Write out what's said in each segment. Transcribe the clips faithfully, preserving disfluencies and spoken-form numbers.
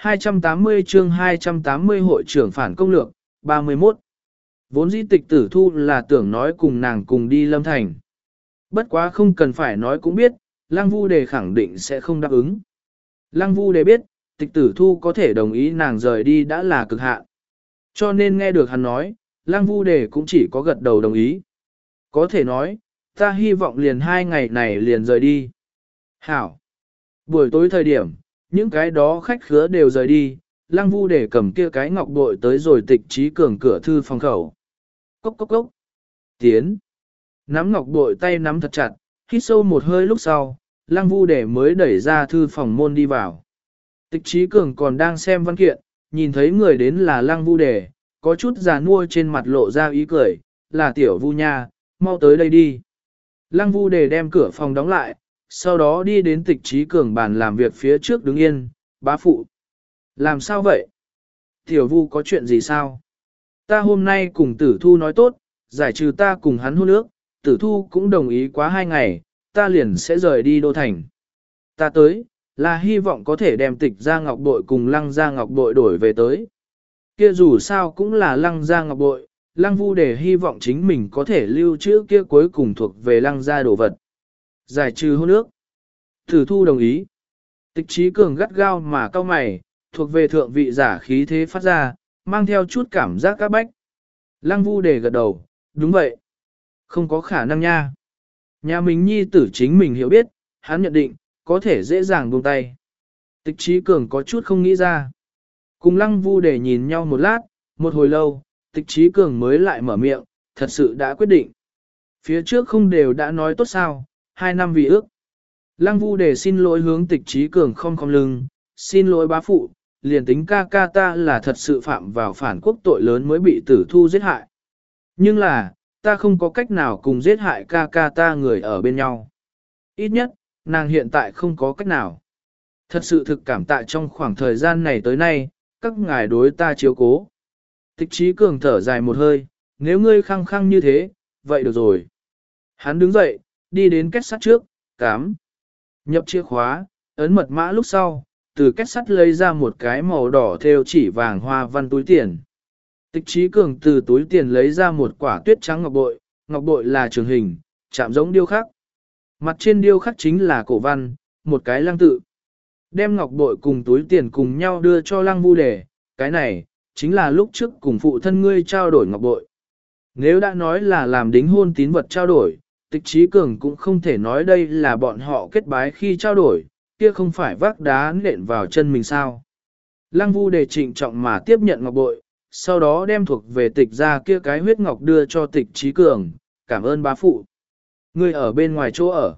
hai trăm tám mươi chương hai trăm tám mươi hội trưởng phản công lược, ba mươi mốt. Vốn dĩ tịch tử thu là tưởng nói cùng nàng cùng đi Lâm Thành. Bất quá không cần phải nói cũng biết, Lăng Vu Đề khẳng định sẽ không đáp ứng. Lăng Vu Đề biết, tịch tử thu có thể đồng ý nàng rời đi đã là cực hạn. Cho nên nghe được hắn nói, Lăng Vu Đề cũng chỉ có gật đầu đồng ý. Có thể nói, ta hy vọng liền hai ngày này liền rời đi. Hảo. Buổi tối thời điểm, những cái đó khách khứa đều rời đi, Lăng Vu Đề cầm kia cái ngọc bội tới rồi tịch trí cường cửa thư phòng khẩu. Cốc cốc cốc. Tiến. Nắm ngọc bội tay nắm thật chặt, hít sâu một hơi lúc sau, Lăng Vu Đề mới đẩy ra thư phòng môn đi vào. Tịch trí cường còn đang xem văn kiện, nhìn thấy người đến là Lăng Vu Đề, có chút già nua trên mặt lộ ra ý cười, là tiểu Vu nha, mau tới đây đi. Lăng Vu Đề đem cửa phòng đóng lại, sau đó đi đến tịch trí cường bàn làm việc phía trước đứng yên, bá phụ. Làm sao vậy? Tiểu Vu có chuyện gì sao? Ta hôm nay cùng tử thu nói tốt, giải trừ ta cùng hắn hôn ước, tử thu cũng đồng ý quá hai ngày, ta liền sẽ rời đi đô thành. Ta tới, là hy vọng có thể đem tịch ra ngọc bội cùng lăng ra ngọc bội đổi về tới. Kia dù sao cũng là lăng ra ngọc bội, Lăng Vu Đề hy vọng chính mình có thể lưu trữ kia cuối cùng thuộc về lăng gia đồ vật. Giải trừ hôn ước. Tử thu đồng ý. Tịch trí cường gắt gao mà cao mày, thuộc về thượng vị giả khí thế phát ra, mang theo chút cảm giác các bách. Lăng Vu Đề gật đầu, đúng vậy. Không có khả năng nha. Nhà mình nhi tử chính mình hiểu biết, hắn nhận định, có thể dễ dàng buông tay. Tịch trí cường có chút không nghĩ ra. Cùng Lăng Vu Đề nhìn nhau một lát, một hồi lâu, tịch trí cường mới lại mở miệng, thật sự đã quyết định. Phía trước không đều đã nói tốt sao, hai năm vì ước. Lăng Vu Đề xin lỗi hướng tịch trí cường không không lưng, xin lỗi bá phụ, liền tính ca ca ta là thật sự phạm vào phản quốc tội lớn mới bị tử thu giết hại. Nhưng là, ta không có cách nào cùng giết hại ca ca ta người ở bên nhau. Ít nhất, nàng hiện tại không có cách nào. Thật sự thực cảm tạ trong khoảng thời gian này tới nay, các ngài đối ta chiếu cố. Tịch trí cường thở dài một hơi, nếu ngươi khăng khăng như thế, vậy được rồi. Hắn đứng dậy, đi đến kết sắt trước, cám. Nhập chìa khóa, ấn mật mã lúc sau, từ kết sắt lấy ra một cái màu đỏ thêu chỉ vàng hoa văn túi tiền. Tịch trí cường từ túi tiền lấy ra một quả tuyết trắng ngọc bội, ngọc bội là trường hình, chạm giống điêu khắc. Mặt trên điêu khắc chính là cổ văn, một cái lăng tự. Đem ngọc bội cùng túi tiền cùng nhau đưa cho Lăng Vu Đề, cái này, chính là lúc trước cùng phụ thân ngươi trao đổi ngọc bội. Nếu đã nói là làm đính hôn tín vật trao đổi, tịch trí cường cũng không thể nói đây là bọn họ kết bái khi trao đổi, kia không phải vác đá nện vào chân mình sao. Lăng Vu Đề trịnh trọng mà tiếp nhận ngọc bội, sau đó đem thuộc về tịch ra kia cái huyết ngọc đưa cho tịch trí cường, cảm ơn bá phụ. Ngươi ở bên ngoài chỗ ở.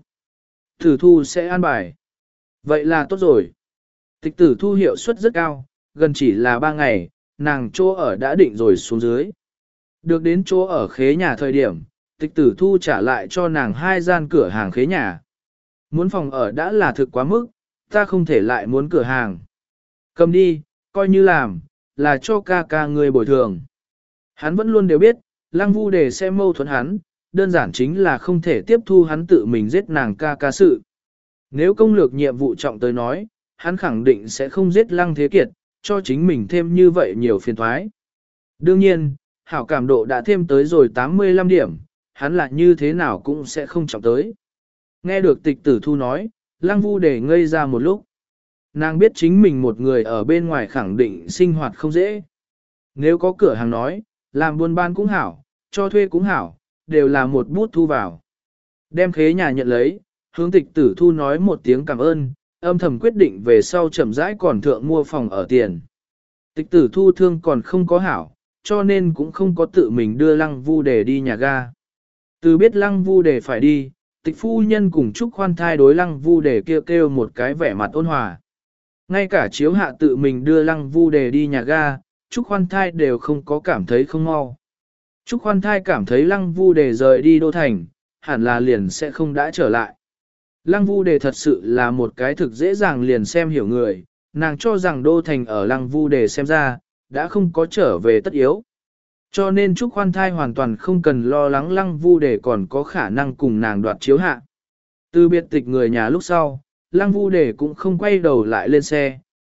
Tử thu sẽ an bài. Vậy là tốt rồi. Tịch tử thu hiệu suất rất cao, gần chỉ là ba ngày, nàng chỗ ở đã định rồi xuống dưới. Được đến chỗ ở khế nhà thời điểm, tịch tử thu trả lại cho nàng hai gian cửa hàng khế nhà. Muốn phòng ở đã là thực quá mức, ta không thể lại muốn cửa hàng. Cầm đi, coi như làm, là cho ca ca người bồi thường. Hắn vẫn luôn đều biết, Lăng Vu Đề sẽ mâu thuẫn hắn, đơn giản chính là không thể tiếp thu hắn tự mình giết nàng ca ca sự. Nếu công lược nhiệm vụ trọng tới nói, hắn khẳng định sẽ không giết Lăng Thế Kiệt, cho chính mình thêm như vậy nhiều phiền thoái. Đương nhiên, hảo cảm độ đã thêm tới rồi tám mươi lăm điểm, hắn là như thế nào cũng sẽ không trọng tới. Nghe được tịch tử thu nói, Lăng Vu Đề ngây ra một lúc. Nàng biết chính mình một người ở bên ngoài khẳng định sinh hoạt không dễ. Nếu có cửa hàng nói, làm buôn bán cũng hảo, cho thuê cũng hảo, đều là một bút thu vào. Đem khế nhà nhận lấy, hướng tịch tử thu nói một tiếng cảm ơn, âm thầm quyết định về sau chậm rãi còn thượng mua phòng ở tiền. Tịch tử thu thương còn không có hảo, cho nên cũng không có tự mình đưa Lăng Vu Đề đi nhà ga. Từ biết Lăng Vu Đề phải đi, tịch phu nhân cùng Trúc Khoan Thai đối Lăng Vu Đề kêu kêu một cái vẻ mặt ôn hòa. Ngay cả chiếu hạ tự mình đưa Lăng Vu Đề đi nhà ga, Trúc Khoan Thai đều không có cảm thấy không mau. Trúc Khoan Thai cảm thấy Lăng Vu Đề rời đi đô thành, hẳn là liền sẽ không đã trở lại. Lăng Vu Đề thật sự là một cái thực dễ dàng liền xem hiểu người, nàng cho rằng đô thành ở Lăng Vu Đề xem ra, đã không có trở về tất yếu. Cho nên Trúc Khoan Thai hoàn toàn không cần lo lắng Lăng Vu Đề còn có khả năng cùng nàng đoạt chiếu hạ. Từ biệt tịch người nhà lúc sau, Lăng Vu Đề cũng không quay đầu lại lên xe,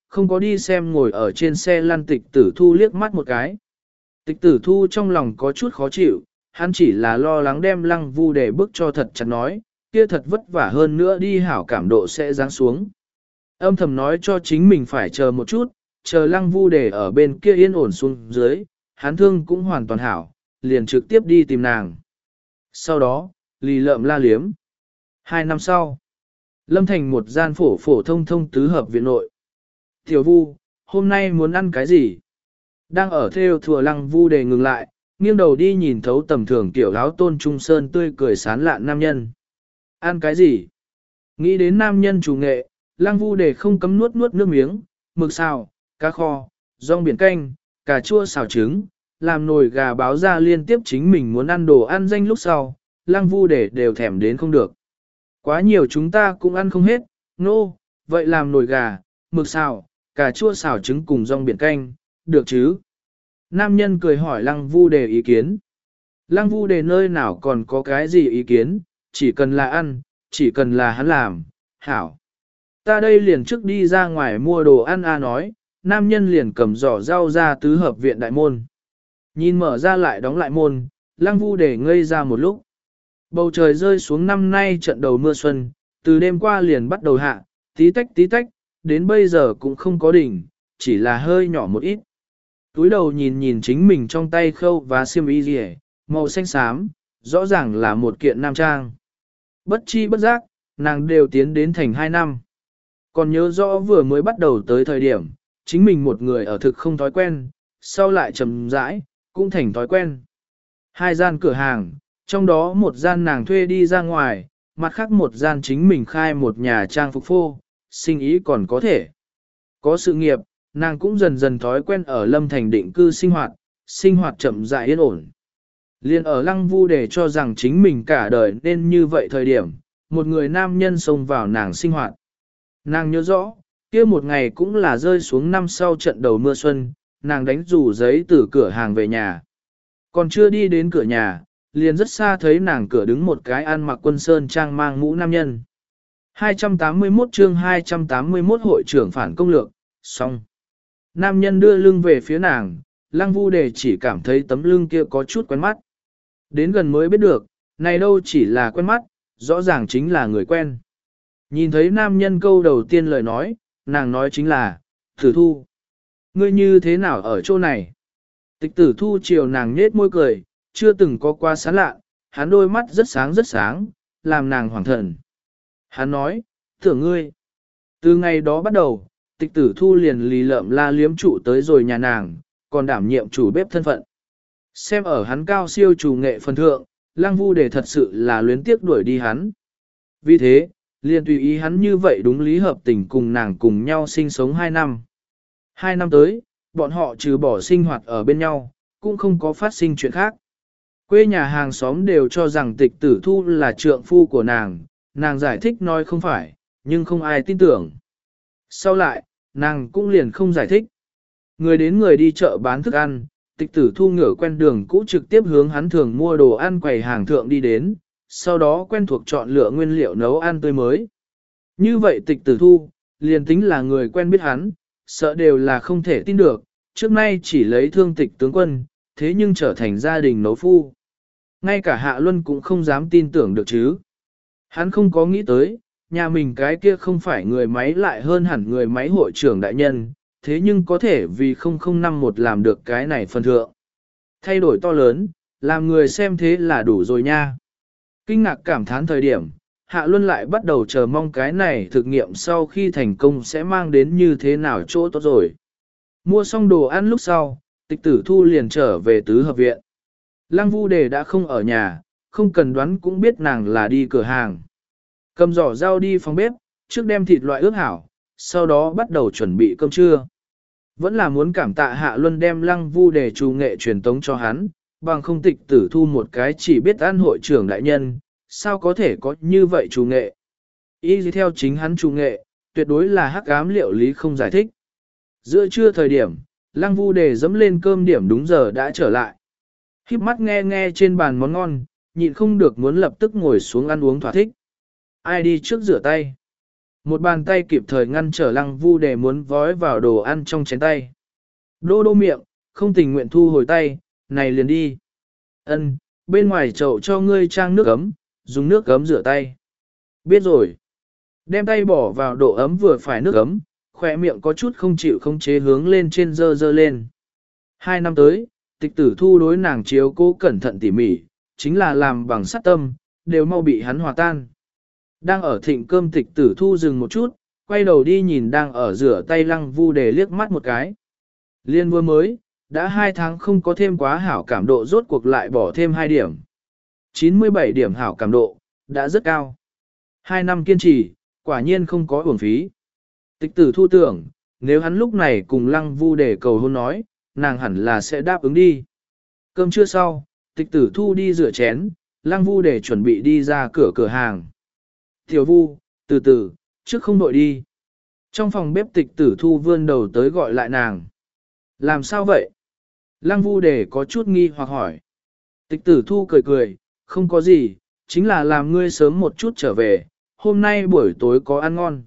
không có đi xem ngồi ở trên xe lăn tịch tử thu liếc mắt một cái. Tịch tử thu trong lòng có chút khó chịu, hắn chỉ là lo lắng đem lăng vu để bước cho thật chặt nói, kia thật vất vả hơn nữa đi hảo cảm độ sẽ giáng xuống. Âm thầm nói cho chính mình phải chờ một chút, chờ lăng vu để ở bên kia yên ổn xuống dưới, hắn thương cũng hoàn toàn hảo, liền trực tiếp đi tìm nàng. Sau đó, lì lợm la liếm. Hai năm sau, Lâm Thành một gian phổ phổ thông thông tứ hợp viện nội. Tiểu Vu, hôm nay muốn ăn cái gì? Đang ở theo thừa lăng vu để ngừng lại, nghiêng đầu đi nhìn thấu tầm thường tiểu áo tôn trung sơn tươi cười sán lạn nam nhân. Ăn cái gì? Nghĩ đến nam nhân chủ nghệ, lăng vu để không cấm nuốt nuốt nước miếng, mực xào, cá kho, rong biển canh, cà chua xào trứng, làm nồi gà báo ra liên tiếp chính mình muốn ăn đồ ăn danh lúc sau, lăng vu để đều thèm đến không được. Quá nhiều chúng ta cũng ăn không hết, nô, no, vậy làm nồi gà, mực xào, cà chua xào trứng cùng rong biển canh, được chứ? Nam nhân cười hỏi lăng vu đề ý kiến. Lăng vu đề nơi nào còn có cái gì ý kiến, chỉ cần là ăn, chỉ cần là hắn làm, hảo. Ta đây liền trước đi ra ngoài mua đồ ăn a nói, nam nhân liền cầm giỏ rau ra tứ hợp viện đại môn. Nhìn mở ra lại đóng lại môn, lăng vu đề ngây ra một lúc. Bầu trời rơi xuống năm nay trận đầu mưa xuân, từ đêm qua liền bắt đầu hạ, tí tách tí tách, đến bây giờ cũng không có đỉnh, chỉ là hơi nhỏ một ít. Túi đầu nhìn nhìn chính mình trong tay khâu và xiêm y rìa, màu xanh xám, rõ ràng là một kiện nam trang. Bất chi bất giác, nàng đều tiến đến thành hai năm. Còn nhớ rõ vừa mới bắt đầu tới thời điểm, chính mình một người ở thực không thói quen, sau lại chậm rãi, cũng thành thói quen. Hai gian cửa hàng, trong đó một gian nàng thuê đi ra ngoài, mặt khác một gian chính mình khai một nhà trang phục phô, sinh ý còn có thể. Có sự nghiệp, nàng cũng dần dần thói quen ở Lâm Thành định cư sinh hoạt, sinh hoạt chậm rãi yên ổn. Liên ở lăng vu để cho rằng chính mình cả đời nên như vậy thời điểm, một người nam nhân xông vào nàng sinh hoạt. Nàng nhớ rõ, kia một ngày cũng là rơi xuống năm sau trận đầu mưa xuân, nàng đánh rủ giấy từ cửa hàng về nhà. Còn chưa đi đến cửa nhà, liền rất xa thấy nàng cửa đứng một cái ăn mặc quân sơn trang mang mũ nam nhân. hai trăm tám mươi mốt chương hai trăm tám mươi mốt hội trưởng phản công lược, xong. Nam nhân đưa lưng về phía nàng, lăng vu đề chỉ cảm thấy tấm lưng kia có chút quen mắt. Đến gần mới biết được, này đâu chỉ là quen mắt, rõ ràng chính là người quen. Nhìn thấy nam nhân câu đầu tiên lời nói, nàng nói chính là, Tử Thu. Ngươi như thế nào ở chỗ này? Tịch Tử Thu chiều nàng nhết môi cười, chưa từng có qua sán lạ, hắn đôi mắt rất sáng rất sáng, làm nàng hoảng thần. Hắn nói, tưởng ngươi. Từ ngày đó bắt đầu, Tịch Tử Thu liền lì lợm la liếm trụ tới rồi nhà nàng, còn đảm nhiệm chủ bếp thân phận. Xem ở hắn cao siêu chủ nghệ phần thượng, Lăng Vu để thật sự là luyến tiếc đuổi đi hắn. Vì thế, liền tùy ý hắn như vậy đúng lý hợp tình cùng nàng cùng nhau sinh sống hai năm. Hai năm tới, bọn họ trừ bỏ sinh hoạt ở bên nhau, cũng không có phát sinh chuyện khác. Quê nhà hàng xóm đều cho rằng Tịch Tử Thu là trượng phu của nàng, nàng giải thích nói không phải, nhưng không ai tin tưởng. Sau lại, nàng cũng liền không giải thích. Người đến người đi chợ bán thức ăn, Tịch Tử Thu ngửa quen đường cũ trực tiếp hướng hắn thường mua đồ ăn quầy hàng thượng đi đến, sau đó quen thuộc chọn lựa nguyên liệu nấu ăn tươi mới. Như vậy Tịch Tử Thu, liền tính là người quen biết hắn, sợ đều là không thể tin được, trước nay chỉ lấy thương Tịch tướng quân, thế nhưng trở thành gia đình nấu phu. Ngay cả Hạ Luân cũng không dám tin tưởng được chứ. Hắn không có nghĩ tới, nhà mình cái kia không phải người máy lại hơn hẳn người máy hội trưởng đại nhân, thế nhưng có thể vì không không năm một làm được cái này phần thượng. Thay đổi to lớn, làm người xem thế là đủ rồi nha. Kinh ngạc cảm thán thời điểm, Hạ Luân lại bắt đầu chờ mong cái này thực nghiệm sau khi thành công sẽ mang đến như thế nào chỗ tốt rồi. Mua xong đồ ăn lúc sau, Tịch Tử Thu liền trở về tứ hợp viện. Lăng Vu Đề đã không ở nhà, không cần đoán cũng biết nàng là đi cửa hàng. Cầm giỏ rau đi phòng bếp, trước đem thịt loại ướp hảo, sau đó bắt đầu chuẩn bị cơm trưa. Vẫn là muốn cảm tạ Hạ Luân đem Lăng Vu Đề chủ nghệ truyền tống cho hắn, bằng không Tịch Tử Thu một cái chỉ biết ăn hội trưởng đại nhân, sao có thể có như vậy chủ nghệ. Y gì theo chính hắn chủ nghệ, tuyệt đối là hắc ám liệu lý không giải thích. Giữa trưa thời điểm, Lăng Vu Đề dẫm lên cơm điểm đúng giờ đã trở lại. Híp mắt nghe nghe trên bàn món ngon, nhịn không được muốn lập tức ngồi xuống ăn uống thỏa thích. Ai đi trước rửa tay? Một bàn tay kịp thời ngăn trở lăng vu để muốn vói vào đồ ăn trong chén tay. Đô đô miệng, không tình nguyện thu hồi tay, này liền đi. Ân, bên ngoài chậu cho ngươi trang nước ấm, dùng nước ấm rửa tay. Biết rồi. Đem tay bỏ vào độ ấm vừa phải nước ấm, khỏe miệng có chút không chịu không chế hướng lên trên dơ dơ lên. Hai năm tới, tịch tử thu đối nàng chiếu cố cẩn thận tỉ mỉ, chính là làm bằng sắt tâm, đều mau bị hắn hòa tan. Đang ở thịnh cơm tịch tử thu dừng một chút, quay đầu đi nhìn đang ở rửa tay lăng vu để liếc mắt một cái. Liên vừa mới, đã hai tháng không có thêm quá hảo cảm độ rốt cuộc lại bỏ thêm hai điểm. chín mươi bảy điểm hảo cảm độ, đã rất cao. Hai năm kiên trì, quả nhiên không có uổng phí. Tịch tử thu tưởng, nếu hắn lúc này cùng lăng vu để cầu hôn nói, nàng hẳn là sẽ đáp ứng đi. Cơm trưa sau, tịch tử thu đi rửa chén, lăng vu để chuẩn bị đi ra cửa cửa hàng. Tiểu vu, từ từ, trước không đội đi. Trong phòng bếp tịch tử thu vươn đầu tới gọi lại nàng. Làm sao vậy? Lăng vu để có chút nghi hoặc hỏi. Tịch tử thu cười cười, không có gì, chính là làm ngươi sớm một chút trở về, hôm nay buổi tối có ăn ngon.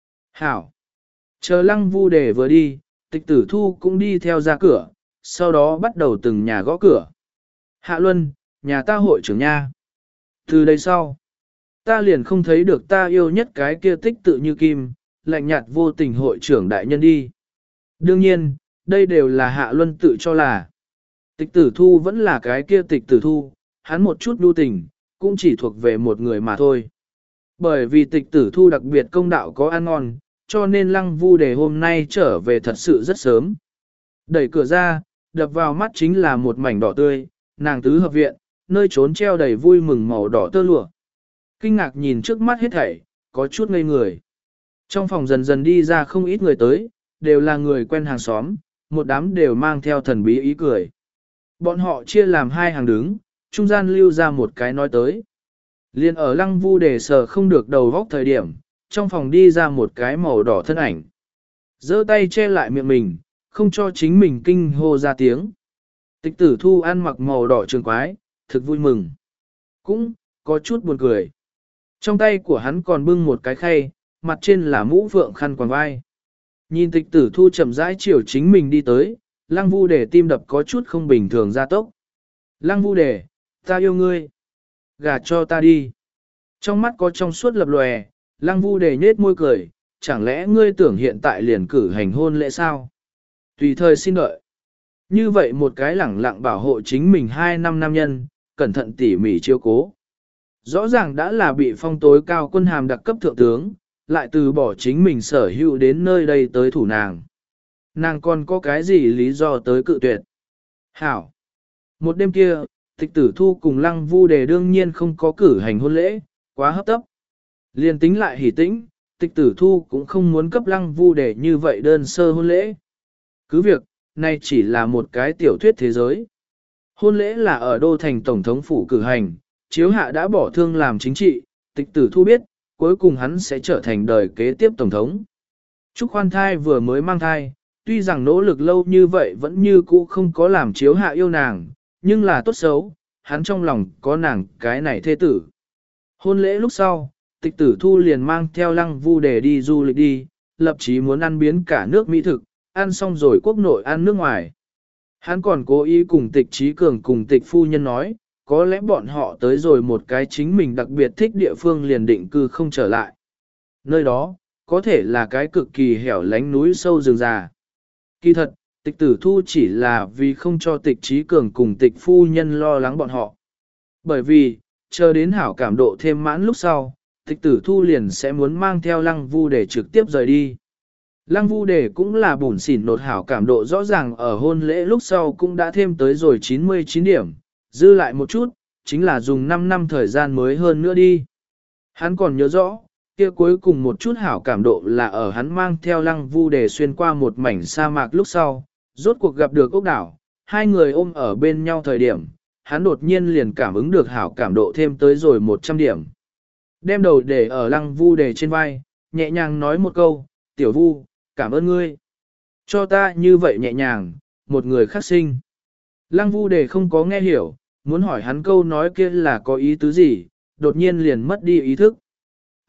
Hảo. Chờ lăng vu để vừa đi, tịch tử thu cũng đi theo ra cửa, sau đó bắt đầu từng nhà gõ cửa. Hạ Luân, nhà ta hội trưởng nha. Từ đây sau, ta liền không thấy được ta yêu nhất cái kia tích tự như kim, lạnh nhạt vô tình hội trưởng đại nhân đi. Đương nhiên, đây đều là Hạ Luân tự cho là. Tịch tử thu vẫn là cái kia tịch tử thu, hắn một chút lưu tình, cũng chỉ thuộc về một người mà thôi. Bởi vì tịch tử thu đặc biệt công đạo có ăn ngon, cho nên lăng vu đề hôm nay trở về thật sự rất sớm. Đẩy cửa ra, đập vào mắt chính là một mảnh đỏ tươi, nàng tứ hợp viện, nơi trốn treo đầy vui mừng màu đỏ tơ lụa. Kinh ngạc nhìn trước mắt hết thảy, có chút ngây người. Trong phòng dần dần đi ra không ít người tới, đều là người quen hàng xóm, một đám đều mang theo thần bí ý cười. Bọn họ chia làm hai hàng đứng, trung gian lưu ra một cái nói tới. Liên ở lăng vu để sờ không được đầu góc thời điểm, trong phòng đi ra một cái màu đỏ thân ảnh. Giơ tay che lại miệng mình, không cho chính mình kinh hô ra tiếng. Tịch tử thu ăn mặc màu đỏ trường quái, thực vui mừng. Cũng, có chút buồn cười. Trong tay của hắn còn bưng một cái khay, mặt trên là mũ vượng khăn quàng vai. Nhìn tịch tử thu chậm rãi chiều chính mình đi tới, lăng vu để tim đập có chút không bình thường ra tốc. Lăng vu để, ta yêu ngươi. Gả cho ta đi. Trong mắt có trong suốt lập lòe, lăng vu để nhết môi cười, chẳng lẽ ngươi tưởng hiện tại liền cử hành hôn lễ sao? Tùy thời xin đợi. Như vậy một cái lẳng lặng bảo hộ chính mình hai năm nam nhân, cẩn thận tỉ mỉ chiếu cố. Rõ ràng đã là bị phong tối cao quân hàm đặc cấp thượng tướng, lại từ bỏ chính mình sở hữu đến nơi đây tới thủ nàng. Nàng còn có cái gì lý do tới cự tuyệt? Hảo! Một đêm kia, tịch tử thu cùng lăng vu đề đương nhiên không có cử hành hôn lễ, quá hấp tấp. Liên tính lại hỉ tĩnh, tịch tử thu cũng không muốn cấp lăng vu đề như vậy đơn sơ hôn lễ. Cứ việc, này chỉ là một cái tiểu thuyết thế giới. Hôn lễ là ở đô thành tổng thống phủ cử hành, chiếu hạ đã bỏ thương làm chính trị, tịch tử thu biết, cuối cùng hắn sẽ trở thành đời kế tiếp tổng thống. Trúc Khoan Thai vừa mới mang thai, tuy rằng nỗ lực lâu như vậy vẫn như cũ không có làm chiếu hạ yêu nàng, nhưng là tốt xấu, hắn trong lòng có nàng cái này thê tử. Hôn lễ lúc sau, tịch tử thu liền mang theo lăng vu để đi du lịch đi, lập chí muốn ăn biến cả nước mỹ thực, ăn xong rồi quốc nội ăn nước ngoài. Hắn còn cố ý cùng tịch trí cường cùng tịch phu nhân nói, có lẽ bọn họ tới rồi một cái chính mình đặc biệt thích địa phương liền định cư không trở lại. Nơi đó, có thể là cái cực kỳ hẻo lánh núi sâu rừng già. Kỳ thật, tịch tử thu chỉ là vì không cho tịch trí cường cùng tịch phu nhân lo lắng bọn họ. Bởi vì, chờ đến hảo cảm độ thêm mãn lúc sau, tịch tử thu liền sẽ muốn mang theo lăng vu để trực tiếp rời đi. Lăng vu để cũng là bùn xỉn nột hảo cảm độ rõ ràng ở hôn lễ lúc sau cũng đã thêm tới rồi chín mươi chín điểm, dư lại một chút, chính là dùng năm năm thời gian mới hơn nữa đi. Hắn còn nhớ rõ, kia cuối cùng một chút hảo cảm độ là ở hắn mang theo lăng vu để xuyên qua một mảnh sa mạc lúc sau, rốt cuộc gặp được ốc đảo, hai người ôm ở bên nhau thời điểm, hắn đột nhiên liền cảm ứng được hảo cảm độ thêm tới rồi một trăm điểm. Đem đầu để ở lăng vu để trên vai, nhẹ nhàng nói một câu, tiểu vu, cảm ơn ngươi. Cho ta như vậy nhẹ nhàng, một người khác sinh. Lăng vu để không có nghe hiểu, muốn hỏi hắn câu nói kia là có ý tứ gì, đột nhiên liền mất đi ý thức.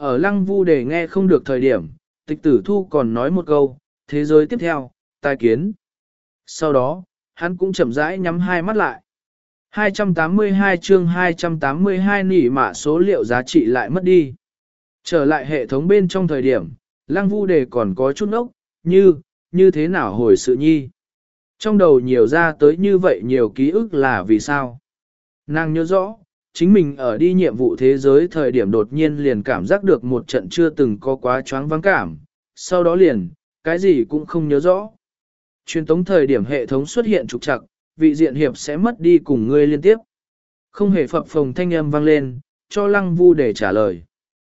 Ở lăng vu để nghe không được thời điểm, tịch tử thu còn nói một câu, thế giới tiếp theo, tai kiến. Sau đó, hắn cũng chậm rãi nhắm hai mắt lại. hai trăm tám mươi hai chương hai trăm tám mươi hai nỉ mạ số liệu giá trị lại mất đi. Trở lại hệ thống bên trong thời điểm, lăng vu đề còn có chút ốc, như, như thế nào hồi sự nhi. Trong đầu nhiều ra tới như vậy nhiều ký ức là vì sao? Nàng nhớ rõ, chính mình ở đi nhiệm vụ thế giới thời điểm đột nhiên liền cảm giác được một trận chưa từng có quá choáng vắng cảm, sau đó liền, cái gì cũng không nhớ rõ. Truyền tống thời điểm hệ thống xuất hiện trục trặc, vị diện hiệp sẽ mất đi cùng ngươi liên tiếp. Không hề phập phồng thanh âm vang lên, cho lăng vu để trả lời.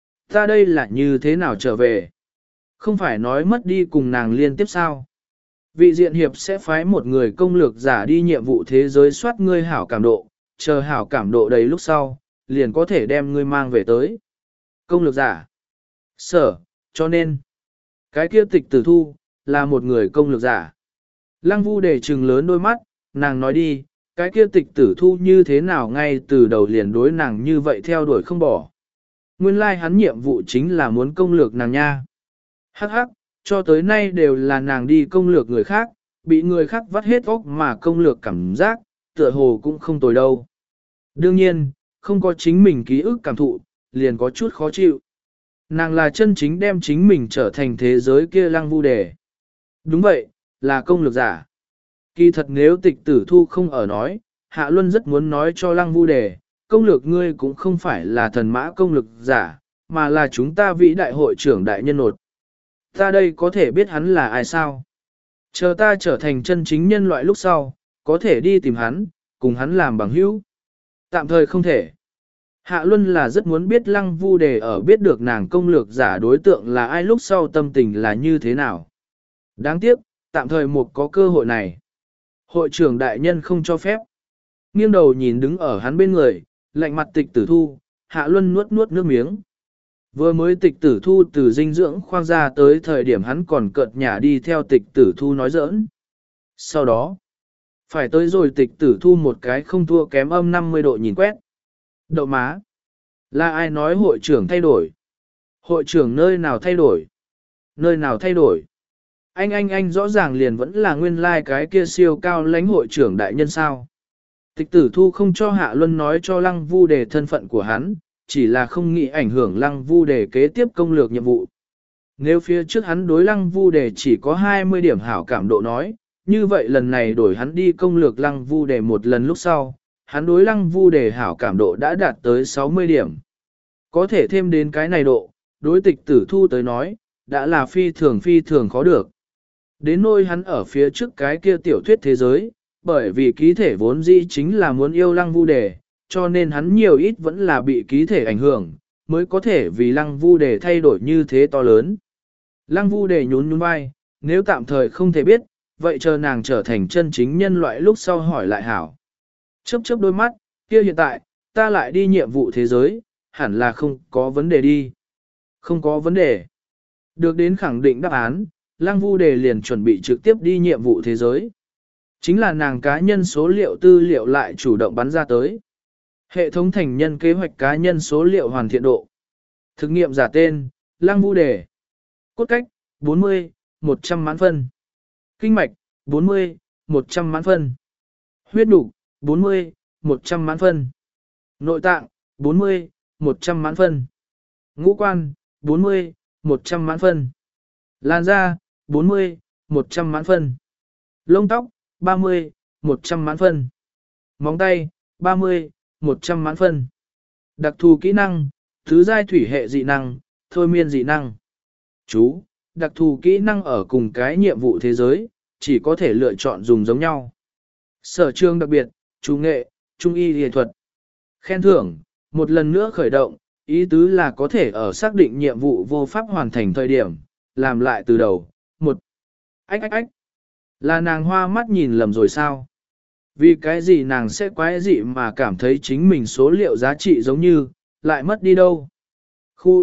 Ta đây là như thế nào trở về? Không phải nói mất đi cùng nàng liên tiếp sao? Vị diện hiệp sẽ phái một người công lược giả đi nhiệm vụ thế giới soát ngươi hảo cảm độ, chờ hảo cảm độ đầy lúc sau, liền có thể đem ngươi mang về tới. Công lược giả. Sở, cho nên, cái kia tịch tử thu, là một người công lược giả. Lăng vu để trừng lớn đôi mắt, nàng nói đi, cái kia tịch tử thu như thế nào ngay từ đầu liền đối nàng như vậy theo đuổi không bỏ. Nguyên lai like hắn nhiệm vụ chính là muốn công lược nàng nha. Hắc hắc, cho tới nay đều là nàng đi công lược người khác, bị người khác vắt hết óc mà công lược cảm giác, tựa hồ cũng không tồi đâu. Đương nhiên, không có chính mình ký ức cảm thụ, liền có chút khó chịu. Nàng là chân chính đem chính mình trở thành thế giới kia lăng vu đề. Đúng vậy, là công lược giả. Kỳ thật nếu tịch tử thu không ở nói, Hạ Luân rất muốn nói cho lăng vu đề, công lược ngươi cũng không phải là thần mã công lược giả, mà là chúng ta vĩ đại hội trưởng đại nhân nột. Ta đây có thể biết hắn là ai sao? Chờ ta trở thành chân chính nhân loại lúc sau, có thể đi tìm hắn, cùng hắn làm bằng hữu. Tạm thời không thể. Hạ Luân là rất muốn biết lăng vu đề ở biết được nàng công lược giả đối tượng là ai lúc sau tâm tình là như thế nào. Đáng tiếc, tạm thời một có cơ hội này. Hội trưởng đại nhân không cho phép. Nghiêng đầu nhìn đứng ở hắn bên người, lạnh mặt tịch tử thu, Hạ Luân nuốt nuốt nước miếng. Vừa mới tịch tử thu từ dinh dưỡng khoang ra tới thời điểm hắn còn cợt nhả đi theo tịch tử thu nói giỡn. Sau đó, phải tới rồi tịch tử thu một cái không thua kém âm năm mươi độ nhìn quét. Đậu má. Là ai nói hội trưởng thay đổi? Hội trưởng nơi nào thay đổi? Nơi nào thay đổi? Anh anh anh rõ ràng liền vẫn là nguyên lai like cái kia siêu cao lãnh hội trưởng đại nhân sao. Tịch tử thu không cho Hạ Luân nói cho lăng vu đề thân phận của hắn, chỉ là không nghĩ ảnh hưởng lăng vu đề kế tiếp công lược nhiệm vụ. Nếu phía trước hắn đối lăng vu đề chỉ có hai mươi điểm hảo cảm độ nói, như vậy lần này đổi hắn đi công lược lăng vu đề một lần lúc sau, hắn đối lăng vu đề hảo cảm độ đã đạt tới sáu mươi điểm. Có thể thêm đến cái này độ, đối tịch tử thu tới nói, đã là phi thường phi thường khó được. Đến nỗi hắn ở phía trước cái kia tiểu thuyết thế giới, bởi vì ký thể vốn dĩ chính là muốn yêu lăng vu đề, cho nên hắn nhiều ít vẫn là bị ký thể ảnh hưởng, mới có thể vì lăng vu đề thay đổi như thế to lớn. Lăng vu đề nhún nhún vai, nếu tạm thời không thể biết, vậy chờ nàng trở thành chân chính nhân loại lúc sau hỏi lại hảo. Chớp chớp đôi mắt, kia hiện tại, ta lại đi nhiệm vụ thế giới, hẳn là không có vấn đề đi. Không có vấn đề. Được đến khẳng định đáp án, lăng vu đề liền chuẩn bị trực tiếp đi nhiệm vụ thế giới. Chính là nàng cá nhân số liệu tư liệu lại chủ động bắn ra tới. Hệ thống thành nhân kế hoạch cá nhân số liệu hoàn thiện độ. Thực nghiệm giả tên, lăng vu đề. Cốt cách, bốn mươi, một trăm mãn phân. Kinh mạch, bốn mươi, một trăm mãn phân. Huyết nục, bốn mươi, một trăm mãn phân. Nội tạng, bốn mươi, một trăm mãn phân. Ngũ quan, bốn mươi, một trăm mãn phân. Làn da, bốn mươi, một trăm mãn phân. Lông tóc, ba mươi, một trăm mãn phân. Móng tay, ba mươi, một trăm mãn phân. Đặc thù kỹ năng, thứ giai thủy hệ dị năng, thôi miên dị năng. Chú, đặc thù kỹ năng ở cùng cái nhiệm vụ thế giới, chỉ có thể lựa chọn dùng giống nhau. Sở trường đặc biệt, chú nghệ, trung y y thuật. Khen thưởng, một lần nữa khởi động, ý tứ là có thể ở xác định nhiệm vụ vô pháp hoàn thành thời điểm, làm lại từ đầu. Một, ách ách ách, là nàng hoa mắt nhìn lầm rồi sao? Vì cái gì nàng sẽ quái dị mà cảm thấy chính mình số liệu giá trị giống như, lại mất đi đâu? Khu,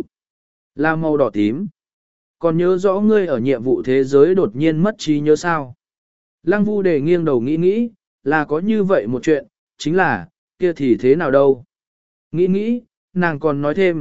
là màu đỏ tím. Còn nhớ rõ ngươi ở nhiệm vụ thế giới đột nhiên mất trí nhớ sao? Lăng vu đề nghiêng đầu nghĩ nghĩ, là có như vậy một chuyện, chính là, kia thì thế nào đâu? Nghĩ nghĩ, nàng còn nói thêm,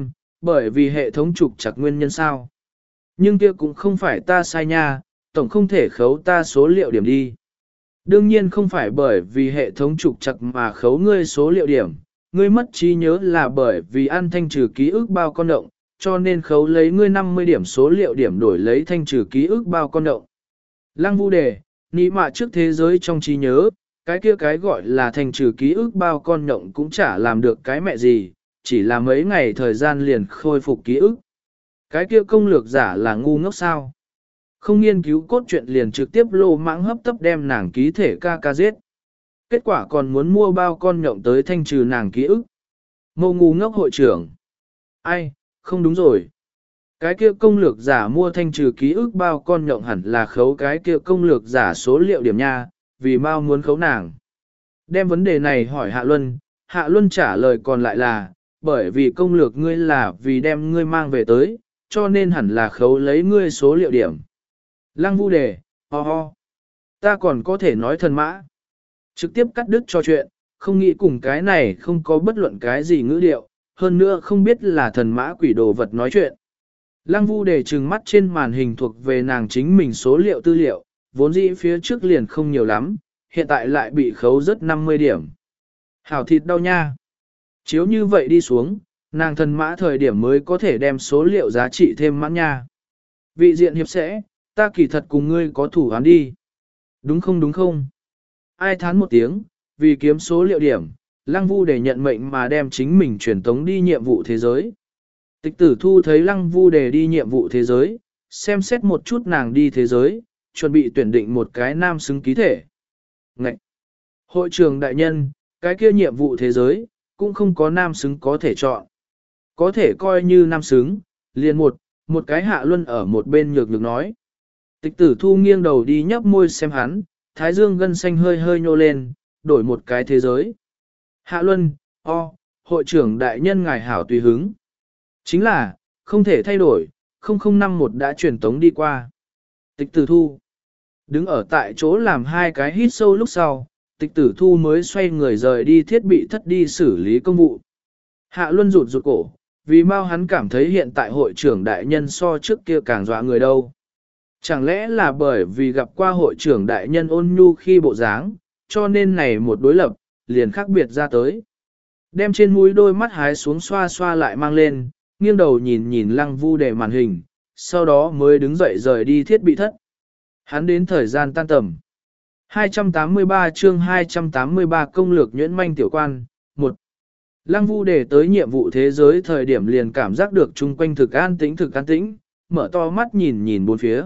Bởi vì hệ thống trục trặc nguyên nhân sao? Nhưng kia cũng không phải ta sai nha, tổng không thể khấu ta số liệu điểm đi. Đương nhiên không phải bởi vì hệ thống trục trặc mà khấu ngươi số liệu điểm, ngươi mất trí nhớ là bởi vì ăn thanh trừ ký ức bao con động, cho nên khấu lấy ngươi năm mươi điểm số liệu điểm đổi lấy thanh trừ ký ức bao con động. Lăng Vu đề, nị mạ trước thế giới trong trí nhớ, cái kia cái gọi là thanh trừ ký ức bao con động cũng chả làm được cái mẹ gì, chỉ là mấy ngày thời gian liền khôi phục ký ức. Cái kia công lược giả là ngu ngốc sao? Không nghiên cứu cốt truyện liền trực tiếp lô mãng hấp tấp đem nàng ký thể ca ca giết. Kết quả còn muốn mua bao con nhộng tới thanh trừ nàng ký ức. Mô ngu ngốc hội trưởng. Ai, không đúng rồi. Cái kia công lược giả mua thanh trừ ký ức bao con nhộng hẳn là khấu cái kia công lược giả số liệu điểm nha, vì mau muốn khấu nàng. Đem vấn đề này hỏi Hạ Luân, Hạ Luân trả lời còn lại là, bởi vì công lược ngươi là vì đem ngươi mang về tới, cho nên hẳn là khấu lấy ngươi số liệu điểm. Lăng Vu đề, ho ho. Ta còn có thể nói thần mã. Trực tiếp cắt đứt cho chuyện, không nghĩ cùng cái này không có bất luận cái gì ngữ điệu, hơn nữa không biết là thần mã quỷ đồ vật nói chuyện. Lăng Vu đề trừng mắt trên màn hình thuộc về nàng chính mình số liệu tư liệu, vốn dĩ phía trước liền không nhiều lắm, hiện tại lại bị khấu rất năm mươi điểm. Hảo thịt đau nha. Chiếu như vậy đi xuống, nàng thần mã thời điểm mới có thể đem số liệu giá trị thêm mãn nha. Vị diện hiệp sẽ, ta kỳ thật cùng ngươi có thủ án đi. Đúng không đúng không? Ai thán một tiếng, vì kiếm số liệu điểm, Lăng Vu để nhận mệnh mà đem chính mình truyền tống đi nhiệm vụ thế giới. Tịch tử thu thấy Lăng Vu để đi nhiệm vụ thế giới, xem xét một chút nàng đi thế giới, chuẩn bị tuyển định một cái nam xứng ký thể. Ngậy! Hội trường đại nhân, cái kia nhiệm vụ thế giới, cũng không có nam xứng có thể chọn. Có thể coi như nam xứng, liền một, một cái Hạ Luân ở một bên nhược nhược nói. Tịch tử thu nghiêng đầu đi nhấp môi xem hắn, thái dương gân xanh hơi hơi nhô lên, đổi một cái thế giới. Hạ Luân, o, hội trưởng đại nhân ngài hảo tùy hứng. Chính là, không thể thay đổi, không không năm một đã truyền tống đi qua. Tịch tử thu. Đứng ở tại chỗ làm hai cái hít sâu lúc sau, tịch tử thu mới xoay người rời đi thiết bị thất đi xử lý công vụ. Hạ Luân rụt rụt cổ, vì mau hắn cảm thấy hiện tại hội trưởng đại nhân so trước kia càng dọa người đâu. Chẳng lẽ là bởi vì gặp qua hội trưởng đại nhân ôn nhu khi bộ dáng, cho nên này một đối lập, liền khác biệt ra tới. Đem trên mũi đôi mắt hái xuống xoa xoa lại mang lên, nghiêng đầu nhìn nhìn Lăng Vu để màn hình, sau đó mới đứng dậy rời đi thiết bị thất. Hắn đến thời gian tan tầm. hai trăm tám mươi ba chương hai trăm tám mươi ba công lược nhuyễn manh tiểu quan, một. Lăng Vu để tới nhiệm vụ thế giới thời điểm liền cảm giác được chung quanh thực an tĩnh thực an tĩnh, mở to mắt nhìn nhìn bốn phía.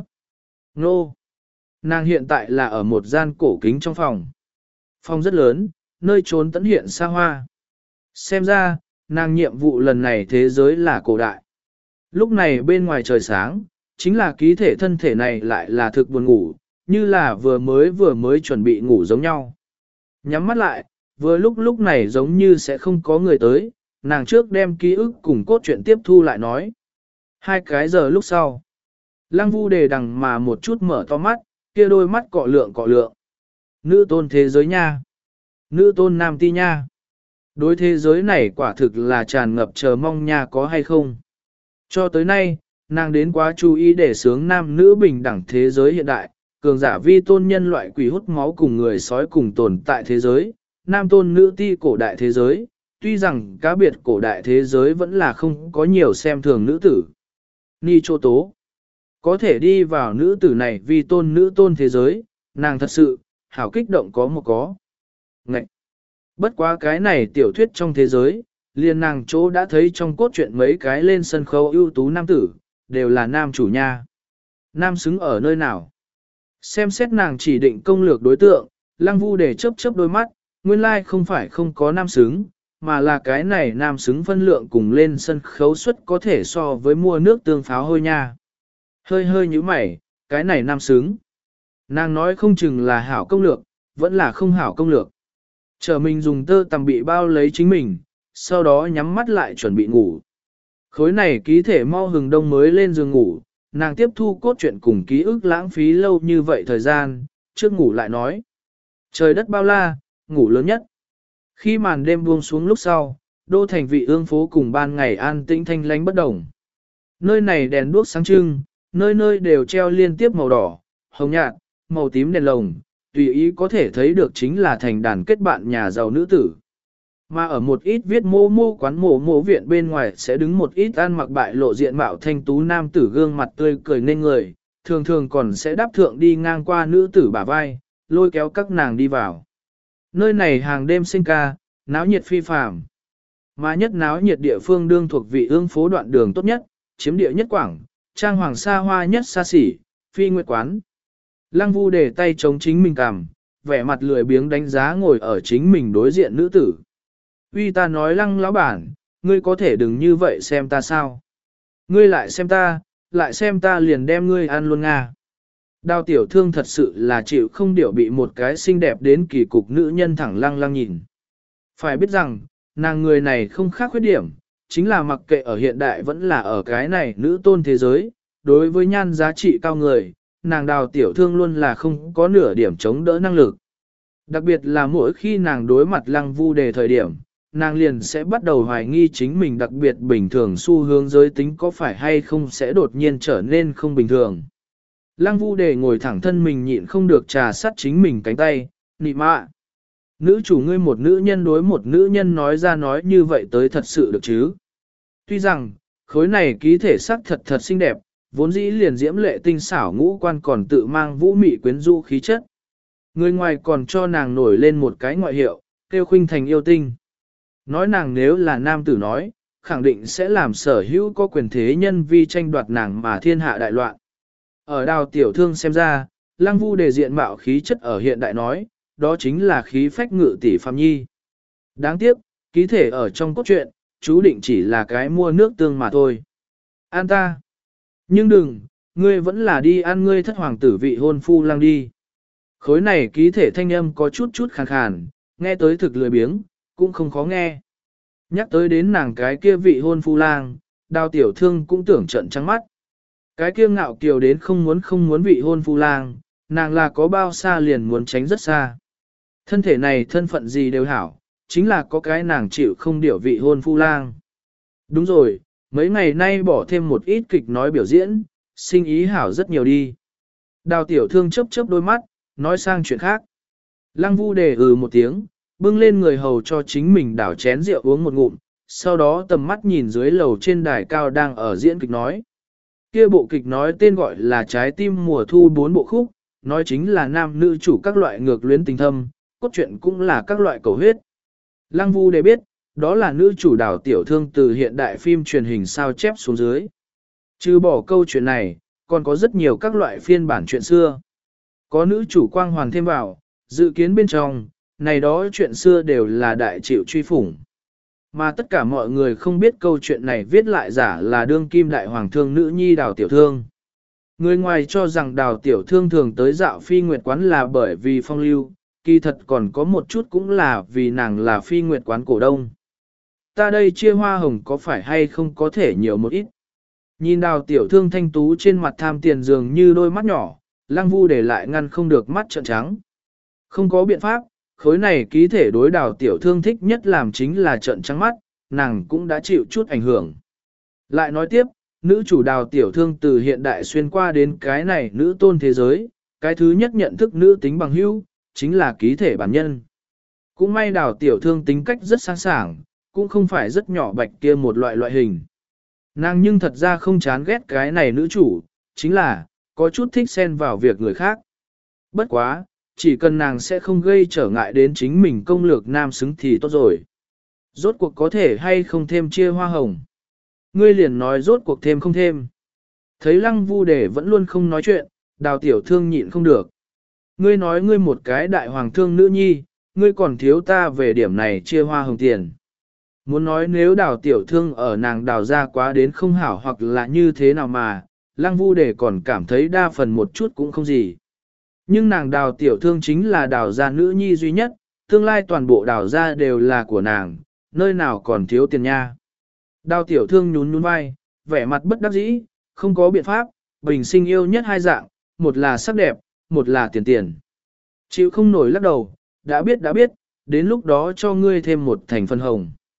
Nô! Nàng hiện tại là ở một gian cổ kính trong phòng. Phòng rất lớn, nơi trốn tẫn hiện xa hoa. Xem ra, nàng nhiệm vụ lần này thế giới là cổ đại. Lúc này bên ngoài trời sáng, chính là ký thể thân thể này lại là thực buồn ngủ, như là vừa mới vừa mới chuẩn bị ngủ giống nhau. Nhắm mắt lại, vừa lúc lúc này giống như sẽ không có người tới, nàng trước đem ký ức cùng cốt truyện tiếp thu lại nói. Hai cái giờ lúc sau, Lăng Vu đề đằng mà một chút mở to mắt, kia đôi mắt cọ lượng cọ lượng. Nữ tôn thế giới nha. Nữ tôn nam ti nha. Đối thế giới này quả thực là tràn ngập chờ mong nha có hay không. Cho tới nay, nàng đến quá chú ý để sướng nam nữ bình đẳng thế giới hiện đại, cường giả vi tôn nhân loại quỷ hút máu cùng người sói cùng tồn tại thế giới, nam tôn nữ ti cổ đại thế giới, tuy rằng cá biệt cổ đại thế giới vẫn là không có nhiều xem thường nữ tử. Ni chô tố. Có thể đi vào nữ tử này vi tôn nữ tôn thế giới, nàng thật sự, hảo kích động có một có. Ngậy! Bất quá cái này tiểu thuyết trong thế giới, liền nàng chỗ đã thấy trong cốt truyện mấy cái lên sân khấu ưu tú nam tử, đều là nam chủ nha. Nam xứng ở nơi nào? Xem xét nàng chỉ định công lược đối tượng, Lăng Vu để chớp chớp đôi mắt, nguyên lai không phải không có nam xứng, mà là cái này nam xứng phân lượng cùng lên sân khấu suất có thể so với mua nước tương pháo hôi nha. Hơi hơi như mày, cái này nam xứng. Nàng nói không chừng là hảo công lược, vẫn là không hảo công lược. Chờ mình dùng tơ tằm bị bao lấy chính mình, sau đó nhắm mắt lại chuẩn bị ngủ. Khối này ký thể mau hừng đông mới lên giường ngủ, nàng tiếp thu cốt truyện cùng ký ức lãng phí lâu như vậy thời gian, trước ngủ lại nói. Trời đất bao la, ngủ lớn nhất. Khi màn đêm buông xuống lúc sau, đô thành vị ương phố cùng ban ngày an tĩnh thanh lánh bất đồng. Nơi này đèn đuốc sáng trưng, nơi nơi đều treo liên tiếp màu đỏ, hồng nhạt, màu tím đèn lồng, tùy ý có thể thấy được chính là thành đàn kết bạn nhà giàu nữ tử. Mà ở một ít viết mô mô quán mô mô viện bên ngoài sẽ đứng một ít ăn mặc bại lộ diện mạo thanh tú nam tử gương mặt tươi cười nên người, thường thường còn sẽ đáp thượng đi ngang qua nữ tử bả vai, lôi kéo các nàng đi vào. Nơi này hàng đêm sinh ca, náo nhiệt phi phàm. Mà nhất náo nhiệt địa phương đương thuộc vị ương phố đoạn đường tốt nhất, chiếm địa nhất quảng, trang hoàng xa hoa nhất xa xỉ, phi nguyệt quán. Lăng Vu để tay chống chính mình cằm, vẻ mặt lười biếng đánh giá ngồi ở chính mình đối diện nữ tử. Uy ta nói Lăng lão bản, ngươi có thể đừng như vậy xem ta sao? Ngươi lại xem ta, lại xem ta liền đem ngươi ăn luôn nga. Đào tiểu thương thật sự là chịu không điệu bị một cái xinh đẹp đến kỳ cục nữ nhân thẳng lăng lăng nhìn. Phải biết rằng, nàng người này không khác khuyết điểm, chính là mặc kệ ở hiện đại vẫn là ở cái này nữ tôn thế giới, đối với nhan giá trị cao người, nàng đào tiểu thương luôn là không có nửa điểm chống đỡ năng lực. Đặc biệt là mỗi khi nàng đối mặt Lăng Vu đề thời điểm, nàng liền sẽ bắt đầu hoài nghi chính mình đặc biệt bình thường xu hướng giới tính có phải hay không sẽ đột nhiên trở nên không bình thường. Lăng Vu đề ngồi thẳng thân mình nhịn không được trà sắt chính mình cánh tay, nị mạ. Nữ chủ ngươi một nữ nhân đối một nữ nhân nói ra nói như vậy tới thật sự được chứ. Tuy rằng, khối này ký thể sắc thật thật xinh đẹp, vốn dĩ liền diễm lệ tinh xảo ngũ quan còn tự mang vũ mị quyến rũ khí chất. Người ngoài còn cho nàng nổi lên một cái ngoại hiệu, kêu khuynh thành yêu tinh. Nói nàng nếu là nam tử nói, khẳng định sẽ làm sở hữu có quyền thế nhân vi tranh đoạt nàng mà thiên hạ đại loạn. Ở đào tiểu thương xem ra, Lăng Vu đề diện mạo khí chất ở hiện đại nói, đó chính là khí phách ngự tỷ phàm nhi. Đáng tiếc, ký thể ở trong cốt truyện, chú định chỉ là cái mua nước tương mà thôi. An ta. Nhưng đừng, ngươi vẫn là đi ăn ngươi thất hoàng tử vị hôn phu lang đi. Khối này ký thể thanh âm có chút chút khàn khàn, nghe tới thực lười biếng, cũng không khó nghe. Nhắc tới đến nàng cái kia vị hôn phu lang, đào tiểu thương cũng tưởng trận trắng mắt. Cái kia ngạo kiều đến không muốn không muốn vị hôn phu lang, nàng là có bao xa liền muốn tránh rất xa. Thân thể này thân phận gì đều hảo, chính là có cái nàng chịu không điểu vị hôn phu lang. Đúng rồi, mấy ngày nay bỏ thêm một ít kịch nói biểu diễn, sinh ý hảo rất nhiều đi. Đào tiểu thương chớp chớp đôi mắt, nói sang chuyện khác. Lăng Vu đề ừ một tiếng, bưng lên người hầu cho chính mình đảo chén rượu uống một ngụm, sau đó tầm mắt nhìn dưới lầu trên đài cao đang ở diễn kịch nói. Kia bộ kịch nói tên gọi là Trái tim mùa thu bốn bộ khúc, nói chính là nam nữ chủ các loại ngược luyến tình thâm, cốt truyện cũng là các loại cầu huyết. Lăng Vu đề biết, đó là nữ chủ đào tiểu thương từ hiện đại phim truyền hình sao chép xuống dưới. Trừ bỏ câu chuyện này, còn có rất nhiều các loại phiên bản chuyện xưa. Có nữ chủ quang hoàn thêm vào, dự kiến bên trong, này đó chuyện xưa đều là đại chịu truy phủng. Mà tất cả mọi người không biết câu chuyện này viết lại giả là đương kim đại hoàng thương nữ nhi đào tiểu thương. Người ngoài cho rằng đào tiểu thương thường tới dạo phi nguyệt quán là bởi vì phong lưu, kỳ thật còn có một chút cũng là vì nàng là phi nguyệt quán cổ đông. Ta đây chia hoa hồng có phải hay không có thể nhiều một ít. Nhìn đào tiểu thương thanh tú trên mặt tham tiền dường như đôi mắt nhỏ, Lăng Vu để lại ngăn không được mắt trợn trắng. Không có biện pháp, khối này ký thể đối đào tiểu thương thích nhất làm chính là trợn trắng mắt, nàng cũng đã chịu chút ảnh hưởng. Lại nói tiếp, nữ chủ đào tiểu thương từ hiện đại xuyên qua đến cái này nữ tôn thế giới, cái thứ nhất nhận thức nữ tính bằng hữu, chính là ký thể bản nhân. Cũng may đào tiểu thương tính cách rất sáng sảng, cũng không phải rất nhỏ bạch kia một loại loại hình. Nàng nhưng thật ra không chán ghét cái này nữ chủ, chính là, có chút thích xen vào việc người khác. Bất quá, chỉ cần nàng sẽ không gây trở ngại đến chính mình công lược nam xứng thì tốt rồi. Rốt cuộc có thể hay không thêm chia hoa hồng. Ngươi liền nói rốt cuộc thêm không thêm. Thấy Lăng Vu đề vẫn luôn không nói chuyện, đào tiểu thương nhịn không được. Ngươi nói ngươi một cái đại hoàng thương nữ nhi, ngươi còn thiếu ta về điểm này chia hoa hồng tiền. Muốn nói nếu đào tiểu thương ở nàng đào ra quá đến không hảo hoặc là như thế nào mà, Lăng Vu đề còn cảm thấy đa phần một chút cũng không gì. Nhưng nàng đào tiểu thương chính là đào gia nữ nhi duy nhất, tương lai toàn bộ đào gia đều là của nàng, nơi nào còn thiếu tiền nha. Đào tiểu thương nhún nhún vai, vẻ mặt bất đắc dĩ, không có biện pháp, bình sinh yêu nhất hai dạng, một là sắc đẹp, một là tiền tiền. Chịu không nổi lắc đầu, đã biết đã biết, đến lúc đó cho ngươi thêm một thành phân hồng.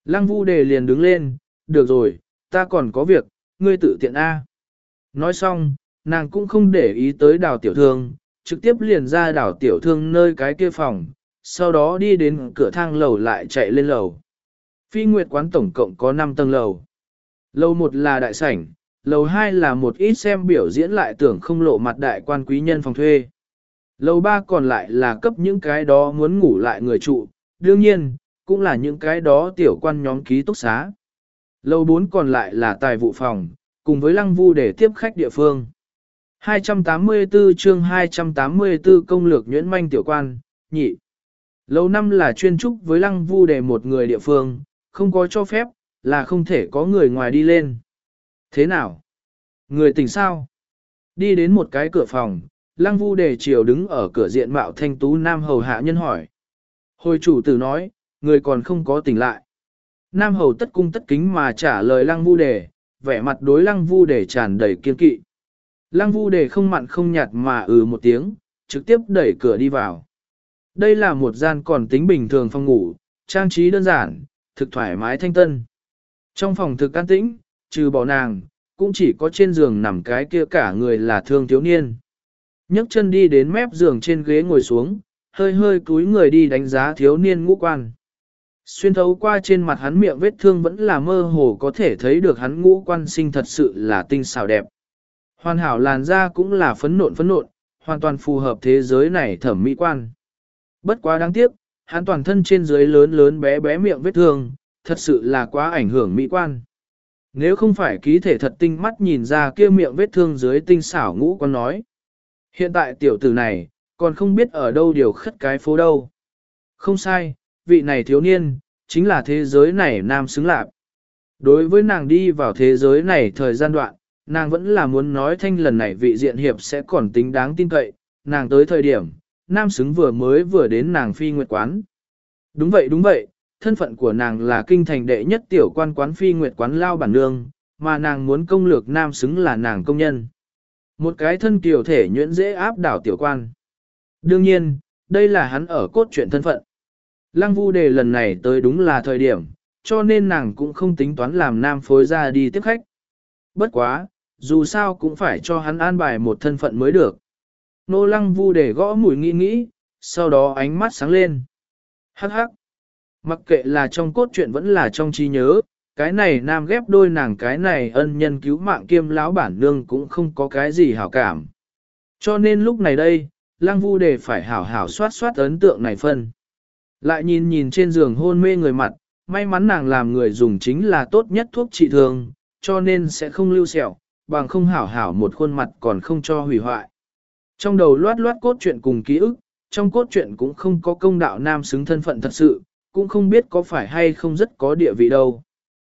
Lăng Vu Đề liền đứng lên, được rồi, ta còn có việc, ngươi tự tiện A. Nói xong, nàng cũng không để ý tới đào tiểu thương, trực tiếp liền ra đào tiểu thương nơi cái kia phòng, sau đó đi đến cửa thang lầu lại chạy lên lầu. Phi Nguyệt quán tổng cộng có năm tầng lầu. Lầu một là đại sảnh, lầu hai là một ít xem biểu diễn lại tưởng không lộ mặt đại quan quý nhân phòng thuê. Lầu ba còn lại là cấp những cái đó muốn ngủ lại người trụ, đương nhiên, cũng là những cái đó tiểu quan nhóm ký túc xá. Lầu bốn còn lại là tài vụ phòng, cùng với Lăng Vu để tiếp khách địa phương. hai trăm tám mươi tư chương hai trăm tám mươi tư công lược nhuyễn manh tiểu quan, nhị. Lầu năm là chuyên trúc với Lăng Vu để một người địa phương, không có cho phép, là không thể có người ngoài đi lên. Thế nào? Người tỉnh sao? Đi đến một cái cửa phòng, Lăng Vu đề chiều đứng ở cửa diện mạo thanh tú nam hầu hạ nhân hỏi. Hồi chủ tử nói, người còn không có tỉnh lại. Nam hầu tất cung tất kính mà trả lời Lăng Vu đề, vẻ mặt đối Lăng Vu đề tràn đầy kiên kỵ. Lăng Vu đề không mặn không nhạt mà ừ một tiếng, trực tiếp đẩy cửa đi vào. Đây là một gian còn tính bình thường phòng ngủ, trang trí đơn giản, thực thoải mái thanh tân. Trong phòng thực an tĩnh, trừ bỏ nàng, cũng chỉ có trên giường nằm cái kia cả người là thương thiếu niên. nhấc chân đi đến mép giường trên ghế ngồi xuống, hơi hơi cúi người đi đánh giá thiếu niên ngũ quan. Xuyên thấu qua trên mặt hắn miệng vết thương vẫn là mơ hồ có thể thấy được hắn ngũ quan sinh thật sự là tinh xảo đẹp. Hoàn hảo làn da cũng là phấn nộn phấn nộn, hoàn toàn phù hợp thế giới này thẩm mỹ quan. Bất quá đáng tiếc, hắn toàn thân trên dưới lớn lớn bé bé miệng vết thương, thật sự là quá ảnh hưởng mỹ quan. Nếu không phải ký thể thật tinh mắt nhìn ra kia miệng vết thương dưới tinh xảo ngũ quan nói. Hiện tại tiểu tử này, còn không biết ở đâu điều khất cái phố đâu. Không sai, vị này thiếu niên, chính là thế giới này nam xứng lạp. Đối với nàng đi vào thế giới này thời gian đoạn, nàng vẫn là muốn nói thanh lần này vị diện hiệp sẽ còn tính đáng tin cậy, nàng tới thời điểm, nam xứng vừa mới vừa đến nàng Phi Nguyệt quán. Đúng vậy đúng vậy, thân phận của nàng là kinh thành đệ nhất tiểu quan quán Phi Nguyệt quán lao bản nương, mà nàng muốn công lược nam xứng là nàng công nhân. Một cái thân kiều thể nhuyễn dễ áp đảo tiểu quan. Đương nhiên, đây là hắn ở cốt truyện thân phận. Lăng Vu đề lần này tới đúng là thời điểm, cho nên nàng cũng không tính toán làm nam phối ra đi tiếp khách. Bất quá, dù sao cũng phải cho hắn an bài một thân phận mới được. Nô Lăng Vu đề gõ mũi nghĩ nghĩ, sau đó ánh mắt sáng lên. Hắc hắc. Mặc kệ là trong cốt truyện vẫn là trong trí nhớ, cái này nam ghép đôi nàng cái này ân nhân cứu mạng kiêm lão bản nương cũng không có cái gì hảo cảm. Cho nên lúc này đây, Lăng Vu đề phải hảo hảo soát soát ấn tượng này phân. Lại nhìn nhìn trên giường hôn mê người mặt, may mắn nàng làm người dùng chính là tốt nhất thuốc trị thương, cho nên sẽ không lưu sẹo, bằng không hảo hảo một khuôn mặt còn không cho hủy hoại. Trong đầu loát loát cốt truyện cùng ký ức, trong cốt truyện cũng không có công đạo nam xứng thân phận thật sự, cũng không biết có phải hay không rất có địa vị đâu.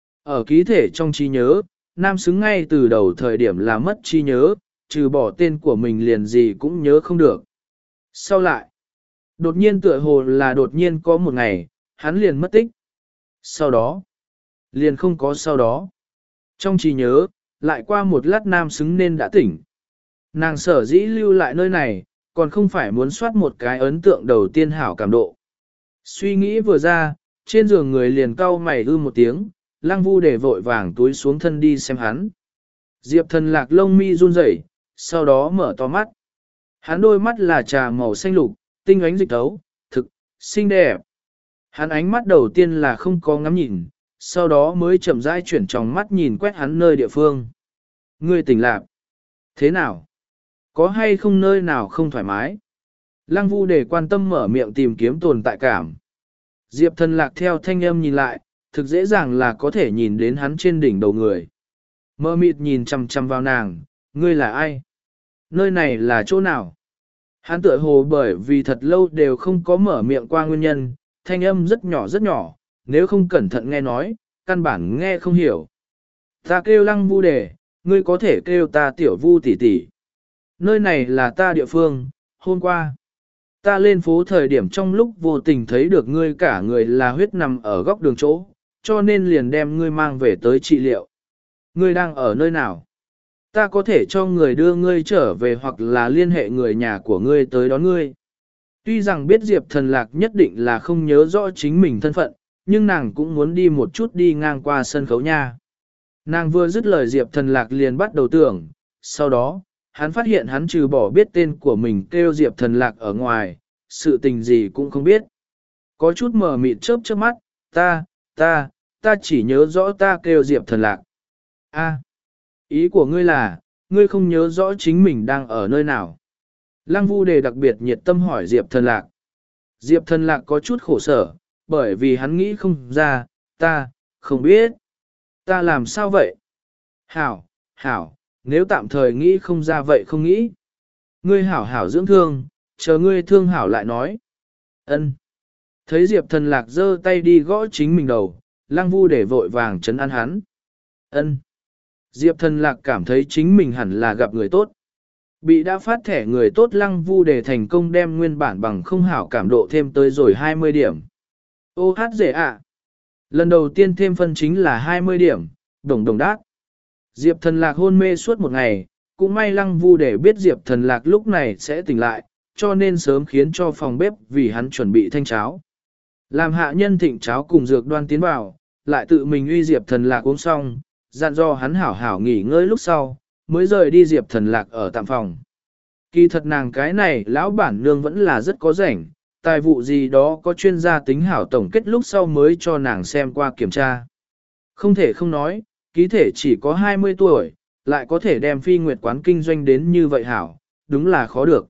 Ở ký thể trong trí nhớ, nam xứng ngay từ đầu thời điểm là mất trí nhớ, trừ bỏ tên của mình liền gì cũng nhớ không được. Sau lại, đột nhiên tựa hồ là đột nhiên có một ngày, hắn liền mất tích. Sau đó, liền không có sau đó. Trong trí nhớ, lại qua một lát nam xứng nên đã tỉnh. Nàng sở dĩ lưu lại nơi này, còn không phải muốn soát một cái ấn tượng đầu tiên hảo cảm độ. Suy nghĩ vừa ra, trên giường người liền cau mày ư một tiếng, Lăng Vu để vội vàng túi xuống thân đi xem hắn. Diệp Thần Lạc lông mi run rẩy, sau đó mở to mắt. Hắn đôi mắt là trà màu xanh lục, tinh ánh dịch tấu, thực, xinh đẹp. Hắn ánh mắt đầu tiên là không có ngắm nhìn, sau đó mới chậm rãi chuyển tròng mắt nhìn quét hắn nơi địa phương. Ngươi tỉnh lạc. Thế nào? Có hay không nơi nào không thoải mái? Lăng Vu để quan tâm mở miệng tìm kiếm tồn tại cảm. Diệp Thần Lạc theo thanh âm nhìn lại, thực dễ dàng là có thể nhìn đến hắn trên đỉnh đầu người. Mơ mịt nhìn chằm chằm vào nàng, ngươi là ai? Nơi này là chỗ nào? Hắn tựa hồ bởi vì thật lâu đều không có mở miệng qua nguyên nhân, thanh âm rất nhỏ rất nhỏ, nếu không cẩn thận nghe nói, căn bản nghe không hiểu. Ta kêu Lăng Vu đề, ngươi có thể kêu ta tiểu Vu tỷ tỷ. Nơi này là ta địa phương, hôm qua. Ta lên phố thời điểm trong lúc vô tình thấy được ngươi cả người là huyết nằm ở góc đường chỗ, cho nên liền đem ngươi mang về tới trị liệu. Ngươi đang ở nơi nào? Ta có thể cho người đưa ngươi trở về hoặc là liên hệ người nhà của ngươi tới đón ngươi. Tuy rằng biết Diệp Thần Lạc nhất định là không nhớ rõ chính mình thân phận, nhưng nàng cũng muốn đi một chút đi ngang qua sân khấu nha. Nàng vừa dứt lời Diệp Thần Lạc liền bắt đầu tưởng, sau đó, hắn phát hiện hắn trừ bỏ biết tên của mình kêu Diệp Thần Lạc ở ngoài, sự tình gì cũng không biết. Có chút mờ mịt chớp chớp mắt, ta, ta, ta chỉ nhớ rõ ta kêu Diệp Thần Lạc. A, ý của ngươi là, ngươi không nhớ rõ chính mình đang ở nơi nào. Lăng Vu Đề đặc biệt nhiệt tâm hỏi Diệp Thần Lạc. Diệp Thần Lạc có chút khổ sở, bởi vì hắn nghĩ không ra, ta, không biết. Ta làm sao vậy? Hảo, hảo, nếu tạm thời nghĩ không ra vậy không nghĩ. Ngươi hảo hảo dưỡng thương, chờ ngươi thương hảo lại nói. Ân. Thấy Diệp Thần Lạc giơ tay đi gõ chính mình đầu, Lăng Vu để vội vàng chấn an hắn. Ân. Diệp Thần Lạc cảm thấy chính mình hẳn là gặp người tốt. Bị đã phát thẻ người tốt Lăng Vu để thành công đem nguyên bản bằng không hảo cảm độ thêm tới rồi hai mươi điểm. Ô hát dễ ạ. Lần đầu tiên thêm phân chính là hai mươi điểm, đồng đồng đát. Diệp Thần Lạc hôn mê suốt một ngày, cũng may Lăng Vu để biết Diệp Thần Lạc lúc này sẽ tỉnh lại, cho nên sớm khiến cho phòng bếp vì hắn chuẩn bị thanh cháo. Làm hạ nhân thịnh cháo cùng dược đoan tiến vào, lại tự mình uy Diệp Thần Lạc uống xong, dặn do hắn hảo hảo nghỉ ngơi lúc sau, mới rời đi Diệp Thần Lạc ở tạm phòng. Kỳ thật nàng cái này lão bản nương vẫn là rất có rảnh, tài vụ gì đó có chuyên gia tính hảo tổng kết lúc sau mới cho nàng xem qua kiểm tra. Không thể không nói, ký thể chỉ có hai mươi tuổi, lại có thể đem phi nguyệt quán kinh doanh đến như vậy hảo, đúng là khó được.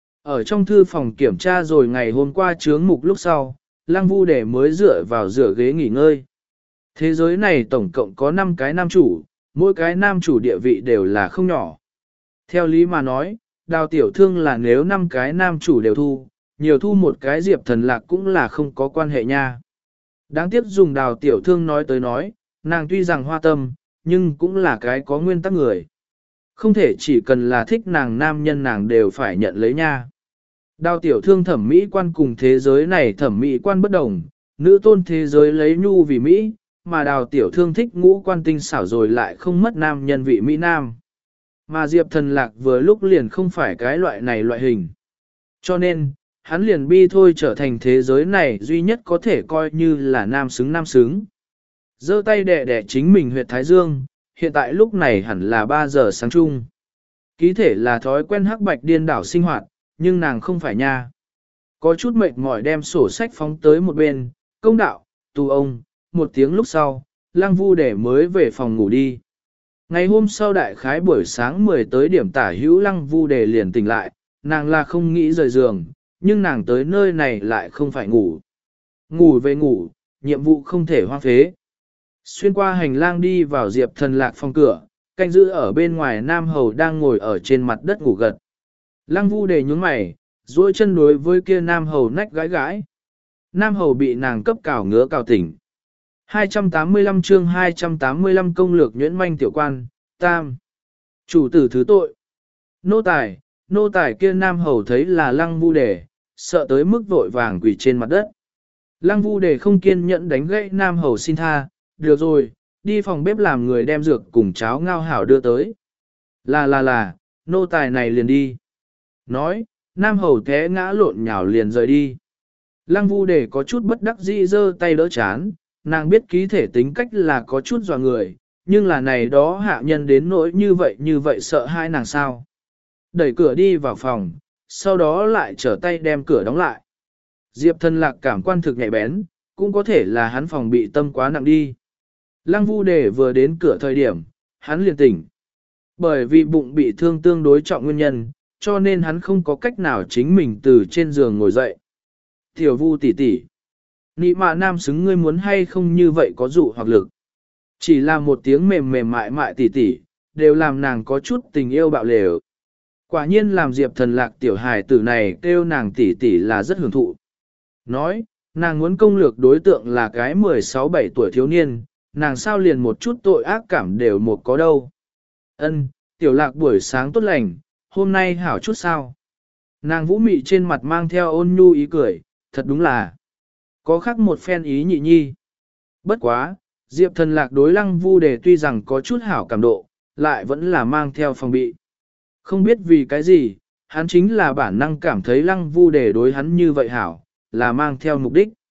Ở trong thư phòng kiểm tra rồi ngày hôm qua chướng mục lúc sau, Lăng Vu để mới dựa vào dựa ghế nghỉ ngơi. Thế giới này tổng cộng có năm cái nam chủ, mỗi cái nam chủ địa vị đều là không nhỏ. Theo lý mà nói, Đào tiểu thương là nếu năm cái nam chủ đều thu, nhiều thu một cái Diệp Thần Lạc cũng là không có quan hệ nha. Đáng tiếc dùng Đào tiểu thương nói tới nói, nàng tuy rằng hoa tâm, nhưng cũng là cái có nguyên tắc người. Không thể chỉ cần là thích nàng nam nhân nàng đều phải nhận lấy nha. Đào tiểu thương thẩm mỹ quan cùng thế giới này thẩm mỹ quan bất đồng, nữ tôn thế giới lấy nhu vì Mỹ, mà đào tiểu thương thích ngũ quan tinh xảo rồi lại không mất nam nhân vị Mỹ Nam. Mà Diệp Thần Lạc vừa lúc liền không phải cái loại này loại hình. Cho nên, hắn liền bi thôi trở thành thế giới này duy nhất có thể coi như là nam xứng nam xứng. Giơ tay đẻ đẻ chính mình huyệt thái dương, hiện tại lúc này hẳn là ba giờ sáng chung. Ký thể là thói quen hắc bạch điên đảo sinh hoạt, nhưng nàng không phải nha. Có chút mệt mỏi đem sổ sách phóng tới một bên, công đạo, tu ông, một tiếng lúc sau, Lăng Vu để mới về phòng ngủ đi. Ngày hôm sau đại khái buổi sáng mười tới điểm tả hữu Lăng Vu để liền tỉnh lại, nàng là không nghĩ rời giường, nhưng nàng tới nơi này lại không phải ngủ. Ngủ về ngủ, nhiệm vụ không thể hoang phế. Xuyên qua hành lang đi vào Diệp Thần Lạc phòng cửa, canh giữ ở bên ngoài Nam Hầu đang ngồi ở trên mặt đất ngủ gật. Lăng Vu để nhún mày, duỗi chân đối với kia Nam Hầu nách gãi gãi. Nam Hầu bị nàng cấp cào ngứa cào tỉnh. hai trăm tám mươi lăm chương hai trăm tám mươi lăm công lược nhuyễn manh tiểu quan, tam. Chủ tử thứ tội. Nô tài, nô tài kia Nam Hầu thấy là Lăng Vu đề, sợ tới mức vội vàng quỳ trên mặt đất. Lăng Vu đề không kiên nhẫn đánh gãy Nam Hầu xin tha, được rồi, đi phòng bếp làm người đem dược cùng cháo ngao hảo đưa tới. Là là là, nô tài này liền đi. Nói, Nam Hầu té ngã lộn nhào liền rời đi. Lăng Vu đề có chút bất đắc dĩ giơ tay đỡ chán, nàng biết ký thể tính cách là có chút dọa người, nhưng là này đó hạ nhân đến nỗi như vậy như vậy sợ hai nàng sao. Đẩy cửa đi vào phòng, sau đó lại trở tay đem cửa đóng lại. Diệp Thần Lạc cảm quan thực nhạy bén, cũng có thể là hắn phòng bị tâm quá nặng đi. Lăng Vu đề vừa đến cửa thời điểm, hắn liền tỉnh. Bởi vì bụng bị thương tương đối trọng nguyên nhân, cho nên hắn không có cách nào chính mình từ trên giường ngồi dậy. Tiểu Vu tỷ tỷ, nị mạ nam xứng ngươi muốn hay không như vậy có dụ hoặc lực. Chỉ là một tiếng mềm mềm mại mại tỷ tỷ, đều làm nàng có chút tình yêu bạo lều. Quả nhiên làm Diệp Thần Lạc tiểu hài tử này kêu nàng tỷ tỷ là rất hưởng thụ. Nói, nàng muốn công lược đối tượng là cái mười sáu bảy tuổi thiếu niên, nàng sao liền một chút tội ác cảm đều một có đâu. Ân, tiểu Lạc buổi sáng tốt lành, hôm nay hảo chút sao. Nàng vũ mị trên mặt mang theo ôn nhu ý cười, thật đúng là có khác một phen ý nhị nhi. Bất quá, Diệp Thần Lạc đối Lăng Vu đề tuy rằng có chút hảo cảm độ, lại vẫn là mang theo phòng bị. Không biết vì cái gì, hắn chính là bản năng cảm thấy Lăng Vu đề đối hắn như vậy hảo, là mang theo mục đích.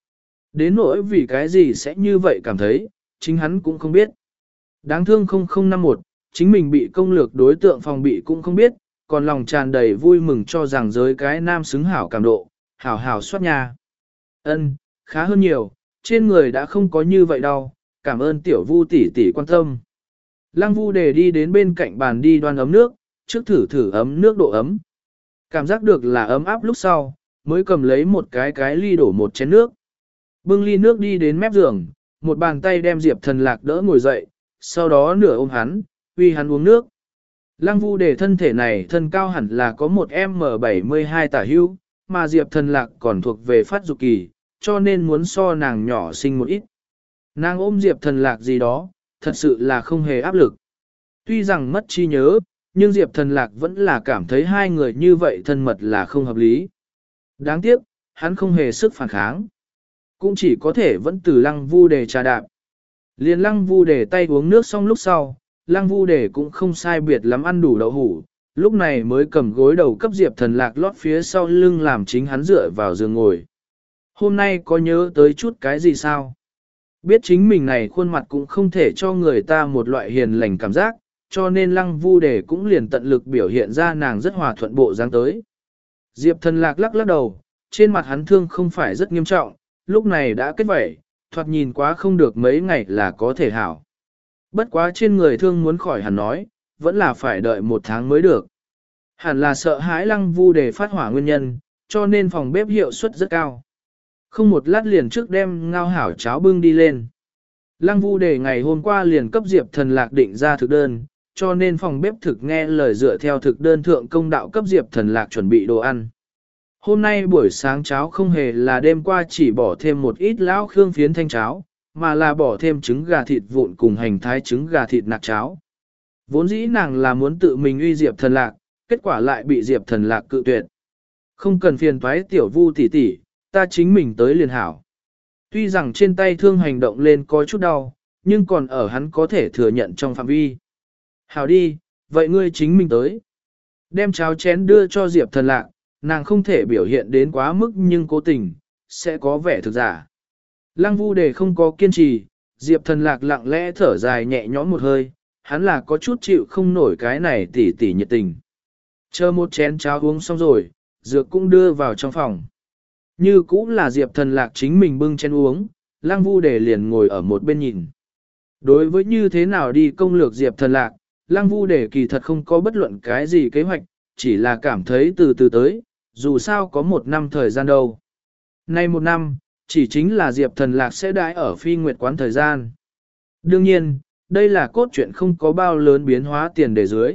Đến nỗi vì cái gì sẽ như vậy cảm thấy, chính hắn cũng không biết. Đáng thương không không năm một, chính mình bị công lược đối tượng phòng bị cũng không biết, còn lòng tràn đầy vui mừng cho rằng giới cái nam xứng hảo cảm độ, hảo hảo soát nha. Ân, khá hơn nhiều, trên người đã không có như vậy đâu, cảm ơn tiểu vu tỷ tỷ quan tâm. Lăng vu để đi đến bên cạnh bàn đi đoan ấm nước, trước thử thử ấm nước độ ấm. Cảm giác được là ấm áp lúc sau, mới cầm lấy một cái cái ly đổ một chén nước. Bưng ly nước đi đến mép giường, một bàn tay đem Diệp Thần Lạc đỡ ngồi dậy, sau đó nửa ôm hắn, uy hắn uống nước. Lăng vu để thân thể này thân cao hẳn là có một em bảy mươi hai tả hữu, mà Diệp Thần Lạc còn thuộc về phát dục kỳ, cho nên muốn so nàng nhỏ sinh một ít. Nàng ôm Diệp Thần Lạc gì đó, thật sự là không hề áp lực. Tuy rằng mất trí nhớ, nhưng Diệp Thần Lạc vẫn là cảm thấy hai người như vậy thân mật là không hợp lý. Đáng tiếc, hắn không hề sức phản kháng. Cũng chỉ có thể vẫn từ lăng vu để trà đạp. Liền lăng vu để tay uống nước xong lúc sau, lăng vu để cũng không sai biệt lắm ăn đủ đậu hủ, lúc này mới cầm gối đầu cấp Diệp Thần Lạc lót phía sau lưng làm chính hắn dựa vào giường ngồi. Hôm nay có nhớ tới chút cái gì sao? Biết chính mình này khuôn mặt cũng không thể cho người ta một loại hiền lành cảm giác, cho nên lăng vu để cũng liền tận lực biểu hiện ra nàng rất hòa thuận bộ dáng tới. Diệp Thần Lạc lắc lắc đầu, trên mặt hắn thương không phải rất nghiêm trọng, lúc này đã kết vẩy, thoạt nhìn quá không được mấy ngày là có thể hảo. Bất quá trên người thương muốn khỏi hẳn nói, vẫn là phải đợi một tháng mới được. Hẳn là sợ hãi lăng vu để phát hỏa nguyên nhân, cho nên phòng bếp hiệu suất rất cao. Không một lát liền trước đem ngao hảo cháo bưng đi lên. Lăng vu để ngày hôm qua liền cấp Diệp Thần Lạc định ra thực đơn, cho nên phòng bếp thực nghe lời dựa theo thực đơn thượng công đạo cấp Diệp Thần Lạc chuẩn bị đồ ăn. Hôm nay buổi sáng cháo không hề là đêm qua chỉ bỏ thêm một ít lão khương phiến thanh cháo, mà là bỏ thêm trứng gà thịt vụn cùng hành thái trứng gà thịt nạc cháo. Vốn dĩ nàng là muốn tự mình uy Diệp Thần Lạc, kết quả lại bị Diệp Thần Lạc cự tuyệt. Không cần phiền toái tiểu vu tỷ tỷ, ta chính mình tới liền hảo. Tuy rằng trên tay thương hành động lên có chút đau, nhưng còn ở hắn có thể thừa nhận trong phạm vi. Hảo đi, vậy ngươi chính mình tới. Đem cháo chén đưa cho Diệp Thần Lạc, nàng không thể biểu hiện đến quá mức nhưng cố tình, sẽ có vẻ thực giả. Lăng vu đề không có kiên trì, Diệp Thần Lạc lặng lẽ thở dài nhẹ nhõm một hơi, hắn là có chút chịu không nổi cái này tỉ tỉ nhiệt tình. Chờ một chén cháo uống xong rồi, dược cũng đưa vào trong phòng. Như cũng là Diệp Thần Lạc chính mình bưng chén uống, Lăng vu đề liền ngồi ở một bên nhìn. Đối với như thế nào đi công lược Diệp Thần Lạc, Lăng vu đề kỳ thật không có bất luận cái gì kế hoạch, chỉ là cảm thấy từ từ tới, dù sao có một năm thời gian đâu. Nay một năm, chỉ chính là Diệp Thần Lạc sẽ đãi ở phi nguyệt quán thời gian. Đương nhiên, đây là cốt truyện không có bao lớn biến hóa tiền đề dưới.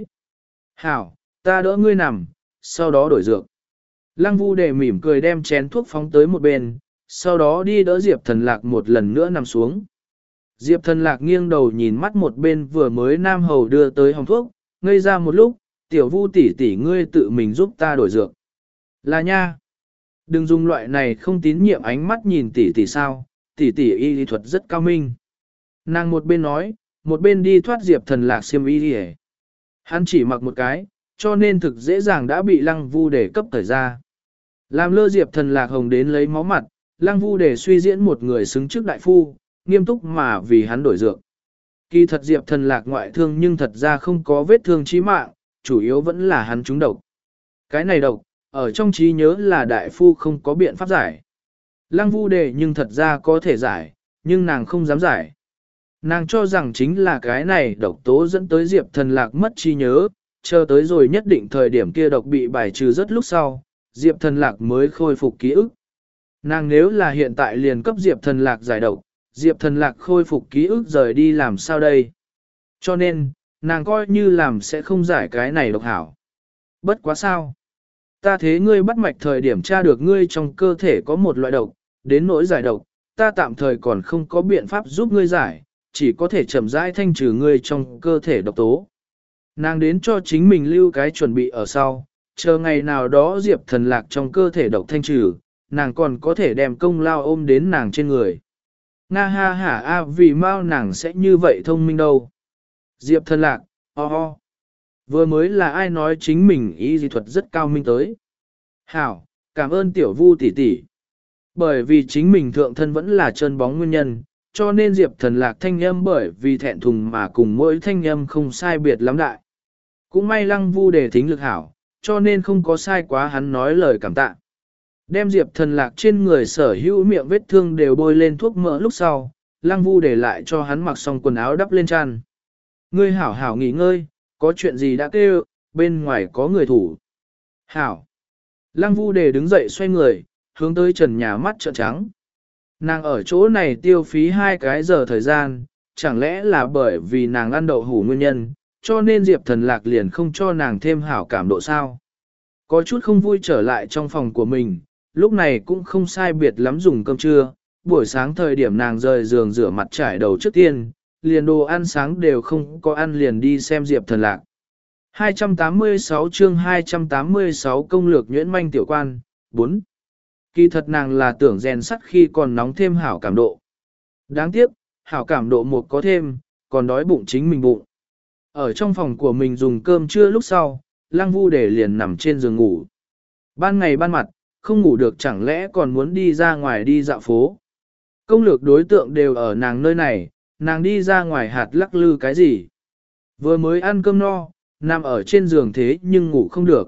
Hảo, ta đỡ ngươi nằm, sau đó đổi dược. Lăng vu đề mỉm cười đem chén thuốc phóng tới một bên, sau đó đi đỡ Diệp Thần Lạc một lần nữa nằm xuống. Diệp Thần Lạc nghiêng đầu nhìn mắt một bên vừa mới Nam Hầu đưa tới hồng thuốc, ngây ra một lúc, tiểu vu tỷ tỷ ngươi tự mình giúp ta đổi dược. Là nha. Đừng dùng loại này không tín nhiệm ánh mắt nhìn tỷ tỷ sao, tỷ tỷ y lý thuật rất cao minh. Nàng một bên nói, một bên đi thoát Diệp Thần Lạc xiêm y đi. Hắn chỉ mặc một cái, cho nên thực dễ dàng đã bị Lăng vu để cấp thời ra. Làm lơ Diệp Thần Lạc hồng đến lấy máu mặt, Lăng vu để suy diễn một người xứng trước đại phu, nghiêm túc mà vì hắn đổi dược. Kỳ thật Diệp Thần Lạc ngoại thương nhưng thật ra không có vết thương chí mạng, chủ yếu vẫn là hắn trúng độc. Cái này độc, ở trong trí nhớ là đại phu không có biện pháp giải. Lăng vu đề nhưng thật ra có thể giải, nhưng nàng không dám giải. Nàng cho rằng chính là cái này độc tố dẫn tới Diệp Thần Lạc mất trí nhớ, chờ tới rồi nhất định thời điểm kia độc bị bài trừ rất lúc sau, Diệp Thần Lạc mới khôi phục ký ức. Nàng nếu là hiện tại liền cấp Diệp Thần Lạc giải độc, Diệp Thần Lạc khôi phục ký ức rời đi làm sao đây? Cho nên, nàng coi như làm sẽ không giải cái này độc hảo. Bất quá sao? Ta thế ngươi bắt mạch thời điểm tra được ngươi trong cơ thể có một loại độc, đến nỗi giải độc, ta tạm thời còn không có biện pháp giúp ngươi giải, chỉ có thể chậm rãi thanh trừ ngươi trong cơ thể độc tố. Nàng đến cho chính mình lưu cái chuẩn bị ở sau, chờ ngày nào đó Diệp Thần Lạc trong cơ thể độc thanh trừ, nàng còn có thể đem công lao ôm đến nàng trên người. Nga ha hả a vì mau nàng sẽ như vậy thông minh đâu. Diệp Thần Lạc, ho oh, ho. Oh. Vừa mới là ai nói chính mình y dị thuật rất cao minh tới. Hảo, cảm ơn tiểu vu tỷ tỷ. Bởi vì chính mình thượng thân vẫn là chân bóng nguyên nhân, cho nên Diệp Thần Lạc thanh âm bởi vì thẹn thùng mà cùng mỗi thanh âm không sai biệt lắm đại. Cũng may Lăng Vu Đề thính lực hảo, cho nên không có sai quá hắn nói lời cảm tạ. Đem Diệp Thần Lạc trên người sở hữu miệng vết thương đều bôi lên thuốc mỡ lúc sau, Lăng Vu để lại cho hắn mặc xong quần áo đắp lên chăn. Ngươi hảo hảo nghỉ ngơi, có chuyện gì đã kêu, bên ngoài có người thủ. Hảo. Lăng Vu để đứng dậy xoay người, hướng tới trần nhà mắt trợn trắng. Nàng ở chỗ này tiêu phí hai cái giờ thời gian, chẳng lẽ là bởi vì nàng ăn đậu hủ nguyên nhân, cho nên Diệp Thần Lạc liền không cho nàng thêm hảo cảm độ sao. Có chút không vui trở lại trong phòng của mình, lúc này cũng không sai biệt lắm dùng cơm trưa, buổi sáng thời điểm nàng rời giường rửa mặt trải đầu trước tiên, liền đồ ăn sáng đều không có ăn liền đi xem Diệp Thần Lạc. hai trăm tám mươi sáu chương hai trăm tám mươi sáu công lược nhuyễn manh tiểu quan, bốn. Kỳ thật nàng là tưởng rèn sắt khi còn nóng thêm hảo cảm độ. Đáng tiếc, hảo cảm độ một có thêm, còn đói bụng chính mình bụng. Ở trong phòng của mình dùng cơm trưa lúc sau, Lăng Vu để liền nằm trên giường ngủ. Ban ngày ban mặt, không ngủ được chẳng lẽ còn muốn đi ra ngoài đi dạo phố. Công lược đối tượng đều ở nàng nơi này, nàng đi ra ngoài hạt lắc lư cái gì. Vừa mới ăn cơm no, nằm ở trên giường thế nhưng ngủ không được.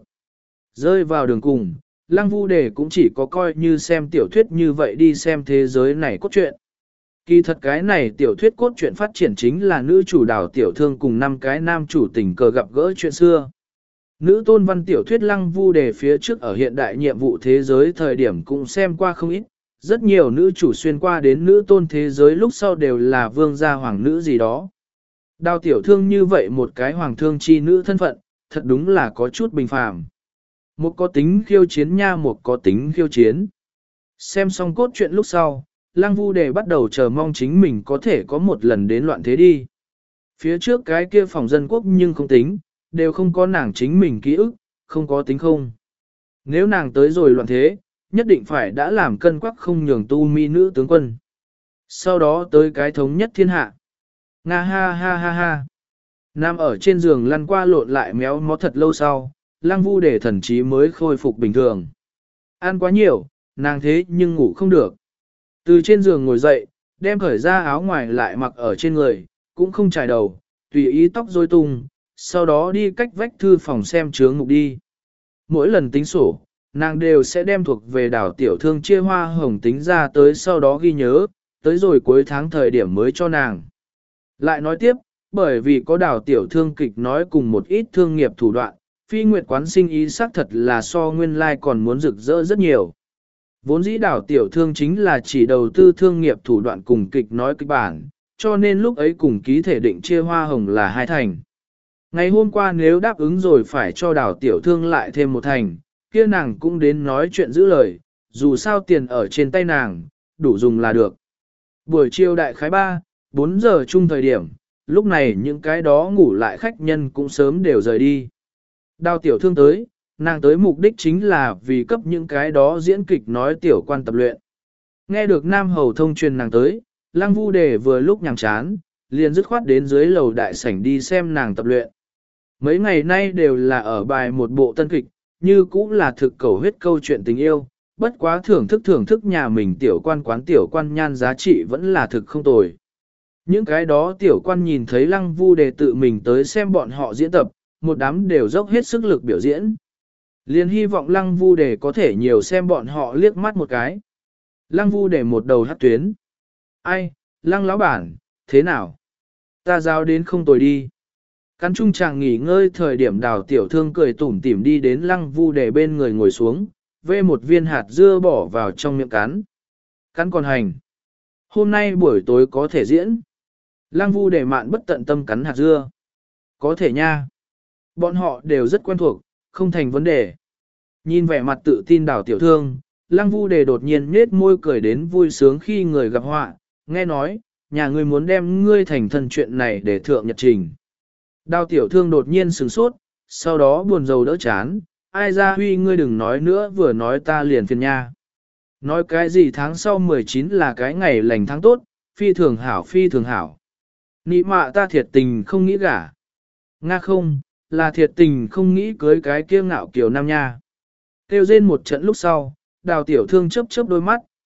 Rơi vào đường cùng, Lăng Vu Đề cũng chỉ có coi như xem tiểu thuyết như vậy đi xem thế giới này cốt truyện. Kỳ thật cái này tiểu thuyết cốt truyện phát triển chính là nữ chủ đảo tiểu thương cùng năm cái nam chủ tình cờ gặp gỡ chuyện xưa. Nữ tôn văn tiểu thuyết Lăng Vu Đề phía trước ở hiện đại nhiệm vụ thế giới thời điểm cũng xem qua không ít, rất nhiều nữ chủ xuyên qua đến nữ tôn thế giới lúc sau đều là vương gia hoàng nữ gì đó. Đào tiểu thương như vậy một cái hoàng thương chi nữ thân phận, thật đúng là có chút bình phàm. Một có tính khiêu chiến nha, một có tính khiêu chiến. Xem xong cốt truyện lúc sau, Lăng Vu Đề bắt đầu chờ mong chính mình có thể có một lần đến loạn thế đi. Phía trước cái kia phòng dân quốc nhưng không tính, đều không có nàng chính mình ký ức, không có tính không. Nếu nàng tới rồi loạn thế, nhất định phải đã làm cân quắc không nhường tu mi nữ tướng quân. Sau đó tới cái thống nhất thiên hạ. Nga ha ha ha ha. Nam ở trên giường lăn qua lộn lại méo mó thật lâu sau, Lăng Vu Đề thần trí mới khôi phục bình thường. Ăn quá nhiều, nàng thế nhưng ngủ không được. Từ trên giường ngồi dậy, đem khởi ra áo ngoài lại mặc ở trên người, cũng không trải đầu, tùy ý tóc rối tung, sau đó đi cách vách thư phòng xem chướng mục đi. Mỗi lần tính sổ, nàng đều sẽ đem thuộc về đảo tiểu thương chia hoa hồng tính ra tới sau đó ghi nhớ, tới rồi cuối tháng thời điểm mới cho nàng. Lại nói tiếp, bởi vì có đảo tiểu thương kịch nói cùng một ít thương nghiệp thủ đoạn, phi nguyệt quán sinh ý xác thật là so nguyên lai like còn muốn rực rỡ rất nhiều. Vốn dĩ đảo tiểu thương chính là chỉ đầu tư thương nghiệp thủ đoạn cùng kịch nói kịch bản, cho nên lúc ấy cùng ký thể định chia hoa hồng là hai thành. Ngày hôm qua nếu đáp ứng rồi phải cho đảo tiểu thương lại thêm một thành, kia nàng cũng đến nói chuyện giữ lời, dù sao tiền ở trên tay nàng, đủ dùng là được. Buổi chiều đại khái ba, bốn giờ chung thời điểm, lúc này những cái đó ngủ lại khách nhân cũng sớm đều rời đi. Đào tiểu thương tới, nàng tới mục đích chính là vì cấp những cái đó diễn kịch nói tiểu quan tập luyện. Nghe được Nam Hầu thông truyền nàng tới, Lăng Vu Đề vừa lúc nhàm chán, liền dứt khoát đến dưới lầu đại sảnh đi xem nàng tập luyện. Mấy ngày nay đều là ở bài một bộ tân kịch, như cũng là thực cầu huyết câu chuyện tình yêu, bất quá thưởng thức thưởng thức nhà mình tiểu quan quán tiểu quan nhan giá trị vẫn là thực không tồi. Những cái đó tiểu quan nhìn thấy Lăng Vu Đề tự mình tới xem bọn họ diễn tập, một đám đều dốc hết sức lực biểu diễn. Liền hy vọng Lăng Vu Đề có thể nhiều xem bọn họ liếc mắt một cái. Lăng Vu Đề một đầu hát tuyến. Ai, Lăng lão bản, thế nào? Ta giao đến không tồi đi. Cắn chung chàng nghỉ ngơi thời điểm đào tiểu thương cười tủm tỉm đi đến Lăng Vu Đề bên người ngồi xuống, vê một viên hạt dưa bỏ vào trong miệng cắn. Cắn còn hành. Hôm nay buổi tối có thể diễn. Lăng Vu Đề mạn bất tận tâm cắn hạt dưa. Có thể nha. Bọn họ đều rất quen thuộc, không thành vấn đề. Nhìn vẻ mặt tự tin đào tiểu thương, Lăng Vu Đề đột nhiên nết môi cười đến vui sướng khi người gặp họa, nghe nói, nhà ngươi muốn đem ngươi thành thân chuyện này để thượng nhật trình. Đào tiểu thương đột nhiên sửng sốt, sau đó buồn rầu đỡ chán, ai ra huy ngươi đừng nói nữa vừa nói ta liền phiền nha. Nói cái gì tháng sau mười chín là cái ngày lành tháng tốt, phi thường hảo phi thường hảo. Nị mạ ta thiệt tình không nghĩ gả. Nga không, là thiệt tình không nghĩ cưới cái kia ngạo kiều nam nha. Kêu rên một trận lúc sau, đào tiểu thương chớp chớp đôi mắt,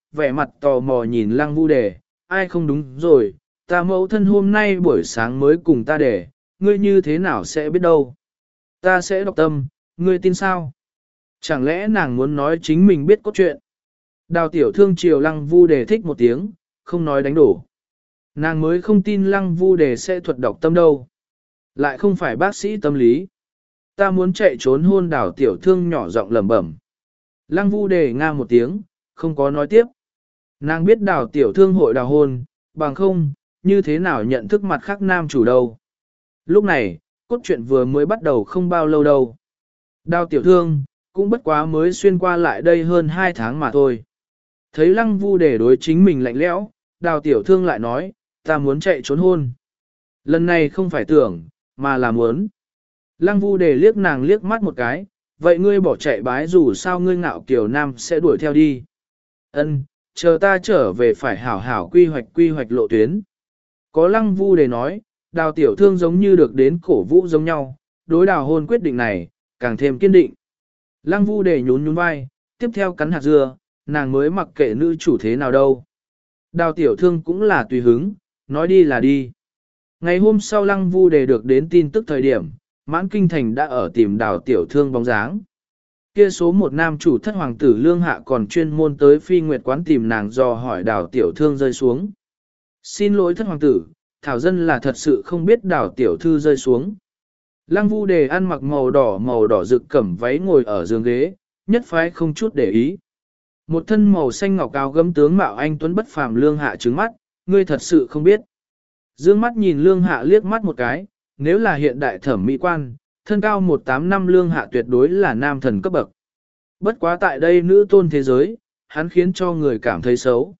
vẻ mặt tò mò nhìn lăng vu đề, ai không đúng rồi, ta mẫu thân hôm nay buổi sáng mới cùng ta để, ngươi như thế nào sẽ biết đâu. Ta sẽ đọc tâm, ngươi tin sao? Chẳng lẽ nàng muốn nói chính mình biết cốt truyện? Đào tiểu thương chiều lăng vu đề thích một tiếng, không nói đánh đổ. Nàng mới không tin lăng vu đề sẽ thuật đọc tâm đâu. Lại không phải bác sĩ tâm lý. Ta muốn chạy trốn hôn đào tiểu thương nhỏ giọng lẩm bẩm. Lăng vu đề nga một tiếng, không có nói tiếp. Nàng biết đào tiểu thương hội đào hôn, bằng không, như thế nào nhận thức mặt khác nam chủ đâu. Lúc này, cốt truyện vừa mới bắt đầu không bao lâu đâu. Đào tiểu thương, cũng bất quá mới xuyên qua lại đây hơn hai tháng mà thôi. Thấy lăng vu đề đối chính mình lạnh lẽo, đào tiểu thương lại nói, ta muốn chạy trốn hôn. Lần này không phải tưởng, mà là muốn. Lăng vu đề liếc nàng liếc mắt một cái, vậy ngươi bỏ chạy bái dù sao ngươi ngạo kiều nam sẽ đuổi theo đi. Ân, chờ ta trở về phải hảo hảo quy hoạch quy hoạch lộ tuyến. Có lăng vu đề nói, đào tiểu thương giống như được đến cổ vũ giống nhau, đối đào hôn quyết định này, càng thêm kiên định. Lăng vu đề nhún nhún vai, tiếp theo cắn hạt dưa, nàng mới mặc kệ nữ chủ thế nào đâu. Đào tiểu thương cũng là tùy hứng, nói đi là đi. Ngày hôm sau lăng vu đề được đến tin tức thời điểm, mãn kinh thành đã ở tìm đào tiểu thương bóng dáng. Kia số một nam chủ thất hoàng tử lương hạ còn chuyên môn tới phi nguyệt quán tìm nàng dò hỏi đào tiểu thương rơi xuống. Xin lỗi thất hoàng tử, thảo dân là thật sự không biết đào tiểu thư rơi xuống. Lăng vu đề ăn mặc màu đỏ màu đỏ rực cẩm váy ngồi ở giường ghế, nhất phái không chút để ý. Một thân màu xanh ngọc áo gấm tướng mạo anh tuấn bất phàm lương hạ trứng mắt, ngươi thật sự không biết. Dương mắt nhìn lương hạ liếc mắt một cái, nếu là hiện đại thẩm mỹ quan, thân cao một tám năm lương hạ tuyệt đối là nam thần cấp bậc. Bất quá tại đây nữ tôn thế giới, hắn khiến cho người cảm thấy xấu.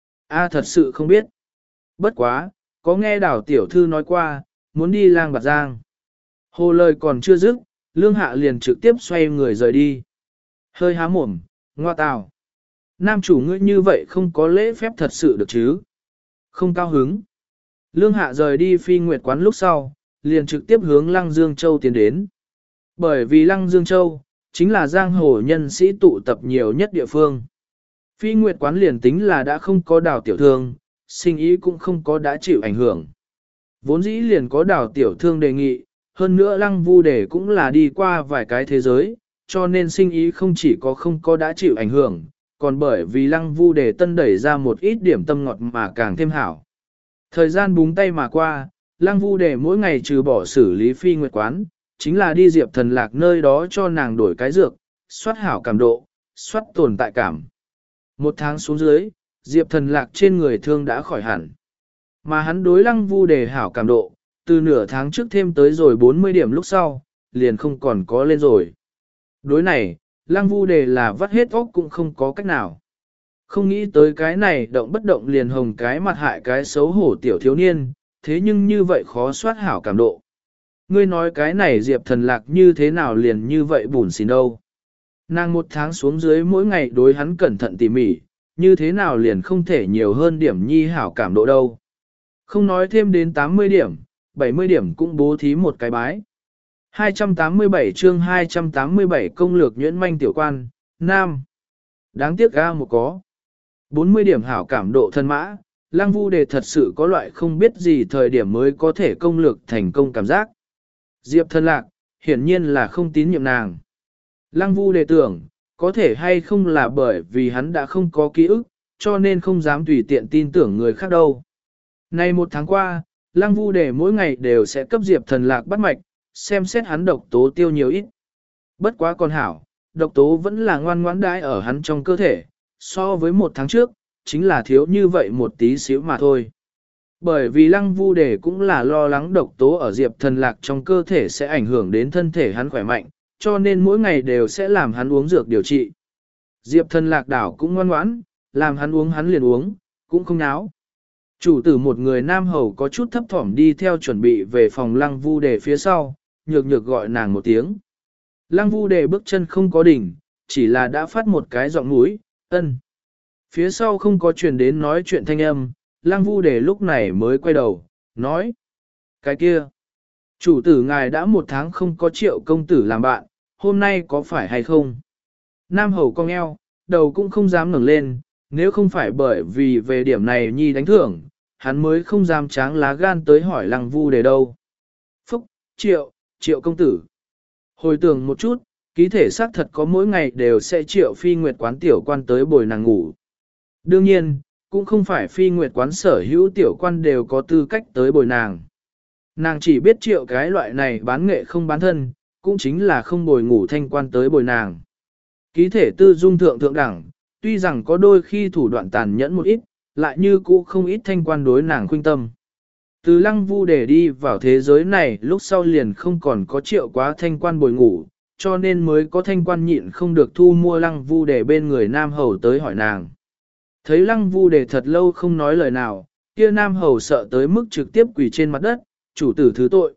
A thật sự không biết. Bất quá, có nghe đảo tiểu thư nói qua, muốn đi lang bạt giang. Hồ lời còn chưa dứt, lương hạ liền trực tiếp xoay người rời đi. Hơi há mồm, ngoa tào. Nam chủ ngươi như vậy không có lễ phép thật sự được chứ. Không cao hứng. Lương hạ rời đi phi nguyệt quán lúc sau, liền trực tiếp hướng Lăng Dương Châu tiến đến. Bởi vì Lăng Dương Châu, chính là giang hồ nhân sĩ tụ tập nhiều nhất địa phương. Phi nguyệt quán liền tính là đã không có đào tiểu thương, sinh ý cũng không có đã chịu ảnh hưởng. Vốn dĩ liền có đào tiểu thương đề nghị, hơn nữa Lăng Vu Đề cũng là đi qua vài cái thế giới, cho nên sinh ý không chỉ có không có đã chịu ảnh hưởng, còn bởi vì Lăng Vu Đề tân đẩy ra một ít điểm tâm ngọt mà càng thêm hảo. Thời gian búng tay mà qua, Lăng Vu Đề mỗi ngày trừ bỏ xử lý phi nguyệt quán, chính là đi Diệp Thần Lạc nơi đó cho nàng đổi cái dược, soát hảo cảm độ, soát tồn tại cảm. Một tháng xuống dưới, Diệp Thần Lạc trên người thương đã khỏi hẳn. Mà hắn đối Lăng Vu Đề hảo cảm độ, từ nửa tháng trước thêm tới rồi bốn mươi điểm lúc sau, liền không còn có lên rồi. Đối này, Lăng Vu Đề là vắt hết óc cũng không có cách nào. Không nghĩ tới cái này động bất động liền hồng cái mặt hại cái xấu hổ tiểu thiếu niên, thế nhưng như vậy khó soát hảo cảm độ. Ngươi nói cái này Diệp Thần Lạc như thế nào liền như vậy bùn xỉn đâu. Nàng một tháng xuống dưới mỗi ngày đối hắn cẩn thận tỉ mỉ, như thế nào liền không thể nhiều hơn điểm nhi hảo cảm độ đâu. Không nói thêm đến tám mươi điểm, bảy mươi điểm cũng bố thí một cái bái. hai trăm tám mươi bảy chương hai trăm tám mươi bảy công lược nhuyễn manh tiểu quan, Nam. Đáng tiếc ga một có. bốn mươi điểm hảo cảm độ thân mã, Lăng Vu Đề thật sự có loại không biết gì thời điểm mới có thể công lược thành công cảm giác. Diệp Thần Lạc, hiển nhiên là không tín nhiệm nàng. Lăng Vu Đề tưởng, có thể hay không là bởi vì hắn đã không có ký ức, cho nên không dám tùy tiện tin tưởng người khác đâu. Nay một tháng qua, Lăng Vu Đề mỗi ngày đều sẽ cấp Diệp Thần Lạc bắt mạch, xem xét hắn độc tố tiêu nhiều ít. Bất quá còn hảo, độc tố vẫn là ngoan ngoãn đãi ở hắn trong cơ thể, so với một tháng trước, chính là thiếu như vậy một tí xíu mà thôi. Bởi vì Lăng Vu Đề cũng là lo lắng độc tố ở Diệp Thần Lạc trong cơ thể sẽ ảnh hưởng đến thân thể hắn khỏe mạnh, cho nên mỗi ngày đều sẽ làm hắn uống dược điều trị. Diệp Thần Lạc đảo cũng ngoan ngoãn, làm hắn uống hắn liền uống, cũng không náo. Chủ tử một người nam hầu có chút thấp thỏm đi theo chuẩn bị về phòng Lăng Vu Đề phía sau, nhược nhược gọi nàng một tiếng. Lăng Vu Đề bước chân không có đỉnh, chỉ là đã phát một cái giọng mũi, ân. Phía sau không có truyền đến nói chuyện thanh âm, Lăng Vu Đề lúc này mới quay đầu, nói. Cái kia, chủ tử ngài đã một tháng không có triệu công tử làm bạn, hôm nay có phải hay không? Nam hầu cong eo, đầu cũng không dám ngẩng lên, Nếu không phải bởi vì về điểm này nhi đánh thưởng, hắn mới không dám tráng lá gan tới hỏi lăng vu để đâu. Phúc, triệu, triệu công tử. Hồi tưởng một chút, ký thể xác thật có mỗi ngày đều sẽ triệu phi nguyệt quán tiểu quan tới bồi nàng ngủ. Đương nhiên, cũng không phải phi nguyệt quán sở hữu tiểu quan đều có tư cách tới bồi nàng. Nàng chỉ biết triệu cái loại này bán nghệ không bán thân, cũng chính là không bồi ngủ thanh quan tới bồi nàng. Ký thể tư dung thượng thượng đẳng, tuy rằng có đôi khi thủ đoạn tàn nhẫn một ít, lại như cũ không ít thanh quan đối nàng khuynh tâm. Từ lăng vu để đi vào thế giới này lúc sau liền không còn có triệu quá thanh quan bồi ngủ, cho nên mới có thanh quan nhịn không được thu mua lăng vu để bên người nam hầu tới hỏi nàng. Thấy lăng vu để thật lâu không nói lời nào, kia nam hầu sợ tới mức trực tiếp quỳ trên mặt đất, chủ tử thứ tội.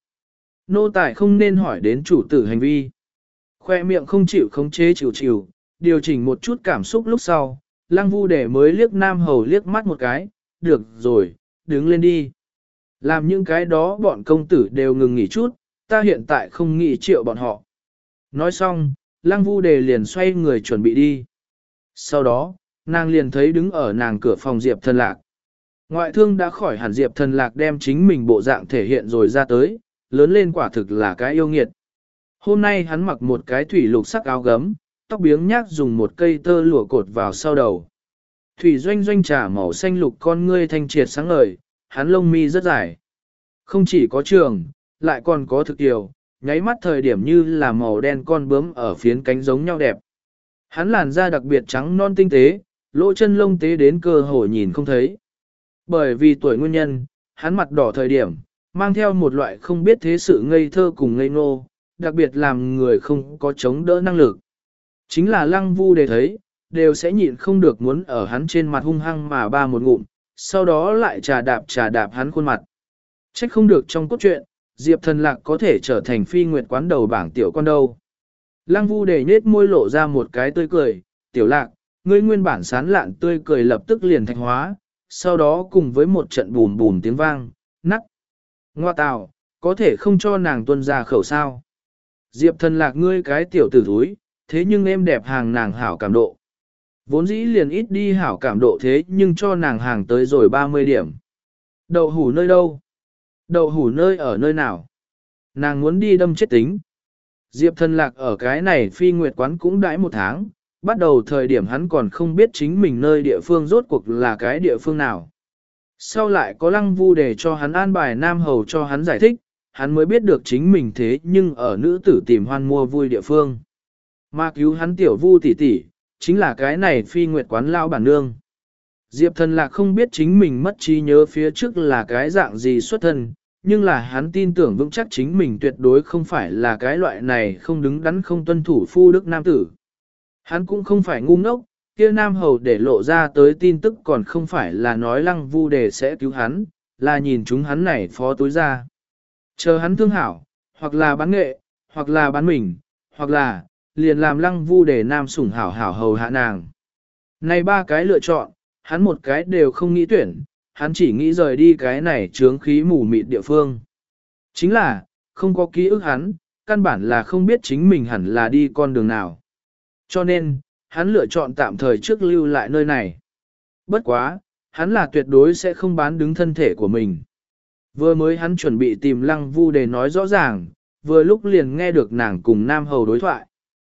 Nô tài không nên hỏi đến chủ tử hành vi. Khoe miệng không chịu khống chế chịu chịu, điều chỉnh một chút cảm xúc lúc sau, lăng vu để mới liếc nam hầu liếc mắt một cái, được rồi, đứng lên đi. Làm những cái đó bọn công tử đều ngừng nghỉ chút, ta hiện tại không nghĩ triệu bọn họ. Nói xong, lăng vu đề liền xoay người chuẩn bị đi. Sau đó, nàng liền thấy đứng ở nàng cửa phòng Diệp Thần Lạc. Ngoại thương đã khỏi hẳn Diệp Thần Lạc đem chính mình bộ dạng thể hiện rồi ra tới, lớn lên quả thực là cái yêu nghiệt. Hôm nay hắn mặc một cái thủy lục sắc áo gấm, tóc biếng nhác dùng một cây tơ lụa cột vào sau đầu. Thủy doanh doanh trà màu xanh lục con ngươi thanh triệt sáng ngời, hắn lông mi rất dài. Không chỉ có trường, lại còn có thực điều, nháy mắt thời điểm như là màu đen con bướm ở phiến cánh giống nhau đẹp. Hắn làn da đặc biệt trắng non tinh tế, lỗ chân lông tế đến cơ hồ nhìn không thấy. Bởi vì tuổi nguyên nhân, hắn mặt đỏ thời điểm, mang theo một loại không biết thế sự ngây thơ cùng ngây ngô, đặc biệt làm người không có chống đỡ năng lực. Chính là lăng vu để thấy, đều sẽ nhịn không được muốn ở hắn trên mặt hung hăng mà ba một ngụm, sau đó lại trà đạp trà đạp hắn khuôn mặt. Trách không được trong cốt truyện, Diệp Thần Lạc có thể trở thành phi nguyệt quán đầu bảng tiểu con đâu. Lăng vu để nết môi lộ ra một cái tươi cười, tiểu lạc, ngươi nguyên bản sán lạn tươi cười lập tức liền thành hóa, sau đó cùng với một trận bùm bùm tiếng vang, nắc. Ngoa tào, có thể không cho nàng tuân ra khẩu sao. Diệp Thần Lạc ngươi cái tiểu tử thúi, thế nhưng em đẹp hàng nàng hảo cảm độ. Vốn dĩ liền ít đi hảo cảm độ thế nhưng cho nàng hàng tới rồi ba mươi điểm. Đậu hủ nơi đâu? Đậu hủ nơi ở nơi nào? Nàng muốn đi đâm chết tính. Diệp Thần Lạc ở cái này phi nguyệt quán cũng đãi một tháng, bắt đầu thời điểm hắn còn không biết chính mình nơi địa phương rốt cuộc là cái địa phương nào. Sau lại có lăng vu để cho hắn an bài nam hầu cho hắn giải thích, hắn mới biết được chính mình thế nhưng ở nữ tử tìm hoan mua vui địa phương. Mà cứu hắn tiểu vu tỷ tỷ, chính là cái này phi nguyệt quán lao bản nương. Diệp Thần Lạc không biết chính mình mất trí nhớ phía trước là cái dạng gì xuất thân, nhưng là hắn tin tưởng vững chắc chính mình tuyệt đối không phải là cái loại này không đứng đắn không tuân thủ phu đức nam tử. Hắn cũng không phải ngu ngốc, kia nam hầu để lộ ra tới tin tức còn không phải là nói lăng vu đề sẽ cứu hắn, là nhìn chúng hắn này phó túi ra. Chờ hắn thương hảo, hoặc là bán nghệ, hoặc là bán mình, hoặc là, liền làm lăng vu đề nam sủng hảo hảo hầu hạ nàng. Này ba cái lựa chọn, hắn một cái đều không nghĩ tuyển, hắn chỉ nghĩ rời đi cái này chướng khí mù mịt địa phương. Chính là, không có ký ức hắn, căn bản là không biết chính mình hẳn là đi con đường nào. Cho nên, hắn lựa chọn tạm thời trước lưu lại nơi này. Bất quá, hắn là tuyệt đối sẽ không bán đứng thân thể của mình. Vừa mới hắn chuẩn bị tìm lăng vu để nói rõ ràng, vừa lúc liền nghe được nàng cùng nam hầu đối thoại.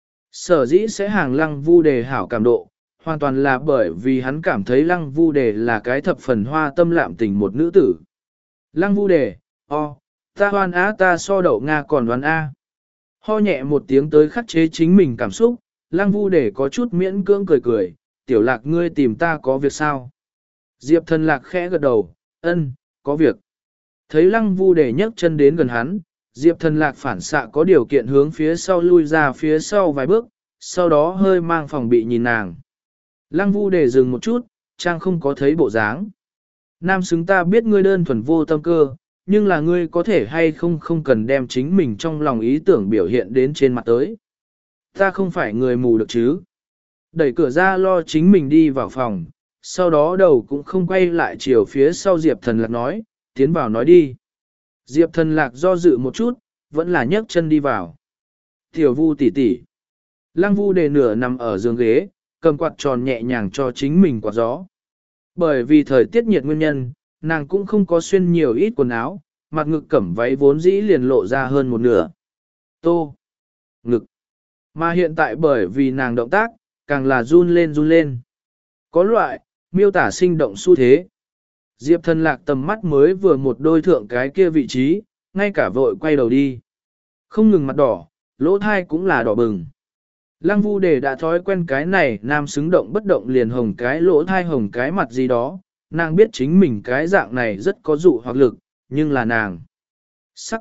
Sở dĩ sẽ hàng lăng vu đề hảo cảm độ, hoàn toàn là bởi vì hắn cảm thấy lăng vu đề là cái thập phần hoa tâm lạm tình một nữ tử. Lăng vu đề, o, ta hoan á ta so đậu Nga còn đoán A. Ho nhẹ một tiếng tới khắc chế chính mình cảm xúc, lăng vu đề có chút miễn cưỡng cười cười, tiểu lạc ngươi tìm ta có việc sao? Diệp Thần Lạc khẽ gật đầu, ân, có việc. Thấy lăng vu đề nhấc chân đến gần hắn, Diệp Thần Lạc phản xạ có điều kiện hướng phía sau lui ra phía sau vài bước, sau đó hơi mang phòng bị nhìn nàng. Lăng vu đề dừng một chút, trang không có thấy bộ dáng. Nam xứng ta biết ngươi đơn thuần vô tâm cơ, nhưng là ngươi có thể hay không không cần đem chính mình trong lòng ý tưởng biểu hiện đến trên mặt tới. Ta không phải người mù được chứ. Đẩy cửa ra lo chính mình đi vào phòng, sau đó đầu cũng không quay lại chiều phía sau Diệp Thần Lạc nói, tiến vào nói đi. Diệp Thần Lạc do dự một chút, vẫn là nhấc chân đi vào. Tiểu vu tỷ tỷ. Lăng vu đề nửa nằm ở giường ghế, cầm quạt tròn nhẹ nhàng cho chính mình quạt gió. Bởi vì thời tiết nhiệt nguyên nhân, nàng cũng không có xuyên nhiều ít quần áo, mặt ngực cẩm váy vốn dĩ liền lộ ra hơn một nửa. Tô, ngực. Mà hiện tại bởi vì nàng động tác, càng là run lên run lên. Có loại, miêu tả sinh động xu thế. Diệp Thần Lạc tầm mắt mới vừa một đôi thượng cái kia vị trí, ngay cả vội quay đầu đi. Không ngừng mặt đỏ, lỗ thai cũng là đỏ bừng. Lăng Vu Đề đã thói quen cái này, nam xứng động bất động liền hồng cái lỗ thai hồng cái mặt gì đó, nàng biết chính mình cái dạng này rất có dụ hoặc lực, nhưng là nàng. Sắc.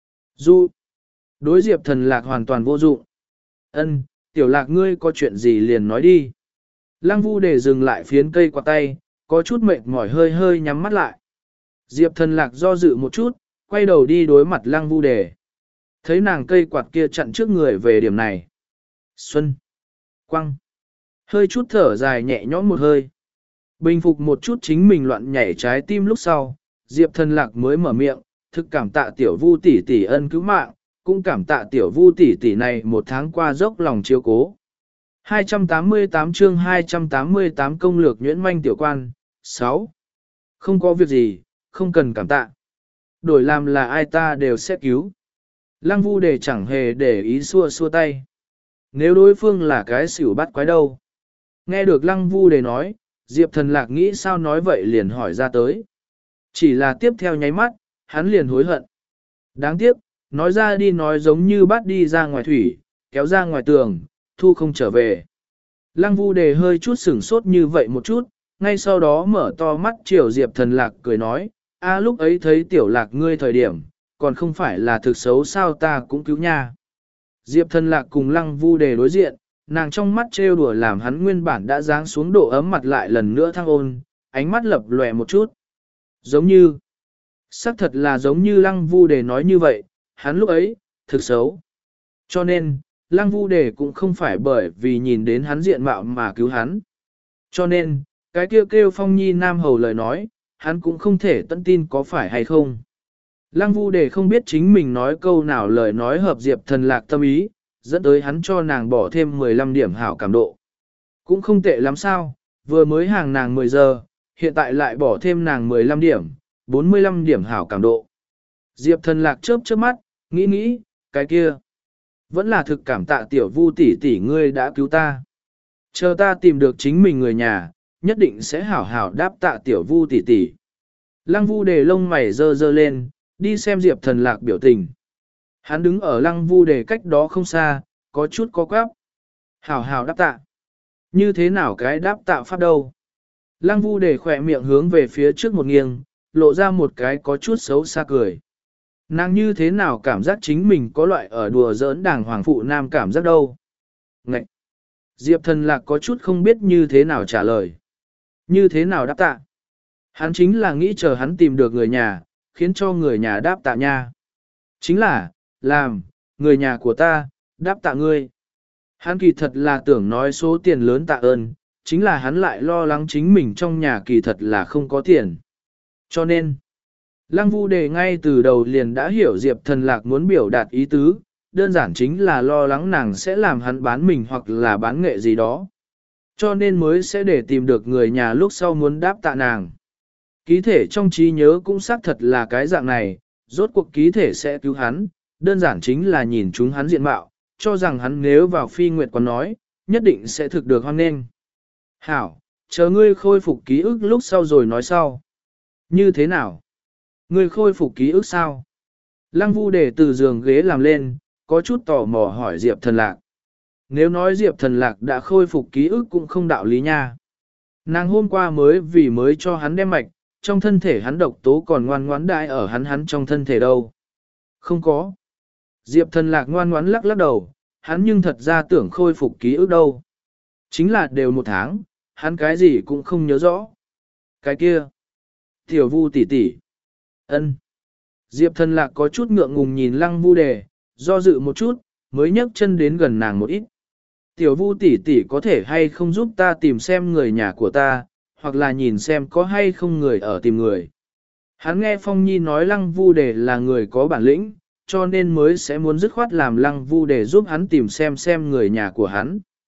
Du. Đối Diệp Thần Lạc hoàn toàn vô dụng. Ân, tiểu lạc ngươi có chuyện gì liền nói đi. Lăng Vu Đề dừng lại phiến cây qua tay, có chút mệt mỏi hơi hơi nhắm mắt lại. Diệp Thần Lạc do dự một chút, quay đầu đi đối mặt Lăng Vu Đề. Thấy nàng cây quạt kia chặn trước người về điểm này. Xuân. Quăng. Hơi chút thở dài nhẹ nhõm một hơi. Bình phục một chút chính mình loạn nhảy trái tim lúc sau, Diệp Thần Lạc mới mở miệng, thực cảm tạ tiểu Vu tỷ tỷ ân cứu mạng, cũng cảm tạ tiểu Vu tỷ tỷ này một tháng qua dốc lòng chiếu cố. hai trăm tám mươi tám chương hai trăm tám mươi tám công lược nhuyễn manh tiểu quan, sáu. Không có việc gì, không cần cảm tạ. Đổi làm là ai ta đều sẽ cứu. Lăng Vu Đề chẳng hề để ý xua xua tay. Nếu đối phương là cái xỉu bắt quái đâu. Nghe được Lăng Vu Đề nói, Diệp Thần Lạc nghĩ sao nói vậy liền hỏi ra tới. Chỉ là tiếp theo nháy mắt, hắn liền hối hận. Đáng tiếc, nói ra đi nói giống như bắt đi ra ngoài thủy, kéo ra ngoài tường, thu không trở về. Lăng Vu Đề hơi chút sửng sốt như vậy một chút, ngay sau đó mở to mắt chiều Diệp Thần Lạc cười nói, a lúc ấy thấy tiểu lạc ngươi thời điểm, còn không phải là thực xấu sao ta cũng cứu nha. Diệp Thần Lạc cùng Lăng Vu Đề đối diện, nàng trong mắt trêu đùa làm hắn nguyên bản đã giáng xuống độ ấm mặt lại lần nữa thăng ôn, ánh mắt lập lòe một chút. Giống như, xác thật là giống như Lăng Vu Đề nói như vậy, hắn lúc ấy, thực xấu. Cho nên, Lăng Vu Đề cũng không phải bởi vì nhìn đến hắn diện mạo mà cứu hắn. Cho nên, cái kêu kêu Phong Nhi Nam Hầu lời nói, hắn cũng không thể tận tin có phải hay không. Lăng Vu Đề không biết chính mình nói câu nào lời nói hợp Diệp Thần Lạc tâm ý, dẫn tới hắn cho nàng bỏ thêm mười lăm điểm hảo cảm độ. Cũng không tệ lắm sao, vừa mới hàng nàng mười giờ, hiện tại lại bỏ thêm nàng mười lăm điểm, bốn mươi lăm điểm hảo cảm độ. Diệp Thần Lạc chớp chớp mắt, nghĩ nghĩ, cái kia. Vẫn là thực cảm tạ tiểu Vu tỷ tỷ ngươi đã cứu ta. Chờ ta tìm được chính mình người nhà, nhất định sẽ hảo hảo đáp tạ tiểu Vu tỷ tỷ. Lăng Vu Đề lông mày dơ dơ lên, đi xem Diệp Thần Lạc biểu tình. Hắn đứng ở Lăng Vu Đề cách đó không xa, có chút có quáp. Hảo hảo đáp tạ. Như thế nào cái đáp tạ pháp đâu? Lăng Vu Đề khỏe miệng hướng về phía trước một nghiêng, lộ ra một cái có chút xấu xa cười. Nàng như thế nào cảm giác chính mình có loại ở đùa giỡn đàng hoàng phụ nam cảm giác đâu? Ngậy! Diệp Thần Lạc có chút không biết như thế nào trả lời. Như thế nào đáp tạ? Hắn chính là nghĩ chờ hắn tìm được người nhà, khiến cho người nhà đáp tạ nha. Chính là, làm, người nhà của ta, đáp tạ ngươi. Hắn kỳ thật là tưởng nói số tiền lớn tạ ơn, chính là hắn lại lo lắng chính mình trong nhà kỳ thật là không có tiền. Cho nên, Lăng Vu Đề ngay từ đầu liền đã hiểu Diệp Thần Lạc muốn biểu đạt ý tứ, đơn giản chính là lo lắng nàng sẽ làm hắn bán mình hoặc là bán nghệ gì đó. Cho nên mới sẽ để tìm được người nhà lúc sau muốn đáp tạ nàng. Ký thể trong trí nhớ cũng xác thật là cái dạng này, rốt cuộc ký thể sẽ cứu hắn, đơn giản chính là nhìn chúng hắn diện mạo, cho rằng hắn nếu vào phi nguyệt quán nói, nhất định sẽ thực được hoan nghênh. Hảo, chờ ngươi khôi phục ký ức lúc sau rồi nói sau. Như thế nào? Ngươi khôi phục ký ức sao? Lăng Vu Đề từ giường ghế làm lên, có chút tò mò hỏi Diệp Thần Lạc. Nếu nói Diệp Thần Lạc đã khôi phục ký ức cũng không đạo lý nha. Nàng hôm qua mới vì mới cho hắn đem mạch, trong thân thể hắn độc tố còn ngoan ngoãn đại ở hắn hắn trong thân thể đâu. Không có. Diệp Thần Lạc ngoan ngoãn lắc lắc đầu, hắn nhưng thật ra tưởng khôi phục ký ức đâu. Chính là đều một tháng, hắn cái gì cũng không nhớ rõ. Cái kia. Tiểu Vu tỷ tỷ. Ân. Diệp Thần Lạc có chút ngượng ngùng nhìn Lăng Vu Đề, do dự một chút, mới nhấc chân đến gần nàng một ít. Tiểu Vu tỷ tỷ có thể hay không giúp ta tìm xem người nhà của ta, hoặc là nhìn xem có hay không người ở tìm người. Hắn nghe Phong Nhi nói Lăng Vu Đề là người có bản lĩnh, cho nên mới sẽ muốn dứt khoát làm Lăng Vu Đề giúp hắn tìm xem xem người nhà của hắn.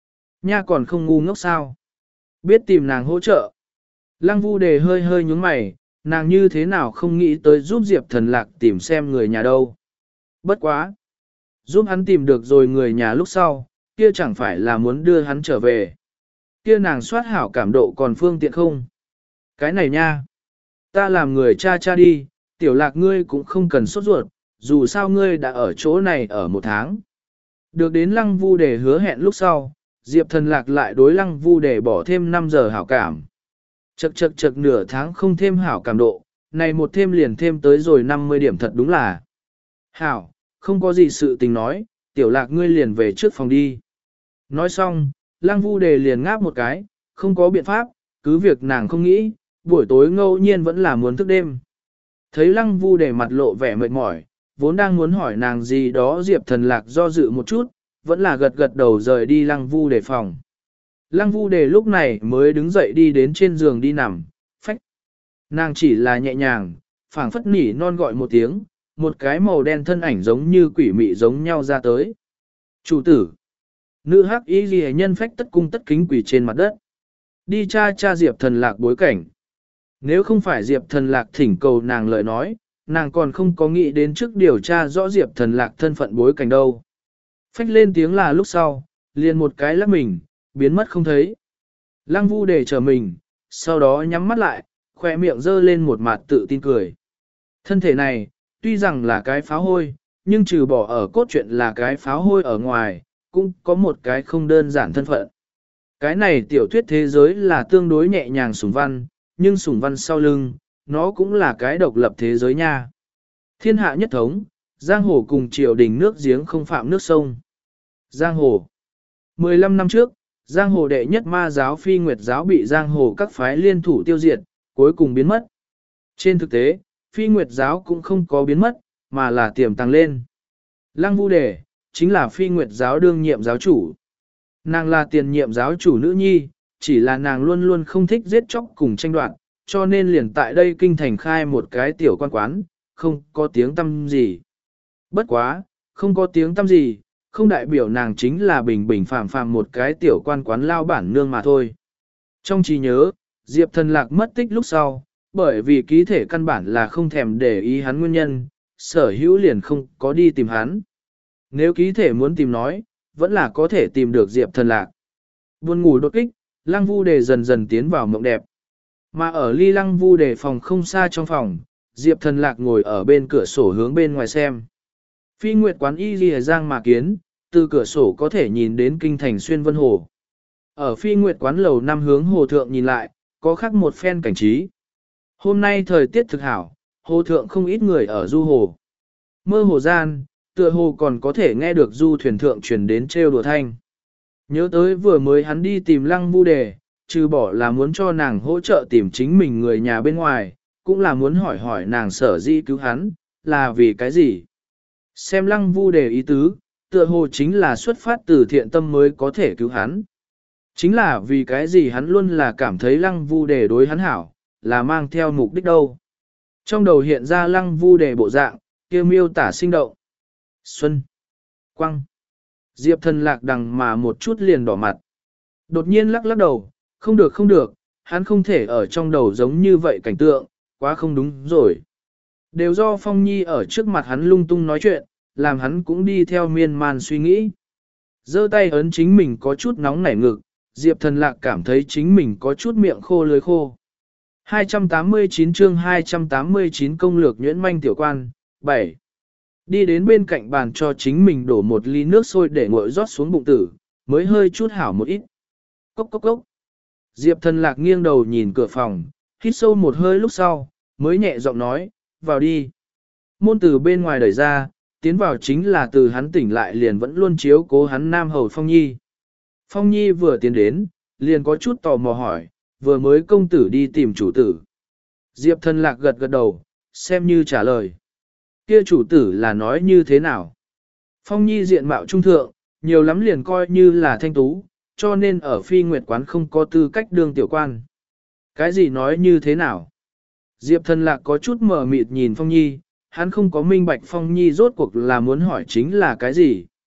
Nha còn không ngu ngốc sao. Biết tìm nàng hỗ trợ. Lăng Vu Đề hơi hơi nhúng mày, nàng như thế nào không nghĩ tới giúp Diệp Thần Lạc tìm xem người nhà đâu. Bất quá. Giúp hắn tìm được rồi người nhà lúc sau, kia chẳng phải là muốn đưa hắn trở về. Kia nàng soát hảo cảm độ còn phương tiện không? Cái này nha. Ta làm người cha cha đi, tiểu lạc ngươi cũng không cần sốt ruột, dù sao ngươi đã ở chỗ này ở một tháng. Được đến Lăng Vu Đề hứa hẹn lúc sau, Diệp Thần Lạc lại đối Lăng Vu Đề bỏ thêm năm giờ hảo cảm. Chậc chậc chậc nửa tháng không thêm hảo cảm độ, này một thêm liền thêm tới rồi năm mươi điểm thật đúng là. Hảo, không có gì sự tình nói, tiểu lạc ngươi liền về trước phòng đi. Nói xong, Lăng Vu Đề liền ngáp một cái, không có biện pháp, cứ việc nàng không nghĩ, buổi tối ngẫu nhiên vẫn là muốn thức đêm. Thấy Lăng Vu Đề mặt lộ vẻ mệt mỏi, vốn đang muốn hỏi nàng gì đó Diệp Thần Lạc do dự một chút, vẫn là gật gật đầu rời đi Lăng Vu Đề phòng. Lăng Vu Đề lúc này mới đứng dậy đi đến trên giường đi nằm, phách. Nàng chỉ là nhẹ nhàng, phảng phất nỉ non gọi một tiếng, một cái màu đen thân ảnh giống như quỷ mị giống nhau ra tới. Chủ tử. Nữ hắc y ghi nhân phách tất cung tất kính quỷ trên mặt đất. Đi cha cha Diệp Thần Lạc bối cảnh. Nếu không phải Diệp Thần Lạc thỉnh cầu nàng lời nói, nàng còn không có nghĩ đến trước điều tra rõ Diệp Thần Lạc thân phận bối cảnh đâu. Phách lên tiếng là lúc sau, liền một cái lắc mình, biến mất không thấy. Lăng Vu Đề chờ mình, sau đó nhắm mắt lại, khoe miệng dơ lên một mặt tự tin cười. Thân thể này, tuy rằng là cái pháo hôi, nhưng trừ bỏ ở cốt truyện là cái pháo hôi ở ngoài, cũng có một cái không đơn giản thân phận. Cái này tiểu thuyết thế giới là tương đối nhẹ nhàng sủng văn, nhưng sủng văn sau lưng, nó cũng là cái độc lập thế giới nha. Thiên hạ nhất thống, giang hồ cùng triều đình nước giếng không phạm nước sông. Giang hồ. mười lăm năm trước, giang hồ đệ nhất ma giáo Phi Nguyệt giáo bị giang hồ các phái liên thủ tiêu diệt, cuối cùng biến mất. Trên thực tế, Phi Nguyệt giáo cũng không có biến mất, mà là tiềm tàng lên. Lăng Vu Đề, chính là Phi Nguyệt giáo đương nhiệm giáo chủ. Nàng là tiền nhiệm giáo chủ nữ nhi, chỉ là nàng luôn luôn không thích giết chóc cùng tranh đoạt, cho nên liền tại đây kinh thành khai một cái tiểu quan quán, không có tiếng tâm gì. Bất quá, không có tiếng tâm gì, không đại biểu nàng chính là bình bình phàm phàm một cái tiểu quan quán lao bản nương mà thôi. Trong trí nhớ, Diệp Thần Lạc mất tích lúc sau, bởi vì ký thể căn bản là không thèm để ý hắn nguyên nhân, sở hữu liền không có đi tìm hắn. Nếu ký thể muốn tìm nói, vẫn là có thể tìm được Diệp Thần Lạc. Buồn ngủ đột kích, Lăng Vu Đề dần dần tiến vào mộng đẹp. Mà ở ly Lăng Vu Đề phòng không xa trong phòng, Diệp Thần Lạc ngồi ở bên cửa sổ hướng bên ngoài xem. Phi Nguyệt quán y lìa giang mà kiến, từ cửa sổ có thể nhìn đến kinh thành xuyên vân hồ. Ở Phi Nguyệt quán lầu năm hướng hồ thượng nhìn lại, có khác một phen cảnh trí. Hôm nay thời tiết thực hảo, hồ thượng không ít người ở du hồ. Mơ hồ gian, tựa hồ còn có thể nghe được du thuyền thượng truyền đến trêu đùa thanh. Nhớ tới vừa mới hắn đi tìm Lăng Vu Đề, trừ bỏ là muốn cho nàng hỗ trợ tìm chính mình người nhà bên ngoài, cũng là muốn hỏi hỏi nàng sở dĩ cứu hắn, là vì cái gì. Xem Lăng Vu Đề ý tứ, tựa hồ chính là xuất phát từ thiện tâm mới có thể cứu hắn. Chính là vì cái gì hắn luôn là cảm thấy Lăng Vu Đề đối hắn hảo, là mang theo mục đích đâu. Trong đầu hiện ra Lăng Vu Đề bộ dạng, kia miêu tả sinh động. Xuân. Quang. Diệp Thần Lạc đằng mà một chút liền đỏ mặt. Đột nhiên lắc lắc đầu, không được không được, hắn không thể ở trong đầu giống như vậy cảnh tượng, quá không đúng rồi. Đều do Phong Nhi ở trước mặt hắn lung tung nói chuyện, làm hắn cũng đi theo miên man suy nghĩ. Giơ tay ấn chính mình có chút nóng nảy ngực, Diệp Thần Lạc cảm thấy chính mình có chút miệng khô lưỡi khô. hai trăm tám mươi chín chương hai trăm tám mươi chín công lược nhuyễn manh tiểu quan, bảy. Đi đến bên cạnh bàn cho chính mình đổ một ly nước sôi để nguội rót xuống bụng tử, mới hơi chút hảo một ít. Cốc cốc cốc. Diệp Thần Lạc nghiêng đầu nhìn cửa phòng, hít sâu một hơi lúc sau, mới nhẹ giọng nói, vào đi. Môn từ bên ngoài đẩy ra, tiến vào chính là từ hắn tỉnh lại liền vẫn luôn chiếu cố hắn nam hầu Phong Nhi. Phong Nhi vừa tiến đến, liền có chút tò mò hỏi, vừa mới công tử đi tìm chủ tử. Diệp Thần Lạc gật gật đầu, xem như trả lời. Kia chủ tử là nói như thế nào? Phong Nhi diện mạo trung thượng, nhiều lắm liền coi như là thanh tú, cho nên ở Phi Nguyệt quán không có tư cách đương tiểu quan. Cái gì nói như thế nào? Diệp Thần Lạc có chút mờ mịt nhìn Phong Nhi, hắn không có minh bạch Phong Nhi rốt cuộc là muốn hỏi chính là cái gì.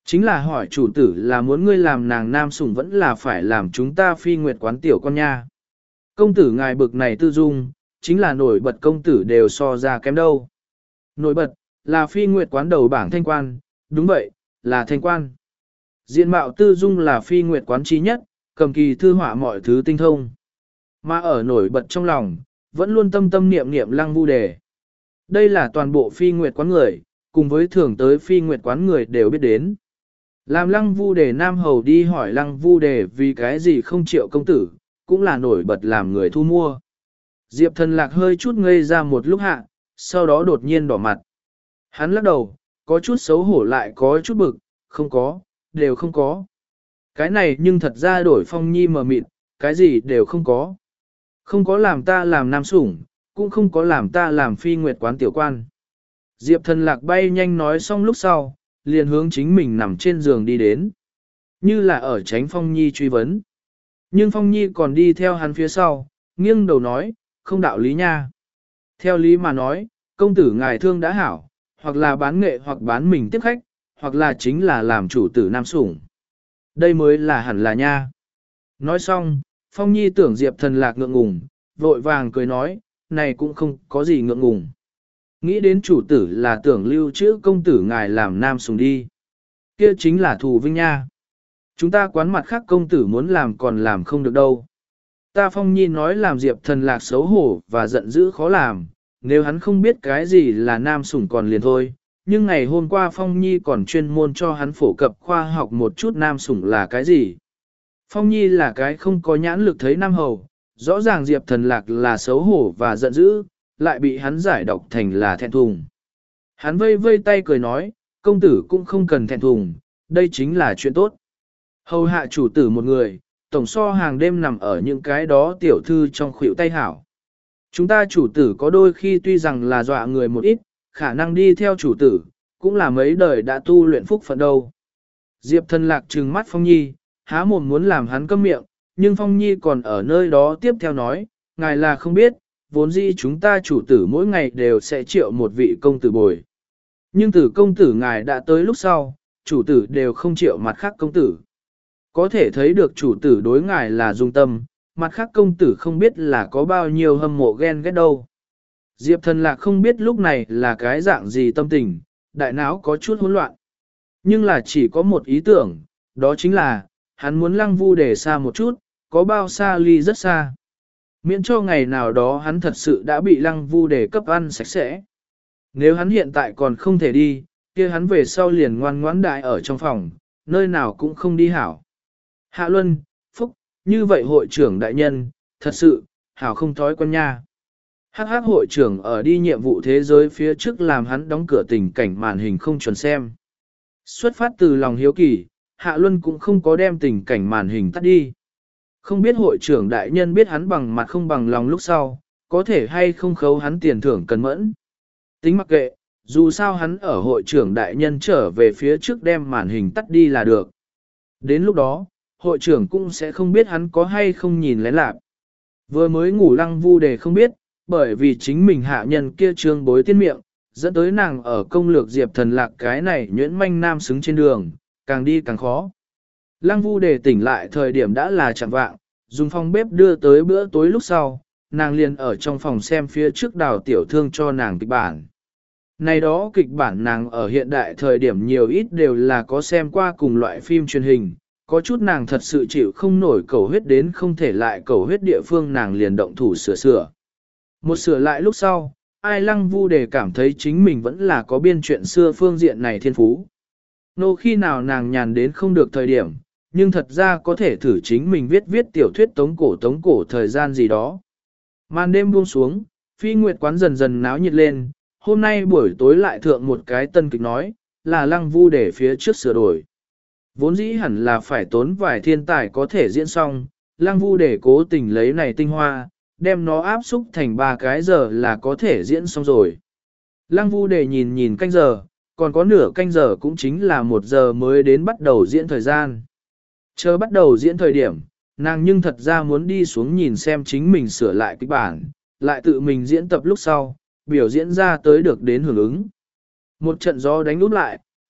Chính là hỏi chủ tử là muốn ngươi làm nàng nam sủng vẫn là phải làm chúng ta phi nguyệt quán tiểu con nha. Công tử ngài bực này tư dung, chính là nổi bật công tử đều so ra kém đâu. Nổi bật, là phi nguyệt quán đầu bảng thanh quan, đúng vậy, là thanh quan. Diện mạo tư dung là phi nguyệt quán trí nhất, cầm kỳ thư họa mọi thứ tinh thông. Mà ở nổi bật trong lòng, vẫn luôn tâm tâm niệm niệm Lăng Vu Đề. Đây là toàn bộ phi nguyệt quán người, cùng với thường tới phi nguyệt quán người đều biết đến. Làm Lăng Vu Đề Nam Hầu đi hỏi Lăng Vu Đề vì cái gì không chịu công tử, cũng là nổi bật làm người thu mua. Diệp Thần Lạc hơi chút ngây ra một lúc hạ, sau đó đột nhiên đỏ mặt. Hắn lắc đầu, có chút xấu hổ lại có chút bực, không có, đều không có. Cái này nhưng thật ra đổi Phong Nhi mờ mịt, cái gì đều không có. Không có làm ta làm nam sủng, cũng không có làm ta làm phi nguyệt quán tiểu quan. Diệp Thần Lạc bay nhanh nói xong lúc sau, liền hướng chính mình nằm trên giường đi đến. Như là ở tránh Phong Nhi truy vấn. Nhưng Phong Nhi còn đi theo hắn phía sau, nghiêng đầu nói, không đạo lý nha. Theo lý mà nói, công tử ngài thương đã hảo, hoặc là bán nghệ hoặc bán mình tiếp khách, hoặc là chính là làm chủ tử nam sủng. Đây mới là hẳn là nha. Nói xong, Phong Nhi tưởng Diệp Thần Lạc ngượng ngùng, vội vàng cười nói, này cũng không có gì ngượng ngùng. Nghĩ đến chủ tử là tưởng lưu trữ công tử ngài làm nam sủng đi. Kia chính là thù vinh nha. Chúng ta quán mặt khác công tử muốn làm còn làm không được đâu. Ta Phong Nhi nói làm Diệp Thần Lạc xấu hổ và giận dữ khó làm, nếu hắn không biết cái gì là nam sủng còn liền thôi. Nhưng ngày hôm qua Phong Nhi còn chuyên môn cho hắn phổ cập khoa học một chút nam sủng là cái gì. Phong Nhi là cái không có nhãn lực thấy nam hầu, rõ ràng Diệp Thần Lạc là xấu hổ và giận dữ, lại bị hắn giải độc thành là thẹn thùng. Hắn vây vây tay cười nói, công tử cũng không cần thẹn thùng, đây chính là chuyện tốt. Hầu hạ chủ tử một người, tổng so hàng đêm nằm ở những cái đó tiểu thư trong khuỷu tay hảo. Chúng ta chủ tử có đôi khi tuy rằng là dọa người một ít, khả năng đi theo chủ tử, cũng là mấy đời đã tu luyện phúc phận đâu. Diệp Thần Lạc trừng mắt Phong Nhi, há mồm muốn làm hắn câm miệng, nhưng Phong Nhi còn ở nơi đó tiếp theo nói, ngài là không biết, vốn dĩ chúng ta chủ tử mỗi ngày đều sẽ triệu một vị công tử bồi. Nhưng từ công tử ngài đã tới lúc sau, chủ tử đều không triệu mặt khác công tử. Có thể thấy được chủ tử đối ngài là dung tâm, mặt khác công tử không biết là có bao nhiêu hâm mộ ghen ghét đâu. Diệp Thần Lạc không biết lúc này là cái dạng gì tâm tình, đại não có chút hỗn loạn. Nhưng là chỉ có một ý tưởng, đó chính là, hắn muốn Lăng Vu Đề xa một chút, có bao xa ly rất xa. Miễn cho ngày nào đó hắn thật sự đã bị Lăng Vu Đề cấp ăn sạch sẽ. Nếu hắn hiện tại còn không thể đi, kia hắn về sau liền ngoan ngoãn đại ở trong phòng, nơi nào cũng không đi hảo. Hạ Luân, Phúc, như vậy hội trưởng đại nhân, thật sự, hảo không thói quen nha. Hắc hắc hội trưởng ở đi nhiệm vụ thế giới phía trước làm hắn đóng cửa tình cảnh màn hình không chuẩn xem. Xuất phát từ lòng hiếu kỳ, Hạ Luân cũng không có đem tình cảnh màn hình tắt đi. Không biết hội trưởng đại nhân biết hắn bằng mặt không bằng lòng lúc sau, có thể hay không khấu hắn tiền thưởng cần mẫn. Tính mặc kệ, dù sao hắn ở hội trưởng đại nhân trở về phía trước đem màn hình tắt đi là được. Đến lúc đó, hội trưởng cũng sẽ không biết hắn có hay không nhìn lén lạc. Vừa mới ngủ Lăng Vu Đề không biết, bởi vì chính mình hạ nhân kia trương bối tiên miệng, dẫn tới nàng ở công lược Diệp Thần Lạc cái này nhuyễn manh nam xứng trên đường, càng đi càng khó. Lăng Vu Đề tỉnh lại thời điểm đã là chẳng vạng, dùng phòng bếp đưa tới bữa tối lúc sau, nàng liền ở trong phòng xem phía trước Đào tiểu thương cho nàng kịch bản. Này đó kịch bản nàng ở hiện đại thời điểm nhiều ít đều là có xem qua cùng loại phim truyền hình, có chút nàng thật sự chịu không nổi cầu huyết đến không thể lại cầu huyết địa phương nàng liền động thủ sửa sửa. Một sửa lại lúc sau, ai Lăng Vu Đề cảm thấy chính mình vẫn là có biên chuyện xưa phương diện này thiên phú. Nô khi nào nàng nhàn đến không được thời điểm, nhưng thật ra có thể thử chính mình viết viết tiểu thuyết tống cổ tống cổ thời gian gì đó. Màn đêm buông xuống, phi nguyệt quán dần dần náo nhiệt lên, hôm nay buổi tối lại thượng một cái tân kịch nói, là Lăng Vu Đề phía trước sửa đổi. Vốn dĩ hẳn là phải tốn vài thiên tài có thể diễn xong, Lăng Vu Đề cố tình lấy này tinh hoa, đem nó áp xúc thành ba cái giờ là có thể diễn xong rồi. Lăng Vu Đề nhìn nhìn canh giờ, còn có nửa canh giờ cũng chính là một giờ mới đến bắt đầu diễn thời gian. Chờ bắt đầu diễn thời điểm, nàng nhưng thật ra muốn đi xuống nhìn xem chính mình sửa lại kịch bản, lại tự mình diễn tập lúc sau, biểu diễn ra tới được đến hưởng ứng. Một trận gió đánh úp lại,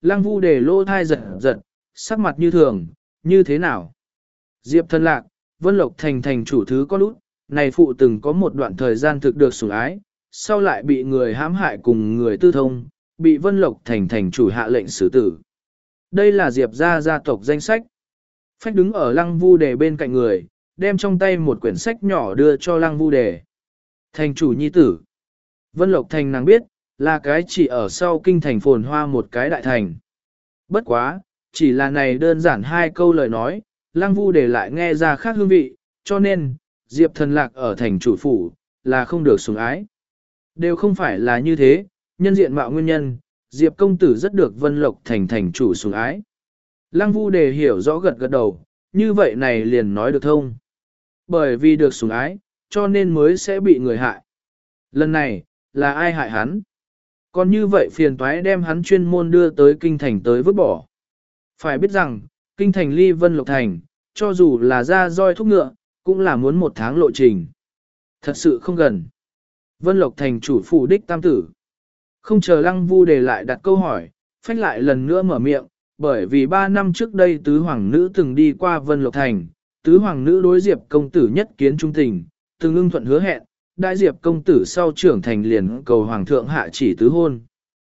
Lăng Vu Đề lỗ thai giật giật, sắc mặt như thường, như thế nào? Diệp Thần Lạc, Vân Lộc Thành thành chủ thứ con út, này phụ từng có một đoạn thời gian thực được sủng ái, sau lại bị người hãm hại cùng người tư thông, bị Vân Lộc Thành thành chủ hạ lệnh xử tử. Đây là Diệp gia gia tộc danh sách. Phách đứng ở Lăng Vu Đề bên cạnh người, đem trong tay một quyển sách nhỏ đưa cho Lăng Vu Đề. Thành chủ nhi tử. Vân Lộc Thành nàng biết, là cái chỉ ở sau kinh thành phồn hoa một cái đại thành. Bất quá, chỉ là này đơn giản hai câu lời nói, Lăng Vu Đề lại nghe ra khác hương vị, cho nên, Diệp Thần Lạc ở thành chủ phủ, là không được sủng ái. Đều không phải là như thế, nhân diện mạo nguyên nhân, Diệp công tử rất được Vân Lộc Thành thành chủ sủng ái. Lăng Vu Đề hiểu rõ gật gật đầu, như vậy này liền nói được thông. Bởi vì được sủng ái, cho nên mới sẽ bị người hại. Lần này, là ai hại hắn? Còn như vậy phiền toái đem hắn chuyên môn đưa tới kinh thành tới vứt bỏ. Phải biết rằng, kinh thành ly Vân Lộc Thành, cho dù là ra roi thúc ngựa, cũng là muốn một tháng lộ trình. Thật sự không gần. Vân Lộc Thành chủ phủ đích tam tử. Không chờ Lăng Vu Đề lại đặt câu hỏi, phách lại lần nữa mở miệng, bởi vì ba năm trước đây tứ hoàng nữ từng đi qua Vân Lộc Thành, tứ hoàng nữ đối Diệp công tử nhất kiến trung tình, từng ưng thuận hứa hẹn, đại Diệp công tử sau trưởng thành liền cầu hoàng thượng hạ chỉ tứ hôn.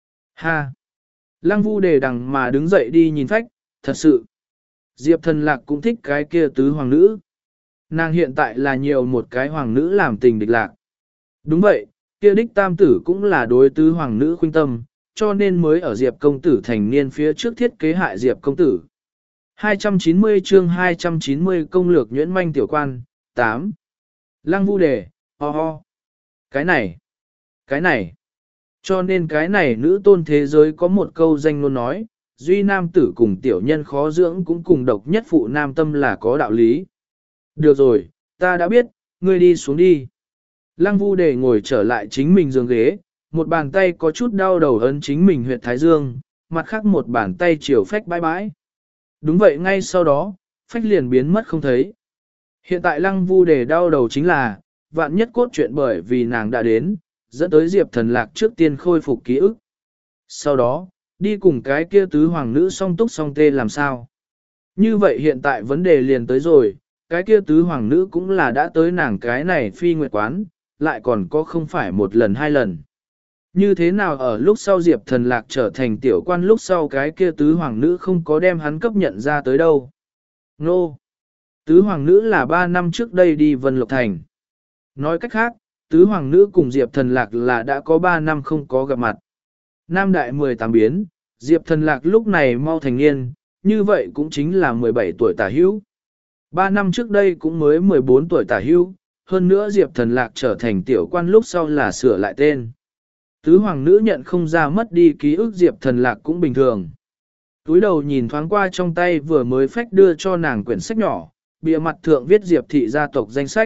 Ha! Lăng Vu Đề đằng mà đứng dậy đi nhìn phách, thật sự. Diệp Thần Lạc cũng thích cái kia tứ hoàng nữ. Nàng hiện tại là nhiều một cái hoàng nữ làm tình địch lạc. Đúng vậy, kia đích tam tử cũng là đối tứ hoàng nữ khuynh tâm, cho nên mới ở Diệp công tử thành niên phía trước thiết kế hại Diệp công tử. hai trăm chín mươi chương hai trăm chín mươi công lược nhuyễn manh tiểu quan, tám. Lăng Vu Đề, ho ho. Cái này, cái này. Cho nên cái này nữ tôn thế giới có một câu danh luôn nói, duy nam tử cùng tiểu nhân khó dưỡng cũng cùng độc nhất phụ nam tâm là có đạo lý. Được rồi, ta đã biết, ngươi đi xuống đi. Lăng Vu Đề ngồi trở lại chính mình giường ghế, một bàn tay có chút đau đầu ấn chính mình huyệt thái dương, mặt khác một bàn tay chiều phách bãi bãi. Đúng vậy, ngay sau đó, phách liền biến mất không thấy. Hiện tại Lăng Vu Đề đau đầu chính là, vạn nhất cốt truyện bởi vì nàng đã đến, dẫn tới Diệp Thần Lạc trước tiên khôi phục ký ức. Sau đó, đi cùng cái kia tứ hoàng nữ song túc song tê làm sao. Như vậy hiện tại vấn đề liền tới rồi, cái kia tứ hoàng nữ cũng là đã tới nàng cái này phi nguyệt quán, lại còn có không phải một lần hai lần. Như thế nào ở lúc sau Diệp Thần Lạc trở thành tiểu quan lúc sau cái kia tứ hoàng nữ không có đem hắn cấp nhận ra tới đâu. Nô! No. Tứ hoàng nữ là ba năm trước đây đi Vân Lộc Thành. Nói cách khác, tứ hoàng nữ cùng Diệp Thần Lạc là đã có ba năm không có gặp mặt. Nam đại mười tám biến, Diệp Thần Lạc lúc này mau thành niên, như vậy cũng chính là mười bảy tuổi tả hữu. ba năm trước đây cũng mới mười bốn tuổi tả hữu, hơn nữa Diệp Thần Lạc trở thành tiểu quan lúc sau là sửa lại tên. Tứ hoàng nữ nhận không ra mất đi ký ức Diệp Thần Lạc cũng bình thường. Túi đầu nhìn thoáng qua trong tay vừa mới phách đưa cho nàng quyển sách nhỏ, bìa mặt thượng viết Diệp thị gia tộc danh sách.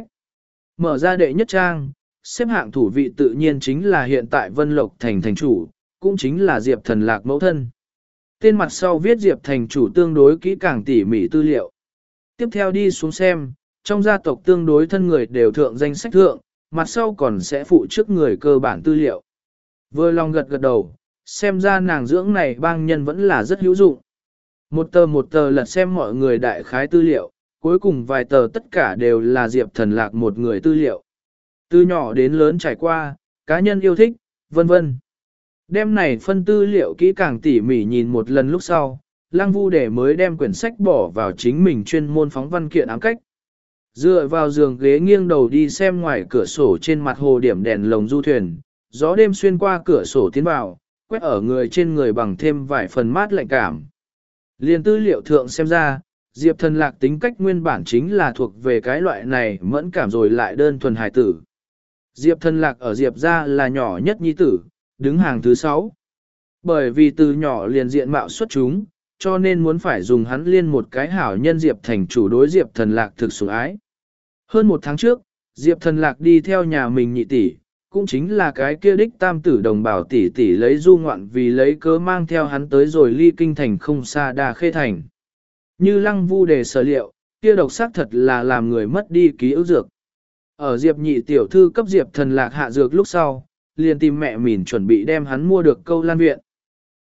Mở ra đệ nhất trang, xếp hạng thủ vị tự nhiên chính là hiện tại Vân Lộc Thành thành chủ, cũng chính là Diệp Thần Lạc mẫu thân. Tên mặt sau viết Diệp thành chủ tương đối kỹ càng tỉ mỉ tư liệu. Tiếp theo đi xuống xem, trong gia tộc tương đối thân người đều thượng danh sách thượng, mặt sau còn sẽ phụ trước người cơ bản tư liệu. Vừa lòng gật gật đầu, xem ra nàng dưỡng này bang nhân vẫn là rất hữu dụng. Một tờ một tờ lật xem mọi người đại khái tư liệu, cuối cùng vài tờ tất cả đều là Diệp Thần Lạc một người tư liệu. Từ nhỏ đến lớn trải qua, cá nhân yêu thích, vân vân. Đem này phân tư liệu kỹ càng tỉ mỉ nhìn một lần lúc sau, Lăng Vu Đề mới đem quyển sách bỏ vào chính mình chuyên môn phóng văn kiện ám cách. Dựa vào giường ghế nghiêng đầu đi xem ngoài cửa sổ trên mặt hồ điểm đèn lồng du thuyền, gió đêm xuyên qua cửa sổ tiến vào, quét ở người trên người bằng thêm vài phần mát lạnh cảm. Liên tư liệu thượng xem ra, Diệp Thần Lạc tính cách nguyên bản chính là thuộc về cái loại này mẫn cảm rồi lại đơn thuần hài tử. Diệp Thần Lạc ở Diệp gia là nhỏ nhất nhi tử, đứng hàng thứ sáu. Bởi vì từ nhỏ liền diện mạo xuất chúng, cho nên muốn phải dùng hắn liên một cái hảo nhân Diệp thành chủ đối Diệp Thần Lạc thực sủng ái. Hơn một tháng trước, Diệp Thần Lạc đi theo nhà mình nhị tỷ, cũng chính là cái kia đích tam tử đồng bào tỷ tỷ lấy du ngoạn vì lấy cớ mang theo hắn tới rồi ly kinh thành không xa Đà Khê thành. Như Lăng Vu Đề sở liệu, kia độc xác thật là làm người mất đi ký ức dược. Ở Diệp nhị tiểu thư cấp Diệp Thần Lạc hạ dược lúc sau, liền tìm mẹ mình chuẩn bị đem hắn mua được câu lan viện.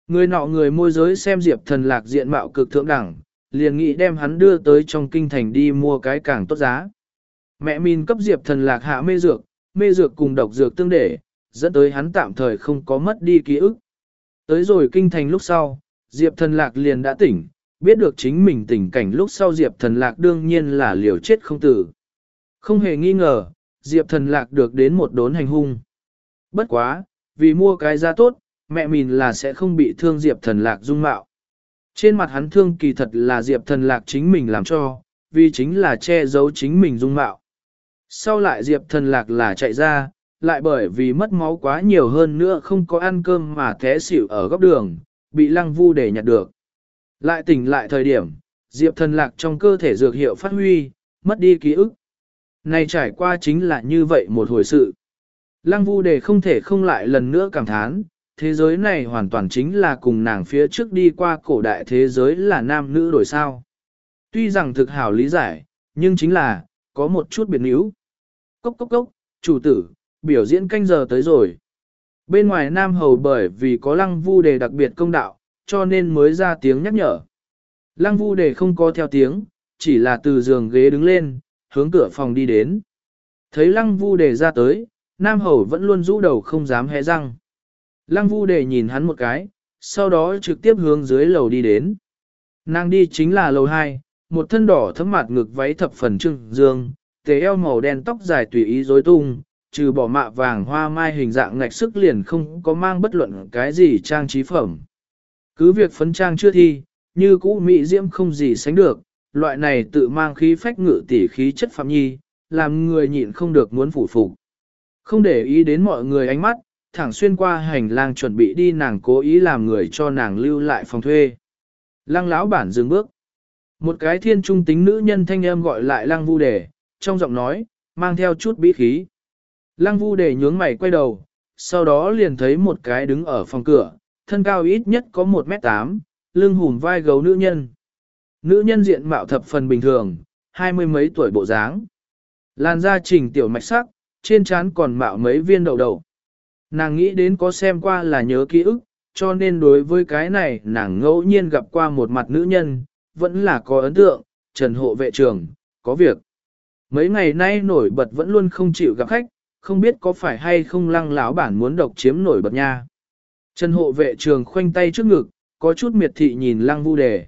Người nọ người môi giới xem Diệp Thần Lạc diện mạo cực thượng đẳng, liền nghĩ đem hắn đưa tới trong kinh thành đi mua cái càng tốt giá. Mẹ mình cấp Diệp Thần Lạc hạ mê dược, mê dược cùng độc dược tương để, dẫn tới hắn tạm thời không có mất đi ký ức. Tới rồi kinh thành lúc sau, Diệp Thần Lạc liền đã tỉnh, biết được chính mình tình cảnh lúc sau Diệp Thần Lạc đương nhiên là liều chết không tử. Không hề nghi ngờ, Diệp Thần Lạc được đến một đốn hành hung. Bất quá, vì mua cái giá tốt, mẹ mình là sẽ không bị thương Diệp Thần Lạc dung mạo. Trên mặt hắn thương kỳ thật là Diệp Thần Lạc chính mình làm cho, vì chính là che giấu chính mình dung mạo. Sau lại Diệp Thần Lạc là chạy ra, lại bởi vì mất máu quá nhiều hơn nữa không có ăn cơm mà té xỉu ở góc đường, bị Lăng Vu để nhặt được. Lại tỉnh lại thời điểm, Diệp Thần Lạc trong cơ thể dược hiệu phát huy, mất đi ký ức. Này trải qua chính là như vậy một hồi sự. Lăng Vu Đề không thể không lại lần nữa cảm thán, thế giới này hoàn toàn chính là cùng nàng phía trước đi qua cổ đại thế giới là nam nữ đổi sao. Tuy rằng thực hảo lý giải, nhưng chính là, có một chút biệt níu. Cốc cốc cốc, chủ tử, biểu diễn canh giờ tới rồi. Bên ngoài Nam Hầu bởi vì có Lăng Vu Đề đặc biệt công đạo, cho nên mới ra tiếng nhắc nhở. Lăng Vu Đề không có theo tiếng, chỉ là từ giường ghế đứng lên, hướng cửa phòng đi đến. Thấy Lăng Vu Đề ra tới, Nam Hầu vẫn luôn rũ đầu không dám hé răng. Lăng Vu Đề nhìn hắn một cái, sau đó trực tiếp hướng dưới lầu đi đến. Nàng đi chính là lầu hai, một thân đỏ thấm mặt ngực váy thập phần trưng dương, tế eo màu đen tóc dài tùy ý rối tung, trừ bỏ mạ vàng hoa mai hình dạng ngạch sức liền không có mang bất luận cái gì trang trí phẩm. Cứ việc phấn trang chưa thi, như cũ mỹ diễm không gì sánh được, loại này tự mang khí phách ngự tỉ khí chất phạm nhi, làm người nhịn không được muốn phủ phục. Không để ý đến mọi người ánh mắt, thẳng xuyên qua hành lang chuẩn bị đi nàng cố ý làm người cho nàng lưu lại phòng thuê. Lăng lão bản dừng bước. Một cái thiên trung tính nữ nhân thanh âm gọi lại Lăng Vu Đề, trong giọng nói, mang theo chút bí khí. Lăng Vu Đề nhướng mày quay đầu, sau đó liền thấy một cái đứng ở phòng cửa, thân cao ít nhất có một mét tám, lưng hùm vai gấu nữ nhân. Nữ nhân diện mạo thập phần bình thường, hai mươi mấy tuổi bộ dáng. Làn da chỉnh tiểu mạch sắc, trên trán còn mạo mấy viên đậu đậu. Nàng nghĩ đến có xem qua là nhớ ký ức, cho nên đối với cái này nàng ngẫu nhiên gặp qua một mặt nữ nhân, vẫn là có ấn tượng, Trần Hộ Vệ Trường, có việc. Mấy ngày nay nổi bật vẫn luôn không chịu gặp khách, không biết có phải hay không Lăng lão bản muốn độc chiếm nổi bật nha. Trần Hộ Vệ Trường khoanh tay trước ngực, có chút miệt thị nhìn Lăng Vu Đề.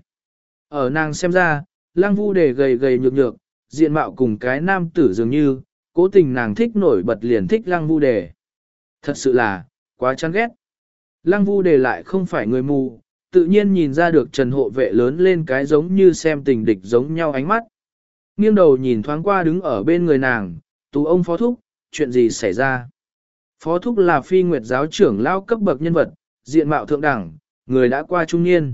Ở nàng xem ra, Lăng Vu Đề gầy gầy nhược nhược, diện mạo cùng cái nam tử dường như, cố tình nàng thích nổi bật liền thích Lăng Vu Đề. Thật sự là, quá chán ghét. Lăng Vu Đề lại không phải người mù, tự nhiên nhìn ra được Trần Hộ Vệ lớn lên cái giống như xem tình địch giống nhau ánh mắt. Nghiêng đầu nhìn thoáng qua đứng ở bên người nàng, tú ông Phó Thúc, chuyện gì xảy ra? Phó Thúc là Phi Nguyệt giáo trưởng lao cấp bậc nhân vật, diện mạo thượng đẳng, người đã qua trung niên.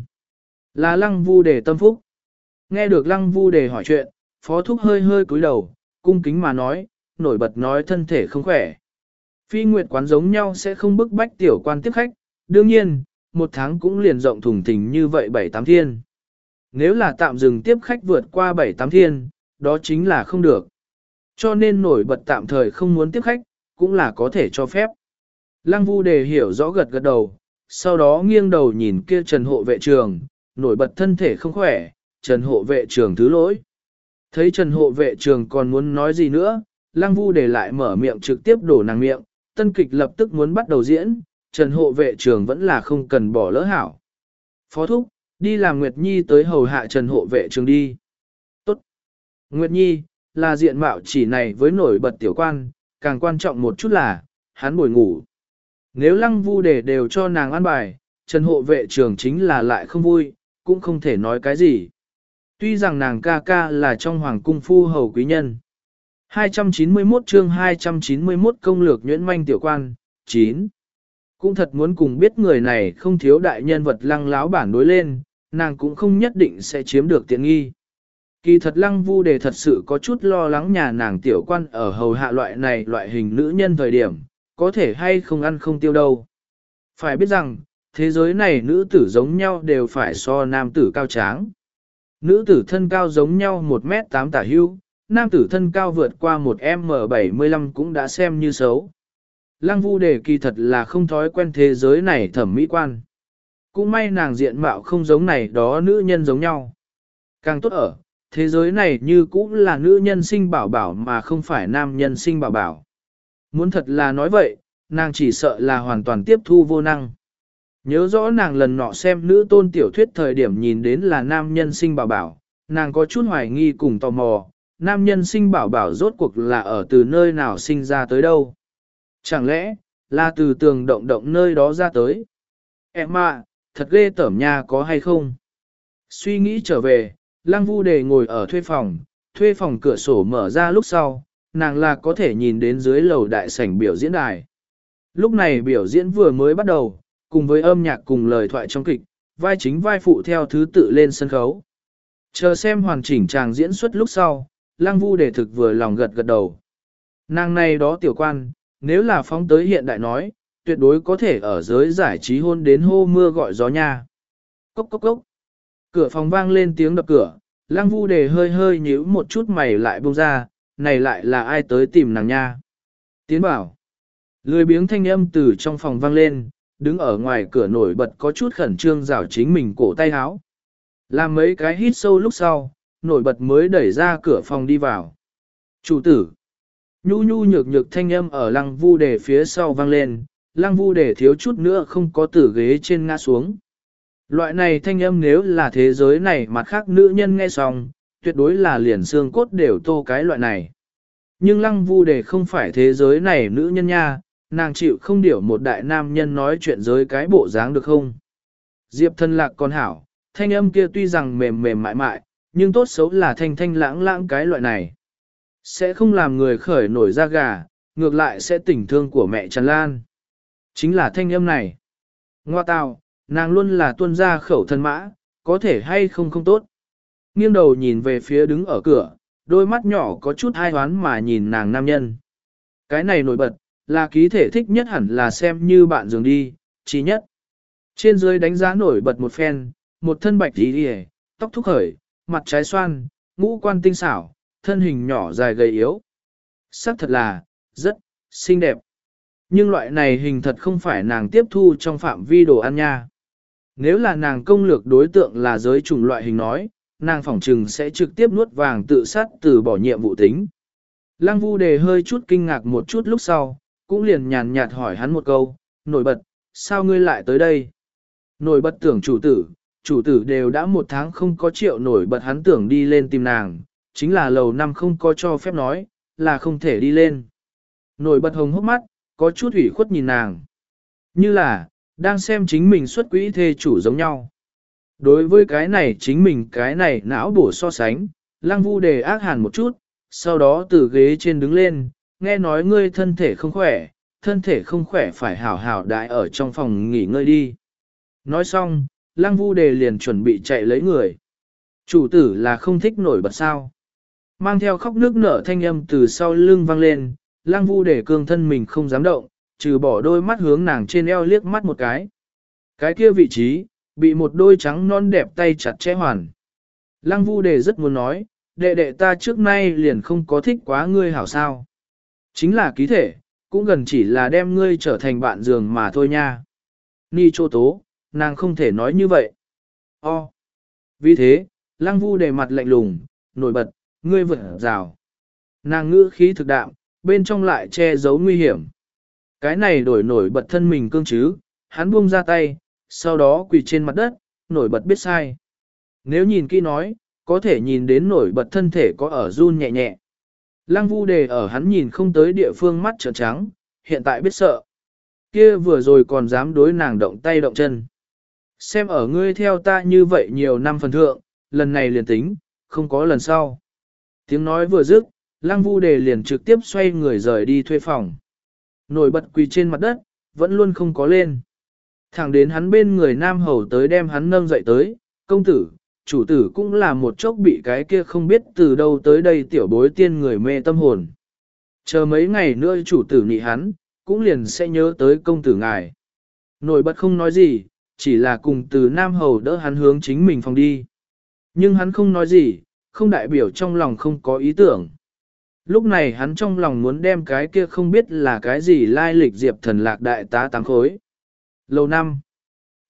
Là Lăng Vu Đề tâm phúc. Nghe được Lăng Vu Đề hỏi chuyện, Phó Thúc hơi hơi cúi đầu, cung kính mà nói, nổi bật nói thân thể không khỏe. Phi Nguyệt quán giống nhau sẽ không bức bách tiểu quan tiếp khách, đương nhiên, một tháng cũng liền rộng thùng thình như vậy bảy tám thiên. Nếu là tạm dừng tiếp khách vượt qua bảy tám thiên, đó chính là không được. Cho nên nổi bật tạm thời không muốn tiếp khách, cũng là có thể cho phép. Lăng Vu Đề hiểu rõ gật gật đầu, sau đó nghiêng đầu nhìn kia Trần Hộ Vệ Trường, nổi bật thân thể không khỏe, Trần Hộ Vệ Trường thứ lỗi. Thấy Trần Hộ Vệ Trường còn muốn nói gì nữa, Lăng Vu Đề lại mở miệng trực tiếp đổ nàng miệng, tân kịch lập tức muốn bắt đầu diễn, Trần Hộ Vệ Trường vẫn là không cần bỏ lỡ hảo. Phó Thúc, đi làm Nguyệt Nhi tới hầu hạ Trần Hộ Vệ Trường đi. Tốt. Nguyệt Nhi, là diện mạo chỉ này với nổi bật tiểu quan, càng quan trọng một chút là, hắn bồi ngủ. Nếu Lăng Vu Đề đều cho nàng ăn bài, Trần Hộ Vệ Trường chính là lại không vui, cũng không thể nói cái gì. Tuy rằng nàng ca ca là trong hoàng cung phu hầu quý nhân. hai trăm chín mươi mốt chương hai trăm chín mươi mốt công lược nhuyễn manh tiểu quan, chín. Cũng thật muốn cùng biết người này không thiếu đại nhân vật Lăng láo bản đối lên, nàng cũng không nhất định sẽ chiếm được tiện nghi. Kỳ thật Lăng Vu Đề thật sự có chút lo lắng nhà nàng tiểu quan ở hầu hạ loại này loại hình nữ nhân thời điểm, có thể hay không ăn không tiêu đâu. Phải biết rằng, thế giới này nữ tử giống nhau đều phải so nam tử cao tráng. Nữ tử thân cao giống nhau một mét tám tả hưu, nam tử thân cao vượt qua một mét bảy mươi lăm cũng đã xem như xấu. Lăng Vu Đề kỳ thật là không thói quen thế giới này thẩm mỹ quan. cũng may nàng diện mạo không giống này đó nữ nhân giống nhau. Càng tốt ở, thế giới này như cũng là nữ nhân sinh bảo bảo mà không phải nam nhân sinh bảo bảo. Muốn thật là nói vậy, nàng chỉ sợ là hoàn toàn tiếp thu vô năng. Nhớ rõ nàng lần nọ xem nữ tôn tiểu thuyết thời điểm nhìn đến là nam nhân sinh bảo bảo, nàng có chút hoài nghi cùng tò mò, nam nhân sinh bảo bảo rốt cuộc là ở từ nơi nào sinh ra tới đâu. Chẳng lẽ, là từ tường động động nơi đó ra tới. Em ạ, thật ghê tởm nha có hay không? Suy nghĩ trở về, Lăng Vu Đề ngồi ở thuê phòng, thuê phòng cửa sổ mở ra lúc sau, nàng là có thể nhìn đến dưới lầu đại sảnh biểu diễn đài. Lúc này biểu diễn vừa mới bắt đầu, cùng với âm nhạc cùng lời thoại trong kịch, vai chính vai phụ theo thứ tự lên sân khấu. Chờ xem hoàn chỉnh tràng diễn xuất lúc sau, Lăng Vu Đề thực vừa lòng gật gật đầu. Nàng này đó tiểu quan, nếu là phóng tới hiện đại nói, tuyệt đối có thể ở giới giải trí hôn đến hô mưa gọi gió nha. Cốc cốc cốc. Cửa phòng vang lên tiếng đập cửa, Lăng Vu Đề hơi hơi nhíu một chút mày lại buông ra, này lại là ai tới tìm nàng nha. Tiến bảo. Lười biếng thanh âm từ trong phòng vang lên, đứng ở ngoài cửa nổi bật có chút khẩn trương rảo chính mình cổ tay áo. Làm mấy cái hít sâu lúc sau, nổi bật mới đẩy ra cửa phòng đi vào. Chủ tử. Nhu nhu nhược nhược thanh âm ở Lăng Vu Đề phía sau vang lên, Lăng Vu Đề thiếu chút nữa không có từ ghế trên ngã xuống. Loại này thanh âm nếu là thế giới này mặt khác nữ nhân nghe xong, tuyệt đối là liền xương cốt đều tô cái loại này. Nhưng Lăng Vu Đề không phải thế giới này nữ nhân nha, nàng chịu không điểu một đại nam nhân nói chuyện giới cái bộ dáng được không? Diệp thân lạc còn hảo, thanh âm kia tuy rằng mềm mềm mại mại, nhưng tốt xấu là thanh thanh lãng lãng cái loại này. Sẽ không làm người khởi nổi da gà, ngược lại sẽ tỉnh thương của mẹ Trần Lan. Chính là thanh âm này. Ngoa tào, nàng luôn là tuân ra khẩu thân mã, có thể hay không không tốt. Nghiêng đầu nhìn về phía đứng ở cửa, đôi mắt nhỏ có chút hai hoán mà nhìn nàng nam nhân. Cái này nổi bật, là ký thể thích nhất hẳn là xem như bạn dường đi, chí nhất. Trên dưới đánh giá nổi bật một phen, một thân bạch tí đi tóc thúc khởi, mặt trái xoan, ngũ quan tinh xảo, thân hình nhỏ dài gầy yếu. Sắc thật là, rất, xinh đẹp. Nhưng loại này hình thật không phải nàng tiếp thu trong phạm vi đồ ăn nha. Nếu là nàng công lược đối tượng là giới chủng loại hình nói, nàng phỏng trừng sẽ trực tiếp nuốt vàng tự sát từ bỏ nhiệm vụ tính. Lăng Vu Đề hơi chút kinh ngạc một chút lúc sau, cũng liền nhàn nhạt hỏi hắn một câu, nổi bật, sao ngươi lại tới đây? Nổi bật tưởng chủ tử, chủ tử đều đã một tháng không có triệu nổi bật hắn tưởng đi lên tìm nàng, chính là lầu năm không có cho phép nói, là không thể đi lên. Nổi bật hồng hốc mắt, có chút ủy khuất nhìn nàng. Như là, đang xem chính mình xuất quỹ thê chủ giống nhau. Đối với cái này chính mình cái này não bổ so sánh, Lăng Vu Đề ác hàn một chút, sau đó từ ghế trên đứng lên, nghe nói ngươi thân thể không khỏe, thân thể không khỏe phải hảo hảo đại ở trong phòng nghỉ ngơi đi. Nói xong, Lăng Vu Đề liền chuẩn bị chạy lấy người. Chủ tử là không thích nổi bật sao. Mang theo khóc nước nở thanh âm từ sau lưng vang lên, Lăng Vu Đề cương thân mình không dám động, trừ bỏ đôi mắt hướng nàng trên eo liếc mắt một cái. Cái kia vị trí, bị một đôi trắng non đẹp tay chặt chẽ hoàn. Lăng Vu Đề rất muốn nói, đệ đệ ta trước nay liền không có thích quá ngươi hảo sao. Chính là ký thể, cũng gần chỉ là đem ngươi trở thành bạn giường mà thôi nha. Ni Chô Tố, nàng không thể nói như vậy. O. Vì thế, Lăng Vu Đề mặt lạnh lùng, nổi bật, ngươi vượt rào. Nàng ngữ khí thực đạm, bên trong lại che giấu nguy hiểm. Cái này đổi nổi bật thân mình cương chứ, hắn buông ra tay, sau đó quỳ trên mặt đất, nổi bật biết sai. Nếu nhìn kỹ nói, có thể nhìn đến nổi bật thân thể có ở run nhẹ nhẹ. Lăng Vu Đề ở hắn nhìn không tới địa phương mắt trợn trắng, hiện tại biết sợ. Kia vừa rồi còn dám đối nàng động tay động chân. Xem ở ngươi theo ta như vậy nhiều năm phần thượng, lần này liền tính, không có lần sau. Tiếng nói vừa dứt, Lăng Vu Đề liền trực tiếp xoay người rời đi thuê phòng. Nổi bật quỳ trên mặt đất, vẫn luôn không có lên. Thẳng đến hắn bên người nam hầu tới đem hắn nâng dậy tới, công tử, chủ tử cũng là một chốc bị cái kia không biết từ đâu tới đây tiểu bối tiên người mê tâm hồn. Chờ mấy ngày nữa chủ tử nị hắn, cũng liền sẽ nhớ tới công tử ngài. Nổi bật không nói gì, chỉ là cùng từ nam hầu đỡ hắn hướng chính mình phòng đi. Nhưng hắn không nói gì, không đại biểu trong lòng không có ý tưởng. Lúc này hắn trong lòng muốn đem cái kia không biết là cái gì lai lịch diệp thần lạc đại tá tám khối. Lầu năm.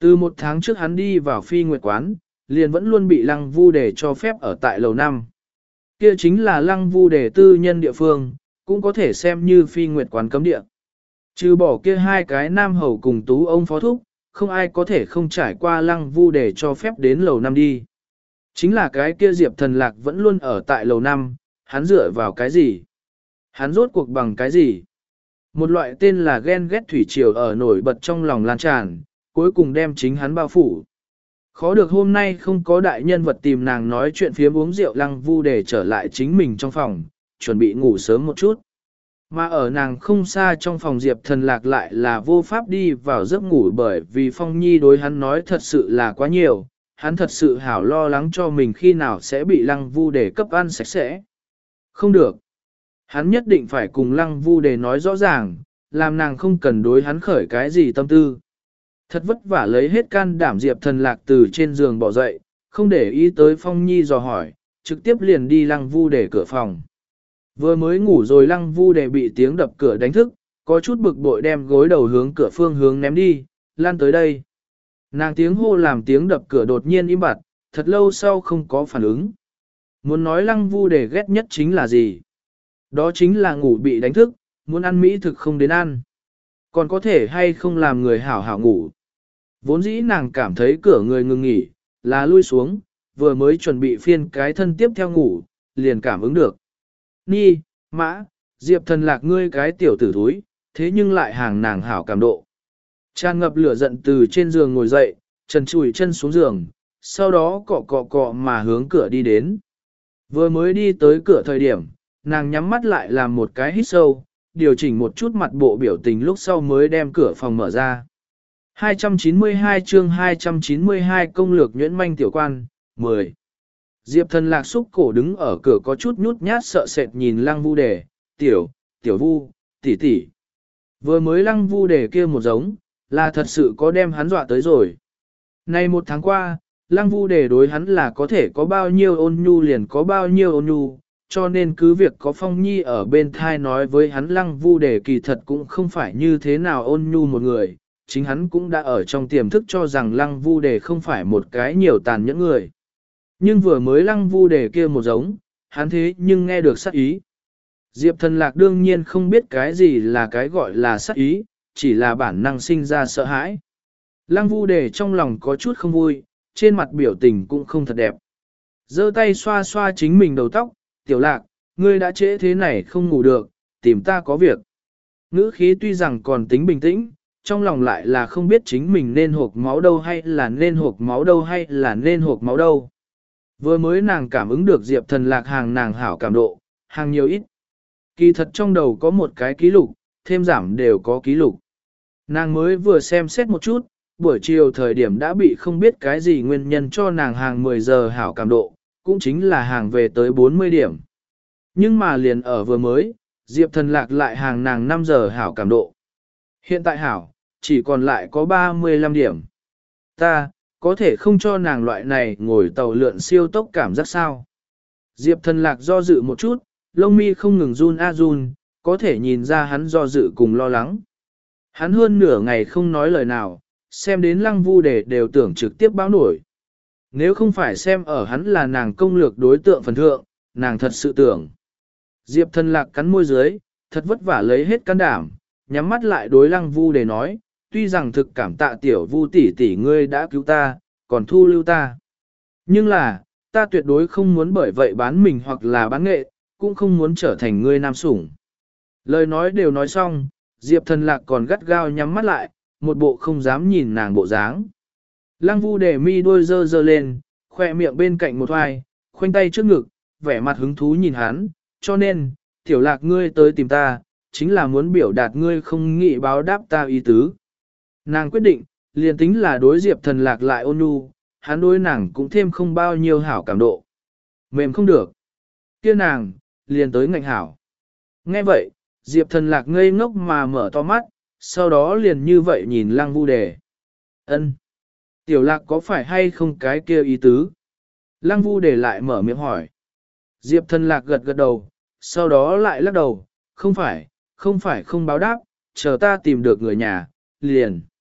Từ một tháng trước hắn đi vào phi nguyệt quán, liền vẫn luôn bị lăng vu để cho phép ở tại lầu năm. Kia chính là lăng vu để tư nhân địa phương, cũng có thể xem như phi nguyệt quán cấm địa. Trừ bỏ kia hai cái nam hầu cùng tú ông phó thúc, không ai có thể không trải qua lăng vu để cho phép đến lầu năm đi. Chính là cái kia Diệp Thần Lạc vẫn luôn ở tại lầu năm, hắn dựa vào cái gì? Hắn rốt cuộc bằng cái gì? Một loại tên là ghen ghét thủy triều ở nổi bật trong lòng lan tràn, cuối cùng đem chính hắn bao phủ. Khó được hôm nay không có đại nhân vật tìm nàng nói chuyện phía uống rượu lăng vu để trở lại chính mình trong phòng, chuẩn bị ngủ sớm một chút. Mà ở nàng không xa trong phòng Diệp Thần Lạc lại là vô pháp đi vào giấc ngủ bởi vì Phong Nhi đối hắn nói thật sự là quá nhiều, hắn thật sự hảo lo lắng cho mình khi nào sẽ bị lăng vu để cấp ăn sạch sẽ. Không được. Hắn nhất định phải cùng lăng vu để nói rõ ràng, làm nàng không cần đối hắn khởi cái gì tâm tư. Thật vất vả lấy hết can đảm Diệp Thần Lạc từ trên giường bỏ dậy, không để ý tới Phong Nhi dò hỏi, trực tiếp liền đi lăng vu để cửa phòng. Vừa mới ngủ rồi lăng vu để bị tiếng đập cửa đánh thức, có chút bực bội đem gối đầu hướng cửa phương hướng ném đi, lan tới đây. Nàng tiếng hô làm tiếng đập cửa đột nhiên im bặt, thật lâu sau không có phản ứng. Muốn nói lăng vu để ghét nhất chính là gì? Đó chính là ngủ bị đánh thức, muốn ăn mỹ thực không đến ăn. Còn có thể hay không làm người hảo hảo ngủ. Vốn dĩ nàng cảm thấy cửa người ngừng nghỉ, là lui xuống, vừa mới chuẩn bị phiên cái thân tiếp theo ngủ, liền cảm ứng được. Ni, mã, Diệp Thần Lạc ngươi cái tiểu tử thúi, thế nhưng lại hàng nàng hảo cảm độ. Tràn ngập lửa giận từ trên giường ngồi dậy, trần chùi chân xuống giường, sau đó cọ cọ cọ mà hướng cửa đi đến. Vừa mới đi tới cửa thời điểm, nàng nhắm mắt lại làm một cái hít sâu, điều chỉnh một chút mặt bộ biểu tình lúc sau mới đem cửa phòng mở ra. hai trăm chín mươi hai chương hai trăm chín mươi hai công lược nhuyễn manh tiểu quan, mười. Diệp Thần Lạc xúc cổ đứng ở cửa có chút nhút nhát sợ sệt nhìn lăng vu đề, tiểu, tiểu vu, tỷ tỷ. Vừa mới lăng vu đề kia một giống, là thật sự có đem hắn dọa tới rồi. Nay một tháng qua, lăng vu đề đối hắn là có thể có bao nhiêu ôn nhu liền có bao nhiêu ôn nhu, cho nên cứ việc có Phong Nhi ở bên thai nói với hắn lăng vu đề kỳ thật cũng không phải như thế nào ôn nhu một người, chính hắn cũng đã ở trong tiềm thức cho rằng lăng vu đề không phải một cái nhiều tàn nhẫn người. Nhưng vừa mới lăng vu đề kia một giống, hắn thế nhưng nghe được sát ý. Diệp Thần Lạc đương nhiên không biết cái gì là cái gọi là sát ý, chỉ là bản năng sinh ra sợ hãi. Lăng vu đề trong lòng có chút không vui, trên mặt biểu tình cũng không thật đẹp. Giơ tay xoa xoa chính mình đầu tóc, tiểu lạc, ngươi đã trễ thế này không ngủ được, tìm ta có việc. Ngữ khí tuy rằng còn tính bình tĩnh, trong lòng lại là không biết chính mình nên hộp máu đâu hay là nên hộp máu đâu hay là nên hộp máu đâu. Vừa mới nàng cảm ứng được Diệp Thần Lạc hàng nàng hảo cảm độ, hàng nhiều ít. Kỳ thật trong đầu có một cái ký lục, thêm giảm đều có ký lục. Nàng mới vừa xem xét một chút, buổi chiều thời điểm đã bị không biết cái gì nguyên nhân cho nàng hàng mười giờ hảo cảm độ, cũng chính là hàng về tới bốn mươi điểm. Nhưng mà liền ở vừa mới, Diệp Thần Lạc lại hàng nàng năm giờ hảo cảm độ. Hiện tại hảo, chỉ còn lại có ba mươi lăm điểm. Ta, có thể không cho nàng loại này ngồi tàu lượn siêu tốc cảm giác sao. Diệp Thần Lạc do dự một chút, lông mi không ngừng run a run, có thể nhìn ra hắn do dự cùng lo lắng. Hắn hơn nửa ngày không nói lời nào, xem đến lăng vu đề đều tưởng trực tiếp báo nổi. Nếu không phải xem ở hắn là nàng công lược đối tượng phần thượng, nàng thật sự tưởng. Diệp Thần Lạc cắn môi dưới, thật vất vả lấy hết can đảm, nhắm mắt lại đối lăng vu đề nói, tuy rằng thực cảm tạ tiểu vu tỷ tỷ ngươi đã cứu ta, còn thu lưu ta. Nhưng là, ta tuyệt đối không muốn bởi vậy bán mình hoặc là bán nghệ, cũng không muốn trở thành ngươi nam sủng. Lời nói đều nói xong, Diệp Thần Lạc còn gắt gao nhắm mắt lại, một bộ không dám nhìn nàng bộ dáng. Lăng vu để mi đôi dơ dơ lên, khoe miệng bên cạnh một hoài, khoanh tay trước ngực, vẻ mặt hứng thú nhìn hắn, cho nên, tiểu lạc ngươi tới tìm ta, chính là muốn biểu đạt ngươi không nghĩ báo đáp ta ý tứ. Nàng quyết định, liền tính là đối Diệp Thần Lạc lại ôn nhu, hắn đối nàng cũng thêm không bao nhiêu hảo cảm độ. Mềm không được. Kia nàng, liền tới ngạnh hảo. Nghe vậy, Diệp Thần Lạc ngây ngốc mà mở to mắt, sau đó liền như vậy nhìn lăng vu đề. Ân, tiểu lạc có phải hay không cái kia ý tứ? Lăng vu đề lại mở miệng hỏi. Diệp Thần Lạc gật gật đầu, sau đó lại lắc đầu, không phải, không phải không báo đáp, chờ ta tìm được người nhà, liền.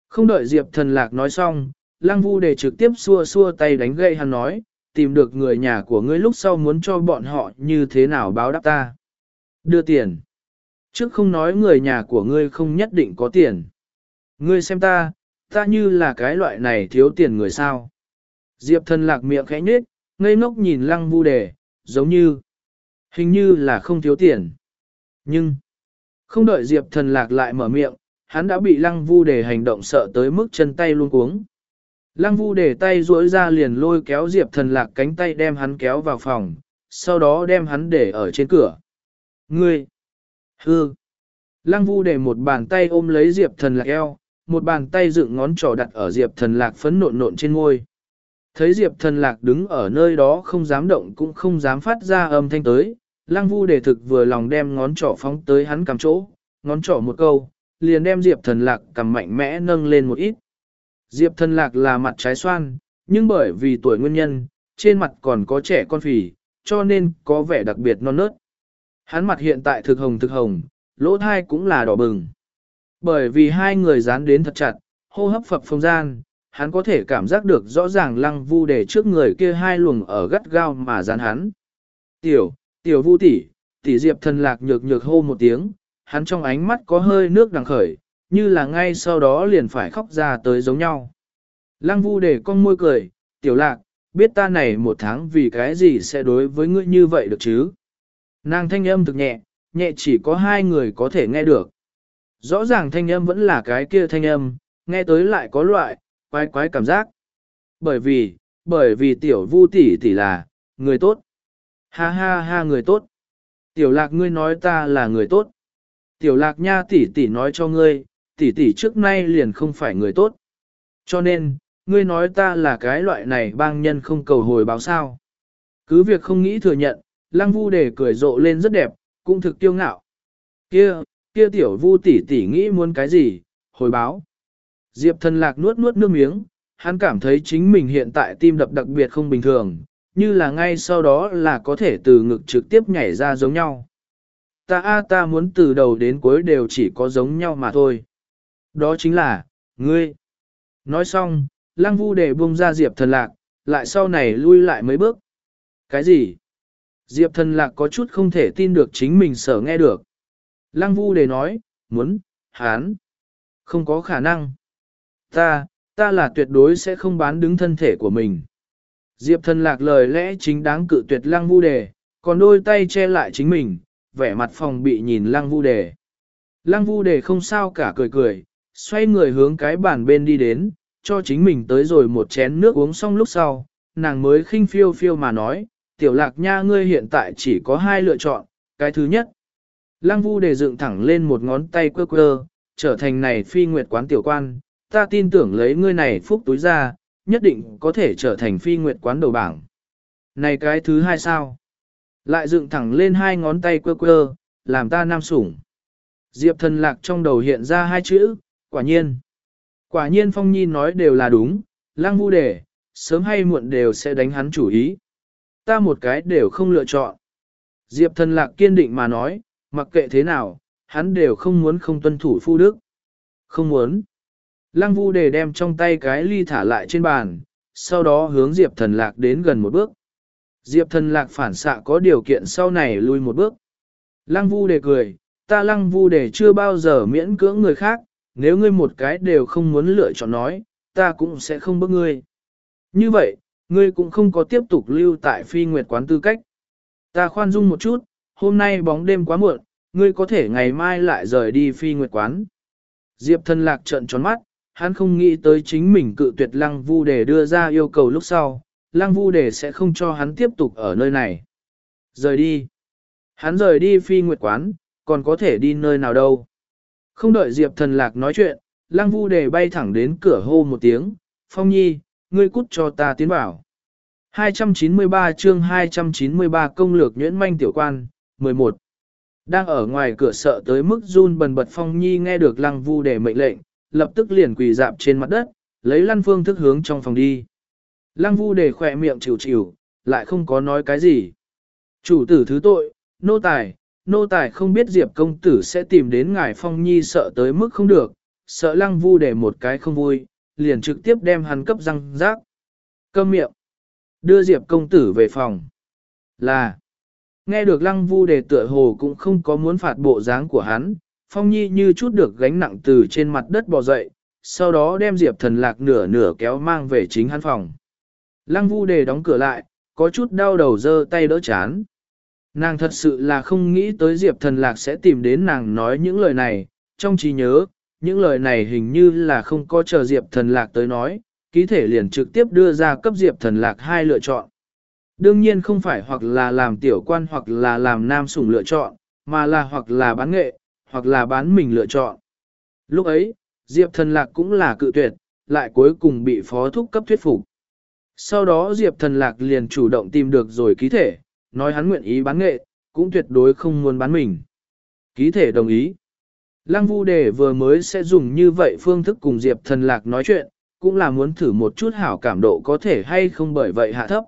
Không đợi Diệp Thần Lạc nói xong, Lăng Vu Đề trực tiếp xua xua tay đánh gậy hắn nói, tìm được người nhà của ngươi lúc sau muốn cho bọn họ như thế nào báo đáp ta. Đưa tiền. Trước không nói người nhà của ngươi không nhất định có tiền. Ngươi xem ta, ta như là cái loại này thiếu tiền người sao. Diệp Thần Lạc miệng khẽ nhếch, ngây ngốc nhìn Lăng Vu Đề, giống như, hình như là không thiếu tiền. Nhưng, không đợi Diệp Thần Lạc lại mở miệng, hắn đã bị Lăng Vu Đề hành động sợ tới mức chân tay luôn cuống. Lăng Vu Đề tay duỗi ra liền lôi kéo Diệp Thần Lạc cánh tay đem hắn kéo vào phòng, sau đó đem hắn để ở trên cửa. Ngươi! Hư! Lăng Vu Đề một bàn tay ôm lấy Diệp Thần Lạc eo, một bàn tay dựng ngón trỏ đặt ở Diệp Thần Lạc phấn nộn nộn trên môi. Thấy Diệp Thần Lạc đứng ở nơi đó không dám động cũng không dám phát ra âm thanh tới, Lăng Vu Đề thực vừa lòng đem ngón trỏ phóng tới hắn cầm chỗ, ngón trỏ một câu, liền đem Diệp Thần Lạc cầm mạnh mẽ nâng lên một ít. Diệp Thần Lạc là mặt trái xoan, nhưng bởi vì tuổi nguyên nhân, trên mặt còn có trẻ con phì, cho nên có vẻ đặc biệt non nớt. Hắn mặt hiện tại thực hồng thực hồng, lỗ thai cũng là đỏ bừng. Bởi vì hai người dán đến thật chặt, hô hấp phập phồng gian, hắn có thể cảm giác được rõ ràng Lăng Vu Đề trước người kia hai luồng ở gắt gao mà dán hắn. Tiểu, tiểu Vu tỷ, tỷ Diệp Thần Lạc nhược nhược hô một tiếng, hắn trong ánh mắt có hơi nước đằng khởi, như là ngay sau đó liền phải khóc ra tới giống nhau. Lăng Vu Đề con môi cười, Tiểu Lạc, biết ta này một tháng vì cái gì sẽ đối với ngươi như vậy được chứ? Nàng thanh âm thực nhẹ, nhẹ chỉ có hai người có thể nghe được. Rõ ràng thanh âm vẫn là cái kia thanh âm, nghe tới lại có loại, quái quái cảm giác. Bởi vì, bởi vì Tiểu Vu tỷ tỷ là, người tốt. Ha ha ha người tốt. Tiểu Lạc ngươi nói ta là người tốt. Tiểu Lạc nha tỷ tỷ nói cho ngươi, tỷ tỷ trước nay liền không phải người tốt. Cho nên, ngươi nói ta là cái loại này bang nhân không cầu hồi báo sao. Cứ việc không nghĩ thừa nhận, Lăng Vu Đề cười rộ lên rất đẹp, cũng thực kiêu ngạo. Kia, kia tiểu Vu tỷ tỷ nghĩ muốn cái gì, hồi báo. Diệp Thần Lạc nuốt nuốt nước miếng, hắn cảm thấy chính mình hiện tại tim đập đặc biệt không bình thường, như là ngay sau đó là có thể từ ngực trực tiếp nhảy ra giống nhau. Ta a ta muốn từ đầu đến cuối đều chỉ có giống nhau mà thôi. Đó chính là, ngươi. Nói xong, Lăng Vu Đề buông ra Diệp Thần Lạc, lại sau này lui lại mấy bước. Cái gì? Diệp Thần Lạc có chút không thể tin được chính mình sở nghe được. Lăng Vu Đề nói, muốn, hán. Không có khả năng. Ta, ta là tuyệt đối sẽ không bán đứng thân thể của mình. Diệp Thần Lạc lời lẽ chính đáng cự tuyệt Lăng Vu Đề, còn đôi tay che lại chính mình, vẻ mặt phòng bị nhìn Lăng Vu Đề. Lăng Vu Đề không sao cả cười cười, xoay người hướng cái bàn bên đi đến, cho chính mình tới rồi một chén nước uống xong lúc sau, nàng mới khinh phiêu phiêu mà nói, Tiểu Lạc nha ngươi hiện tại chỉ có hai lựa chọn, cái thứ nhất. Lăng Vu Đề dựng thẳng lên một ngón tay quơ quơ, trở thành này phi nguyệt quán tiểu quan, ta tin tưởng lấy ngươi này phúc túi ra, nhất định có thể trở thành phi nguyệt quán đầu bảng. Này cái thứ hai sao? Lại dựng thẳng lên hai ngón tay quơ quơ, làm ta nam sủng. Diệp Thần Lạc trong đầu hiện ra hai chữ, quả nhiên. Quả nhiên Phong Nhi nói đều là đúng, Lăng Vu Đề, sớm hay muộn đều sẽ đánh hắn chủ ý. Ta một cái đều không lựa chọn. Diệp Thần Lạc kiên định mà nói, mặc kệ thế nào, hắn đều không muốn không tuân thủ phu đức. Không muốn. Lăng Vu Đề đem trong tay cái ly thả lại trên bàn, sau đó hướng Diệp Thần Lạc đến gần một bước. Diệp Thần Lạc phản xạ có điều kiện sau này lui một bước. Lăng Vu Đề cười, ta Lăng Vu Đề chưa bao giờ miễn cưỡng người khác, nếu ngươi một cái đều không muốn lựa chọn nói, ta cũng sẽ không bức ngươi. Như vậy, ngươi cũng không có tiếp tục lưu tại phi nguyệt quán tư cách. Ta khoan dung một chút, hôm nay bóng đêm quá muộn, ngươi có thể ngày mai lại rời đi phi nguyệt quán. Diệp Thần Lạc trợn tròn mắt, hắn không nghĩ tới chính mình cự tuyệt Lăng Vu Đề đưa ra yêu cầu lúc sau, Lăng Vu Đề sẽ không cho hắn tiếp tục ở nơi này. Rời đi. Hắn rời đi phi nguyệt quán, còn có thể đi nơi nào đâu. Không đợi Diệp Thần Lạc nói chuyện, Lăng Vu Đề bay thẳng đến cửa hô một tiếng, Phong Nhi, ngươi cút cho ta tiến vào. hai trăm chín mươi ba chương hai trăm chín mươi ba công lược nhuyễn manh tiểu quan, mười một. Đang ở ngoài cửa sợ tới mức run bần bật Phong Nhi nghe được Lăng Vu Đề mệnh lệnh, lập tức liền quỳ dạp trên mặt đất, lấy lăn phương thức hướng trong phòng đi. Lăng Vu Đề khỏe miệng chịu chịu, lại không có nói cái gì. Chủ tử thứ tội, nô tài, nô tài không biết Diệp công tử sẽ tìm đến ngài Phong Nhi sợ tới mức không được, sợ lăng vu để một cái không vui, liền trực tiếp đem hắn cấp răng rác. Câm miệng. Đưa Diệp công tử về phòng. Là. Nghe được lăng vu để tựa hồ cũng không có muốn phạt bộ dáng của hắn, Phong Nhi như chút được gánh nặng từ trên mặt đất bò dậy, sau đó đem Diệp thần lạc nửa nửa kéo mang về chính hắn phòng. Lăng vu đề đóng cửa lại, có chút đau đầu giơ tay đỡ chán. Nàng thật sự là không nghĩ tới Diệp thần lạc sẽ tìm đến nàng nói những lời này, trong trí nhớ, những lời này hình như là không có chờ Diệp thần lạc tới nói, ký thể liền trực tiếp đưa ra cấp Diệp thần lạc hai lựa chọn. Đương nhiên không phải hoặc là làm tiểu quan hoặc là làm nam sủng lựa chọn, mà là hoặc là bán nghệ, hoặc là bán mình lựa chọn. Lúc ấy, Diệp thần lạc cũng là cự tuyệt, lại cuối cùng bị phó thúc cấp thuyết phục. Sau đó Diệp thần lạc liền chủ động tìm được rồi ký thể, nói hắn nguyện ý bán nghệ, cũng tuyệt đối không muốn bán mình. Ký thể đồng ý. Lăng Vu Đề vừa mới sẽ dùng như vậy phương thức cùng Diệp thần lạc nói chuyện, cũng là muốn thử một chút hảo cảm độ có thể hay không bởi vậy hạ thấp.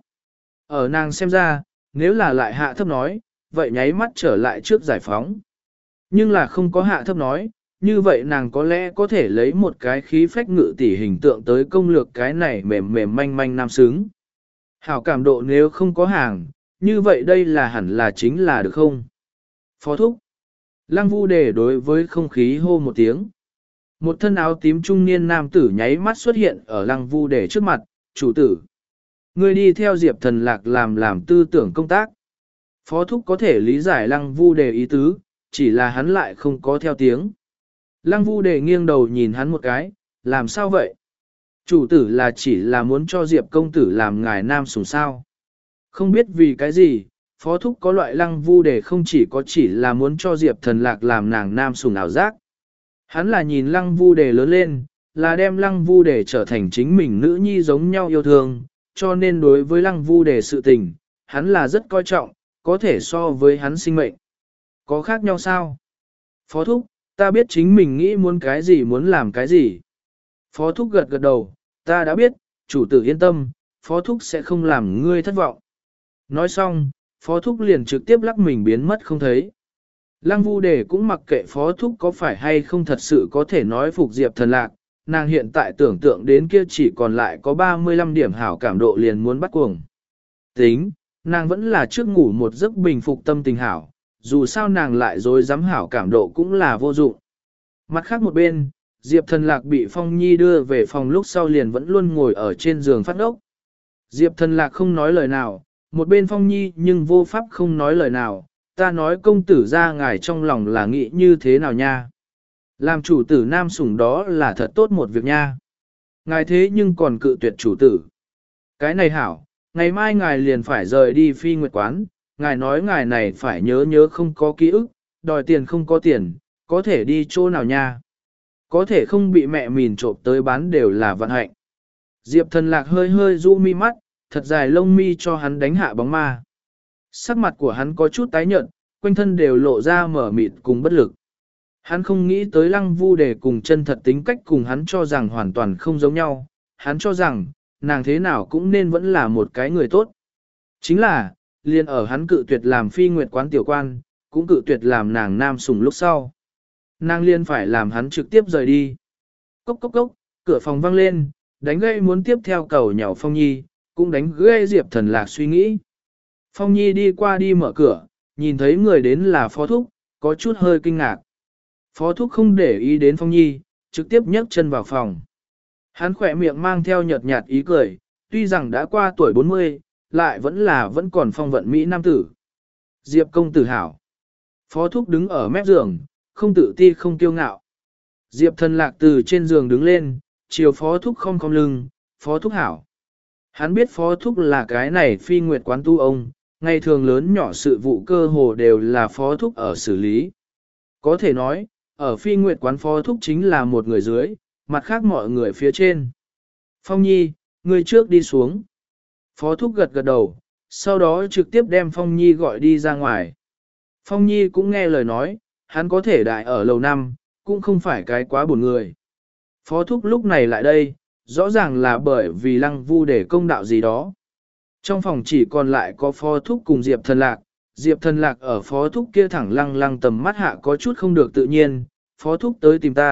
Ở nàng xem ra, nếu là lại hạ thấp nói, vậy nháy mắt trở lại trước giải phóng. Nhưng là không có hạ thấp nói, như vậy nàng có lẽ có thể lấy một cái khí phách ngự tỷ hình tượng tới công lược cái này mềm mềm manh manh nam xứng. Hảo cảm độ nếu không có hàng, như vậy đây là hẳn là chính là được không? Phó thúc. Lăng Vu Đề đối với không khí hô một tiếng. Một thân áo tím trung niên nam tử nháy mắt xuất hiện ở Lăng Vu Đề trước mặt, chủ tử. Ngươi đi theo Diệp thần lạc làm làm tư tưởng công tác. Phó thúc có thể lý giải Lăng Vu Đề ý tứ, chỉ là hắn lại không có theo tiếng. Lăng Vu Đề nghiêng đầu nhìn hắn một cái, làm sao vậy? Chủ tử là chỉ là muốn cho Diệp công tử làm ngài nam sủng sao. Không biết vì cái gì, phó thúc có loại Lăng Vu Đề không chỉ có chỉ là muốn cho Diệp thần lạc làm nàng nam sủng ảo giác. Hắn là nhìn Lăng Vu Đề lớn lên, là đem Lăng Vu Đề trở thành chính mình nữ nhi giống nhau yêu thương, cho nên đối với Lăng Vu Đề sự tình, hắn là rất coi trọng, có thể so với hắn sinh mệnh. Có khác nhau sao? Phó thúc, ta biết chính mình nghĩ muốn cái gì muốn làm cái gì. Phó thúc gật gật đầu, ta đã biết, chủ tử yên tâm, phó thúc sẽ không làm ngươi thất vọng. Nói xong, phó thúc liền trực tiếp lắc mình biến mất không thấy. Lăng Vu Đề cũng mặc kệ phó thúc có phải hay không thật sự có thể nói phục Diệp thần lạc, nàng hiện tại tưởng tượng đến kia chỉ còn lại có ba mươi lăm điểm hảo cảm độ liền muốn bắt cuồng. Tính, nàng vẫn là trước ngủ một giấc bình phục tâm tình hảo, dù sao nàng lại dối dám hảo cảm độ cũng là vô dụng. Mặt khác một bên, Diệp thần lạc bị Phong Nhi đưa về phòng lúc sau liền vẫn luôn ngồi ở trên giường phát ốc. Diệp thần lạc không nói lời nào, một bên Phong Nhi nhưng vô pháp không nói lời nào, ta nói công tử ra ngài trong lòng là nghĩ như thế nào nha. Làm chủ tử nam sủng đó là thật tốt một việc nha. Ngài thế nhưng còn cự tuyệt chủ tử. Cái này hảo, ngày mai ngài liền phải rời đi Phi Nguyệt quán, ngài nói ngài này phải nhớ nhớ không có ký ức, đòi tiền không có tiền, có thể đi chỗ nào nha. Có thể không bị mẹ mìn trộm tới bán đều là vận hạnh. Diệp thần lạc hơi hơi du mi mắt, thật dài lông mi cho hắn đánh hạ bóng ma. Sắc mặt của hắn có chút tái nhợt, quanh thân đều lộ ra mở mịt cùng bất lực. Hắn không nghĩ tới Lăng Vu Đề cùng chân thật tính cách cùng hắn cho rằng hoàn toàn không giống nhau. Hắn cho rằng, nàng thế nào cũng nên vẫn là một cái người tốt. Chính là, liền ở hắn cự tuyệt làm Phi Nguyệt quán tiểu quan, cũng cự tuyệt làm nàng nam sủng lúc sau. Nàng liền phải làm hắn trực tiếp rời đi. Cốc cốc cốc, cửa phòng vang lên, đánh gây muốn tiếp theo cầu nhào Phong Nhi, cũng đánh gây Diệp thần lạc suy nghĩ. Phong Nhi đi qua đi mở cửa, nhìn thấy người đến là Phó Thúc, có chút hơi kinh ngạc. Phó Thúc không để ý đến Phong Nhi, trực tiếp nhấc chân vào phòng. Hắn khỏe miệng mang theo nhợt nhạt ý cười, tuy rằng đã qua tuổi bốn mươi, lại vẫn là vẫn còn phong vận Mỹ nam tử. Diệp công tử hảo. Phó Thúc đứng ở mép giường, không tự ti không kiêu ngạo. Diệp thần lạc từ trên giường đứng lên, chiều Phó Thúc không cong lưng, Phó Thúc hảo. Hắn biết Phó Thúc là cái này Phi Nguyệt quán tu ông, ngày thường lớn nhỏ sự vụ cơ hồ đều là Phó Thúc ở xử lý. Có thể nói, ở Phi Nguyệt quán Phó Thúc chính là một người dưới, mặt khác mọi người phía trên. Phong Nhi, người trước đi xuống. Phó Thúc gật gật đầu, sau đó trực tiếp đem Phong Nhi gọi đi ra ngoài. Phong Nhi cũng nghe lời nói, hắn có thể đại ở lầu năm, cũng không phải cái quá buồn người. Phó Thúc lúc này lại đây, rõ ràng là bởi vì Lăng Vu để công đạo gì đó. Trong phòng chỉ còn lại có Phó Thúc cùng Diệp Thần Lạc, Diệp Thần Lạc ở Phó Thúc kia thẳng lăng lăng tầm mắt hạ có chút không được tự nhiên, Phó Thúc tới tìm ta,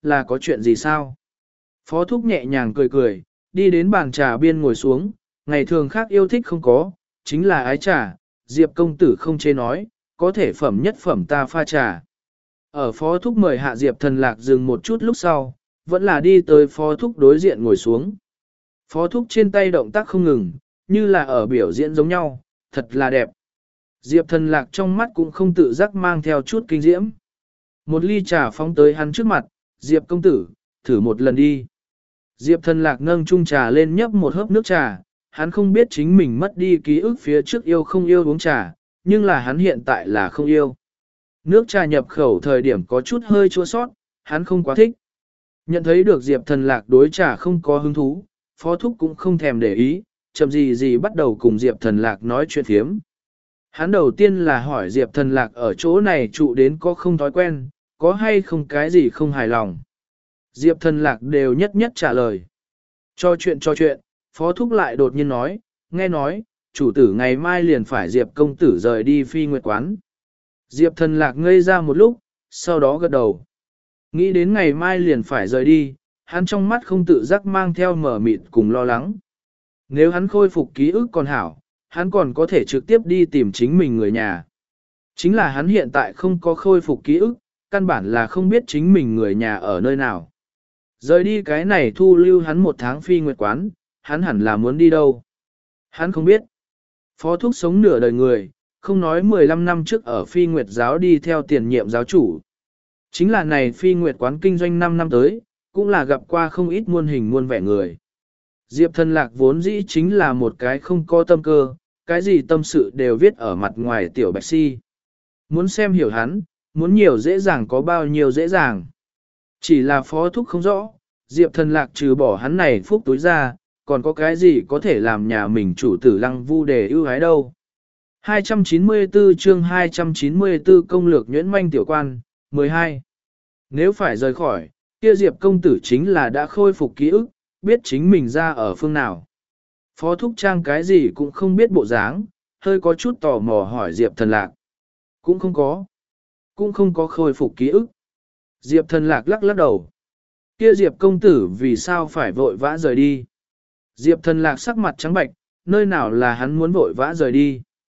là có chuyện gì sao? Phó thúc nhẹ nhàng cười cười, đi đến bàn trà biên ngồi xuống, ngày thường khác yêu thích không có, chính là ái trà, Diệp công tử không chê nói, có thể phẩm nhất phẩm ta pha trà. Ở phó thúc mời hạ Diệp thần lạc dừng một chút lúc sau, vẫn là đi tới phó thúc đối diện ngồi xuống. Phó thúc trên tay động tác không ngừng, như là ở biểu diễn giống nhau, thật là đẹp. Diệp thần lạc trong mắt cũng không tự giác mang theo chút kinh diễm. Một ly trà phóng tới hắn trước mặt, Diệp công tử, thử một lần đi. Diệp thần lạc nâng chung trà lên nhấp một hớp nước trà, hắn không biết chính mình mất đi ký ức phía trước yêu không yêu uống trà, nhưng là hắn hiện tại là không yêu. Nước trà nhập khẩu thời điểm có chút hơi chua sót, hắn không quá thích. Nhận thấy được Diệp thần lạc đối trà không có hứng thú, phó thúc cũng không thèm để ý, chậm gì gì bắt đầu cùng Diệp thần lạc nói chuyện phiếm. Hắn đầu tiên là hỏi Diệp thần lạc ở chỗ này trụ đến có không thói quen, có hay không cái gì không hài lòng. Diệp thần lạc đều nhất nhất trả lời. Cho chuyện cho chuyện, phó thúc lại đột nhiên nói, nghe nói, chủ tử ngày mai liền phải Diệp công tử rời đi phi nguyệt quán. Diệp thần lạc ngây ra một lúc, sau đó gật đầu. Nghĩ đến ngày mai liền phải rời đi, hắn trong mắt không tự giác mang theo mở mịt cùng lo lắng. Nếu hắn khôi phục ký ức còn hảo, hắn còn có thể trực tiếp đi tìm chính mình người nhà. Chính là hắn hiện tại không có khôi phục ký ức, căn bản là không biết chính mình người nhà ở nơi nào. Rời đi cái này thu lưu hắn một tháng phi nguyệt quán, hắn hẳn là muốn đi đâu. Hắn không biết. Phó thúc sống nửa đời người, không nói mười lăm năm trước ở phi nguyệt giáo đi theo tiền nhiệm giáo chủ. Chính là này phi nguyệt quán kinh doanh năm năm tới, cũng là gặp qua không ít muôn hình muôn vẻ người. Diệp thần lạc vốn dĩ chính là một cái không có tâm cơ, cái gì tâm sự đều viết ở mặt ngoài tiểu bạch si. Muốn xem hiểu hắn, muốn nhiều dễ dàng có bao nhiêu dễ dàng. Chỉ là phó thúc không rõ, Diệp thần lạc trừ bỏ hắn này phúc túi ra, còn có cái gì có thể làm nhà mình chủ tử lăng vu để ưu ái đâu. hai trăm chín mươi tư chương hai trăm chín mươi tư công lược nhuyễn manh tiểu quan, mười hai. Nếu phải rời khỏi, kia Diệp công tử chính là đã khôi phục ký ức, biết chính mình ra ở phương nào. Phó thúc trang cái gì cũng không biết bộ dáng, hơi có chút tò mò hỏi Diệp thần lạc. Cũng không có. Cũng không có khôi phục ký ức. Diệp thần lạc lắc lắc đầu. Kia Diệp công tử vì sao phải vội vã rời đi? Diệp thần lạc sắc mặt trắng bạch, nơi nào là hắn muốn vội vã rời đi?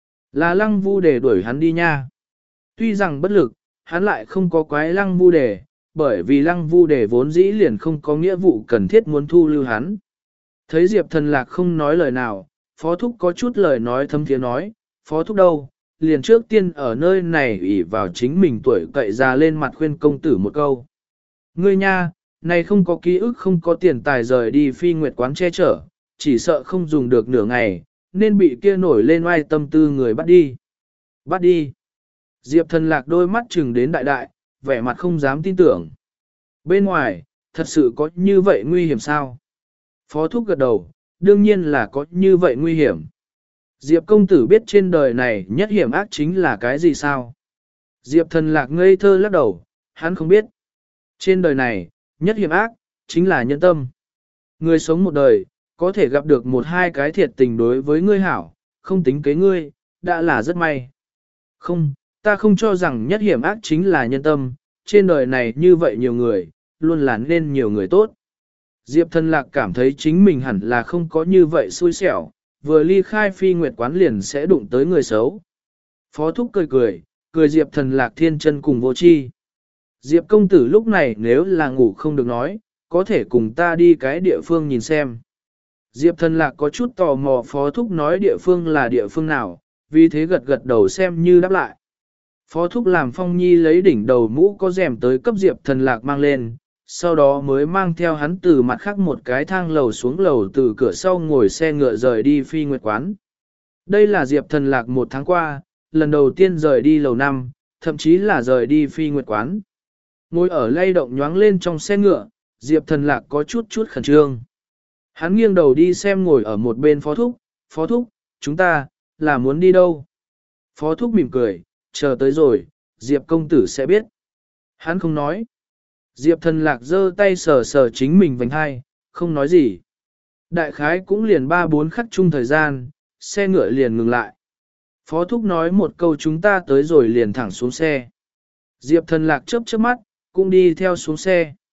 Là lăng vu để đuổi hắn đi nha. Tuy rằng bất lực, hắn lại không có quái lăng vu đề, bởi vì lăng vu đề vốn dĩ liền không có nghĩa vụ cần thiết muốn thu lưu hắn. Thấy Diệp thần lạc không nói lời nào, phó thúc có chút lời nói thâm thiế nói, phó thúc đâu, liền trước tiên ở nơi này ủy vào chính mình tuổi cậy ra lên mặt khuyên công tử một câu. Ngươi nha, này không có ký ức không có tiền tài rời đi phi nguyệt quán che chở, chỉ sợ không dùng được nửa ngày, nên bị kia nổi lên oai tâm tư người bắt đi. Bắt đi. Diệp thần lạc đôi mắt chừng đến đại đại, vẻ mặt không dám tin tưởng. Bên ngoài, thật sự có như vậy nguy hiểm sao? Phó thúc gật đầu, đương nhiên là có như vậy nguy hiểm. Diệp công tử biết trên đời này nhất hiểm ác chính là cái gì sao? Diệp thần lạc ngây thơ lắc đầu, hắn không biết. Trên đời này, nhất hiểm ác, chính là nhân tâm. Người sống một đời, có thể gặp được một hai cái thiệt tình đối với ngươi hảo, không tính kế ngươi, đã là rất may. Không, ta không cho rằng nhất hiểm ác chính là nhân tâm, trên đời này như vậy nhiều người, luôn là nên nhiều người tốt. Diệp thần lạc cảm thấy chính mình hẳn là không có như vậy xui xẻo, vừa ly khai phi nguyệt quán liền sẽ đụng tới người xấu. Phó thúc cười cười, cười Diệp thần lạc thiên chân cùng vô chi. Diệp công tử lúc này nếu là ngủ không được nói, có thể cùng ta đi cái địa phương nhìn xem. Diệp thần lạc có chút tò mò phó thúc nói địa phương là địa phương nào, vì thế gật gật đầu xem như đáp lại. Phó thúc làm Phong Nhi lấy đỉnh đầu mũ có rèm tới cấp Diệp thần lạc mang lên, sau đó mới mang theo hắn từ mặt khác một cái thang lầu xuống lầu từ cửa sau ngồi xe ngựa rời đi phi nguyệt quán. Đây là Diệp thần lạc một tháng qua, lần đầu tiên rời đi lầu năm, thậm chí là rời đi phi nguyệt quán. Ngồi ở lay động nhoáng lên trong xe ngựa, Diệp thần lạc có chút chút khẩn trương. Hắn nghiêng đầu đi xem ngồi ở một bên phó thúc, phó thúc, chúng ta, là muốn đi đâu? Phó thúc mỉm cười, chờ tới rồi, Diệp công tử sẽ biết. Hắn không nói. Diệp thần lạc giơ tay sờ sờ chính mình vành hai, không nói gì. Đại khái cũng liền ba bốn khắc chung thời gian, xe ngựa liền ngừng lại. Phó thúc nói một câu chúng ta tới rồi liền thẳng xuống xe. Diệp thần lạc chớp chớp mắt, cũng đi theo xuống xe.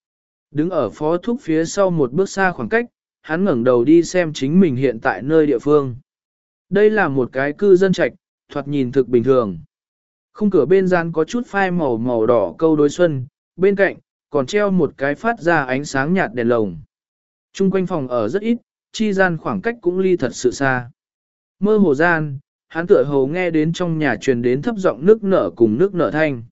Đứng ở phó thúc phía sau một bước xa khoảng cách, hắn ngẩng đầu đi xem chính mình hiện tại nơi địa phương. Đây là một cái cư dân trạch, thoạt nhìn thực bình thường. Khung cửa bên gian có chút phai màu màu đỏ câu đối xuân, bên cạnh, còn treo một cái phát ra ánh sáng nhạt đèn lồng. Trung quanh phòng ở rất ít, chi gian khoảng cách cũng ly thật sự xa. Mơ hồ gian, hắn tựa hồ nghe đến trong nhà truyền đến thấp giọng nước nở cùng nước nở thanh.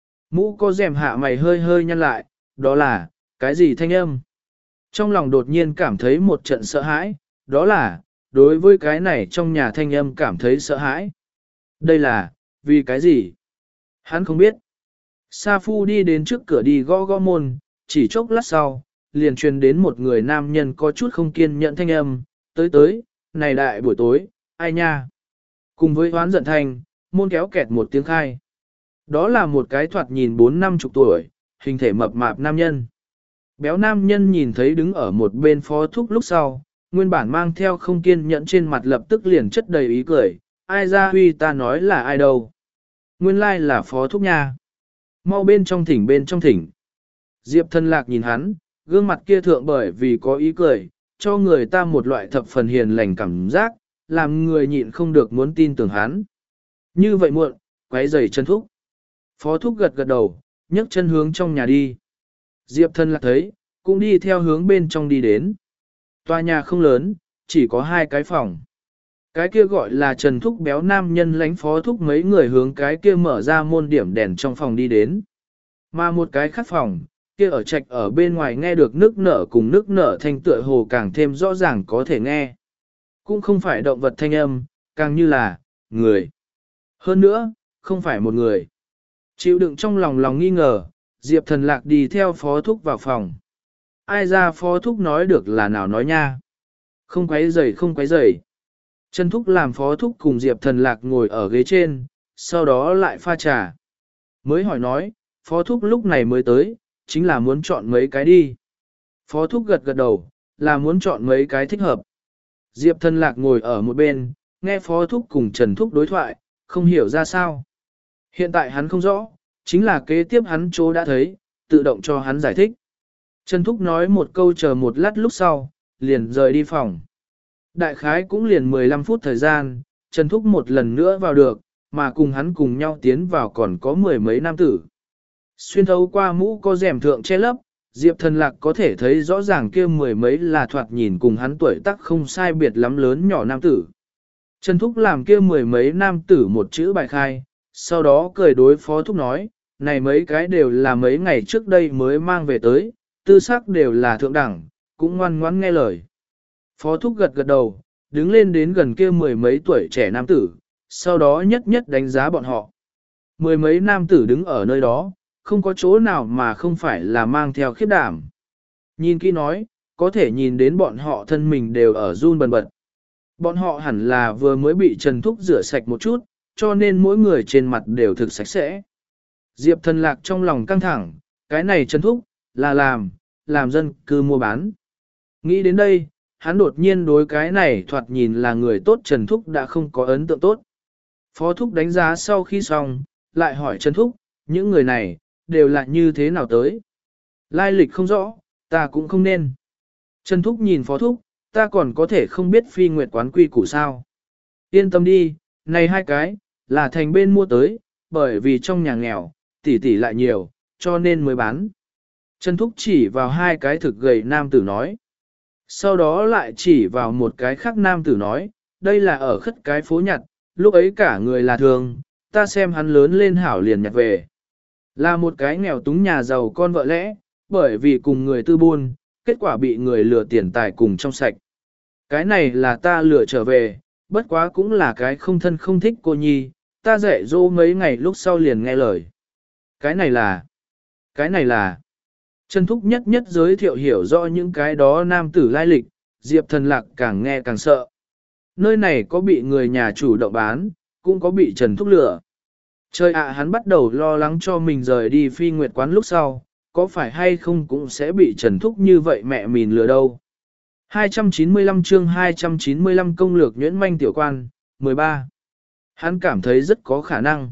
Mũ có rèm hạ mày hơi hơi nhăn lại, đó là, cái gì thanh âm? Trong lòng đột nhiên cảm thấy một trận sợ hãi, đó là, đối với cái này trong nhà thanh âm cảm thấy sợ hãi. Đây là, vì cái gì? Hắn không biết. Sa Phu đi đến trước cửa đi gõ gõ môn, chỉ chốc lát sau, liền truyền đến một người nam nhân có chút không kiên nhẫn thanh âm, tới tới, này đại buổi tối, ai nha? Cùng với hoán giận thanh, môn kéo kẹt một tiếng khai. Đó là một cái thoạt nhìn bốn năm chục tuổi, hình thể mập mạp nam nhân. Béo nam nhân nhìn thấy đứng ở một bên phó thúc lúc sau, nguyên bản mang theo không kiên nhẫn trên mặt lập tức liền chất đầy ý cười, ai ra huy ta nói là ai đâu. Nguyên lai là phó thúc nha. Mau bên trong thỉnh bên trong thỉnh. Diệp thân lạc nhìn hắn, gương mặt kia thượng bởi vì có ý cười, cho người ta một loại thập phần hiền lành cảm giác, làm người nhịn không được muốn tin tưởng hắn. Như vậy muộn, quấy giày chân thúc. Phó thúc gật gật đầu, nhấc chân hướng trong nhà đi. Diệp thân lạc thấy, cũng đi theo hướng bên trong đi đến. Tòa nhà không lớn, chỉ có hai cái phòng. Cái kia gọi là Trần Thúc béo nam nhân lánh phó thúc mấy người hướng cái kia mở ra môn điểm đèn trong phòng đi đến. Mà một cái khác phòng, kia ở trạch ở bên ngoài nghe được nước nở cùng nước nở thanh tựa hồ càng thêm rõ ràng có thể nghe. Cũng không phải động vật thanh âm, càng như là, người. Hơn nữa, không phải một người. Chịu đựng trong lòng lòng nghi ngờ, Diệp thần lạc đi theo phó thúc vào phòng. Ai ra phó thúc nói được là nào nói nha. Không quấy rầy không quấy rầy. Trần thúc làm phó thúc cùng Diệp thần lạc ngồi ở ghế trên, sau đó lại pha trà. Mới hỏi nói, phó thúc lúc này mới tới, chính là muốn chọn mấy cái đi. Phó thúc gật gật đầu, là muốn chọn mấy cái thích hợp. Diệp thần lạc ngồi ở một bên, nghe phó thúc cùng Trần thúc đối thoại, không hiểu ra sao. Hiện tại hắn không rõ, chính là kế tiếp hắn chỗ đã thấy, tự động cho hắn giải thích. Trần thúc nói một câu chờ một lát lúc sau, liền rời đi phòng. Đại khái cũng liền mười lăm phút thời gian, Trần thúc một lần nữa vào được, mà cùng hắn cùng nhau tiến vào còn có mười mấy nam tử. Xuyên thấu qua mũ có rèm thượng che lấp, Diệp thần lạc có thể thấy rõ ràng kia mười mấy là thoạt nhìn cùng hắn tuổi tác không sai biệt lắm lớn nhỏ nam tử. Trần thúc làm kia mười mấy nam tử một chữ bài khai, sau đó cười đối phó thúc nói, này mấy cái đều là mấy ngày trước đây mới mang về tới, tư sắc đều là thượng đẳng, cũng ngoan ngoãn nghe lời. Phó thúc gật gật đầu, đứng lên đến gần kia mười mấy tuổi trẻ nam tử, sau đó nhất nhất đánh giá bọn họ. Mười mấy nam tử đứng ở nơi đó, không có chỗ nào mà không phải là mang theo khiếp đảm. Nhìn kỹ nói, có thể nhìn đến bọn họ thân mình đều ở run bần bật. Bọn họ hẳn là vừa mới bị Trần Thúc rửa sạch một chút, cho nên mỗi người trên mặt đều thực sạch sẽ. Diệp thần lạc trong lòng căng thẳng, cái này Trần Thúc, là làm, làm dân cư mua bán. Nghĩ đến đây, hắn đột nhiên đối cái này thoạt nhìn là người tốt Trần Thúc đã không có ấn tượng tốt. Phó Thúc đánh giá sau khi xong, lại hỏi Trần Thúc, những người này, đều là như thế nào tới? Lai lịch không rõ, ta cũng không nên. Trần Thúc nhìn Phó Thúc, ta còn có thể không biết phi nguyệt quán quy củ sao. Yên tâm đi, này hai cái, là thành bên mua tới, bởi vì trong nhà nghèo, tỷ tỷ lại nhiều, cho nên mới bán. Trần Thúc chỉ vào hai cái thực gầy nam tử nói. Sau đó lại chỉ vào một cái khác nam tử nói, đây là ở khất cái phố nhặt, lúc ấy cả người là thường, ta xem hắn lớn lên hảo liền nhặt về. Là một cái nghèo túng nhà giàu con vợ lẽ, bởi vì cùng người tư buôn, kết quả bị người lừa tiền tài cùng trong sạch. Cái này là ta lừa trở về, bất quá cũng là cái không thân không thích cô nhi, ta dạy dỗ mấy ngày lúc sau liền nghe lời. Cái này là, cái này là, Trần Thúc nhất nhất giới thiệu hiểu rõ những cái đó nam tử lai lịch, Diệp thần lạc càng nghe càng sợ. Nơi này có bị người nhà chủ động bán, cũng có bị Trần Thúc lừa. Trời ạ hắn bắt đầu lo lắng cho mình rời đi phi nguyệt quán lúc sau, có phải hay không cũng sẽ bị Trần Thúc như vậy mẹ mình lừa đâu. hai trăm chín mươi lăm chương hai trăm chín mươi lăm công lược nhuyễn manh tiểu quan, mười ba. Hắn cảm thấy rất có khả năng.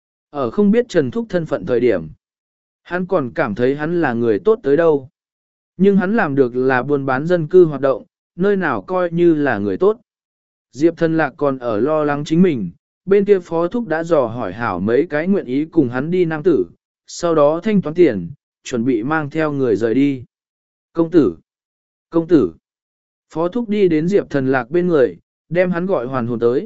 Ở không biết Trần Thúc thân phận thời điểm, hắn còn cảm thấy hắn là người tốt tới đâu. Nhưng hắn làm được là buôn bán dân cư hoạt động, nơi nào coi như là người tốt. Diệp Thần Lạc còn ở lo lắng chính mình, bên kia phó thúc đã dò hỏi hảo mấy cái nguyện ý cùng hắn đi nam tử, sau đó thanh toán tiền, chuẩn bị mang theo người rời đi. Công tử! Công tử! Phó thúc đi đến Diệp Thần Lạc bên người, đem hắn gọi hoàn hồn tới.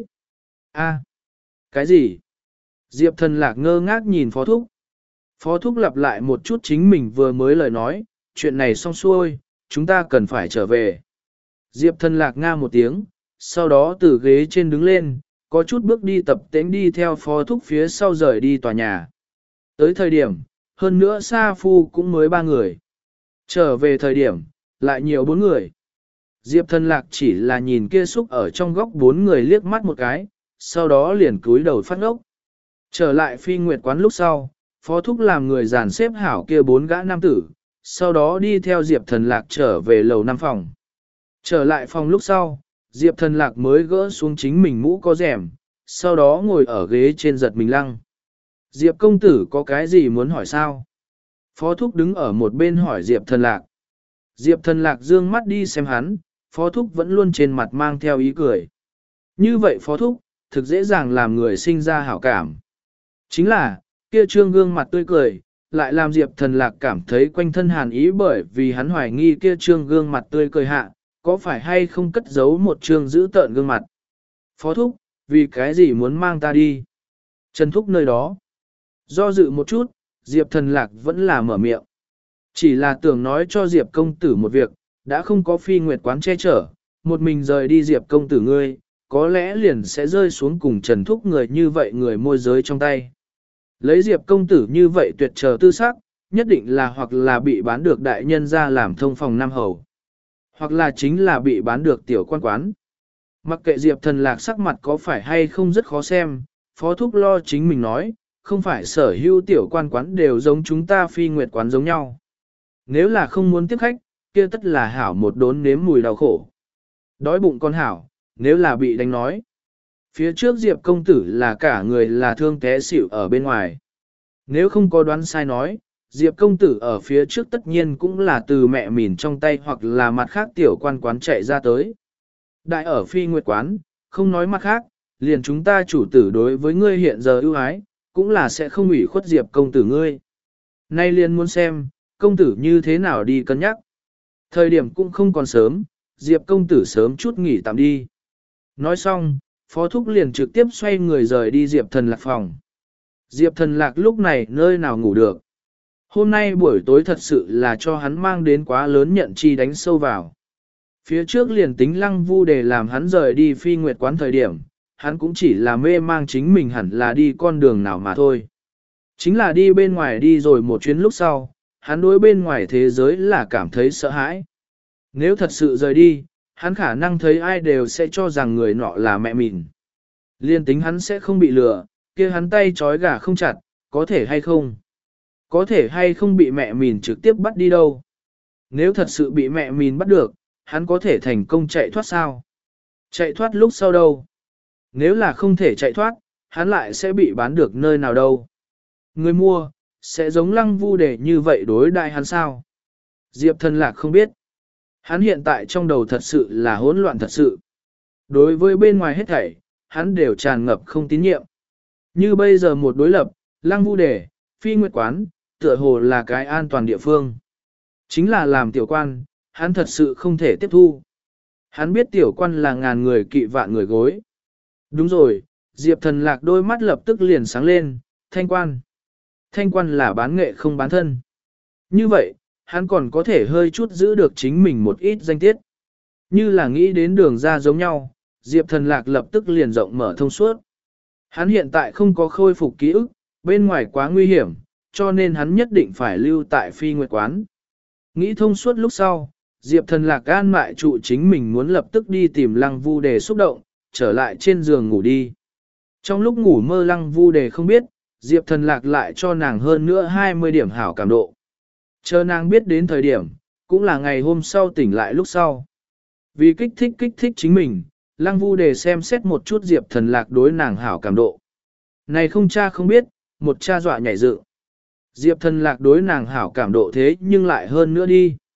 A, cái gì? Diệp Thần Lạc ngơ ngác nhìn phó thúc. Phó thúc lặp lại một chút chính mình vừa mới lời nói, chuyện này xong xuôi, chúng ta cần phải trở về. Diệp Thần Lạc nga một tiếng, sau đó từ ghế trên đứng lên, có chút bước đi tập tễnh đi theo phó thúc phía sau rời đi tòa nhà. Tới thời điểm, hơn nữa Sa Phu cũng mới ba người. Trở về thời điểm, lại nhiều bốn người. Diệp Thần Lạc chỉ là nhìn kia xúc ở trong góc bốn người liếc mắt một cái, sau đó liền cúi đầu phát ngốc. Trở lại phi nguyệt quán lúc sau, phó thúc làm người dàn xếp hảo kia bốn gã nam tử, sau đó đi theo Diệp Thần Lạc trở về lầu năm phòng. Trở lại phòng lúc sau, Diệp Thần Lạc mới gỡ xuống chính mình mũ có rèm, sau đó ngồi ở ghế trên giật mình lăng. Diệp công tử có cái gì muốn hỏi sao? Phó thúc đứng ở một bên hỏi Diệp Thần Lạc. Diệp Thần Lạc dương mắt đi xem hắn, phó thúc vẫn luôn trên mặt mang theo ý cười. Như vậy phó thúc, thực dễ dàng làm người sinh ra hảo cảm. Chính là, kia trương gương mặt tươi cười, lại làm Diệp Thần Lạc cảm thấy quanh thân hàn ý bởi vì hắn hoài nghi kia trương gương mặt tươi cười hạ, có phải hay không cất giấu một trương giữ tợn gương mặt. Phó thúc, vì cái gì muốn mang ta đi? Trần thúc nơi đó. Do dự một chút, Diệp Thần Lạc vẫn là mở miệng. Chỉ là tưởng nói cho Diệp công tử một việc, đã không có phi nguyệt quán che chở, một mình rời đi Diệp công tử ngươi, có lẽ liền sẽ rơi xuống cùng Trần thúc người như vậy người môi giới trong tay. Lấy Diệp công tử như vậy tuyệt chờ tư sắc, nhất định là hoặc là bị bán được đại nhân ra làm thông phòng Nam Hầu, hoặc là chính là bị bán được tiểu quan quán. Mặc kệ Diệp Thần Lạc sắc mặt có phải hay không rất khó xem, phó thúc lo chính mình nói, không phải sở hữu tiểu quan quán đều giống chúng ta phi nguyệt quán giống nhau. Nếu là không muốn tiếp khách, kia tất là hảo một đốn nếm mùi đau khổ. Đói bụng con hảo, nếu là bị đánh nói. Phía trước Diệp công tử là cả người là thương té xỉu ở bên ngoài. Nếu không có đoán sai nói, Diệp công tử ở phía trước tất nhiên cũng là từ mẹ mìn trong tay hoặc là mặt khác tiểu quan quán chạy ra tới. Đại ở phi nguyệt quán, không nói mặt khác, liền chúng ta chủ tử đối với ngươi hiện giờ ưu ái, cũng là sẽ không ủy khuất Diệp công tử ngươi. Nay liền muốn xem, công tử như thế nào đi cân nhắc. Thời điểm cũng không còn sớm, Diệp công tử sớm chút nghỉ tạm đi. Nói xong, phó thúc liền trực tiếp xoay người rời đi Diệp Thần Lạc phòng. Diệp Thần Lạc lúc này nơi nào ngủ được. Hôm nay buổi tối thật sự là cho hắn mang đến quá lớn nhận chi đánh sâu vào. Phía trước liền tính Lăng Vu để làm hắn rời đi phi nguyệt quán thời điểm, hắn cũng chỉ là mê mang chính mình hẳn là đi con đường nào mà thôi. Chính là đi bên ngoài đi rồi một chuyến lúc sau, hắn đối bên ngoài thế giới là cảm thấy sợ hãi. Nếu thật sự rời đi, hắn khả năng thấy ai đều sẽ cho rằng người nọ là mẹ mình. Liên tính hắn sẽ không bị lừa, kia hắn tay trói gà không chặt, có thể hay không? Có thể hay không bị mẹ mình trực tiếp bắt đi đâu? Nếu thật sự bị mẹ mình bắt được, hắn có thể thành công chạy thoát sao? Chạy thoát lúc sau đâu? Nếu là không thể chạy thoát, hắn lại sẽ bị bán được nơi nào đâu? Người mua, sẽ giống Lăng Vu để như vậy đối đại hắn sao? Diệp Thần Lạc không biết. Hắn hiện tại trong đầu thật sự là hỗn loạn thật sự. Đối với bên ngoài hết thảy, hắn đều tràn ngập không tín nhiệm. Như bây giờ một đối lập, Lăng Vu đề, phi nguyệt quán, tựa hồ là cái an toàn địa phương. Chính là làm tiểu quan, hắn thật sự không thể tiếp thu. Hắn biết tiểu quan là ngàn người kỵ vạn người gối. Đúng rồi, Diệp Thần Lạc đôi mắt lập tức liền sáng lên, thanh quan. Thanh quan là bán nghệ không bán thân. Như vậy, hắn còn có thể hơi chút giữ được chính mình một ít danh tiết. Như là nghĩ đến đường ra giống nhau, Diệp Thần Lạc lập tức liền rộng mở thông suốt. Hắn hiện tại không có khôi phục ký ức, bên ngoài quá nguy hiểm, cho nên hắn nhất định phải lưu tại phi nguyệt quán. Nghĩ thông suốt lúc sau, Diệp Thần Lạc an mại trụ chính mình muốn lập tức đi tìm Lăng Vu Đề xúc động, trở lại trên giường ngủ đi. Trong lúc ngủ mơ Lăng Vu Đề không biết, Diệp Thần Lạc lại cho nàng hơn nữa hai mươi điểm hảo cảm độ. Chờ nàng biết đến thời điểm, cũng là ngày hôm sau tỉnh lại lúc sau. Vì kích thích kích thích chính mình, Lăng Vu Đề xem xét một chút Diệp Thần Lạc đối nàng hảo cảm độ. Này không cha không biết, một cha dọa nhảy dựng. Diệp Thần Lạc đối nàng hảo cảm độ thế nhưng lại hơn nữa đi.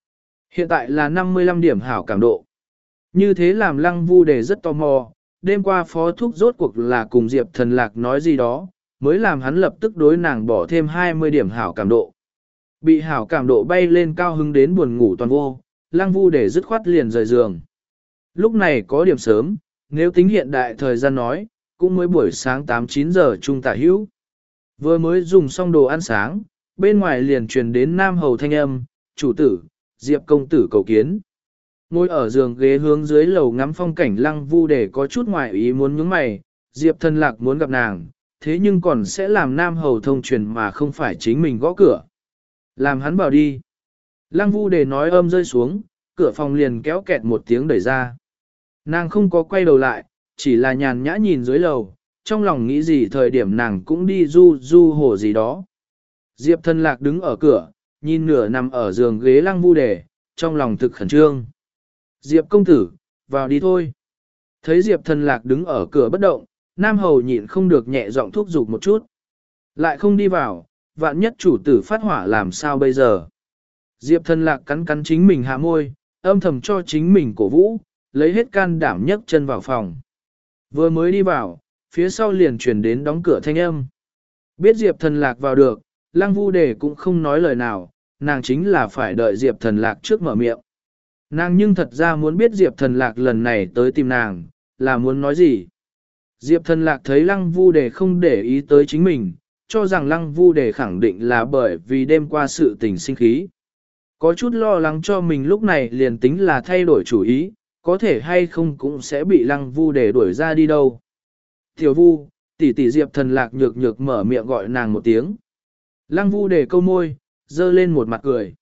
Hiện tại là năm mươi lăm điểm hảo cảm độ. Như thế làm Lăng Vu Đề rất tò mò, đêm qua phó thúc rốt cuộc là cùng Diệp Thần Lạc nói gì đó, mới làm hắn lập tức đối nàng bỏ thêm hai mươi điểm hảo cảm độ. Bị hảo cảm độ bay lên cao hứng đến buồn ngủ toàn vô, Lăng Vu Đề dứt khoát liền rời giường. Lúc này có điểm sớm, nếu tính hiện đại thời gian nói, cũng mới buổi sáng tám chín giờ trung tả hữu. Vừa mới dùng xong đồ ăn sáng, bên ngoài liền truyền đến Nam Hầu thanh âm, chủ tử, Diệp công tử cầu kiến. Ngồi ở giường ghế hướng dưới lầu ngắm phong cảnh Lăng Vu Đề có chút ngoài ý muốn nhướng mày, Diệp Thần Lạc muốn gặp nàng, thế nhưng còn sẽ làm Nam Hầu thông truyền mà không phải chính mình gõ cửa. Làm hắn bảo đi. Lăng Vu Đề nói âm rơi xuống, cửa phòng liền kéo kẹt một tiếng đẩy ra. Nàng không có quay đầu lại, chỉ là nhàn nhã nhìn dưới lầu, trong lòng nghĩ gì thời điểm nàng cũng đi du du hồ gì đó. Diệp Thần Lạc đứng ở cửa, nhìn nửa nằm ở giường ghế Lăng Vu Đề, trong lòng thực khẩn trương. Diệp công tử, vào đi thôi. Thấy Diệp Thần Lạc đứng ở cửa bất động, Nam Hầu nhịn không được nhẹ giọng thúc giục một chút. Lại không đi vào, vạn nhất chủ tử phát hỏa làm sao bây giờ. Diệp Thần Lạc cắn cắn chính mình hạ môi, âm thầm cho chính mình cổ vũ, lấy hết can đảm nhấc chân vào phòng. Vừa mới đi vào, phía sau liền chuyển đến đóng cửa thanh âm. Biết Diệp Thần Lạc vào được, Lăng Vu Đề cũng không nói lời nào, nàng chính là phải đợi Diệp Thần Lạc trước mở miệng. Nàng nhưng thật ra muốn biết Diệp Thần Lạc lần này tới tìm nàng, là muốn nói gì. Diệp Thần Lạc thấy Lăng Vu Đề không để ý tới chính mình, cho rằng Lăng Vu Đề khẳng định là bởi vì đêm qua sự tình sinh khí. Có chút lo lắng cho mình lúc này liền tính là thay đổi chủ ý, có thể hay không cũng sẽ bị Lăng Vu Đề đuổi ra đi đâu. Tiểu Vu, tỷ tỷ Diệp Thần Lạc nhược nhược mở miệng gọi nàng một tiếng. Lăng Vu Đề câu môi, dơ lên một mặt cười.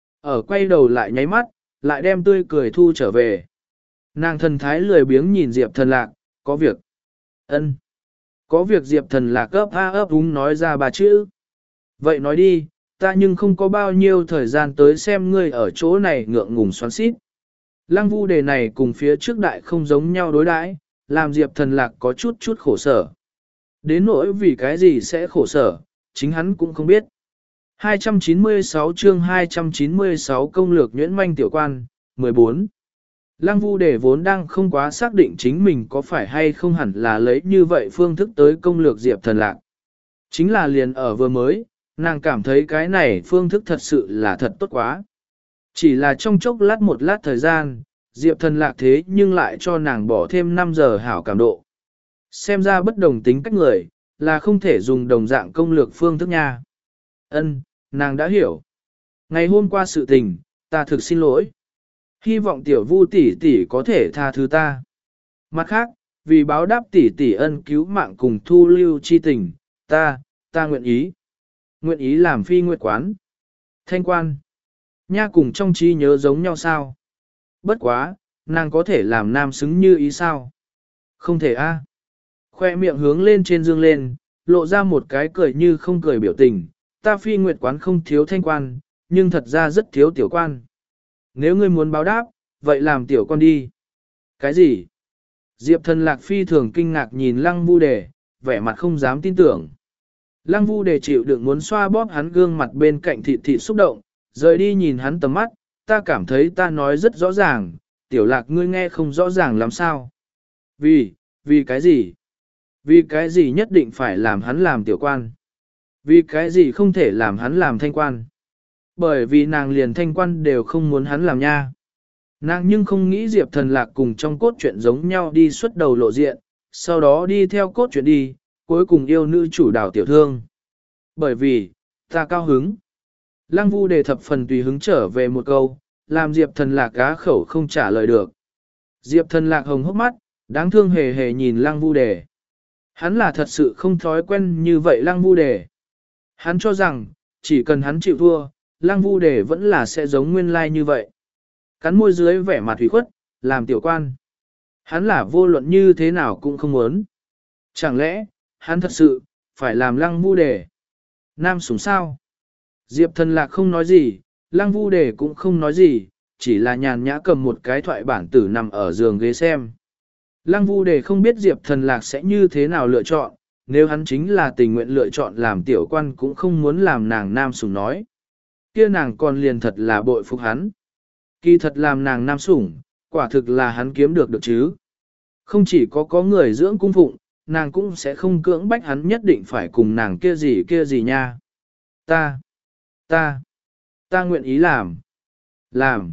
Ở quay đầu lại nháy mắt, lại đem tươi cười thu trở về. Nàng thần thái lười biếng nhìn Diệp Thần Lạc, có việc. Ân, có việc. Diệp Thần Lạc ấp a ấp úng nói ra ba chữ. Vậy nói đi, ta nhưng không có bao nhiêu thời gian tới xem ngươi ở chỗ này ngượng ngùng xoắn xít. Lăng Vu Đề này cùng phía trước đại không giống nhau đối đãi, làm Diệp Thần Lạc có chút chút khổ sở. Đến nỗi vì cái gì sẽ khổ sở, chính hắn cũng không biết. hai trăm chín mươi sáu chương hai trăm chín mươi sáu công lược nhuyễn manh tiểu quan, mười bốn. Lăng Vu Đề vốn đang không quá xác định chính mình có phải hay không hẳn là lấy như vậy phương thức tới công lược Diệp Thần Lạc. Chính là liền ở vừa mới, nàng cảm thấy cái này phương thức thật sự là thật tốt quá. Chỉ là trong chốc lát một lát thời gian, Diệp Thần Lạc thế nhưng lại cho nàng bỏ thêm năm giờ hảo cảm độ. Xem ra bất đồng tính cách người, là không thể dùng đồng dạng công lược phương thức nha. Ân, nàng đã hiểu. Ngày hôm qua sự tình, ta thực xin lỗi. Hy vọng tiểu Vu tỷ tỷ có thể tha thứ ta. Mặt khác, vì báo đáp tỷ tỷ ân cứu mạng cùng thu lưu chi tình, ta, ta nguyện ý. Nguyện ý làm phi nguyệt quán. Thanh quan. Nha cùng trong trí nhớ giống nhau sao? Bất quá, nàng có thể làm nam xứng như ý sao? Không thể a. Khoe miệng hướng lên trên dương lên, lộ ra một cái cười như không cười biểu tình. Ta phi nguyệt quán không thiếu thanh quan, nhưng thật ra rất thiếu tiểu quan. Nếu ngươi muốn báo đáp, vậy làm tiểu quan đi. Cái gì? Diệp Thần Lạc phi thường kinh ngạc nhìn Lăng Vu Đề, vẻ mặt không dám tin tưởng. Lăng Vu Đề chịu đựng muốn xoa bóp hắn gương mặt bên cạnh thịt thịt xúc động, rời đi nhìn hắn tầm mắt, ta cảm thấy ta nói rất rõ ràng, tiểu Lạc ngươi nghe không rõ ràng làm sao. Vì, vì cái gì? Vì cái gì nhất định phải làm hắn làm tiểu quan? Vì cái gì không thể làm hắn làm thanh quan? Bởi vì nàng liền thanh quan đều không muốn hắn làm nha. Nàng nhưng không nghĩ Diệp Thần Lạc cùng trong cốt truyện giống nhau đi xuất đầu lộ diện, sau đó đi theo cốt truyện đi, cuối cùng yêu nữ chủ đảo tiểu thương. Bởi vì, ta cao hứng. Lăng Vu Đề thập phần tùy hứng trở về một câu, làm Diệp Thần Lạc cá khẩu không trả lời được. Diệp Thần Lạc hồng hốc mắt, đáng thương hề hề nhìn Lăng Vu Đề. Hắn là thật sự không thói quen như vậy Lăng Vu Đề. Hắn cho rằng, chỉ cần hắn chịu thua, Lăng Vu Đề vẫn là sẽ giống nguyên lai like như vậy. Cắn môi dưới vẻ mặt thủy khuất, làm tiểu quan. Hắn là vô luận như thế nào cũng không muốn. Chẳng lẽ, hắn thật sự, phải làm Lăng Vu Đề. Nam sủng sao? Diệp Thần Lạc không nói gì, Lăng Vu Đề cũng không nói gì, chỉ là nhàn nhã cầm một cái thoại bản tử nằm ở giường ghế xem. Lăng Vu Đề không biết Diệp Thần Lạc sẽ như thế nào lựa chọn, nếu hắn chính là tình nguyện lựa chọn làm tiểu quan cũng không muốn làm nàng nam sủng nói. Kia nàng còn liền thật là bội phục hắn. Kỳ thật làm nàng nam sủng, quả thực là hắn kiếm được được chứ. Không chỉ có có người dưỡng cung phụng, nàng cũng sẽ không cưỡng bách hắn nhất định phải cùng nàng kia gì kia gì nha. Ta, ta, ta nguyện ý làm. Làm.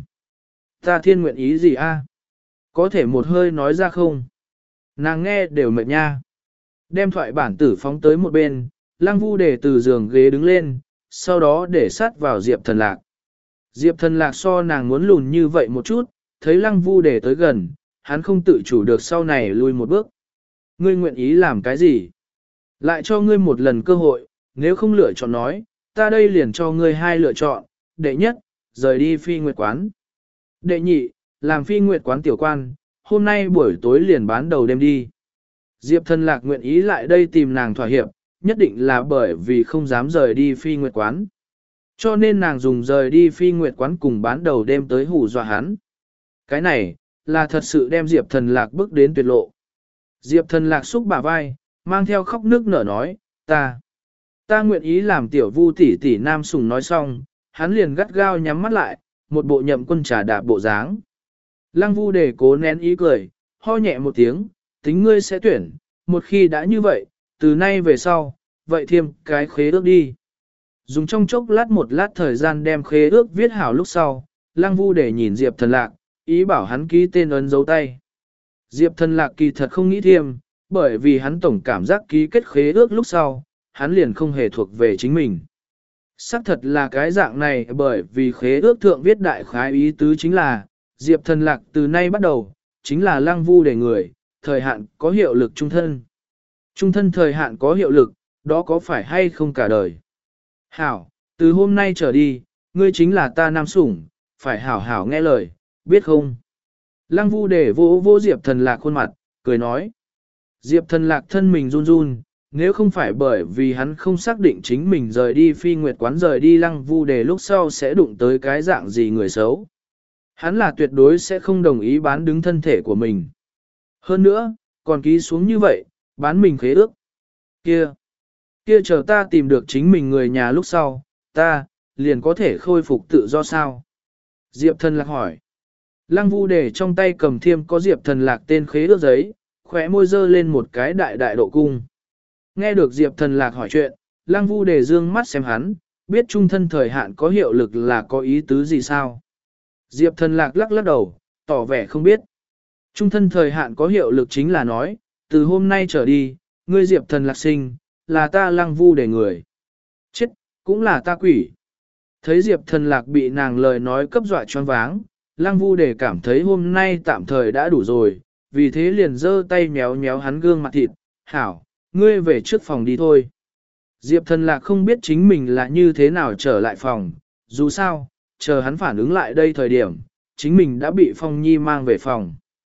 Ta thiên nguyện ý gì a? Có thể một hơi nói ra không? Nàng nghe đều mệt nha. Đem thoại bản tử phóng tới một bên, Lăng Vu để từ giường ghế đứng lên, sau đó để sát vào Diệp Thần Lạc. Diệp Thần Lạc so nàng muốn lùn như vậy một chút, thấy Lăng Vu để tới gần, hắn không tự chủ được sau này lùi một bước. Ngươi nguyện ý làm cái gì? Lại cho ngươi một lần cơ hội, nếu không lựa chọn nói, ta đây liền cho ngươi hai lựa chọn. Đệ nhất, rời đi phi nguyệt quán. Đệ nhị, làm phi nguyệt quán tiểu quan, hôm nay buổi tối liền bán đầu đêm đi. Diệp Thần Lạc nguyện ý lại đây tìm nàng thỏa hiệp, nhất định là bởi vì không dám rời đi phi nguyệt quán. Cho nên nàng dùng rời đi phi nguyệt quán cùng bán đầu đêm tới hù dọa hắn. Cái này, là thật sự đem Diệp Thần Lạc bước đến tuyệt lộ. Diệp Thần Lạc xúc bả vai, mang theo khóc nước nở nói, ta, ta nguyện ý làm tiểu Vu tỷ tỷ nam sùng nói xong, hắn liền gắt gao nhắm mắt lại, một bộ nhậm quân trà đạp bộ dáng. Lăng Vu để cố nén ý cười, ho nhẹ một tiếng, tính ngươi sẽ tuyển, một khi đã như vậy, từ nay về sau, vậy thêm cái khế ước đi. Dùng trong chốc lát một lát thời gian đem khế ước viết hảo lúc sau, Lăng Vu để nhìn Diệp Thần Lạc, ý bảo hắn ký tên ấn dấu tay. Diệp Thần Lạc kỳ thật không nghĩ thêm, bởi vì hắn tổng cảm giác ký kết khế ước lúc sau, hắn liền không hề thuộc về chính mình. Sắc thật là cái dạng này bởi vì khế ước thượng viết đại khái ý tứ chính là, Diệp Thần Lạc từ nay bắt đầu, chính là Lăng Vu để người, thời hạn có hiệu lực trung thân. Trung thân thời hạn có hiệu lực, đó có phải hay không cả đời? Hảo, từ hôm nay trở đi, ngươi chính là ta nam sủng, phải hảo hảo nghe lời, biết không? Lăng Vu để vỗ vỗ Diệp Thần Lạc khuôn mặt, cười nói. Diệp Thần Lạc thân mình run run, nếu không phải bởi vì hắn không xác định chính mình rời đi phi nguyệt quán rời đi Lăng Vu để lúc sau sẽ đụng tới cái dạng gì người xấu. Hắn là tuyệt đối sẽ không đồng ý bán đứng thân thể của mình. Hơn nữa, còn ký xuống như vậy, bán mình khế ước. Kia, kia chờ ta tìm được chính mình người nhà lúc sau, ta, liền có thể khôi phục tự do sao? Diệp Thần Lạc hỏi. Lăng Vu để trong tay cầm thiêm có Diệp Thần Lạc tên khế ước giấy, khóe môi dơ lên một cái đại đại độ cung. Nghe được Diệp Thần Lạc hỏi chuyện, Lăng Vu để dương mắt xem hắn, biết trung thân thời hạn có hiệu lực là có ý tứ gì sao? Diệp Thần Lạc lắc lắc đầu, tỏ vẻ không biết. Trung thân thời hạn có hiệu lực chính là nói, từ hôm nay trở đi, ngươi Diệp Thần Lạc sinh, là ta Lăng Vu để người. Chết, cũng là ta quỷ. Thấy Diệp Thần Lạc bị nàng lời nói cấp dọa choáng váng, Lăng Vu để cảm thấy hôm nay tạm thời đã đủ rồi, vì thế liền giơ tay méo méo hắn gương mặt thịt, hảo, ngươi về trước phòng đi thôi. Diệp Thần Lạc không biết chính mình là như thế nào trở lại phòng, dù sao, chờ hắn phản ứng lại đây thời điểm, chính mình đã bị Phong Nhi mang về phòng.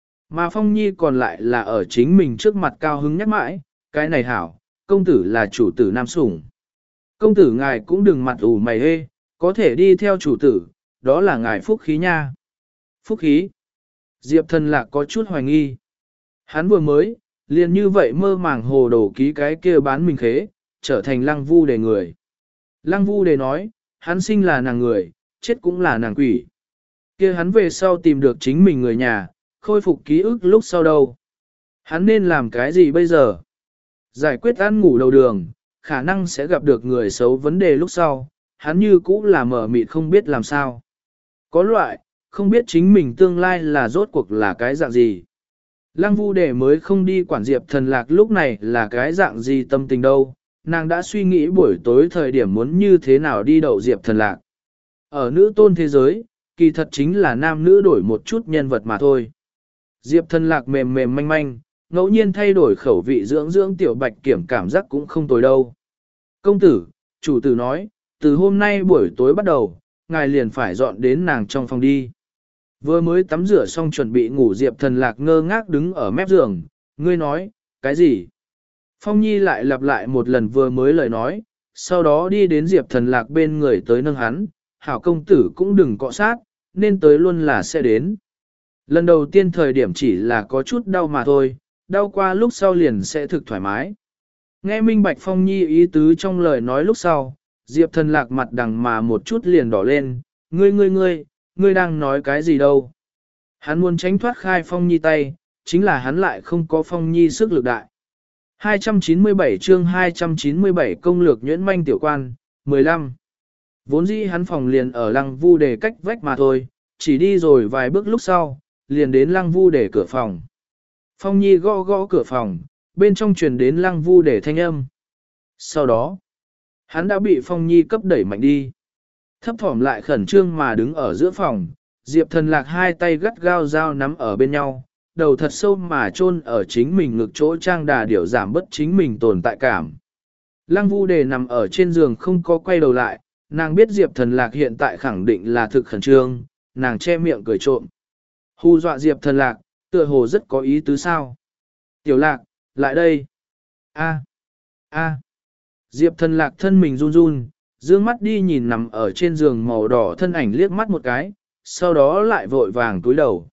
Mà Phong Nhi còn lại là ở chính mình trước mặt cao hứng nhắc mãi, cái này hảo, công tử là chủ tử nam sủng. Công tử ngài cũng đừng mặt ủ mày hê, có thể đi theo chủ tử, đó là ngài phúc khí nha. Phúc khí. Diệp Thần Lạc có chút hoài nghi. Hắn vừa mới, liền như vậy mơ màng hồ đồ ký cái kia bán mình khế, trở thành Lăng Vu để người. Lăng Vu để nói, hắn sinh là nàng người, chết cũng là nàng quỷ. Kia hắn về sau tìm được chính mình người nhà, khôi phục ký ức lúc sau đâu. Hắn nên làm cái gì bây giờ? Giải quyết ăn ngủ đầu đường, khả năng sẽ gặp được người xấu vấn đề lúc sau, hắn như cũ là mở mịt không biết làm sao. Có loại, không biết chính mình tương lai là rốt cuộc là cái dạng gì. Lăng Vu để mới không đi quản Diệp Thần Lạc lúc này là cái dạng gì tâm tình đâu, nàng đã suy nghĩ buổi tối thời điểm muốn như thế nào đi đậu Diệp Thần Lạc. Ở nữ tôn thế giới, kỳ thật chính là nam nữ đổi một chút nhân vật mà thôi. Diệp Thần Lạc mềm mềm manh manh, ngẫu nhiên thay đổi khẩu vị dưỡng dưỡng tiểu bạch kiểm cảm giác cũng không tồi đâu. Công tử, chủ tử nói, từ hôm nay buổi tối bắt đầu, ngài liền phải dọn đến nàng trong phòng đi. Vừa mới tắm rửa xong chuẩn bị ngủ Diệp Thần Lạc ngơ ngác đứng ở mép giường, ngươi nói, cái gì? Phong Nhi lại lặp lại một lần vừa mới lời nói, sau đó đi đến Diệp Thần Lạc bên người tới nâng hắn, hảo công tử cũng đừng cọ sát, nên tới luôn là sẽ đến. Lần đầu tiên thời điểm chỉ là có chút đau mà thôi, đau qua lúc sau liền sẽ thực thoải mái. Nghe minh bạch Phong Nhi ý tứ trong lời nói lúc sau, Diệp Thần Lạc mặt đằng mà một chút liền đỏ lên, ngươi ngươi ngươi, ngươi đang nói cái gì đâu? Hắn muốn tránh thoát khai Phong Nhi tay, chính là hắn lại không có Phong Nhi sức lực đại. hai trăm chín mươi bảy chương hai trăm chín mươi bảy công lược nhuyễn manh tiểu quan, mười lăm. Vốn dĩ hắn phòng liền ở Lăng Vu Đề cách vách mà thôi, chỉ đi rồi vài bước lúc sau, liền đến Lăng Vu Đề cửa phòng. Phong Nhi gõ gõ cửa phòng, bên trong truyền đến Lăng Vu Đề thanh âm. Sau đó, hắn đã bị Phong Nhi cấp đẩy mạnh đi. Thấp thỏm lại khẩn trương mà đứng ở giữa phòng, Diệp Thần Lạc hai tay gắt gao dao nắm ở bên nhau, đầu thật sâu mà chôn ở chính mình ngực chỗ trang đà điểu giảm bất chính mình tồn tại cảm. Lăng Vu Đề nằm ở trên giường không có quay đầu lại, nàng biết Diệp Thần Lạc hiện tại khẳng định là thực khẩn trương, nàng che miệng cười trộm. Hù dọa Diệp Thần Lạc, tựa hồ rất có ý tứ sao. Tiểu Lạc, lại đây. A, a. Diệp Thần Lạc thân mình run run, dương mắt đi nhìn nằm ở trên giường màu đỏ thân ảnh liếc mắt một cái, sau đó lại vội vàng túi đầu.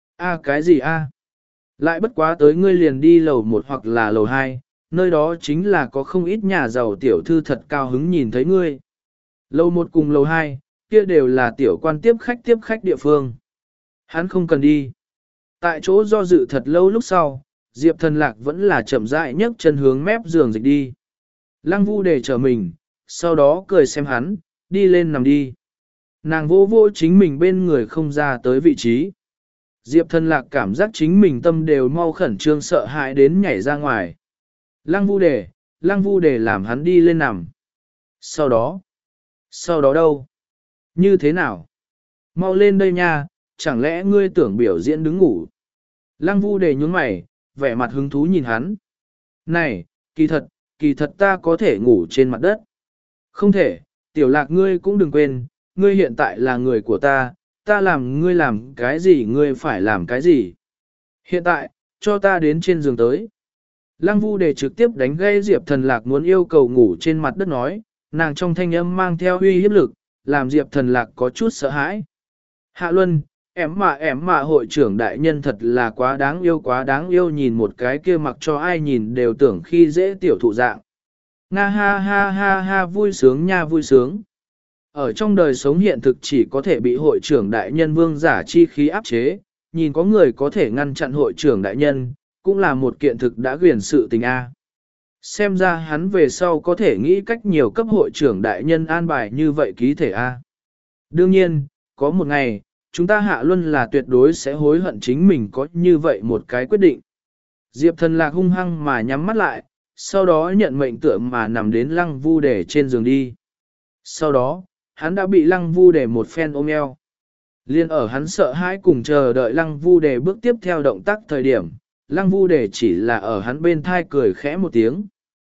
A cái gì a? Lại bất quá tới ngươi liền đi lầu một hoặc là lầu hai, nơi đó chính là có không ít nhà giàu tiểu thư thật cao hứng nhìn thấy ngươi. Lầu một cùng lầu hai, kia đều là tiểu quan tiếp khách tiếp khách địa phương. Hắn không cần đi. Tại chỗ do dự thật lâu lúc sau, Diệp Thần Lạc vẫn là chậm rãi nhấc chân hướng mép giường dịch đi. Lăng Vu Đề chờ mình, sau đó cười xem hắn, đi lên nằm đi. Nàng vô vô chính mình bên người không ra tới vị trí. Diệp Thần Lạc cảm giác chính mình tâm đều mau khẩn trương sợ hãi đến nhảy ra ngoài. Lăng Vu Đề, Lăng Vu Đề làm hắn đi lên nằm. Sau đó, sau đó đâu? Như thế nào? Mau lên đây nha, chẳng lẽ ngươi tưởng biểu diễn đứng ngủ? Lăng Vu Đề nhún mày, vẻ mặt hứng thú nhìn hắn. Này, kỳ thật, kỳ thật ta có thể ngủ trên mặt đất. Không thể, Tiểu Lạc ngươi cũng đừng quên, ngươi hiện tại là người của ta, ta làm ngươi làm cái gì ngươi phải làm cái gì. Hiện tại, cho ta đến trên giường tới. Lăng Vu Đề trực tiếp đánh gây Diệp Thần Lạc muốn yêu cầu ngủ trên mặt đất nói, nàng trong thanh âm mang theo uy hiếp lực, làm Diệp Thần Lạc có chút sợ hãi. Hạ Luân, em mà em mà hội trưởng đại nhân thật là quá đáng yêu quá đáng yêu nhìn một cái kia mặc cho ai nhìn đều tưởng khi dễ tiểu thụ dạng. Nga ha ha ha ha vui sướng nha vui sướng. Ở trong đời sống hiện thực chỉ có thể bị hội trưởng đại nhân vương giả chi khí áp chế, nhìn có người có thể ngăn chặn hội trưởng đại nhân, cũng là một kiện thực đã quyền sự tình A. Xem ra hắn về sau có thể nghĩ cách nhiều cấp hội trưởng đại nhân an bài như vậy ký thể A. Đương nhiên, có một ngày, chúng ta Hạ Luân là tuyệt đối sẽ hối hận chính mình có như vậy một cái quyết định. Diệp Thần Lạc hung hăng mà nhắm mắt lại, sau đó nhận mệnh tượng mà nằm đến Lăng Vu Đề trên giường đi. Sau đó, hắn đã bị Lăng Vu Đề một phen ôm eo. Liên ở hắn sợ hãi cùng chờ đợi Lăng Vu Đề bước tiếp theo động tác thời điểm, Lăng Vu Đề chỉ là ở hắn bên thai cười khẽ một tiếng.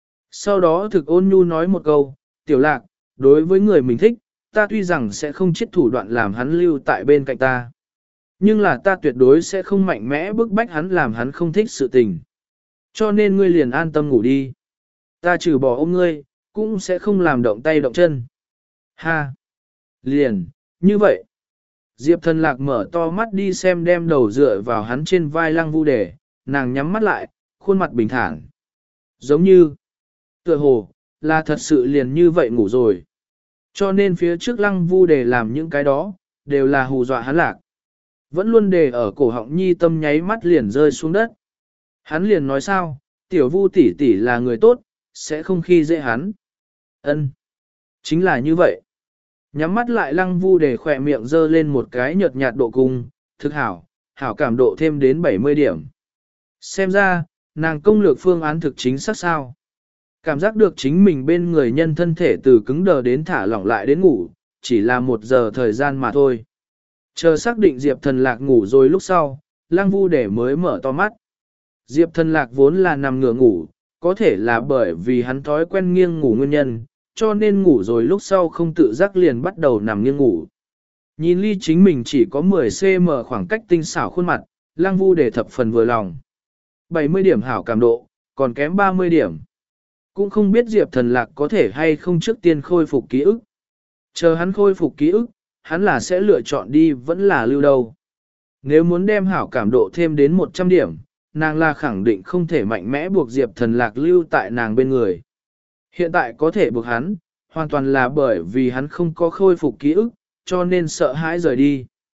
Sau đó thực ôn nhu nói một câu, Tiểu Lạc, đối với người mình thích, ta tuy rằng sẽ không chết thủ đoạn làm hắn lưu tại bên cạnh ta. Nhưng là ta tuyệt đối sẽ không mạnh mẽ bức bách hắn làm hắn không thích sự tình. Cho nên ngươi liền an tâm ngủ đi. Ta trừ bỏ ôm ngươi, cũng sẽ không làm động tay động chân. Ha! Liền, như vậy. Diệp Thần Lạc mở to mắt đi xem đem đầu dựa vào hắn trên vai Lăng Vu Đề, nàng nhắm mắt lại, khuôn mặt bình thản. Giống như, tựa hồ, là thật sự liền như vậy ngủ rồi. Cho nên phía trước Lăng Vu Đề làm những cái đó, đều là hù dọa hắn lạc. Vẫn luôn đề ở cổ họng nhi tâm nháy mắt liền rơi xuống đất. Hắn liền nói sao, tiểu Vu tỷ tỷ là người tốt, sẽ không khi dễ hắn. Ân, chính là như vậy. Nhắm mắt lại Lăng Vu Đề khỏe miệng dơ lên một cái nhợt nhạt độ cung, thực hảo, hảo cảm độ thêm đến bảy mươi điểm. Xem ra, nàng công lược phương án thực chính xác sao. Cảm giác được chính mình bên người nhân thân thể từ cứng đờ đến thả lỏng lại đến ngủ, chỉ là một giờ thời gian mà thôi. Chờ xác định Diệp Thần Lạc ngủ rồi lúc sau, Lăng Vu Đề mới mở to mắt. Diệp Thần Lạc vốn là nằm ngửa ngủ, có thể là bởi vì hắn thói quen nghiêng ngủ nguyên nhân, cho nên ngủ rồi lúc sau không tự giác liền bắt đầu nằm nghiêng ngủ. Nhìn ly chính mình chỉ có mười xăng ti mét khoảng cách tinh xảo khuôn mặt, Lăng Vu Đề thập phần vừa lòng. bảy mươi điểm hảo cảm độ, còn kém ba mươi điểm. Cũng không biết Diệp Thần Lạc có thể hay không trước tiên khôi phục ký ức. Chờ hắn khôi phục ký ức, hắn là sẽ lựa chọn đi vẫn là lưu đâu. Nếu muốn đem hảo cảm độ thêm đến một trăm điểm, nàng là khẳng định không thể mạnh mẽ buộc Diệp Thần Lạc lưu tại nàng bên người. Hiện tại có thể buộc hắn, hoàn toàn là bởi vì hắn không có khôi phục ký ức, cho nên sợ hãi rời đi.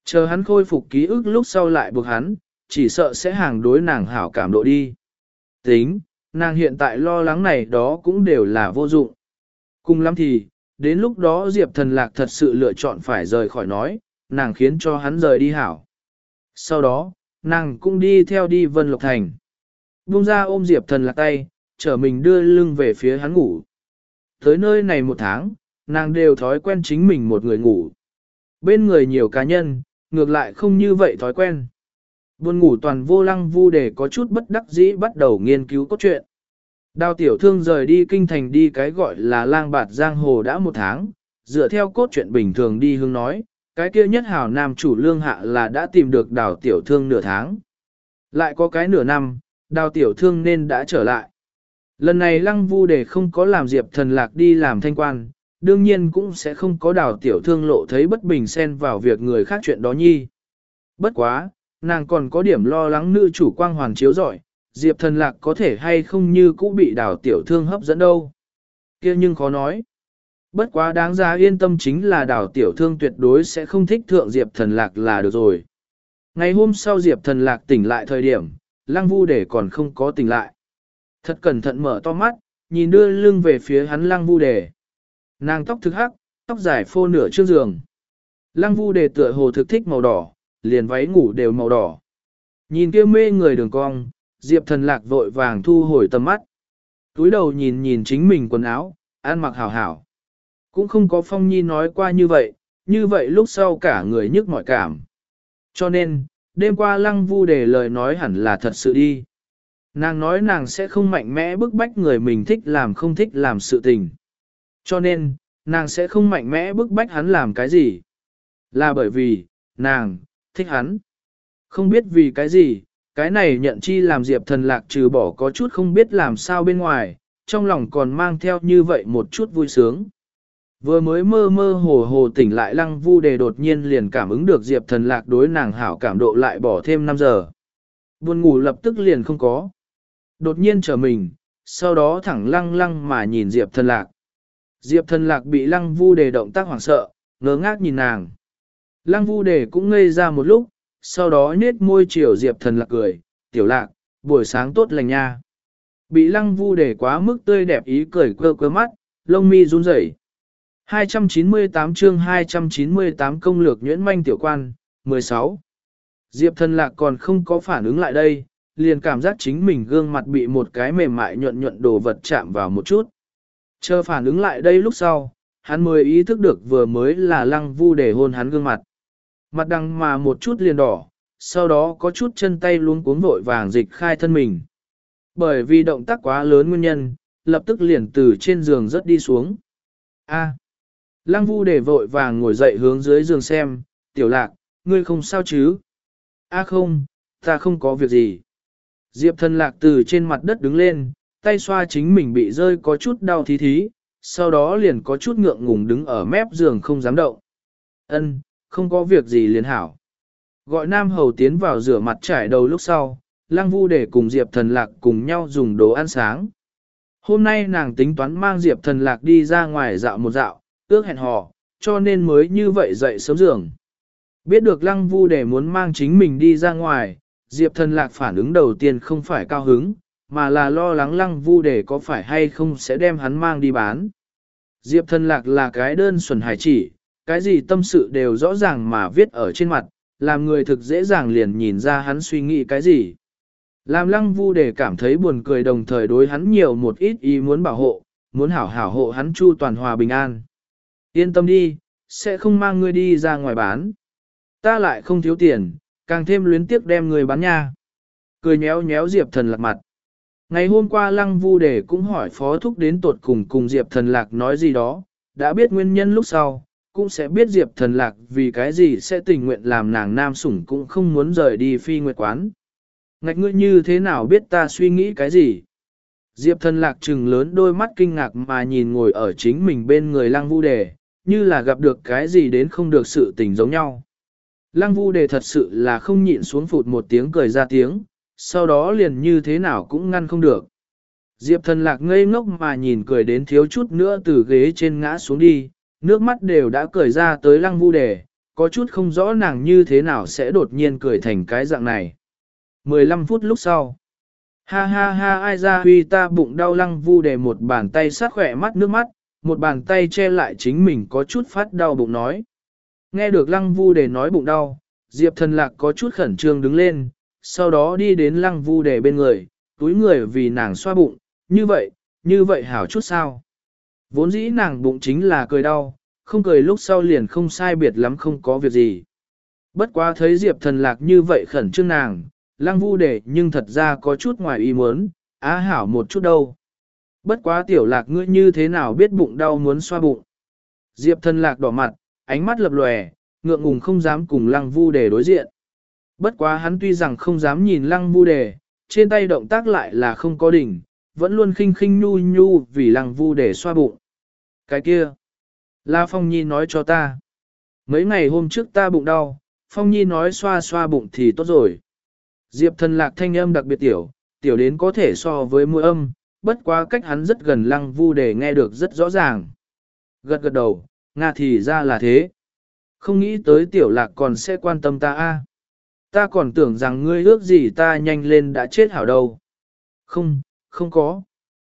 Chờ hắn khôi phục ký ức lúc sau lại buộc hắn, chỉ sợ sẽ hàng đối nàng hảo cảm độ đi. Tính, nàng hiện tại lo lắng này đó cũng đều là vô dụng. Cùng lắm thì, đến lúc đó Diệp Thần Lạc thật sự lựa chọn phải rời khỏi nói, nàng khiến cho hắn rời đi hảo. Sau đó, nàng cũng đi theo đi Vân Lộc Thành. Buông ra ôm Diệp Thần Lạc tay, trở mình đưa lưng về phía hắn ngủ. Tới nơi này một tháng, nàng đều thói quen chính mình một người ngủ. Bên người nhiều cá nhân, ngược lại không như vậy thói quen. Buồn ngủ toàn vô Lăng Vu Đề có chút bất đắc dĩ bắt đầu nghiên cứu cốt truyện. Đào tiểu thương rời đi kinh thành đi cái gọi là lang bạt giang hồ đã một tháng, dựa theo cốt truyện bình thường đi hướng nói, cái kia nhất hảo nam chủ lương hạ là đã tìm được đào tiểu thương nửa tháng. Lại có cái nửa năm, đào tiểu thương nên đã trở lại. Lần này Lăng Vu Đề không có làm Diệp Thần Lạc đi làm thanh quan, đương nhiên cũng sẽ không có đào tiểu thương lộ thấy bất bình xen vào việc người khác chuyện đó nhi. Bất quá, nàng còn có điểm lo lắng nữ chủ quang hoàn chiếu rọi, Diệp Thần Lạc có thể hay không như cũ bị đào tiểu thương hấp dẫn đâu. Kia nhưng khó nói. Bất quá đáng giá yên tâm chính là đào tiểu thương tuyệt đối sẽ không thích thượng Diệp Thần Lạc là được rồi. Ngày hôm sau Diệp Thần Lạc tỉnh lại thời điểm, Lăng Vu Đề còn không có tỉnh lại. Thật cẩn thận mở to mắt, nhìn đưa lưng về phía hắn Lăng Vu Đề. Nàng tóc thực hắc, tóc dài phô nửa trước giường. Lăng Vu Đề tựa hồ thực thích màu đỏ, liền váy ngủ đều màu đỏ. Nhìn kia mê người đường cong, Diệp Thần Lạc vội vàng thu hồi tầm mắt. Túi đầu nhìn nhìn chính mình quần áo, ăn mặc hảo hảo. Cũng không có Phong Nhi nói qua như vậy, như vậy lúc sau cả người nhức mỏi cảm. Cho nên, đêm qua Lăng Vu Đề lời nói hẳn là thật sự đi. Nàng nói nàng sẽ không mạnh mẽ bức bách người mình thích làm không thích làm sự tình. Cho nên, nàng sẽ không mạnh mẽ bức bách hắn làm cái gì. Là bởi vì, nàng, thích hắn. Không biết vì cái gì, cái này nhận chi làm Diệp Thần Lạc trừ bỏ có chút không biết làm sao bên ngoài, trong lòng còn mang theo như vậy một chút vui sướng. Vừa mới mơ mơ hồ hồ tỉnh lại Lăng Vu Đề đột nhiên liền cảm ứng được Diệp Thần Lạc đối nàng hảo cảm độ lại bỏ thêm năm giờ. Buồn ngủ lập tức liền không có. Đột nhiên trở mình, sau đó thẳng lăng lăng mà nhìn Diệp Thần Lạc. Diệp Thần Lạc bị Lăng Vu Đề động tác hoảng sợ, ngớ ngác nhìn nàng. Lăng Vu Đề cũng ngây ra một lúc, sau đó nhếch môi chiều Diệp Thần Lạc cười, tiểu lạc, buổi sáng tốt lành nha. Bị Lăng Vu Đề quá mức tươi đẹp ý cười quơ quơ mắt, lông mi run rẩy. hai trăm chín mươi tám chương hai trăm chín mươi tám công lược nhuyễn manh tiểu quan, mười sáu. Diệp Thần Lạc còn không có phản ứng lại đây, liền cảm giác chính mình gương mặt bị một cái mềm mại nhuận nhuận đồ vật chạm vào một chút. Chờ phản ứng lại đây lúc sau, hắn mới ý thức được vừa mới là Lăng Vu Đề hôn hắn gương mặt. Mặt đằng mà một chút liền đỏ, sau đó có chút chân tay luống cuống vội vàng dịch khai thân mình. Bởi vì động tác quá lớn nguyên nhân, lập tức liền từ trên giường rớt đi xuống. A. Lăng Vu Đề vội vàng ngồi dậy hướng dưới giường xem, tiểu lạc, ngươi không sao chứ? A không, ta không có việc gì. Diệp Thần Lạc từ trên mặt đất đứng lên, tay xoa chính mình bị rơi có chút đau thí thí, sau đó liền có chút ngượng ngùng đứng ở mép giường không dám động. Ân, không có việc gì liền hảo. Gọi Nam Hầu tiến vào rửa mặt trải đầu lúc sau, Lăng Vu Đề cùng Diệp Thần Lạc cùng nhau dùng đồ ăn sáng. Hôm nay nàng tính toán mang Diệp Thần Lạc đi ra ngoài dạo một dạo, ước hẹn hò, cho nên mới như vậy dậy sớm giường. Biết được Lăng Vu Đề muốn mang chính mình đi ra ngoài, Diệp Thần Lạc phản ứng đầu tiên không phải cao hứng, mà là lo lắng Lăng Vu Đề có phải hay không sẽ đem hắn mang đi bán. Diệp Thần Lạc là cái đơn thuần hải chỉ, cái gì tâm sự đều rõ ràng mà viết ở trên mặt, làm người thực dễ dàng liền nhìn ra hắn suy nghĩ cái gì. Làm Lăng Vu Đề cảm thấy buồn cười đồng thời đối hắn nhiều một ít ý muốn bảo hộ, muốn hảo hảo hộ hắn chu toàn hòa bình an. Yên tâm đi, sẽ không mang ngươi đi ra ngoài bán. Ta lại không thiếu tiền, càng thêm luyến tiếc đem người bán nha. Cười nhéo nhéo Diệp Thần Lạc mặt. Ngày hôm qua Lăng Vu Đề cũng hỏi Phó Thúc đến tột cùng cùng Diệp Thần Lạc nói gì đó, đã biết nguyên nhân lúc sau, cũng sẽ biết Diệp Thần Lạc vì cái gì sẽ tình nguyện làm nàng nam sủng cũng không muốn rời đi Phi Nguyệt Quán. Ngạch ngươi như thế nào biết ta suy nghĩ cái gì? Diệp Thần Lạc trừng lớn đôi mắt kinh ngạc mà nhìn ngồi ở chính mình bên người Lăng Vu Đề, như là gặp được cái gì đến không được sự tình giống nhau. Lăng Vu Đề thật sự là không nhịn xuống phụt một tiếng cười ra tiếng, sau đó liền như thế nào cũng ngăn không được. Diệp Thần Lạc ngây ngốc mà nhìn cười đến thiếu chút nữa từ ghế trên ngã xuống đi, nước mắt đều đã cười ra tới Lăng Vu Đề, có chút không rõ nàng như thế nào sẽ đột nhiên cười thành cái dạng này. mười lăm phút lúc sau. Ha ha ha, ai ra huy, ta bụng đau. Lăng Vu Đề một bàn tay sát khỏe mắt nước mắt, một bàn tay che lại chính mình có chút phát đau bụng nói. Nghe được Lăng Vu Đề nói bụng đau, Diệp Thần Lạc có chút khẩn trương đứng lên, sau đó đi đến Lăng Vu Đề bên người, túi người vì nàng xoa bụng, như vậy, như vậy hảo chút sao. Vốn dĩ nàng bụng chính là cười đau, không cười lúc sau liền không sai biệt lắm, không có việc gì. Bất quá thấy Diệp Thần Lạc như vậy khẩn trương nàng, Lăng Vu Đề nhưng thật ra có chút ngoài ý muốn, á hảo một chút đâu. Bất quá Tiểu Lạc ngươi như thế nào biết bụng đau muốn xoa bụng. Diệp Thần Lạc đỏ mặt, ánh mắt lập lòe, ngượng ngùng không dám cùng Lăng Vu Đề đối diện. Bất quá hắn tuy rằng không dám nhìn Lăng Vu Đề, trên tay động tác lại là không có đỉnh, vẫn luôn khinh khinh nhu nhu vì Lăng Vu Đề xoa bụng. Cái kia, là Phong Nhi nói cho ta. Mấy ngày hôm trước ta bụng đau, Phong Nhi nói xoa xoa bụng thì tốt rồi. Diệp Thần Lạc thanh âm đặc biệt tiểu, tiểu đến có thể so với mũi âm, bất quá cách hắn rất gần Lăng Vu Đề nghe được rất rõ ràng. Gật gật đầu, Nga thì ra là thế. Không nghĩ tới Tiểu Lạc còn sẽ quan tâm ta a. Ta còn tưởng rằng ngươi ước gì ta nhanh lên đã chết hảo đâu. Không, không có.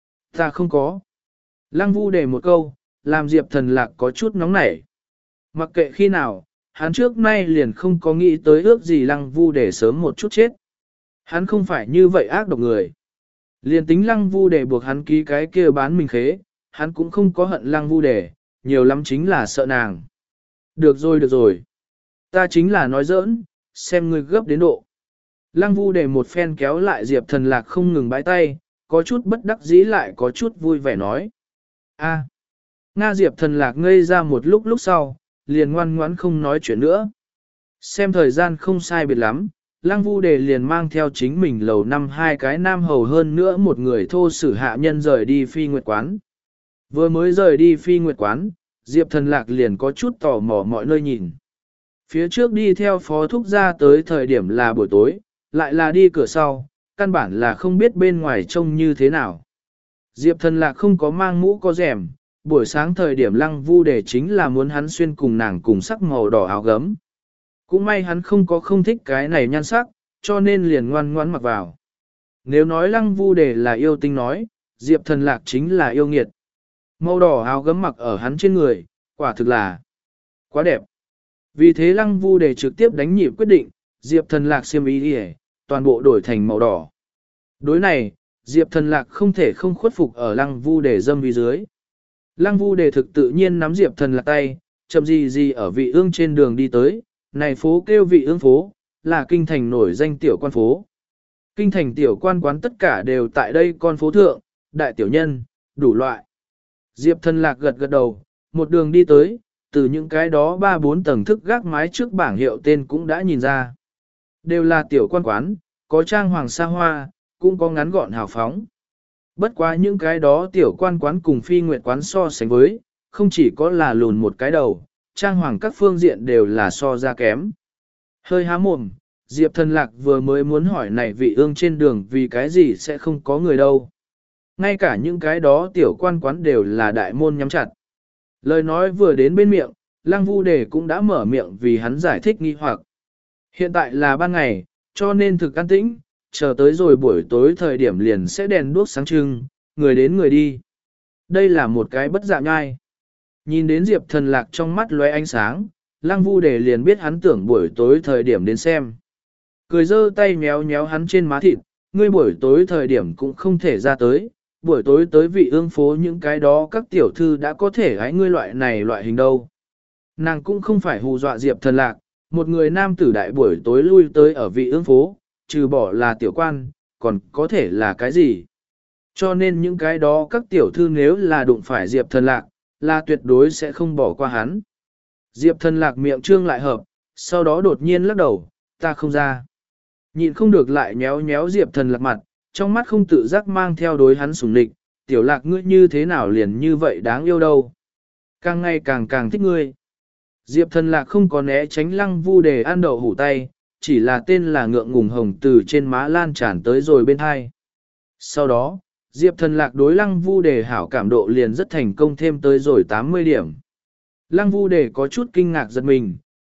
Ta không có. Lăng Vu Đề một câu, làm Diệp Thần Lạc có chút nóng nảy. Mặc kệ khi nào, hắn trước nay liền không có nghĩ tới ước gì Lăng Vu Đề sớm một chút chết. Hắn không phải như vậy ác độc người. Liền tính Lăng Vu Đề buộc hắn ký cái kia bán mình khế, hắn cũng không có hận Lăng Vu Đề, nhiều lắm chính là sợ nàng. Được rồi được rồi. Ta chính là nói giỡn, xem ngươi gấp đến độ. Lăng Vu Đề một phen kéo lại Diệp Thần Lạc không ngừng bãi tay, có chút bất đắc dĩ lại có chút vui vẻ nói. A. Nga Diệp Thần Lạc ngây ra một lúc lúc sau, liền ngoan ngoãn không nói chuyện nữa. Xem thời gian không sai biệt lắm, Lăng Vu Đề liền mang theo chính mình lầu năm hai cái nam hầu hơn nữa một người thô sử hạ nhân rời đi Phi Nguyệt Quán. Vừa mới rời đi Phi Nguyệt Quán, Diệp Thần Lạc liền có chút tò mò mọi nơi nhìn. Phía trước đi theo phó thúc ra tới thời điểm là buổi tối, lại là đi cửa sau, căn bản là không biết bên ngoài trông như thế nào. Diệp Thần Lạc không có mang mũ có rèm, buổi sáng thời điểm Lăng Vu Đề chính là muốn hắn xuyên cùng nàng cùng sắc màu đỏ áo gấm. Cũng may hắn không có không thích cái này nhan sắc, cho nên liền ngoan ngoãn mặc vào. Nếu nói Lăng Vu Đề là yêu tinh nói, Diệp Thần Lạc chính là yêu nghiệt. Màu đỏ áo gấm mặc ở hắn trên người, quả thực là quá đẹp. Vì thế Lăng Vu Đề trực tiếp đánh nhịp quyết định, Diệp Thần Lạc xiêm y đi toàn bộ đổi thành màu đỏ. Đối này, Diệp Thần Lạc không thể không khuất phục ở Lăng Vu Đề dâm vi dưới. Lăng Vu Đề thực tự nhiên nắm Diệp Thần Lạc tay, chậm gì gì ở vị ương trên đường đi tới, này phố kêu vị ương phố, là kinh thành nổi danh tiểu quan phố. Kinh thành tiểu quan quán tất cả đều tại đây con phố thượng, đại tiểu nhân, đủ loại. Diệp Thần Lạc gật gật đầu, một đường đi tới, từ những cái đó ba bốn tầng thức gác mái trước bảng hiệu tên cũng đã nhìn ra. Đều là tiểu quan quán, có trang hoàng xa hoa, cũng có ngắn gọn hào phóng. Bất quá những cái đó tiểu quan quán cùng Phi Nguyệt Quán so sánh với, không chỉ có là lùn một cái đầu, trang hoàng các phương diện đều là so ra kém. Hơi há mồm, Diệp Thần Lạc vừa mới muốn hỏi này vị ương trên đường vì cái gì sẽ không có người đâu. Ngay cả những cái đó tiểu quan quán đều là đại môn nhắm chặt. Lời nói vừa đến bên miệng, Lăng Vu Đề cũng đã mở miệng vì hắn giải thích nghi hoặc. Hiện tại là ban ngày, cho nên thực an tĩnh, chờ tới rồi buổi tối thời điểm liền sẽ đèn đuốc sáng trưng, người đến người đi. Đây là một cái bất dạ nhai. Nhìn đến Diệp Thần Lạc trong mắt lóe ánh sáng, Lăng Vu Đề liền biết hắn tưởng buổi tối thời điểm đến xem. Cười giơ tay méo méo hắn trên má thịt, ngươi buổi tối thời điểm cũng không thể ra tới, buổi tối tới vị ương phố những cái đó các tiểu thư đã có thể hái ngươi loại này loại hình đâu. Nàng cũng không phải hù dọa Diệp Thần Lạc, một người nam tử đại buổi tối lui tới ở vị ương phố, trừ bỏ là tiểu quan, còn có thể là cái gì. Cho nên những cái đó các tiểu thư nếu là đụng phải Diệp Thần Lạc, là tuyệt đối sẽ không bỏ qua hắn. Diệp Thần Lạc miệng trương lại hợp, sau đó đột nhiên lắc đầu, ta không ra. Nhịn không được lại méo méo Diệp Thần Lạc mặt, trong mắt không tự giác mang theo đối hắn sủng địch, tiểu Lạc ngươi như thế nào liền như vậy đáng yêu đâu. Càng ngày càng càng thích ngươi. Diệp Thần Lạc không có né tránh Lăng Vu Đề ăn đậu hủ tay, chỉ là tên là ngượng ngùng hồng từ trên má lan tràn tới rồi bên hai. Sau đó, Diệp Thần Lạc đối Lăng Vu Đề hảo cảm độ liền rất thành công thêm tới rồi tám mươi điểm. Lăng Vu Đề có chút kinh ngạc giật mình,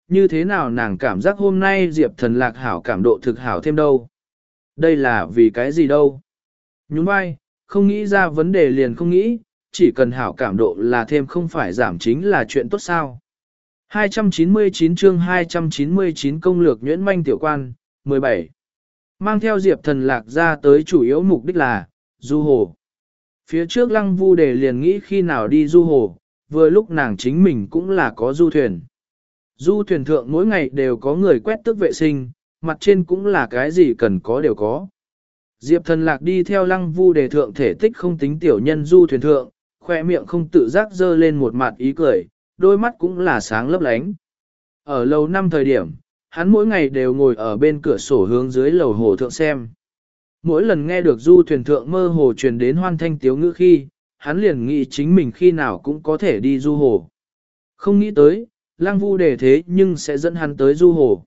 như thế nào nàng cảm giác hôm nay Diệp Thần Lạc hảo cảm độ thực hảo thêm đâu. Đây là vì cái gì đâu. Nhún vai, không nghĩ ra vấn đề liền không nghĩ, chỉ cần hảo cảm độ là thêm không phải giảm chính là chuyện tốt sao. hai trăm chín mươi chín chương hai trăm chín mươi chín công lược nhuyễn manh tiểu quan, mười bảy. Mang theo Diệp Thần Lạc ra tới chủ yếu mục đích là, du hồ. Phía trước Lăng Vu Đề liền nghĩ khi nào đi du hồ, vừa lúc nàng chính mình cũng là có du thuyền. Du thuyền thượng mỗi ngày đều có người quét tước vệ sinh, mặt trên cũng là cái gì cần có đều có. Diệp Thần Lạc đi theo Lăng Vu Đề thượng thể tích không tính tiểu nhân du thuyền thượng, khoe miệng không tự giác dơ lên một mặt ý cười, đôi mắt cũng là sáng lấp lánh. Ở lầu năm thời điểm, hắn mỗi ngày đều ngồi ở bên cửa sổ hướng dưới lầu hồ thượng xem. Mỗi lần nghe được du thuyền thượng mơ hồ truyền đến hoan thanh tiếu ngữ khi, hắn liền nghĩ chính mình khi nào cũng có thể đi du hồ. Không nghĩ tới, Lăng Vu Đề thế nhưng sẽ dẫn hắn tới du hồ.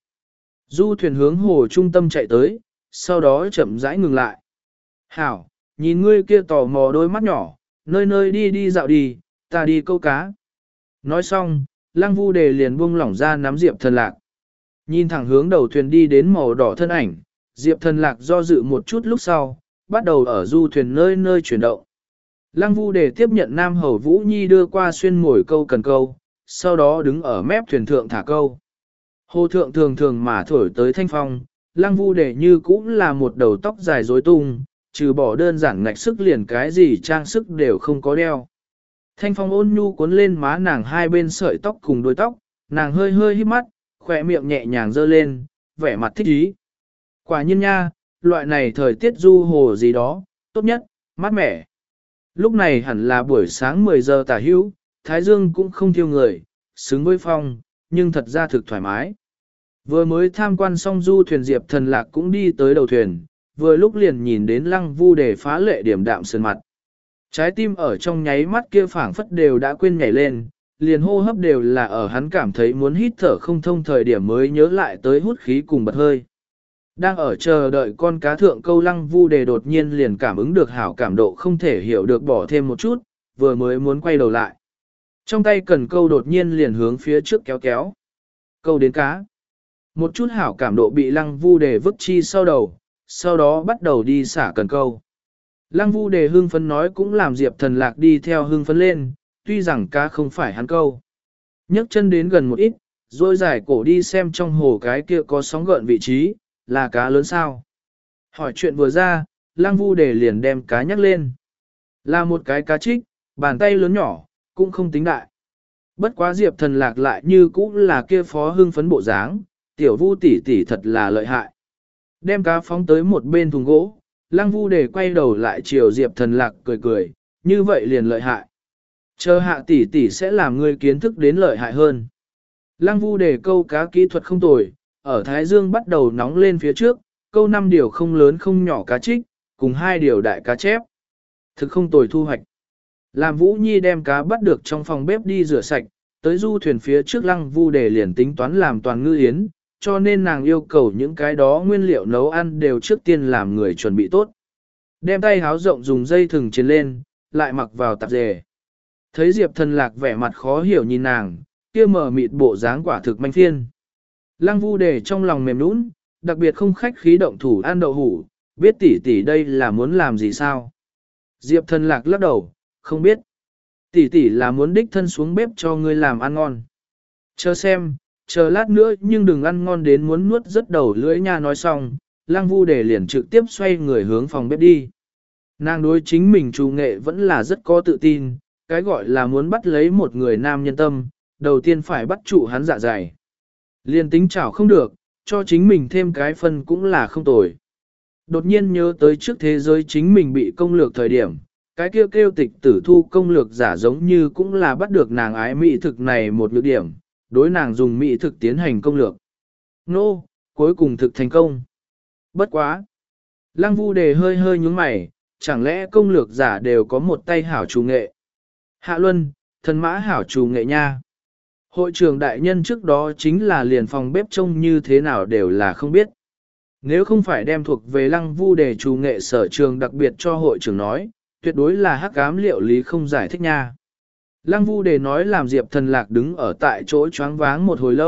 Du thuyền hướng hồ trung tâm chạy tới, sau đó chậm rãi ngừng lại. Hảo, nhìn ngươi kia tò mò đôi mắt nhỏ, nơi nơi đi đi dạo đi, ta đi câu cá. Nói xong, Lăng Vu Đề liền buông lỏng ra nắm Diệp Thần Lạc. Nhìn thẳng hướng đầu thuyền đi đến màu đỏ thân ảnh, Diệp Thần Lạc do dự một chút lúc sau, bắt đầu ở du thuyền nơi nơi chuyển động. Lăng Vu Đề tiếp nhận Nam Hầu Vũ Nhi đưa qua xuyên mồi câu cần câu, sau đó đứng ở mép thuyền thượng thả câu. Hồ thượng thường thường mà thổi tới thanh phong, Lăng Vu Đề như cũng là một đầu tóc dài rối tung, trừ bỏ đơn giản ngạch sức liền cái gì trang sức đều không có đeo. Thanh phong ôn nhu cuốn lên má nàng hai bên sợi tóc cùng đuôi tóc, nàng hơi hơi híp mắt, khỏe miệng nhẹ nhàng dơ lên, vẻ mặt thích ý. Quả nhiên nha, loại này thời tiết du hồ gì đó, tốt nhất, mát mẻ. Lúc này hẳn là buổi sáng mười giờ tả hữu, thái dương cũng không thiêu người, xứng với phong, nhưng thật ra thực thoải mái. Vừa mới tham quan xong du thuyền Diệp Thần Lạc cũng đi tới đầu thuyền, vừa lúc liền nhìn đến Lăng Vu Đề phá lệ điểm đạm sơn mặt. Trái tim ở trong nháy mắt kia phảng phất đều đã quên nhảy lên, liền hô hấp đều là ở hắn cảm thấy muốn hít thở không thông thời điểm mới nhớ lại tới hút khí cùng bật hơi. Đang ở chờ đợi con cá thượng câu Lăng Vu Đề đột nhiên liền cảm ứng được hảo cảm độ không thể hiểu được bỏ thêm một chút, vừa mới muốn quay đầu lại. Trong tay cần câu đột nhiên liền hướng phía trước kéo kéo. Câu đến cá. Một chút hảo cảm độ bị Lăng Vu Đề vứt chi sau đầu, sau đó bắt đầu đi xả cần câu. Lăng Vu Đề hưng phấn nói cũng làm Diệp Thần Lạc đi theo hưng phấn lên, tuy rằng cá không phải hắn câu. Nhấc chân đến gần một ít, rồi giải cổ đi xem trong hồ cái kia có sóng gợn vị trí, là cá lớn sao. Hỏi chuyện vừa ra, Lăng Vu Đề liền đem cá nhắc lên. Là một cái cá trích, bàn tay lớn nhỏ, cũng không tính đại. Bất quá Diệp Thần Lạc lại như cũng là kia phó hưng phấn bộ dáng, tiểu Vu tỷ tỷ thật là lợi hại. Đem cá phóng tới một bên thùng gỗ, Lăng Vu Đề quay đầu lại chiều Diệp Thần Lạc cười cười, như vậy liền lợi hại. Chờ hạ tỷ tỷ sẽ làm ngươi kiến thức đến lợi hại hơn. Lăng Vu Đề câu cá kỹ thuật không tồi, ở Thái Dương bắt đầu nóng lên phía trước, câu năm điều không lớn không nhỏ cá trích, cùng hai điều đại cá chép. Thực không tồi thu hoạch. Làm Vũ Nhi đem cá bắt được trong phòng bếp đi rửa sạch, tới du thuyền phía trước Lăng Vu Đề liền tính toán làm toàn ngư yến, cho nên nàng yêu cầu những cái đó nguyên liệu nấu ăn đều trước tiên làm người chuẩn bị tốt. Đem tay háo rộng dùng dây thừng trên lên, lại mặc vào tạp dề. Thấy Diệp Thần Lạc vẻ mặt khó hiểu nhìn nàng, kia mở mịt bộ dáng quả thực manh phiên. Lăng Vu Đề trong lòng mềm nũng, đặc biệt không khách khí động thủ ăn đậu hủ, biết tỷ tỷ đây là muốn làm gì sao. Diệp Thần Lạc lắc đầu, không biết. Tỷ tỷ là muốn đích thân xuống bếp cho ngươi làm ăn ngon. Chờ xem, chờ lát nữa nhưng đừng ăn ngon đến muốn nuốt rất đầu lưỡi nha. Nói xong, Lăng Vu Đề liền trực tiếp xoay người hướng phòng bếp đi. Nàng đối chính mình chủ nghệ vẫn là rất có tự tin, cái gọi là muốn bắt lấy một người nam nhân tâm, đầu tiên phải bắt trụ hắn dạ dày. Liền tính chảo không được, cho chính mình thêm cái phân cũng là không tồi. Đột nhiên nhớ tới trước thế giới chính mình bị công lược thời điểm, cái kêu kêu tịch tử thu công lược giả giống như cũng là bắt được nàng ái mỹ thực này một nhược điểm, đối nàng dùng mỹ thực tiến hành công lược. Nô, no, cuối cùng thực thành công. Bất quá. Lăng Vu Đề hơi hơi nhúng mày, chẳng lẽ công lược giả đều có một tay hảo chủ nghệ. Hạ Luân, thần mã hảo chủ nghệ nha. Hội trưởng đại nhân trước đó chính là liền phòng bếp trông như thế nào đều là không biết. Nếu không phải đem thuộc về Lăng Vu Đề chủ nghệ sở trường đặc biệt cho hội trưởng nói, tuyệt đối là hắc ám liệu lý không giải thích nha. Lăng Vu Đề nói làm Diệp Thần Lạc đứng ở tại chỗ choáng váng một hồi lâu,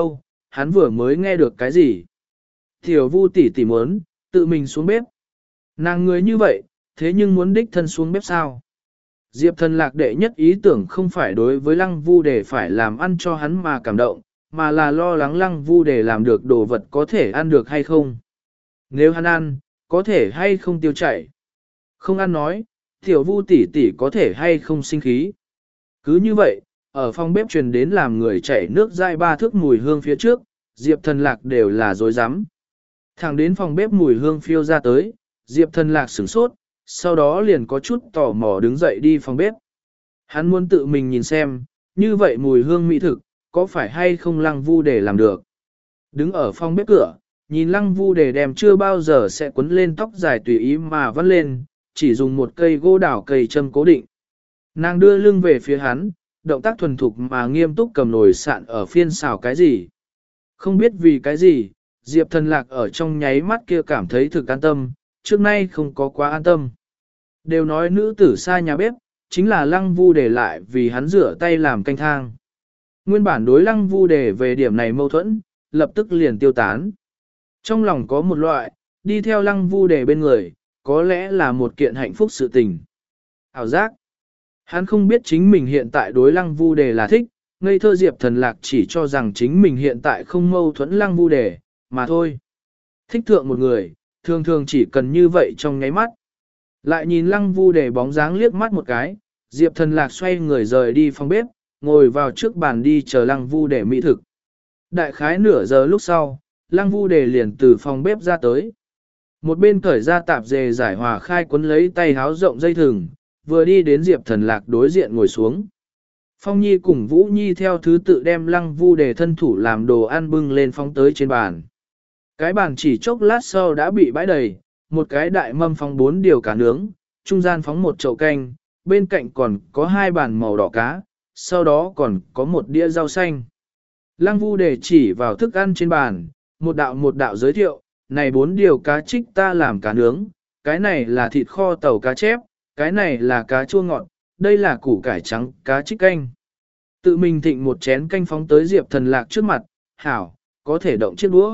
hắn vừa mới nghe được cái gì. Tiểu Vu tỷ tỷ muốn, tự mình xuống bếp. Nàng người như vậy, thế nhưng muốn đích thân xuống bếp sao? Diệp thần lạc đệ nhất ý tưởng không phải đối với lăng vu để phải làm ăn cho hắn mà cảm động, mà là lo lắng lăng vu để làm được đồ vật có thể ăn được hay không. Nếu hắn ăn, có thể hay không tiêu chảy. Không ăn nói, tiểu vu tỷ tỷ có thể hay không sinh khí. Cứ như vậy, ở phòng bếp truyền đến làm người chảy nước dai ba thước mùi hương phía trước, Diệp thần lạc đều là dối rắm. Thẳng đến phòng bếp mùi hương phiêu ra tới, Diệp thần lạc sửng sốt, sau đó liền có chút tò mò đứng dậy đi phòng bếp. Hắn muốn tự mình nhìn xem, như vậy mùi hương mỹ thực, có phải hay không lăng vu để làm được. Đứng ở phòng bếp cửa, nhìn lăng vu để đem chưa bao giờ sẽ quấn lên tóc dài tùy ý mà vắt lên, chỉ dùng một cây gỗ đảo cây châm cố định. Nàng đưa lưng về phía hắn, động tác thuần thục mà nghiêm túc cầm nồi sạn ở phiên xào cái gì. Không biết vì cái gì, Diệp thần lạc ở trong nháy mắt kia cảm thấy thực an tâm, trước nay không có quá an tâm. Đều nói nữ tử xa nhà bếp, chính là lăng vu để lại vì hắn rửa tay làm canh thang. Nguyên bản đối lăng vu để về điểm này mâu thuẫn, lập tức liền tiêu tán. Trong lòng có một loại, đi theo lăng vu để bên người, có lẽ là một kiện hạnh phúc sự tình. Ảo giác. Hắn không biết chính mình hiện tại đối lăng vu đề là thích, ngây thơ Diệp thần lạc chỉ cho rằng chính mình hiện tại không mâu thuẫn lăng vu đề, mà thôi. Thích thượng một người, thường thường chỉ cần như vậy trong nháy mắt. Lại nhìn lăng vu đề bóng dáng liếc mắt một cái, Diệp thần lạc xoay người rời đi phòng bếp, ngồi vào trước bàn đi chờ lăng vu đề mỹ thực. Đại khái nửa giờ lúc sau, lăng vu đề liền từ phòng bếp ra tới. Một bên cởi ra tạp dề giải hòa khai quấn lấy tay háo rộng dây thừng, vừa đi đến Diệp thần lạc đối diện ngồi xuống. Phong Nhi cùng Vũ Nhi theo thứ tự đem lăng vu đề thân thủ làm đồ ăn bưng lên phóng tới trên bàn. Cái bàn chỉ chốc lát sau đã bị bãi đầy, một cái đại mâm phóng bốn điều cá nướng, trung gian phóng một chậu canh, bên cạnh còn có hai bàn màu đỏ cá, sau đó còn có một đĩa rau xanh. Lăng vu đề chỉ vào thức ăn trên bàn, một đạo một đạo giới thiệu, này bốn điều cá trích ta làm cá nướng, cái này là thịt kho tàu cá chép, cái này là cá chua ngọt, đây là củ cải trắng, cá trích canh. Tự mình thịnh một chén canh phóng tới Diệp thần lạc trước mặt, hảo, có thể động chiếc đũa.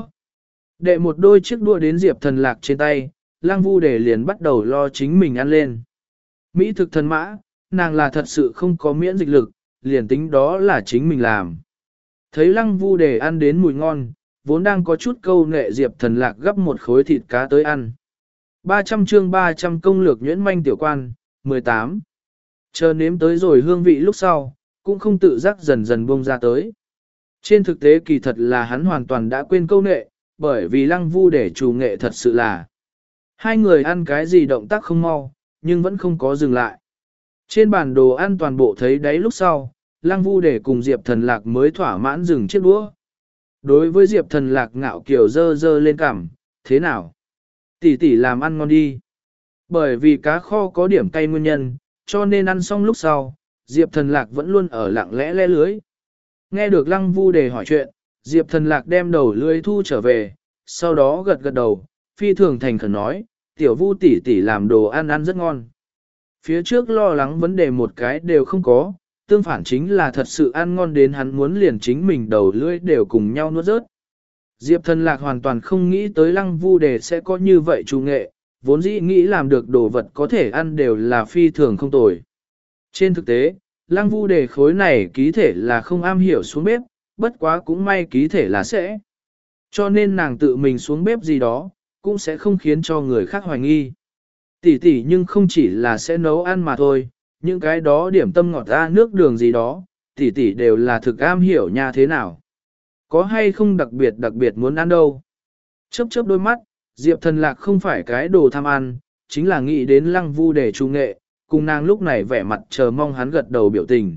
Đệ một đôi chiếc đũa đến Diệp thần lạc trên tay, Lăng vu đề liền bắt đầu lo chính mình ăn lên. Mỹ thực thần mã, nàng là thật sự không có miễn dịch lực, liền tính đó là chính mình làm. Thấy lăng vu đề ăn đến mùi ngon, vốn đang có chút câu nệ Diệp thần lạc gấp một khối thịt cá tới ăn. ba trăm chương ba trăm công lược nhuyễn manh tiểu quan, mười tám. Chờ nếm tới rồi hương vị lúc sau, cũng không tự giác dần dần buông ra tới. Trên thực tế kỳ thật là hắn hoàn toàn đã quên câu nệ, bởi vì lăng vu để chủ nghệ thật sự là. Hai người ăn cái gì động tác không mau, nhưng vẫn không có dừng lại. Trên bản đồ ăn toàn bộ thấy đấy lúc sau, lăng vu để cùng Diệp thần lạc mới thỏa mãn dừng chiếc đũa. Đối với Diệp thần lạc ngạo kiểu dơ dơ lên cằm, thế nào? Tỷ tỷ làm ăn ngon đi. Bởi vì cá kho có điểm cay nguyên nhân, cho nên ăn xong lúc sau, Diệp thần lạc vẫn luôn ở lặng lẽ le lưới. Nghe được lăng vu đề hỏi chuyện, Diệp thần lạc đem đầu lưới thu trở về, sau đó gật gật đầu, phi thường thành khẩn nói, tiểu vu tỷ tỷ làm đồ ăn ăn rất ngon. Phía trước lo lắng vấn đề một cái đều không có, tương phản chính là thật sự ăn ngon đến hắn muốn liền chính mình đầu lưỡi đều cùng nhau nuốt rớt. Diệp thần lạc hoàn toàn không nghĩ tới lăng vu đề sẽ có như vậy chủ nghệ, vốn dĩ nghĩ làm được đồ vật có thể ăn đều là phi thường không tồi. Trên thực tế, lăng vu đề khối này ký thể là không am hiểu xuống bếp, bất quá cũng may ký thể là sẽ. Cho nên nàng tự mình xuống bếp gì đó, cũng sẽ không khiến cho người khác hoài nghi. Tỷ tỷ nhưng không chỉ là sẽ nấu ăn mà thôi, những cái đó điểm tâm ngọt ra nước đường gì đó, tỷ tỷ đều là thực am hiểu nha thế nào. Có hay không đặc biệt đặc biệt muốn ăn đâu. Chớp chớp đôi mắt, Diệp thần lạc không phải cái đồ tham ăn, chính là nghĩ đến lăng vu để trung nghệ, cùng nàng lúc này vẻ mặt chờ mong hắn gật đầu biểu tình.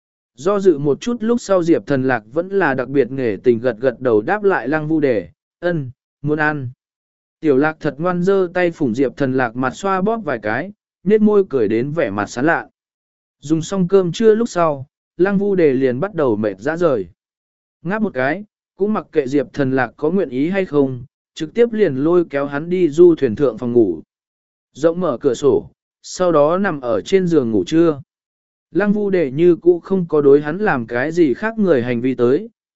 Do dự một chút lúc sau Diệp thần lạc vẫn là đặc biệt nghề tình gật gật đầu đáp lại lăng vu đề, ân, muốn ăn. Tiểu lạc thật ngoan dơ tay phủng Diệp thần lạc mặt xoa bóp vài cái, nết môi cười đến vẻ mặt sán lạ. Dùng xong cơm trưa lúc sau, lăng vu đề liền bắt đầu mệt dã rời. Ngáp một cái, cũng mặc kệ Diệp thần lạc có nguyện ý hay không, trực tiếp liền lôi kéo hắn đi du thuyền thượng phòng ngủ. Rộng mở cửa sổ, sau đó nằm ở trên giường ngủ trưa. Lăng vu đề như cũ không có đối hắn làm cái gì khác người hành vi tới,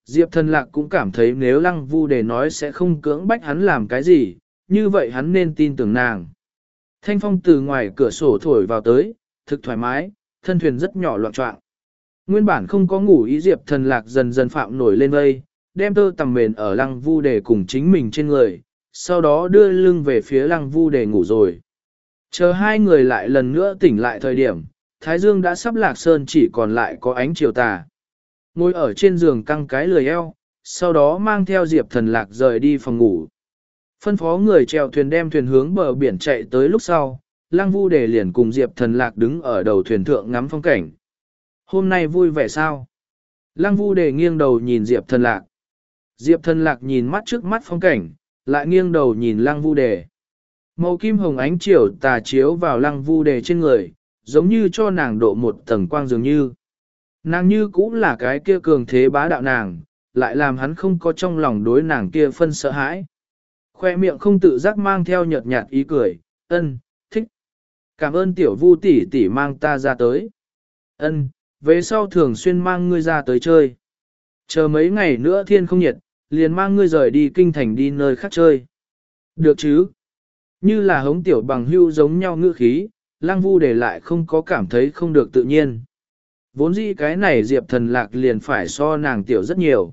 Diệp thần lạc cũng cảm thấy nếu lăng vu đề nói sẽ không cưỡng bách hắn làm cái gì, như vậy hắn nên tin tưởng nàng. Thanh phong từ ngoài cửa sổ thổi vào tới, thực thoải mái, thân thuyền rất nhỏ loạn trọng. Nguyên bản không có ngủ ý Diệp thần lạc dần dần phạm nổi lên vây, đem tơ tầm mền ở lăng vu đề cùng chính mình trên người, sau đó đưa lưng về phía lăng vu đề ngủ rồi. Chờ hai người lại lần nữa tỉnh lại thời điểm, Thái Dương đã sắp lạc sơn chỉ còn lại có ánh chiều tà. Ngồi ở trên giường căng cái lười eo, sau đó mang theo Diệp thần lạc rời đi phòng ngủ. Phân phó người chèo thuyền đem thuyền hướng bờ biển chạy tới lúc sau, Lăng Vu Đề liền cùng Diệp thần lạc đứng ở đầu thuyền thượng ngắm phong cảnh. Hôm nay vui vẻ sao? Lăng Vu Đề nghiêng đầu nhìn Diệp thần lạc. Diệp thần lạc nhìn mắt trước mắt phong cảnh, lại nghiêng đầu nhìn Lăng Vu Đề. Màu kim hồng ánh chiều tà chiếu vào Lăng Vu Đề trên người, giống như cho nàng độ một tầng quang dường như. Nàng như cũng là cái kia cường thế bá đạo nàng, lại làm hắn không có trong lòng đối nàng kia phân sợ hãi. Khoe miệng không tự giác mang theo nhợt nhạt ý cười, ân, thích. Cảm ơn tiểu Vu tỷ tỷ mang ta ra tới. Ân, về sau thường xuyên mang ngươi ra tới chơi. Chờ mấy ngày nữa thiên không nhiệt, liền mang ngươi rời đi kinh thành đi nơi khác chơi. Được chứ? Như là hống tiểu bằng hưu giống nhau ngữ khí, Lăng Vu Đề lại không có cảm thấy không được tự nhiên. Vốn dĩ cái này Diệp thần lạc liền phải so nàng tiểu rất nhiều.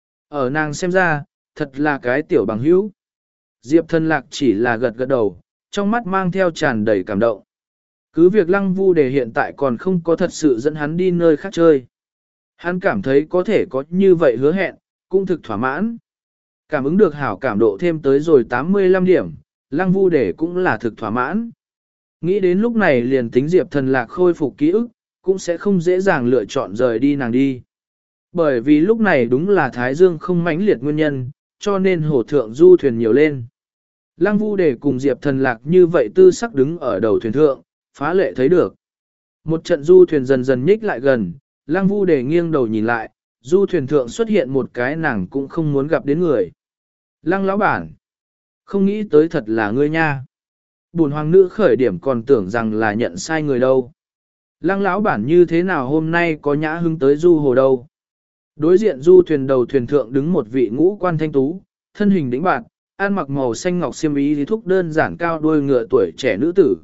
Ở nàng xem ra, thật là cái tiểu bằng hữu. Diệp thần lạc chỉ là gật gật đầu, trong mắt mang theo tràn đầy cảm động. Cứ việc Lăng Vu Đề hiện tại còn không có thật sự dẫn hắn đi nơi khác chơi. Hắn cảm thấy có thể có như vậy hứa hẹn, cũng thực thỏa mãn. Cảm ứng được hảo cảm độ thêm tới rồi tám mươi lăm điểm, Lăng Vu Đề cũng là thực thỏa mãn. Nghĩ đến lúc này liền tính Diệp thần lạc khôi phục ký ức, cũng sẽ không dễ dàng lựa chọn rời đi nàng đi. Bởi vì lúc này đúng là Thái Dương không mãnh liệt nguyên nhân, cho nên hồ thượng du thuyền nhiều lên. Lăng Vu Đề cùng Diệp thần lạc như vậy tư sắc đứng ở đầu thuyền thượng, phá lệ thấy được. Một trận du thuyền dần dần nhích lại gần, Lăng Vu Đề nghiêng đầu nhìn lại, du thuyền thượng xuất hiện một cái nàng cũng không muốn gặp đến người. Lăng lão bản, không nghĩ tới thật là ngươi nha. Bổn hoàng nữ khởi điểm còn tưởng rằng là nhận sai người đâu. Lăng lão bản như thế nào hôm nay có nhã hứng tới du hồ đâu. Đối diện du thuyền đầu thuyền thượng đứng một vị ngũ quan thanh tú, thân hình đĩnh bạt, ăn mặc màu xanh ngọc xiêm y thì thúc đơn giản cao đuôi ngựa tuổi trẻ nữ tử.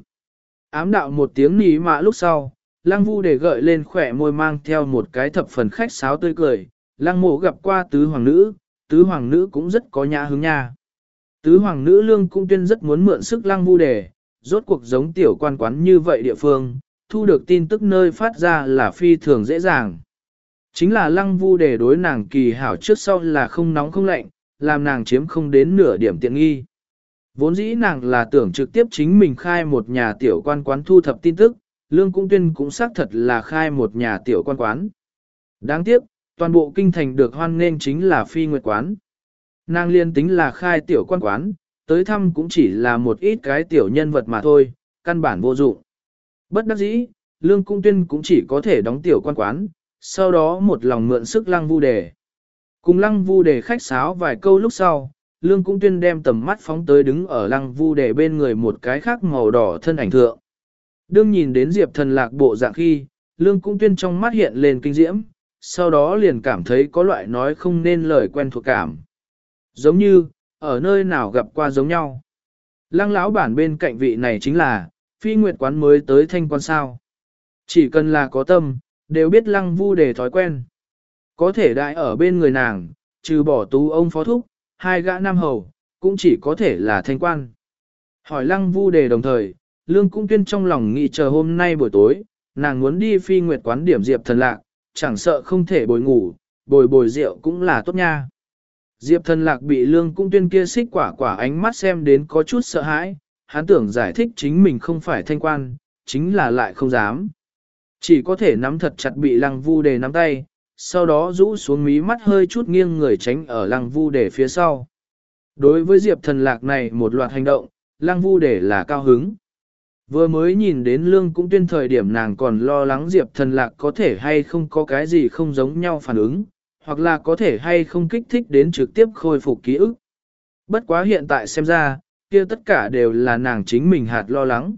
Ám đạo một tiếng nỉ mạ lúc sau, Lăng Vu Đề gợi lên khỏe môi mang theo một cái thập phần khách sáo tươi cười. Lăng mộ gặp qua tứ hoàng nữ, tứ hoàng nữ cũng rất có nhã hứng nha. Tứ hoàng nữ Lương Cung Tuyên rất muốn mượn sức Lăng Vu Đề, rốt cuộc giống tiểu quan quán như vậy địa phương, thu được tin tức nơi phát ra là phi thường dễ dàng. Chính là Lăng Vu Đề đối nàng kỳ hảo trước sau là không nóng không lạnh, làm nàng chiếm không đến nửa điểm tiện nghi. Vốn dĩ nàng là tưởng trực tiếp chính mình khai một nhà tiểu quan quán thu thập tin tức, Lương Cung Tuyên cũng xác thật là khai một nhà tiểu quan quán. Đáng tiếc, toàn bộ kinh thành được hoan nghênh chính là phi nguyệt quán. Nàng liên tính là khai tiểu quan quán, tới thăm cũng chỉ là một ít cái tiểu nhân vật mà thôi, căn bản vô dụng. Bất đắc dĩ, Lương Cung Tuyên cũng chỉ có thể đóng tiểu quan quán, sau đó một lòng mượn sức Lăng Vu Đề. Cùng Lăng Vu Đề khách sáo vài câu lúc sau, Lương Cung Tuyên đem tầm mắt phóng tới đứng ở Lăng Vu Đề bên người một cái khác màu đỏ thân ảnh thượng. Đương nhìn đến Diệp thần lạc bộ dạng khi, Lương Cung Tuyên trong mắt hiện lên kinh diễm, sau đó liền cảm thấy có loại nói không nên lời quen thuộc cảm. Giống như, ở nơi nào gặp qua giống nhau. Lăng lão bản bên cạnh vị này chính là, phi nguyệt quán mới tới thanh quan sao. Chỉ cần là có tâm, đều biết Lăng Vu Đề thói quen. Có thể đại ở bên người nàng, trừ bỏ tú ông phó thúc, hai gã nam hầu, cũng chỉ có thể là thanh quan. Hỏi Lăng Vu Đề đồng thời, Lương Cung Tuyên trong lòng nghĩ chờ hôm nay buổi tối, nàng muốn đi phi nguyệt quán điểm Diệp thần lạc, chẳng sợ không thể bồi ngủ, bồi bồi rượu cũng là tốt nha. Diệp thần lạc bị Lương Cung Tuyên kia xích quả quả ánh mắt xem đến có chút sợ hãi, hắn tưởng giải thích chính mình không phải thanh quan, chính là lại không dám. Chỉ có thể nắm thật chặt bị Lăng Vu Đề nắm tay, sau đó rũ xuống mí mắt hơi chút nghiêng người tránh ở Lăng Vu Đề phía sau. Đối với Diệp thần lạc này một loạt hành động, Lăng Vu Đề là cao hứng. Vừa mới nhìn đến Lương Cung Tuyên thời điểm nàng còn lo lắng Diệp thần lạc có thể hay không có cái gì không giống nhau phản ứng, hoặc là có thể hay không kích thích đến trực tiếp khôi phục ký ức. Bất quá hiện tại xem ra, kia tất cả đều là nàng chính mình hạt lo lắng.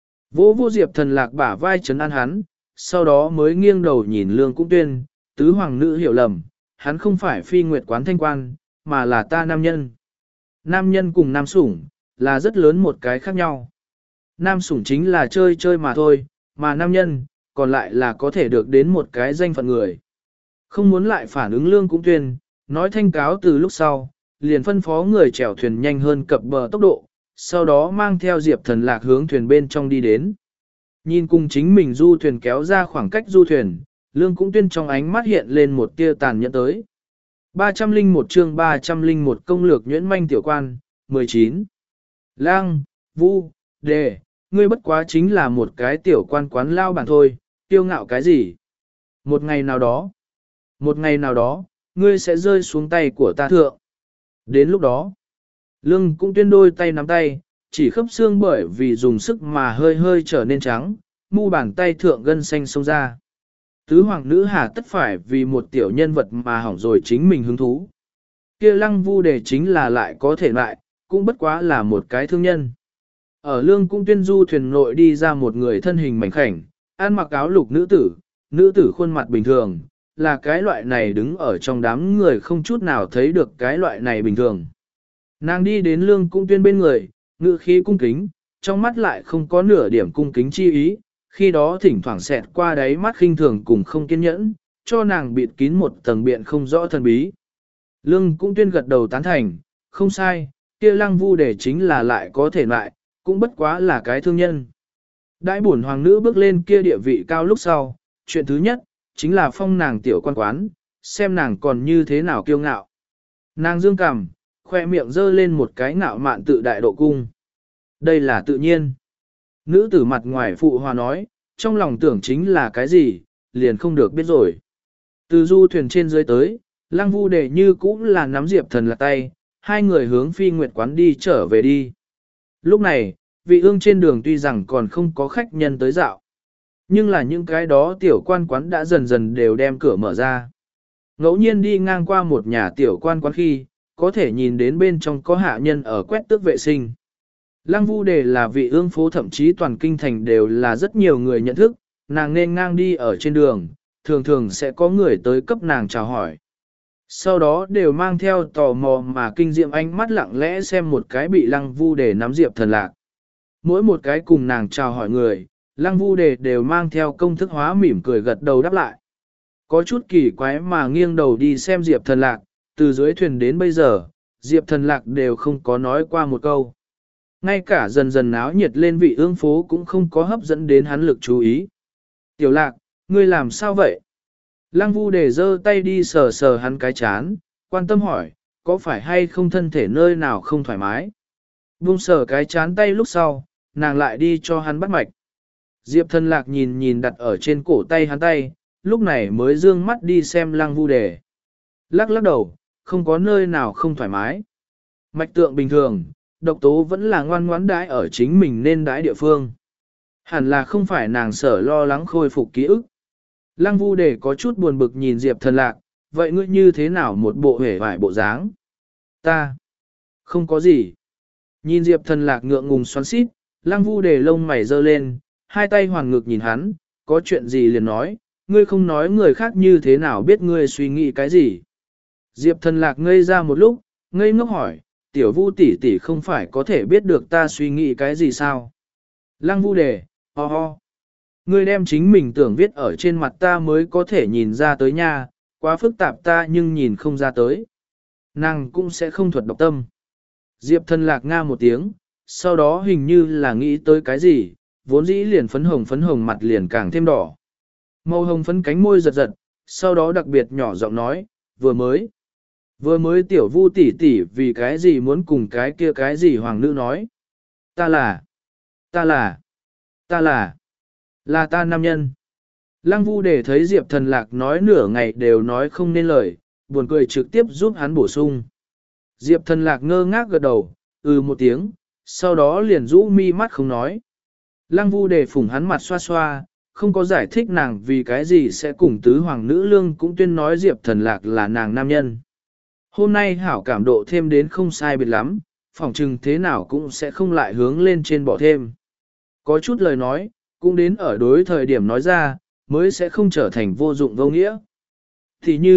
Vô vô Diệp thần lạc bả vai trấn an hắn, sau đó mới nghiêng đầu nhìn Lương Cung Tuyên, tứ hoàng nữ hiểu lầm, hắn không phải phi nguyệt quán thanh quan, mà là ta nam nhân. Nam nhân cùng nam sủng, là rất lớn một cái khác nhau. Nam sủng chính là chơi chơi mà thôi, mà nam nhân, còn lại là có thể được đến một cái danh phận người. Không muốn lại phản ứng Lương Cũng Tuyên, nói thanh cáo từ lúc sau, liền phân phó người chèo thuyền nhanh hơn cập bờ tốc độ, sau đó mang theo Diệp Thần Lạc hướng thuyền bên trong đi đến. Nhìn cùng chính mình du thuyền kéo ra khoảng cách du thuyền, Lương Cũng Tuyên trong ánh mắt hiện lên một tia tàn nhẫn tới. ba trăm lẻ một chương ba trăm lẻ một công lược nhuyễn manh tiểu quan, mười chín. Lang, Vu, Đề, ngươi bất quá chính là một cái tiểu quan quán lao bản thôi, tiêu ngạo cái gì? Một ngày nào đó, một ngày nào đó, ngươi sẽ rơi xuống tay của ta thượng. Đến lúc đó, Lương Cũng Tuyên đôi tay nắm tay, chỉ khớp xương bởi vì dùng sức mà hơi hơi trở nên trắng, mu bàn tay thượng gân xanh xông ra. Tứ hoàng nữ hà tất phải vì một tiểu nhân vật mà hỏng rồi chính mình hứng thú. Kia Lăng Vu Đề chính là lại có thể lại, cũng bất quá là một cái thương nhân. Ở Lương Cũng Tuyên du thuyền nội đi ra một người thân hình mảnh khảnh, ăn mặc áo lục nữ tử, nữ tử khuôn mặt bình thường, là cái loại này đứng ở trong đám người không chút nào thấy được cái loại này bình thường. Nàng đi đến Lương Cũng Tuyên bên người, ngự khí cung kính, trong mắt lại không có nửa điểm cung kính chi ý, khi đó thỉnh thoảng xẹt qua đáy mắt khinh thường cùng không kiên nhẫn, cho nàng bịt kín một tầng biện không rõ thần bí. Lương Cũng Tuyên gật đầu tán thành, không sai, kia Lăng Vu Đề chính là lại có thể lại, cũng bất quá là cái thương nhân. Đại bổn hoàng nữ bước lên kia địa vị cao lúc sau, chuyện thứ nhất, chính là phong nàng tiểu quan quán, xem nàng còn như thế nào kiêu ngạo. Nàng dương cằm, khoe miệng dơ lên một cái ngạo mạn tự đại độ cung. Đây là tự nhiên. Nữ tử mặt ngoài phụ hòa nói, trong lòng tưởng chính là cái gì, liền không được biết rồi. Từ du thuyền trên dưới tới, Lăng Vu Đề như cũng là nắm Diệp Thần là tay, hai người hướng phi nguyệt quán đi trở về đi. Lúc này, vị ương trên đường tuy rằng còn không có khách nhân tới dạo, nhưng là những cái đó tiểu quan quán đã dần dần đều đem cửa mở ra. Ngẫu nhiên đi ngang qua một nhà tiểu quan quán khi, có thể nhìn đến bên trong có hạ nhân ở quét tước vệ sinh. Lăng Vu Đề là vị ương phố, thậm chí toàn kinh thành đều là rất nhiều người nhận thức, nàng nên ngang đi ở trên đường, thường thường sẽ có người tới cấp nàng chào hỏi. Sau đó đều mang theo tò mò mà kinh diệm ánh mắt lặng lẽ xem một cái bị Lăng Vu Đề nắm Diệp Thần lạc. Mỗi một cái cùng nàng chào hỏi người, Lăng Vu Đề đều mang theo công thức hóa mỉm cười gật đầu đáp lại. Có chút kỳ quái mà nghiêng đầu đi xem Diệp Thần lạc, từ dưới thuyền đến bây giờ, Diệp Thần lạc đều không có nói qua một câu. Ngay cả dần dần náo nhiệt lên vị ương phố cũng không có hấp dẫn đến hắn lực chú ý. Tiểu lạc, ngươi làm sao vậy? Lăng Vu Đề giơ tay đi sờ sờ hắn cái chán, quan tâm hỏi, có phải hay không thân thể nơi nào không thoải mái? Buông sờ cái chán tay lúc sau, nàng lại đi cho hắn bắt mạch. Diệp Thần lạc nhìn nhìn đặt ở trên cổ tay hắn tay, lúc này mới dương mắt đi xem Lăng Vu Đề. Lắc lắc đầu, không có nơi nào không thoải mái. Mạch tượng bình thường, độc tố vẫn là ngoan ngoãn đãi ở chính mình nên đãi địa phương. Hẳn là không phải nàng sở lo lắng khôi phục ký ức. Lăng Vu Đề có chút buồn bực nhìn Diệp Thần lạc, vậy ngươi như thế nào một bộ hể vải bộ dáng? Ta, không có gì. Nhìn Diệp Thần lạc ngượng ngùng xoắn xít, Lăng Vu Đề lông mày giơ lên, hai tay hoàn ngực nhìn hắn, có chuyện gì liền nói, ngươi không nói người khác như thế nào biết ngươi suy nghĩ cái gì. Diệp Thần lạc ngây ra một lúc, ngây ngốc hỏi, tiểu Vu tỷ tỷ không phải có thể biết được ta suy nghĩ cái gì sao? Lăng Vu Đề, ho ho. Ngươi đem chính mình tưởng viết ở trên mặt ta mới có thể nhìn ra tới nha, quá phức tạp ta nhưng nhìn không ra tới. Nàng cũng sẽ không thuật độc tâm. Diệp Thần lạc nga một tiếng, sau đó hình như là nghĩ tới cái gì, vốn dĩ liền phấn hồng phấn hồng mặt liền càng thêm đỏ. Màu hồng phấn cánh môi giật giật, sau đó đặc biệt nhỏ giọng nói, vừa mới. Vừa mới tiểu Vu tỷ tỷ vì cái gì muốn cùng cái kia cái gì hoàng nữ nói. Ta là, ta là, ta là, là ta nam nhân. Lăng Vu Đề thấy Diệp Thần lạc nói nửa ngày đều nói không nên lời, buồn cười trực tiếp giúp hắn bổ sung. Diệp Thần lạc ngơ ngác gật đầu, ừ một tiếng, sau đó liền rũ mi mắt không nói. Lăng Vu Đề phủng hắn mặt xoa xoa, không có giải thích nàng vì cái gì sẽ cùng tứ hoàng nữ Lương Cũng Tuyên nói Diệp Thần lạc là nàng nam nhân. Hôm nay hảo cảm độ thêm đến không sai biệt lắm, phỏng chừng thế nào cũng sẽ không lại hướng lên trên bỏ thêm. Có chút lời nói, cũng đến ở đối thời điểm nói ra, mới sẽ không trở thành vô dụng vô nghĩa. Thì như,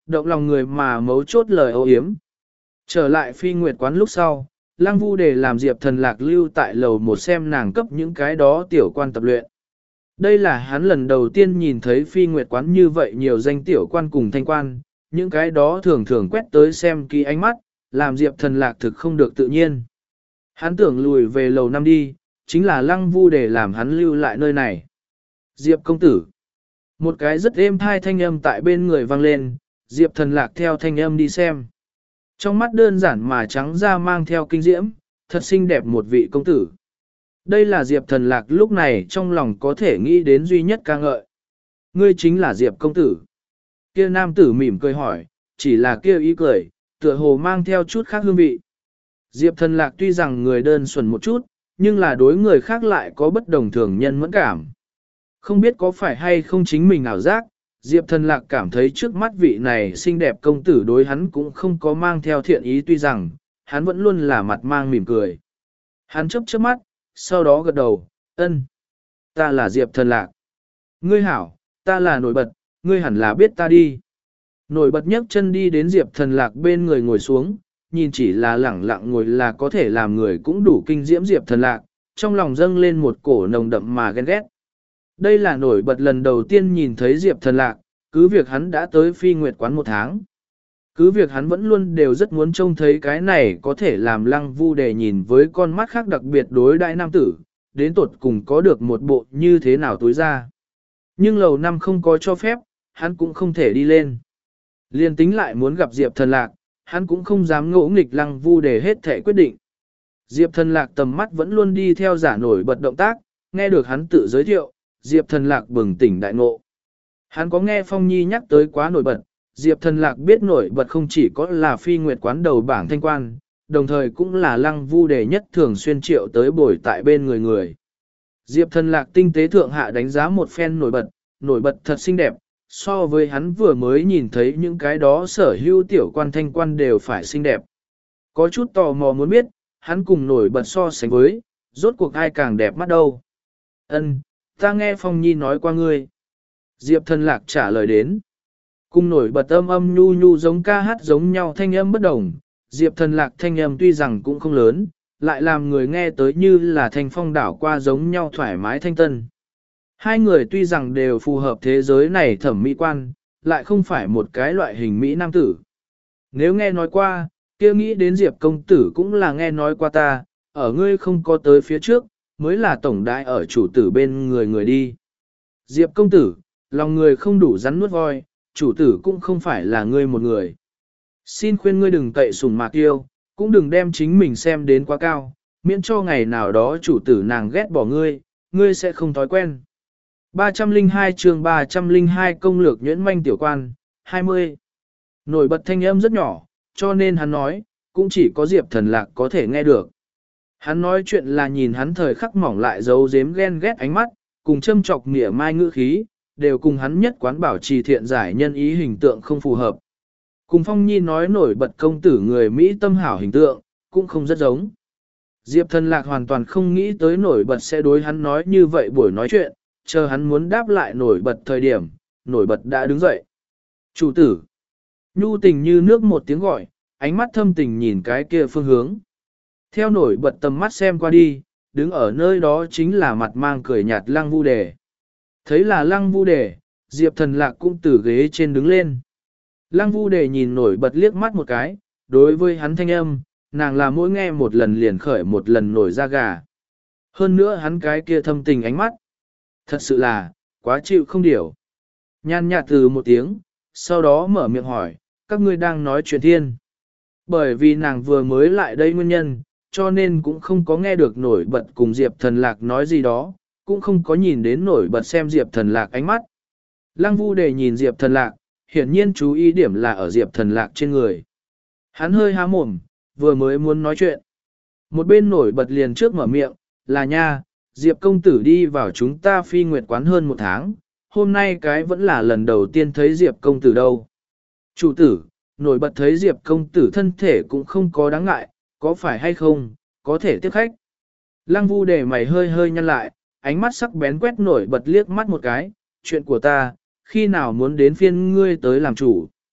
động lòng người mà mấu chốt lời ô yếm. Trở lại phi nguyệt quán lúc sau, Lăng Vu Đề làm Diệp Thần Lạc lưu tại lầu một xem nàng cấp những cái đó tiểu quan tập luyện. Đây là hắn lần đầu tiên nhìn thấy phi nguyệt quán như vậy nhiều danh tiểu quan cùng thanh quan, những cái đó thường thường quét tới xem kỹ ánh mắt, làm Diệp Thần Lạc thực không được tự nhiên. Hắn tưởng lùi về lầu năm đi, chính là Lăng Vu Đề làm hắn lưu lại nơi này. Diệp công tử. Một cái rất êm thai thanh âm tại bên người vang lên, Diệp Thần Lạc theo thanh âm đi xem. Trong mắt đơn giản mà trắng da mang theo kinh diễm, thật xinh đẹp một vị công tử. Đây là Diệp Thần Lạc lúc này trong lòng có thể nghĩ đến duy nhất ca ngợi. Ngươi chính là Diệp công tử. Kia nam tử mỉm cười hỏi, chỉ là kia ý cười, tựa hồ mang theo chút khác hương vị. Diệp Thần Lạc tuy rằng người đơn thuần một chút, nhưng là đối người khác lại có bất đồng thường nhân mẫn cảm. Không biết có phải hay không chính mình ảo giác, Diệp Thần Lạc cảm thấy trước mắt vị này xinh đẹp công tử đối hắn cũng không có mang theo thiện ý, tuy rằng, hắn vẫn luôn là mặt mang mỉm cười. Hắn chớp chớp mắt, sau đó gật đầu, ân, ta là Diệp Thần Lạc. Ngươi hảo, ta là Nổi Bật, ngươi hẳn là biết ta đi. Nổi Bật nhấc chân đi đến Diệp Thần Lạc bên người ngồi xuống, nhìn chỉ là lẳng lặng ngồi là có thể làm người cũng đủ kinh diễm Diệp Thần Lạc, trong lòng dâng lên một cổ nồng đậm mà ghen ghét. Đây là Nổi Bật lần đầu tiên nhìn thấy Diệp Thần Lạc, cứ việc hắn đã tới phi nguyệt quán một tháng. Cứ việc hắn vẫn luôn đều rất muốn trông thấy cái này có thể làm Lăng Vu Đề nhìn với con mắt khác đặc biệt đối đại nam tử, đến tột cùng có được một bộ như thế nào tối ra. Nhưng lầu năm không có cho phép, hắn cũng không thể đi lên. Liên tính lại muốn gặp Diệp Thần Lạc, hắn cũng không dám ngỗ nghịch Lăng Vu Đề hết thể quyết định. Diệp Thần Lạc tầm mắt vẫn luôn đi theo giả Nổi Bật động tác, nghe được hắn tự giới thiệu, Diệp Thần Lạc bừng tỉnh đại ngộ. Hắn có nghe Phong Nhi nhắc tới quá Nổi Bật, Diệp Thần Lạc biết Nổi Bật không chỉ có là phi nguyệt quán đầu bảng thanh quan, đồng thời cũng là Lăng Vu Đề nhất thường xuyên triệu tới bồi tại bên người người. Diệp Thần Lạc tinh tế thượng hạ đánh giá một phen Nổi Bật, Nổi Bật thật xinh đẹp, so với hắn vừa mới nhìn thấy những cái đó sở hữu tiểu quan thanh quan đều phải xinh đẹp. Có chút tò mò muốn biết, hắn cùng Nổi Bật so sánh với, rốt cuộc ai càng đẹp mắt đâu. Ân, ta nghe Phong Nhi nói qua ngươi. Diệp Thần Lạc trả lời đến. Cùng Nổi Bật âm âm nhu nhu giống ca hát giống nhau thanh âm bất đồng. Diệp Thần Lạc thanh âm tuy rằng cũng không lớn, lại làm người nghe tới như là thanh phong đảo qua giống nhau thoải mái thanh tân. Hai người tuy rằng đều phù hợp thế giới này thẩm mỹ quan, lại không phải một cái loại hình mỹ nam tử. Nếu nghe nói qua, kia nghĩ đến Diệp công tử cũng là nghe nói qua ta, ở ngươi không có tới phía trước, mới là tổng đại ở chủ tử bên người người đi. Diệp công tử, lòng người không đủ rắn nuốt voi, chủ tử cũng không phải là ngươi một người. Xin khuyên ngươi đừng cậy sùng mạc yêu, cũng đừng đem chính mình xem đến quá cao, miễn cho ngày nào đó chủ tử nàng ghét bỏ ngươi, ngươi sẽ không thói quen. ba trăm lẻ hai chương ba trăm lẻ hai công lược nhuyễn manh tiểu quan, hai mươi. Nổi Bật thanh âm rất nhỏ, cho nên hắn nói, cũng chỉ có Diệp Thần Lạc có thể nghe được. Hắn nói chuyện là nhìn hắn thời khắc mỏng lại giấu giếm ghen ghét ánh mắt, cùng châm chọc mỉa mai ngữ khí, đều cùng hắn nhất quán bảo trì thiện giải nhân ý hình tượng không phù hợp. Cùng Phong Nhi nói Nổi Bật công tử người Mỹ tâm hảo hình tượng, cũng không rất giống. Diệp Thần Lạc hoàn toàn không nghĩ tới Nổi Bật sẽ đối hắn nói như vậy buổi nói chuyện, chờ hắn muốn đáp lại Nổi Bật thời điểm, Nổi Bật đã đứng dậy. Chủ tử, nhu tình như nước một tiếng gọi, ánh mắt thâm tình nhìn cái kia phương hướng. Theo Nổi Bật tầm mắt xem qua đi, đứng ở nơi đó chính là mặt mang cười nhạt Lăng Vu Đề. Thấy là Lăng Vu Đề, Diệp Thần Lạc cũng từ ghế trên đứng lên. Lăng Vu Đề nhìn Nổi Bật liếc mắt một cái, đối với hắn thanh âm, nàng là mỗi nghe một lần liền khởi một lần nổi da gà. Hơn nữa hắn cái kia thâm tình ánh mắt. Thật sự là, quá chịu không điểu. Nhan nhạt từ một tiếng, sau đó mở miệng hỏi, các ngươi đang nói chuyện thiên. Bởi vì nàng vừa mới lại đây nguyên nhân, cho nên cũng không có nghe được Nổi Bật cùng Diệp Thần Lạc nói gì đó, cũng không có nhìn đến Nổi Bật xem Diệp Thần Lạc ánh mắt. Lăng Vu Đề nhìn Diệp Thần Lạc, hiển nhiên chú ý điểm là ở Diệp Thần Lạc trên người. Hắn hơi há mồm, vừa mới muốn nói chuyện. Một bên Nổi Bật liền trước mở miệng, là nha, Diệp công tử đi vào chúng ta phi nguyệt quán hơn một tháng, hôm nay cái vẫn là lần đầu tiên thấy Diệp công tử đâu. Chủ tử, Nổi Bật thấy Diệp công tử thân thể cũng không có đáng ngại, có phải hay không, có thể tiếp khách. Lăng Vu Đề mày hơi hơi nhăn lại, ánh mắt sắc bén quét Nổi Bật liếc mắt một cái, chuyện của ta, khi nào muốn đến phiên ngươi tới làm chủ.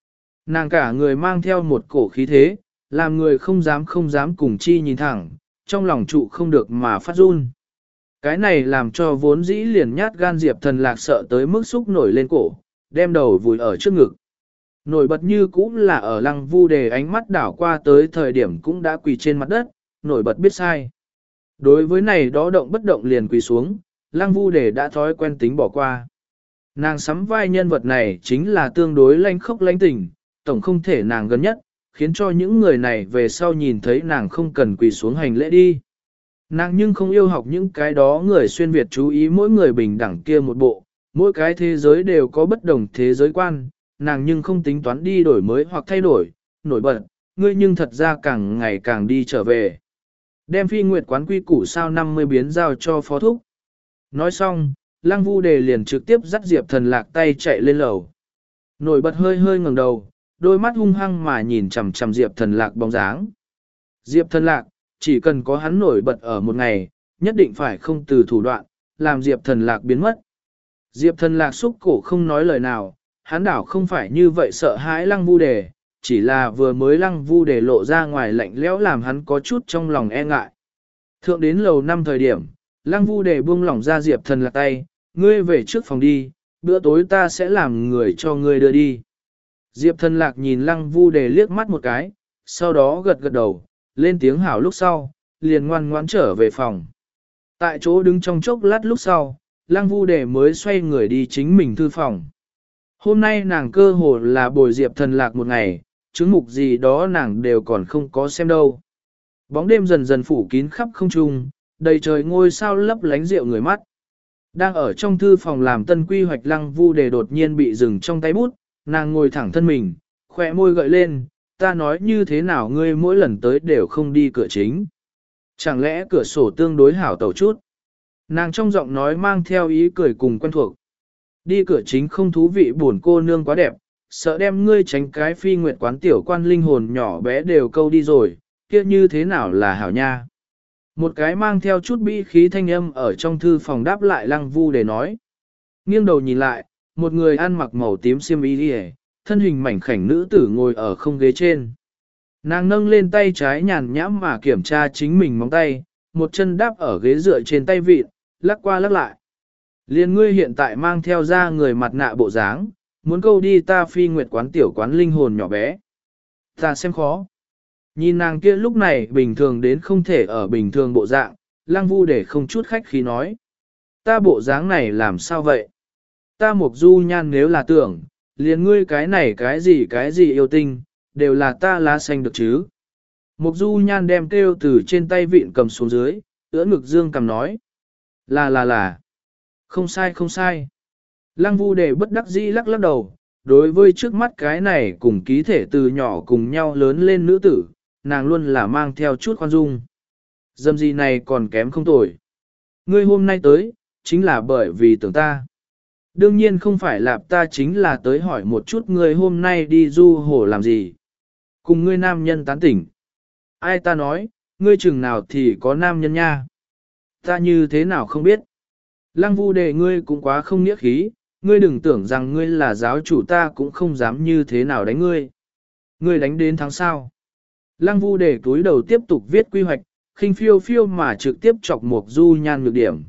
Nàng cả người mang theo một cổ khí thế, làm người không dám không dám cùng chi nhìn thẳng, trong lòng trụ không được mà phát run. Cái này làm cho vốn dĩ liền nhát gan Diệp Thần Lạc sợ tới mức xúc nổi lên cổ, đem đầu vùi ở trước ngực. Nổi bật như cũng là ở Lăng Vu Đề ánh mắt đảo qua tới thời điểm cũng đã quỳ trên mặt đất, nổi bật biết sai. Đối với này đó động bất động liền quỳ xuống, Lăng Vu Đề đã thói quen tính bỏ qua. Nàng sắm vai nhân vật này chính là tương đối lanh khốc lãnh tình, tổng không thể nàng gần nhất, khiến cho những người này về sau nhìn thấy nàng không cần quỳ xuống hành lễ đi. Nàng nhưng không yêu học những cái đó người xuyên Việt chú ý mỗi người bình đẳng kia một bộ, mỗi cái thế giới đều có bất đồng thế giới quan, nàng nhưng không tính toán đi đổi mới hoặc thay đổi, nổi bật, ngươi nhưng thật ra càng ngày càng đi trở về. Đem Phi Nguyệt quán quy củ sao năm mươi biến giao cho phó thúc. Nói xong, Lăng Vu Đề liền trực tiếp dắt Diệp Thần Lạc tay chạy lên lầu. Nổi bật hơi hơi ngẩng đầu, đôi mắt hung hăng mà nhìn chằm chằm Diệp Thần Lạc bóng dáng. Diệp Thần Lạc, chỉ cần có hắn nổi bật ở một ngày, nhất định phải không từ thủ đoạn, làm Diệp Thần Lạc biến mất. Diệp Thần Lạc xúc cổ không nói lời nào, hắn đảo không phải như vậy sợ hãi Lăng Vu Đề, chỉ là vừa mới Lăng Vu Đề lộ ra ngoài lạnh lẽo làm hắn có chút trong lòng e ngại. Thượng đến lầu năm thời điểm, Lăng Vu Đề buông lỏng ra Diệp Thần Lạc tay, ngươi về trước phòng đi, bữa tối ta sẽ làm người cho ngươi đưa đi. Diệp Thần Lạc nhìn Lăng Vu Đề liếc mắt một cái, sau đó gật gật đầu, lên tiếng hảo lúc sau, liền ngoan ngoãn trở về phòng. Tại chỗ đứng trong chốc lát lúc sau, Lăng Vu Đề mới xoay người đi chính mình thư phòng. Hôm nay nàng cơ hồ là bồi Diệp Thần Lạc một ngày, chứng mục gì đó nàng đều còn không có xem đâu. Bóng đêm dần dần phủ kín khắp không trung, đầy trời ngôi sao lấp lánh rượu người mắt. Đang ở trong thư phòng làm tân quy hoạch Lăng Vu Đề đột nhiên bị dừng trong tay bút, nàng ngồi thẳng thân mình, khỏe môi gợi lên, ta nói như thế nào ngươi mỗi lần tới đều không đi cửa chính. Chẳng lẽ cửa sổ tương đối hảo tẩu chút? Nàng trong giọng nói mang theo ý cười cùng quen thuộc. Đi cửa chính không thú vị buồn cô nương quá đẹp, sợ đem ngươi tránh cái Phi Nguyệt quán tiểu quan linh hồn nhỏ bé đều câu đi rồi, kia như thế nào là hảo nha. Một cái mang theo chút bi khí thanh âm ở trong thư phòng đáp lại Lăng Vu Đề nói. Nghiêng đầu nhìn lại, một người ăn mặc màu tím xiêm y đi thân hình mảnh khảnh nữ tử ngồi ở không ghế trên. Nàng nâng lên tay trái nhàn nhãm mà kiểm tra chính mình móng tay, một chân đáp ở ghế dựa trên tay vịt, lắc qua lắc lại. Liên ngươi hiện tại mang theo ra người mặt nạ bộ dáng, muốn câu đi ta Phi Nguyệt quán tiểu quán linh hồn nhỏ bé. Ta xem khó. Nhìn nàng kia lúc này bình thường đến không thể ở bình thường bộ dạng, Lăng Vu Đề không chút khách khí nói. Ta bộ dáng này làm sao vậy? Ta Mộc Du Nhan nếu là tưởng, liền ngươi cái này cái gì cái gì yêu tinh, đều là ta lá xanh được chứ. Mộc Du Nhan đem kêu từ trên tay vịn cầm xuống dưới, ưỡn ngực dương cầm nói. Là là là. Không sai không sai. Lăng Vu Đề bất đắc dĩ lắc lắc đầu, đối với trước mắt cái này cùng ký thể từ nhỏ cùng nhau lớn lên nữ tử, nàng luôn là mang theo chút khoan dung. Dâm gì này còn kém không tồi. Ngươi hôm nay tới, chính là bởi vì tưởng ta. Đương nhiên không phải là ta chính là tới hỏi một chút ngươi hôm nay đi du hồ làm gì. Cùng ngươi nam nhân tán tỉnh. Ai ta nói, ngươi chừng nào thì có nam nhân nha. Ta như thế nào không biết. Lăng Vu Đề ngươi cũng quá không nghĩa khí, ngươi đừng tưởng rằng ngươi là giáo chủ ta cũng không dám như thế nào đánh ngươi. Ngươi đánh đến tháng sau. Lăng Vu Đề túi đầu tiếp tục viết quy hoạch, khinh phiêu phiêu mà trực tiếp chọc Mộc Du Nhan nhược điểm.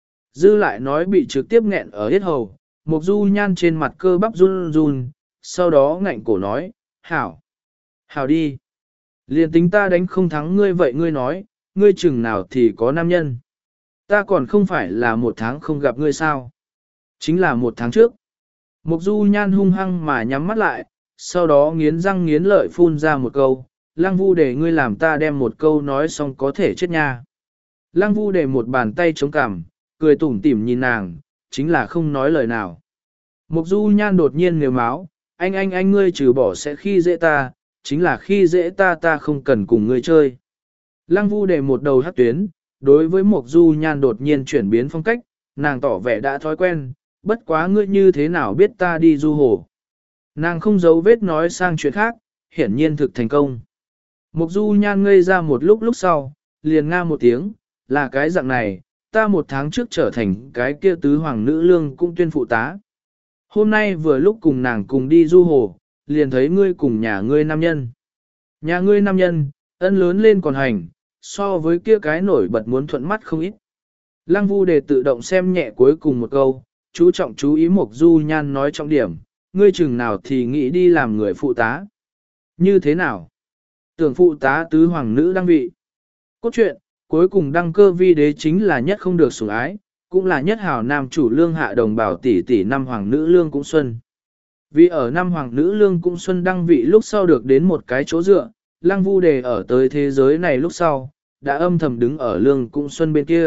Dư lại nói bị trực tiếp nghẹn ở hết hầu, Mộc Du Nhan trên mặt cơ bắp run run, sau đó ngạnh cổ nói, hảo, hảo đi. Liền tính ta đánh không thắng ngươi vậy ngươi nói, ngươi chừng nào thì có nam nhân. Ta còn không phải là một tháng không gặp ngươi sao. Chính là một tháng trước. Mộc Du Nhan hung hăng mà nhắm mắt lại, sau đó nghiến răng nghiến lợi phun ra một câu, Lăng Vu Đề ngươi làm ta đem một câu nói xong có thể chết nha. Lăng Vu Đề một bàn tay chống cằm, cười tủm tỉm nhìn nàng, chính là không nói lời nào. Mộc Du Nhan đột nhiên nếu máu, anh anh anh ngươi trừ bỏ sẽ khi dễ ta, chính là khi dễ ta ta không cần cùng ngươi chơi. Lăng Vu Đề một đầu hất tuyến, đối với Mộc Du Nhan đột nhiên chuyển biến phong cách, nàng tỏ vẻ đã thói quen, bất quá ngươi như thế nào biết ta đi du hồ. Nàng không giấu vết nói sang chuyện khác, hiển nhiên thực thành công. Mộc Du Nhan ngây ra một lúc lúc sau, liền nga một tiếng, là cái dạng này, ta một tháng trước trở thành cái kia tứ hoàng nữ lương cũng tuyên phụ tá. Hôm nay vừa lúc cùng nàng cùng đi du hồ, liền thấy ngươi cùng nhà ngươi nam nhân. Nhà ngươi nam nhân, ân lớn lên còn hành, so với kia cái nổi bật muốn thuận mắt không ít. Lăng Vu Đề tự động xem nhẹ cuối cùng một câu, chú trọng chú ý Mộc Du Nhan nói trọng điểm, ngươi chừng nào thì nghĩ đi làm người phụ tá. Như thế nào? Tưởng phụ tá tứ hoàng nữ đăng vị. Cốt truyện, cuối cùng đăng cơ vi đế chính là nhất không được sủng ái, cũng là nhất hảo nam chủ lương hạ đồng bào tỷ tỷ năm hoàng nữ lương cũng xuân. Vì ở năm hoàng nữ lương cũng xuân đăng vị lúc sau được đến một cái chỗ dựa, Lăng Vu Đề ở tới thế giới này lúc sau, đã âm thầm đứng ở lương cũng xuân bên kia.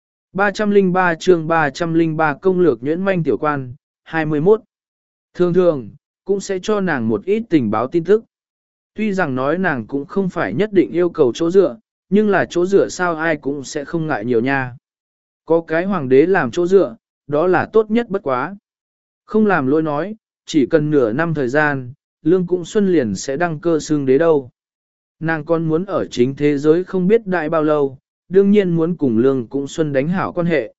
ba trăm lẻ ba chương ba trăm lẻ ba công lược nhuyễn manh tiểu quan, hai mươi mốt. Thường thường, cũng sẽ cho nàng một ít tình báo tin tức. Tuy rằng nói nàng cũng không phải nhất định yêu cầu chỗ dựa, nhưng là chỗ dựa sao ai cũng sẽ không ngại nhiều nha. Có cái hoàng đế làm chỗ dựa, đó là tốt nhất bất quá. Không làm lỗi nói, chỉ cần nửa năm thời gian, Lương Cũng Xuân liền sẽ đăng cơ xương đế đâu. Nàng còn muốn ở chính thế giới không biết đại bao lâu, đương nhiên muốn cùng Lương Cũng Xuân đánh hảo quan hệ.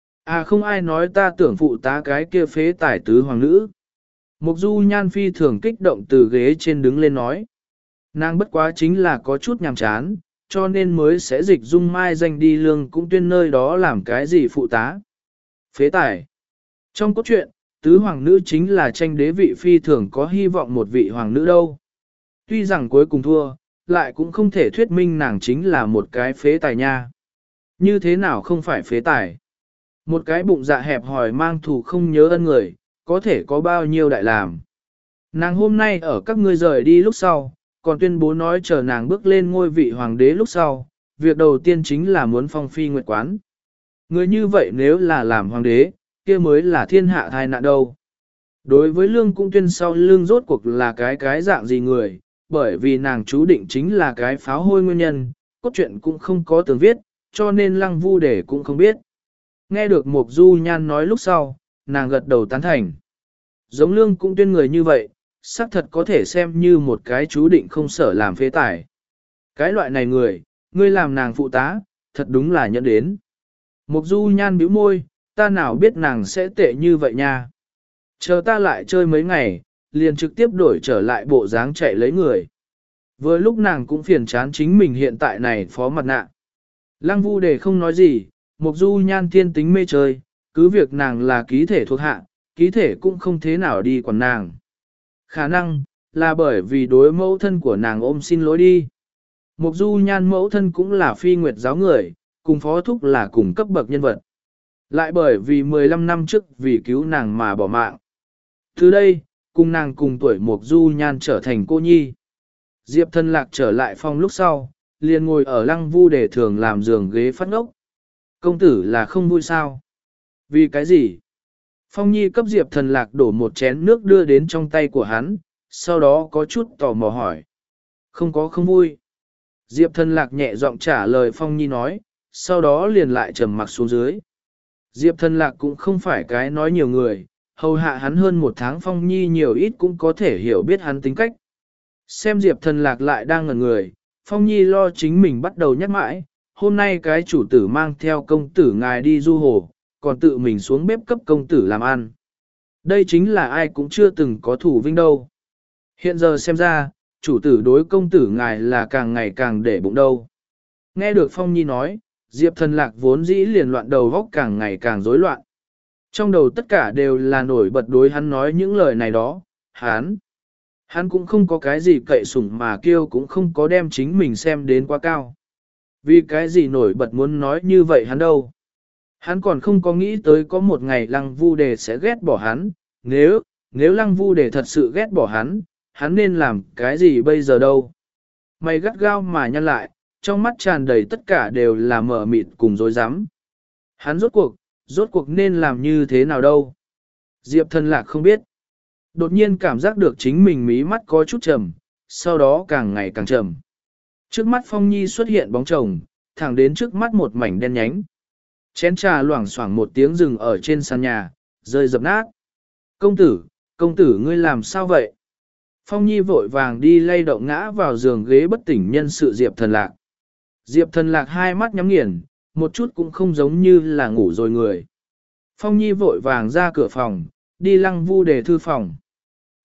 À không ai nói ta tưởng phụ tá cái kia phế tài tứ hoàng nữ. Mục Du Nhan phi thường kích động từ ghế trên đứng lên nói. Nàng bất quá chính là có chút nhàm chán, cho nên mới sẽ dịch dung mai danh đi Lương Cũng Tuyên nơi đó làm cái gì phụ tá. Phế tài. Trong cốt truyện, tứ hoàng nữ chính là tranh đế vị phi thường có hy vọng một vị hoàng nữ đâu. Tuy rằng cuối cùng thua, lại cũng không thể thuyết minh nàng chính là một cái phế tài nha. Như thế nào không phải phế tài? Một cái bụng dạ hẹp hòi mang thù không nhớ ân người, có thể có bao nhiêu đại làm. Nàng hôm nay ở các ngươi rời đi lúc sau, còn tuyên bố nói chờ nàng bước lên ngôi vị hoàng đế lúc sau, việc đầu tiên chính là muốn phong phi nguyệt quán. Người như vậy nếu là làm hoàng đế, kia mới là thiên hạ thai nạn đâu. Đối với Lương Cũng Tuyên sau lương rốt cuộc là cái cái dạng gì người, bởi vì nàng chú định chính là cái pháo hôi nguyên nhân, cốt truyện cũng không có tường viết, cho nên Lăng Vu Đề cũng không biết. Nghe được Mục Du Nhan nói lúc sau, nàng gật đầu tán thành. Giống Lương Cũng Tuyên người như vậy, xác thật có thể xem như một cái chú định không sở làm phế tài. Cái loại này người, ngươi làm nàng phụ tá, thật đúng là nhận đến. Mục Du Nhan bĩu môi, ta nào biết nàng sẽ tệ như vậy nha. Chờ ta lại chơi mấy ngày, liền trực tiếp đổi trở lại bộ dáng chạy lấy người. Vừa lúc nàng cũng phiền chán chính mình hiện tại này phó mặt nạ. Lăng Vu Đề không nói gì, Mục Du Nhan thiên tính mê chơi, cứ việc nàng là ký thể thuộc hạ, ký thể cũng không thế nào đi quản nàng. Khả năng, là bởi vì đối mẫu thân của nàng ôm xin lỗi đi. Mục Du Nhan mẫu thân cũng là phi nguyệt giáo người, cùng phó thúc là cùng cấp bậc nhân vật. Lại bởi vì mười lăm năm trước vì cứu nàng mà bỏ mạng. Từ đây, cùng nàng cùng tuổi Mục Du Nhan trở thành cô nhi. Diệp Thân Lạc trở lại phòng lúc sau, liền ngồi ở Lăng Vu Đề thường làm giường ghế phát ngốc. Công tử là không vui sao? Vì cái gì? Phong Nhi cấp Diệp Thần Lạc đổ một chén nước đưa đến trong tay của hắn, sau đó có chút tò mò hỏi. Không có không vui. Diệp Thần Lạc nhẹ giọng trả lời Phong Nhi nói, sau đó liền lại trầm mặc xuống dưới. Diệp Thần Lạc cũng không phải cái nói nhiều người, hầu hạ hắn hơn một tháng Phong Nhi nhiều ít cũng có thể hiểu biết hắn tính cách. Xem Diệp Thần Lạc lại đang ngẩn người, Phong Nhi lo chính mình bắt đầu nhắc mãi, hôm nay cái chủ tử mang theo công tử ngài đi du hồ, còn tự mình xuống bếp cấp công tử làm ăn. Đây chính là ai cũng chưa từng có thủ vinh đâu. Hiện giờ xem ra, chủ tử đối công tử ngài là càng ngày càng để bụng đâu. Nghe được Phong Nhi nói, Diệp Thần Lạc vốn dĩ liền loạn đầu góc càng ngày càng rối loạn. Trong đầu tất cả đều là nổi bật đối hắn nói những lời này đó, hắn. Hắn cũng không có cái gì cậy sủng mà kêu cũng không có đem chính mình xem đến quá cao. Vì cái gì nổi bật muốn nói như vậy hắn đâu. Hắn còn không có nghĩ tới có một ngày Lăng Vu Đề sẽ ghét bỏ hắn, nếu, nếu Lăng Vu Đề thật sự ghét bỏ hắn, hắn nên làm cái gì bây giờ đâu. Mày gắt gao mà nhăn lại, trong mắt tràn đầy tất cả đều là mở mịt cùng dối rắm. Hắn rốt cuộc, rốt cuộc nên làm như thế nào đâu. Diệp Thần Lạc không biết. Đột nhiên cảm giác được chính mình mí mắt có chút trầm, sau đó càng ngày càng trầm. Trước mắt Phong Nhi xuất hiện bóng chồng, thẳng đến trước mắt một mảnh đen nhánh. Chén trà loảng xoảng một tiếng rừng ở trên sàn nhà, rơi dập nát. Công tử, công tử ngươi làm sao vậy? Phong Nhi vội vàng đi lay động ngã vào giường ghế bất tỉnh nhân sự Diệp Thần Lạc. Diệp Thần Lạc hai mắt nhắm nghiền, một chút cũng không giống như là ngủ rồi người. Phong Nhi vội vàng ra cửa phòng, đi Lăng Vu Đề thư phòng.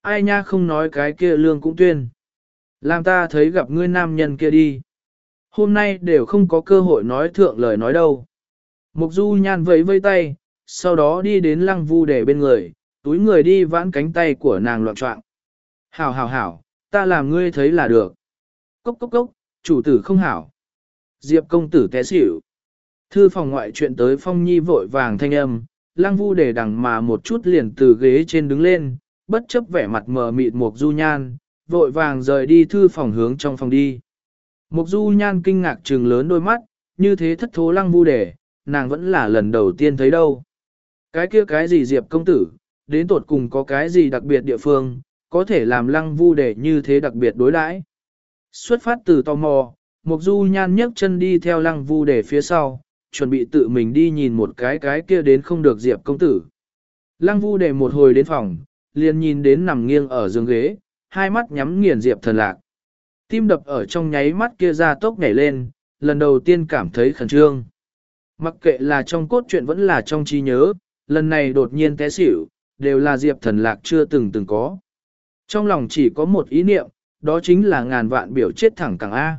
ai nha không nói cái kia lương cũng tuyên. Làm ta thấy gặp ngươi nam nhân kia đi. Hôm nay đều không có cơ hội nói thượng lời nói đâu. Mục Du Nhan vẫy vây tay, sau đó đi đến Lăng Vu Đề bên người, túi người đi vãn cánh tay của nàng loạn trọng. Hảo hảo hảo, ta làm ngươi thấy là được. Cốc cốc cốc, chủ tử không hảo. Diệp công tử té xỉu. Thư phòng ngoại chuyện tới Phong Nhi vội vàng thanh âm, Lăng Vu Đề đằng mà một chút liền từ ghế trên đứng lên, bất chấp vẻ mặt mờ mịt Mục Du Nhan, vội vàng rời đi thư phòng hướng trong phòng đi. Mục Du Nhan kinh ngạc trừng lớn đôi mắt, như thế thất thố Lăng Vu Đề, nàng vẫn là lần đầu tiên thấy đâu. Cái kia cái gì Diệp công tử, đến tột cùng có cái gì đặc biệt địa phương, có thể làm Lăng Vu Đề như thế đặc biệt đối đãi. Xuất phát từ tò mò, Mục Du Nhan nhấc chân đi theo Lăng Vu Đề phía sau, chuẩn bị tự mình đi nhìn một cái cái kia đến không được Diệp công tử. Lăng Vu Đề một hồi đến phòng, liền nhìn đến nằm nghiêng ở giường ghế, hai mắt nhắm nghiền Diệp Thần Lạc. Tim đập ở trong nháy mắt kia ra tốc nhảy lên, lần đầu tiên cảm thấy khẩn trương. Mặc kệ là trong cốt truyện vẫn là trong trí nhớ, lần này đột nhiên té xỉu, đều là Diệp Thần Lạc chưa từng từng có. Trong lòng chỉ có một ý niệm, đó chính là ngàn vạn biểu chết thẳng cẳng A.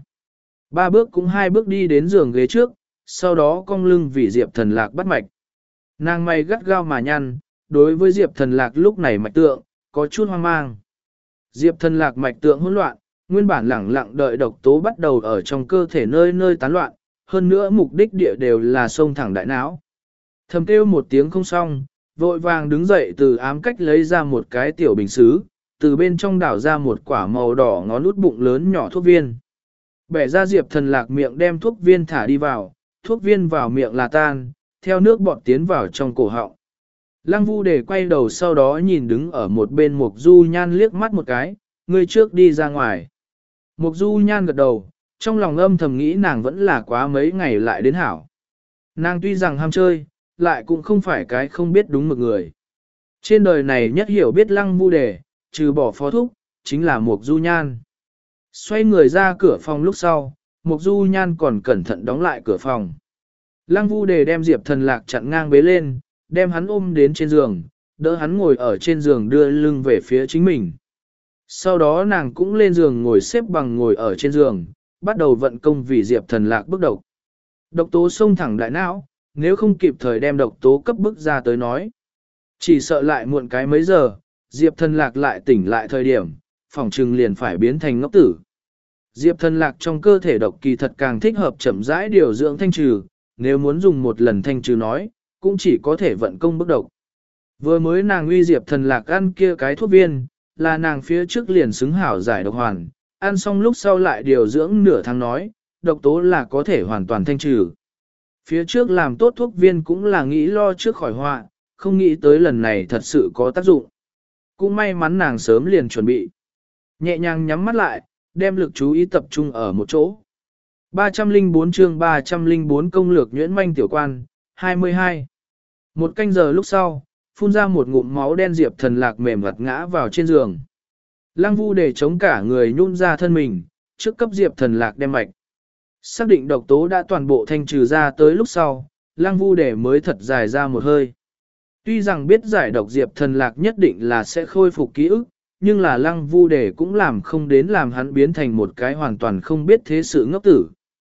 Ba bước cũng hai bước đi đến giường ghế trước, sau đó cong lưng vì Diệp Thần Lạc bắt mạch. Nàng mày gắt gao mà nhăn, đối với Diệp Thần Lạc lúc này mạch tượng, có chút hoang mang. Diệp Thần Lạc mạch tượng hỗn loạn, nguyên bản lẳng lặng đợi độc tố bắt đầu ở trong cơ thể nơi nơi tán loạn, hơn nữa mục đích địa đều là sông thẳng đại não. Thầm kêu một tiếng không xong, vội vàng đứng dậy từ ám cách lấy ra một cái tiểu bình xứ, từ bên trong đảo ra một quả màu đỏ ngón út bụng lớn nhỏ thuốc viên. Bẻ ra Diệp Thần Lạc miệng đem thuốc viên thả đi vào, thuốc viên vào miệng là tan, theo nước bọt tiến vào trong cổ họng. Lăng Vu Đề quay đầu sau đó nhìn đứng ở một bên Mục Du Nhan liếc mắt một cái, người trước đi ra ngoài. Mục Du Nhan gật đầu, trong lòng âm thầm nghĩ nàng vẫn là quá mấy ngày lại đến hảo. Nàng tuy rằng ham chơi, lại cũng không phải cái không biết đúng mực người. Trên đời này nhất hiểu biết Lăng Vu Đề, trừ bỏ phó thúc, chính là Mục Du Nhan. Xoay người ra cửa phòng lúc sau, Mục Du Nhan còn cẩn thận đóng lại cửa phòng. Lăng Vu Đề đem Diệp Thần Lạc chặn ngang bế lên, đem hắn ôm đến trên giường, đỡ hắn ngồi ở trên giường đưa lưng về phía chính mình. Sau đó nàng cũng lên giường ngồi xếp bằng ngồi ở trên giường, bắt đầu vận công vì Diệp Thần Lạc bức độc. Độc tố xông thẳng đại não, nếu không kịp thời đem độc tố cấp bức ra tới nói. Chỉ sợ lại muộn cái mấy giờ, Diệp Thần Lạc lại tỉnh lại thời điểm, phòng trừng liền phải biến thành ngốc tử. Diệp Thần Lạc trong cơ thể độc kỳ thật càng thích hợp chậm rãi điều dưỡng thanh trừ, nếu muốn dùng một lần thanh trừ nói, cũng chỉ có thể vận công bức độc. Vừa mới nàng uy Diệp Thần Lạc ăn kia cái thuốc viên, là nàng phía trước liền xứng hảo giải độc hoàn, ăn xong lúc sau lại điều dưỡng nửa tháng nói, độc tố là có thể hoàn toàn thanh trừ. Phía trước làm tốt thuốc viên cũng là nghĩ lo trước khỏi họa, không nghĩ tới lần này thật sự có tác dụng. Cũng may mắn nàng sớm liền chuẩn bị. Nhẹ nhàng nhắm mắt lại, đem lực chú ý tập trung ở một chỗ. ba trăm lẻ bốn chương ba trăm lẻ bốn công lược nhuyễn manh tiểu quan, hai mươi hai. Một canh giờ lúc sau, phun ra một ngụm máu đen Diệp Thần Lạc mềm mặt ngã vào trên giường. Lăng Vu Đề chống cả người nhún ra thân mình, trước cấp Diệp Thần Lạc đem mạch. Xác định độc tố đã toàn bộ thanh trừ ra tới lúc sau, Lăng Vu Đề mới thật dài ra một hơi. Tuy rằng biết giải độc Diệp Thần Lạc nhất định là sẽ khôi phục ký ức, nhưng là Lăng Vu Đề cũng làm không đến làm hắn biến thành một cái hoàn toàn không biết thế sự ngốc tử.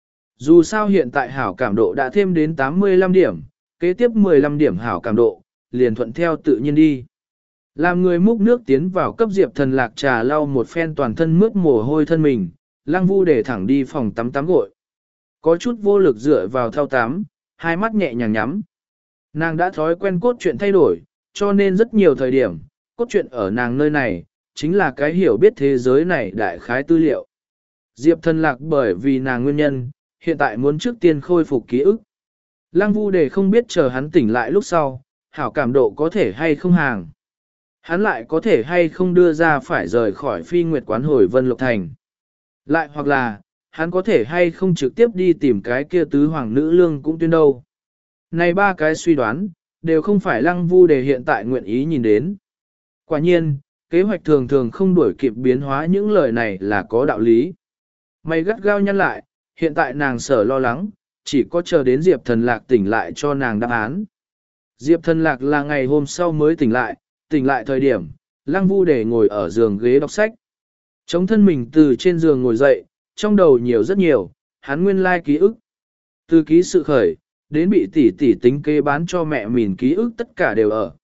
Dù sao hiện tại hảo cảm độ đã thêm đến tám mươi lăm điểm, kế tiếp mười lăm điểm hảo cảm độ, liền thuận theo tự nhiên đi. Làm người múc nước tiến vào cấp Diệp Thần Lạc trà lau một phen toàn thân mướt mồ hôi thân mình, Lăng Vu Đề thẳng đi phòng tắm tắm gội. Có chút vô lực dựa vào thau tắm, hai mắt nhẹ nhàng nhắm. Nàng đã thói quen cốt truyện thay đổi, cho nên rất nhiều thời điểm, cốt truyện ở nàng nơi này, chính là cái hiểu biết thế giới này đại khái tư liệu. Diệp Thần Lạc bởi vì nàng nguyên nhân, hiện tại muốn trước tiên khôi phục ký ức. Lăng Vu Đề không biết chờ hắn tỉnh lại lúc sau, hảo cảm độ có thể hay không hàng. Hắn lại có thể hay không đưa ra phải rời khỏi phi nguyệt quán hồi Vân Lộc Thành. Lại hoặc là, hắn có thể hay không trực tiếp đi tìm cái kia tứ hoàng nữ lương cũng tuyên đâu. Này ba cái suy đoán, đều không phải Lăng Vu Đề hiện tại nguyện ý nhìn đến. Quả nhiên, kế hoạch thường thường không đuổi kịp biến hóa những lời này là có đạo lý. Mày gắt gao nhăn lại, hiện tại nàng sở lo lắng, chỉ có chờ đến Diệp Thần Lạc tỉnh lại cho nàng đáp án. Diệp Thần Lạc là ngày hôm sau mới tỉnh lại, tỉnh lại thời điểm, Lăng Vu Đề ngồi ở giường ghế đọc sách. Chống thân mình từ trên giường ngồi dậy, trong đầu nhiều rất nhiều, hắn nguyên lai ký ức. Từ ký sự khởi, đến bị tỷ tỷ tính kế bán cho mẹ mình ký ức tất cả đều ở.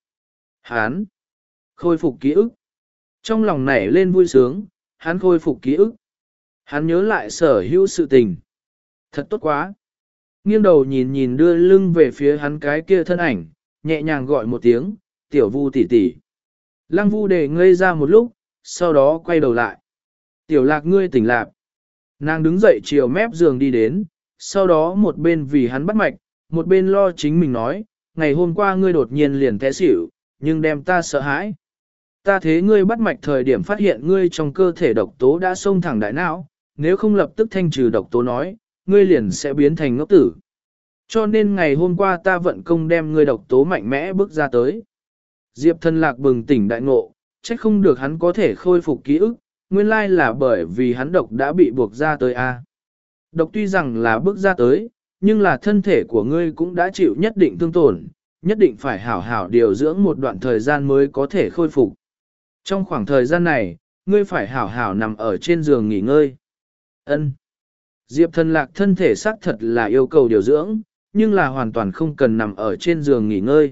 Hắn khôi phục ký ức. Trong lòng nảy lên vui sướng, hắn khôi phục ký ức. Hắn nhớ lại sở hữu sự tình. Thật tốt quá. Nghiêng đầu nhìn nhìn đưa lưng về phía hắn cái kia thân ảnh, nhẹ nhàng gọi một tiếng, tiểu Vu tỷ tỷ. Lăng Vu Đề ngây ra một lúc, sau đó quay đầu lại. Tiểu Lạc ngươi tỉnh lạc. Nàng đứng dậy chiều mép giường đi đến, sau đó một bên vì hắn bắt mạch, một bên lo chính mình nói, ngày hôm qua ngươi đột nhiên liền té xỉu, nhưng đem ta sợ hãi. Ta thế ngươi bắt mạch thời điểm phát hiện ngươi trong cơ thể độc tố đã xông thẳng đại não, nếu không lập tức thanh trừ độc tố nói, ngươi liền sẽ biến thành ngốc tử. Cho nên ngày hôm qua ta vận công đem ngươi độc tố mạnh mẽ bước ra tới. Diệp Thần Lạc bừng tỉnh đại ngộ, trách không được hắn có thể khôi phục ký ức, nguyên lai là bởi vì hắn độc đã bị buộc ra tới a. Độc tuy rằng là bước ra tới, nhưng là thân thể của ngươi cũng đã chịu nhất định thương tổn, nhất định phải hảo hảo điều dưỡng một đoạn thời gian mới có thể khôi phục. Trong khoảng thời gian này, ngươi phải hảo hảo nằm ở trên giường nghỉ ngơi. Ân. Diệp Thần Lạc thân thể xác thật là yêu cầu điều dưỡng, nhưng là hoàn toàn không cần nằm ở trên giường nghỉ ngơi.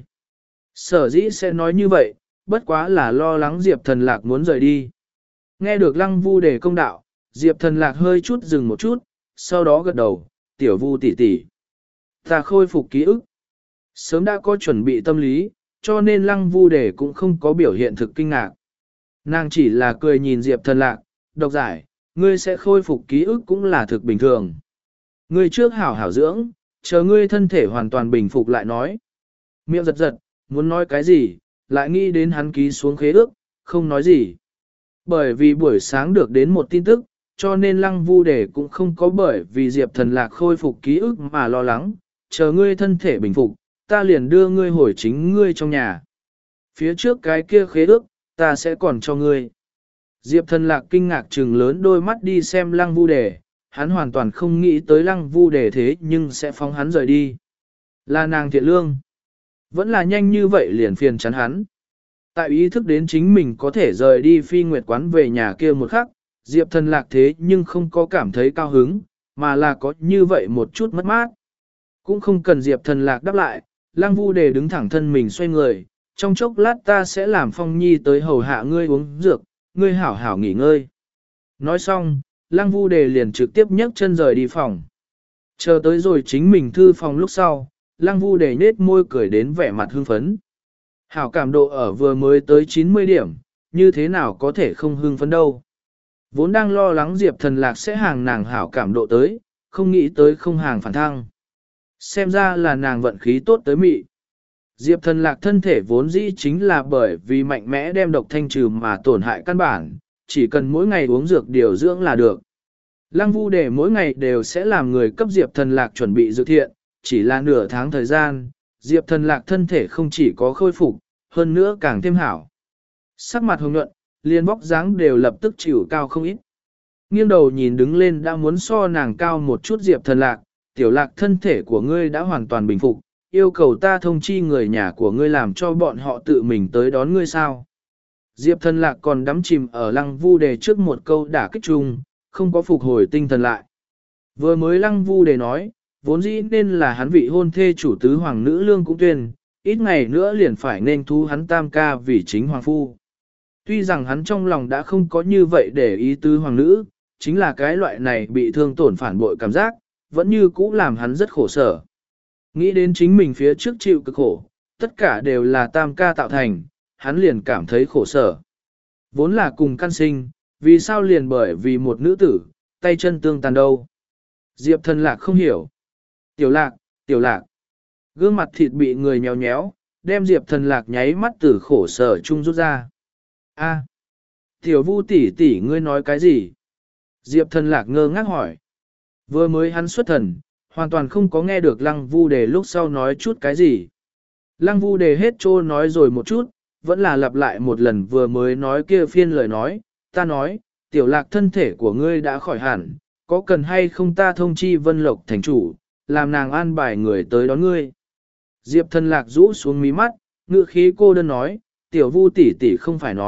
Sở dĩ sẽ nói như vậy, bất quá là lo lắng Diệp Thần Lạc muốn rời đi. Nghe được Lăng Vu Đề công đạo, Diệp Thần Lạc hơi chút dừng một chút, sau đó gật đầu, tiểu Vu tỷ tỷ. Ta khôi phục ký ức. Sớm đã có chuẩn bị tâm lý, cho nên Lăng Vu Đề cũng không có biểu hiện thực kinh ngạc. Nàng chỉ là cười nhìn Diệp Thần Lạc, độc giải, ngươi sẽ khôi phục ký ức cũng là thực bình thường. Ngươi trước hảo hảo dưỡng, chờ ngươi thân thể hoàn toàn bình phục lại nói. Miệng giật giật, muốn nói cái gì, lại nghĩ đến hắn ký xuống khế ước, không nói gì. Bởi vì buổi sáng được đến một tin tức, cho nên Lăng Vu Đề cũng không có bởi vì Diệp Thần Lạc khôi phục ký ức mà lo lắng, chờ ngươi thân thể bình phục, ta liền đưa ngươi hồi chính ngươi trong nhà. Phía trước cái kia khế ước, ta sẽ còn cho ngươi. Diệp Thần Lạc kinh ngạc trừng lớn đôi mắt đi xem Lăng Vu Đề, hắn hoàn toàn không nghĩ tới Lăng Vu Đề thế nhưng sẽ phóng hắn rời đi. Là nàng thiện lương. Vẫn là nhanh như vậy liền phiền chán hắn. Tại ý thức đến chính mình có thể rời đi Phi Nguyệt quán về nhà kia một khắc, Diệp Thần Lạc thế nhưng không có cảm thấy cao hứng, mà là có như vậy một chút mất mát. Cũng không cần Diệp Thần Lạc đáp lại, Lăng Vu Đề đứng thẳng thân mình xoay người, trong chốc lát ta sẽ làm Phong Nhi tới hầu hạ ngươi uống dược, ngươi hảo hảo nghỉ ngơi. Nói xong, Lăng Vu Đề liền trực tiếp nhấc chân rời đi phòng. Chờ tới rồi chính mình thư phòng lúc sau, Lăng Vu Đề nết môi cười đến vẻ mặt hưng phấn. Hảo cảm độ ở vừa mới tới chín mươi điểm, như thế nào có thể không hưng phấn đâu. Vốn đang lo lắng Diệp Thần Lạc sẽ hàng nàng hảo cảm độ tới, không nghĩ tới không hàng phản thăng. Xem ra là nàng vận khí tốt tới mị. Diệp Thần Lạc thân thể vốn dĩ chính là bởi vì mạnh mẽ đem độc thanh trừ mà tổn hại căn bản, chỉ cần mỗi ngày uống dược điều dưỡng là được. Lăng Vu Đề mỗi ngày đều sẽ làm người cấp Diệp Thần Lạc chuẩn bị dược thiện, chỉ là nửa tháng thời gian, Diệp Thần Lạc thân thể không chỉ có khôi phục, hơn nữa càng thêm hảo. Sắc mặt hồng nhuận, liền vóc dáng đều lập tức chịu cao không ít. Nghiêng đầu nhìn đứng lên đã muốn so nàng cao một chút Diệp Thần Lạc, tiểu Lạc thân thể của ngươi đã hoàn toàn bình phục, yêu cầu ta thông chi người nhà của ngươi làm cho bọn họ tự mình tới đón ngươi sao. Diệp Thần Lạc còn đắm chìm ở Lăng Vu Đề trước một câu đả kích chung, không có phục hồi tinh thần lại. Vừa mới Lăng Vu Đề nói, vốn dĩ nên là hắn vị hôn thê chủ tứ hoàng nữ Lương Cũng Tuyên, ít ngày nữa liền phải nên thu hắn tam ca vì chính hoàng phu. Tuy rằng hắn trong lòng đã không có như vậy để ý tứ hoàng nữ, chính là cái loại này bị thương tổn phản bội cảm giác, vẫn như cũ làm hắn rất khổ sở. Nghĩ đến chính mình phía trước chịu cực khổ, tất cả đều là tam ca tạo thành, hắn liền cảm thấy khổ sở. Vốn là cùng căn sinh, vì sao liền bởi vì một nữ tử, tay chân tương tàn đâu. Diệp Thần Lạc không hiểu. Tiểu Lạc, Tiểu Lạc. Gương mặt thịt bị người nhéo nhéo, đem Diệp Thần Lạc nháy mắt từ khổ sở chung rút ra. A, Tiểu Vu tỷ tỷ ngươi nói cái gì? Diệp Thần Lạc ngơ ngác hỏi. Vừa mới hắn xuất thần, hoàn toàn không có nghe được Lăng Vu Đề lúc sau nói chút cái gì. Lăng Vu Đề hết trô nói rồi một chút, vẫn là lặp lại một lần vừa mới nói kia phiên lời nói, ta nói, Tiểu Lạc thân thể của ngươi đã khỏi hẳn, có cần hay không ta thông chi Vân Lộc thành chủ, làm nàng an bài người tới đón ngươi. Diệp Thần Lạc rũ xuống mí mắt, ngựa khí cô đơn nói, Tiểu Vu tỷ tỷ không phải nói,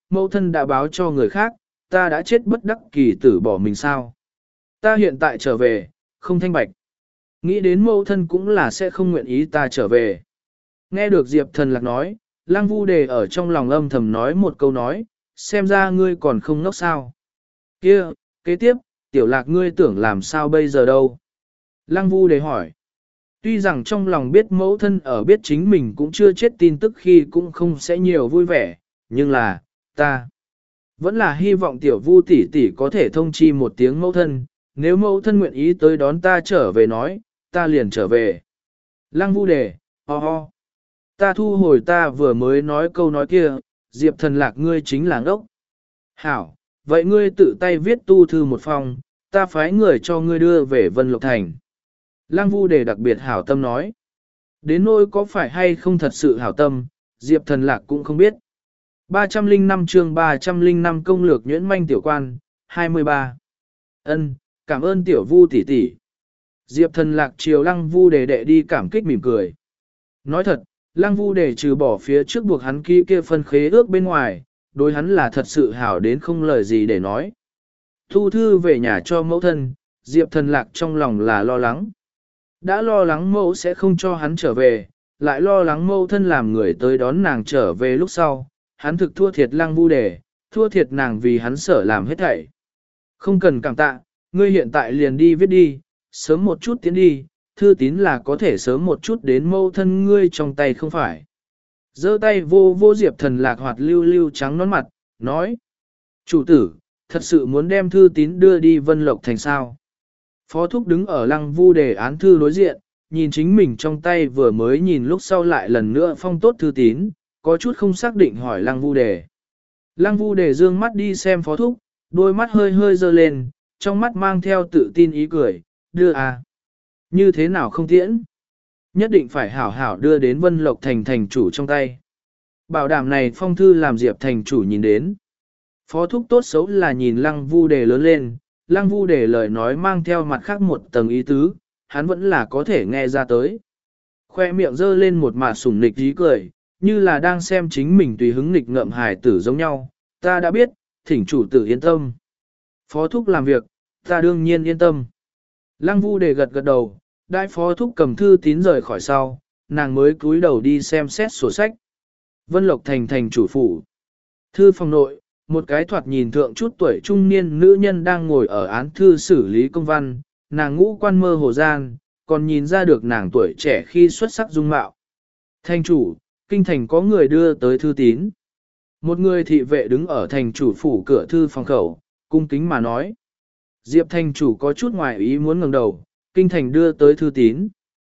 mẫu thân đã báo cho người khác, ta đã chết bất đắc kỳ tử bỏ mình sao. Ta hiện tại trở về, không thanh bạch. Nghĩ đến mẫu thân cũng là sẽ không nguyện ý ta trở về. Nghe được Diệp Thần Lạc nói, Lăng Vu Đề ở trong lòng âm thầm nói một câu nói, xem ra ngươi còn không ngốc sao. Kia, kế tiếp, Tiểu Lạc ngươi tưởng làm sao bây giờ đâu? Lăng Vu Đề hỏi. Tuy rằng trong lòng biết mẫu thân ở biết chính mình cũng chưa chết tin tức khi cũng không sẽ nhiều vui vẻ, nhưng là, ta vẫn là hy vọng Tiểu Vu tỷ tỷ có thể thông chi một tiếng mẫu thân, nếu mẫu thân nguyện ý tới đón ta trở về nói, ta liền trở về. Lăng Vu Đề, ho ho. Ta thu hồi ta vừa mới nói câu nói kia, Diệp Thần Lạc ngươi chính là ngốc. Hảo, vậy ngươi tự tay viết tu thư một phòng, ta phái người cho ngươi đưa về Vân Lộc Thành. Lăng Vu Đề đặc biệt hảo tâm nói. Đến nỗi có phải hay không thật sự hảo tâm, Diệp Thần Lạc cũng không biết. ba trăm lẻ năm chương ba trăm lẻ năm công lược nhuyễn manh tiểu quan, hai mươi ba. Ân, cảm ơn tiểu Vu tỷ tỷ. Diệp Thần Lạc chiều Lăng Vu Đề đệ đi cảm kích mỉm cười. Nói thật, Lăng Vu Đề trừ bỏ phía trước buộc hắn ký kia phân khế ước bên ngoài, đối hắn là thật sự hảo đến không lời gì để nói. Thu thư về nhà cho mẫu thân, Diệp Thần Lạc trong lòng là lo lắng. Đã lo lắng mẫu sẽ không cho hắn trở về, lại lo lắng mẫu thân làm người tới đón nàng trở về lúc sau, hắn thực thua thiệt Lăng Vu Đề, thua thiệt nàng vì hắn sở làm hết thảy. Không cần cảm tạ, ngươi hiện tại liền đi viết đi, sớm một chút tiến đi, thư tín là có thể sớm một chút đến mẫu thân ngươi trong tay không phải. Giơ tay vô vô Diệp Thần Lạc hoạt lưu lưu trắng nón mặt, nói. Chủ tử, thật sự muốn đem thư tín đưa đi Vân Lộc Thành sao. Phó Thúc đứng ở Lăng Vu Đề án thư đối diện, nhìn chính mình trong tay vừa mới nhìn lúc sau lại lần nữa phong tốt thư tín, có chút không xác định hỏi Lăng Vu Đề. Lăng Vu Đề dương mắt đi xem Phó Thúc, đôi mắt hơi hơi dơ lên, trong mắt mang theo tự tin ý cười, đưa à. Như thế nào không tiễn? Nhất định phải hảo hảo đưa đến Vân Lộc Thành thành chủ trong tay. Bảo đảm này phong thư làm Diệp thành chủ nhìn đến. Phó Thúc tốt xấu là nhìn Lăng Vu Đề lớn lên, Lăng Vu Đề lời nói mang theo mặt khác một tầng ý tứ, hắn vẫn là có thể nghe ra tới. Khoe miệng dơ lên một mạt sủng nịch ý cười, như là đang xem chính mình tùy hứng nịch ngợm hài tử giống nhau. Ta đã biết, thỉnh chủ tử yên tâm. Phó Thúc làm việc, ta đương nhiên yên tâm. Lăng Vu Đề gật gật đầu, đại Phó Thúc cầm thư tín rời khỏi sau, nàng mới cúi đầu đi xem xét sổ sách. Vân Lộc Thành thành chủ phủ. Thư phòng nội, một cái thoạt nhìn thượng chút tuổi trung niên nữ nhân đang ngồi ở án thư xử lý công văn, nàng ngũ quan mơ hồ gian, còn nhìn ra được nàng tuổi trẻ khi xuất sắc dung mạo. Thành chủ, kinh thành có người đưa tới thư tín. Một người thị vệ đứng ở thành chủ phủ cửa thư phòng khẩu, cung kính mà nói. Diệp thành chủ có chút ngoài ý muốn ngẩng đầu, kinh thành đưa tới thư tín.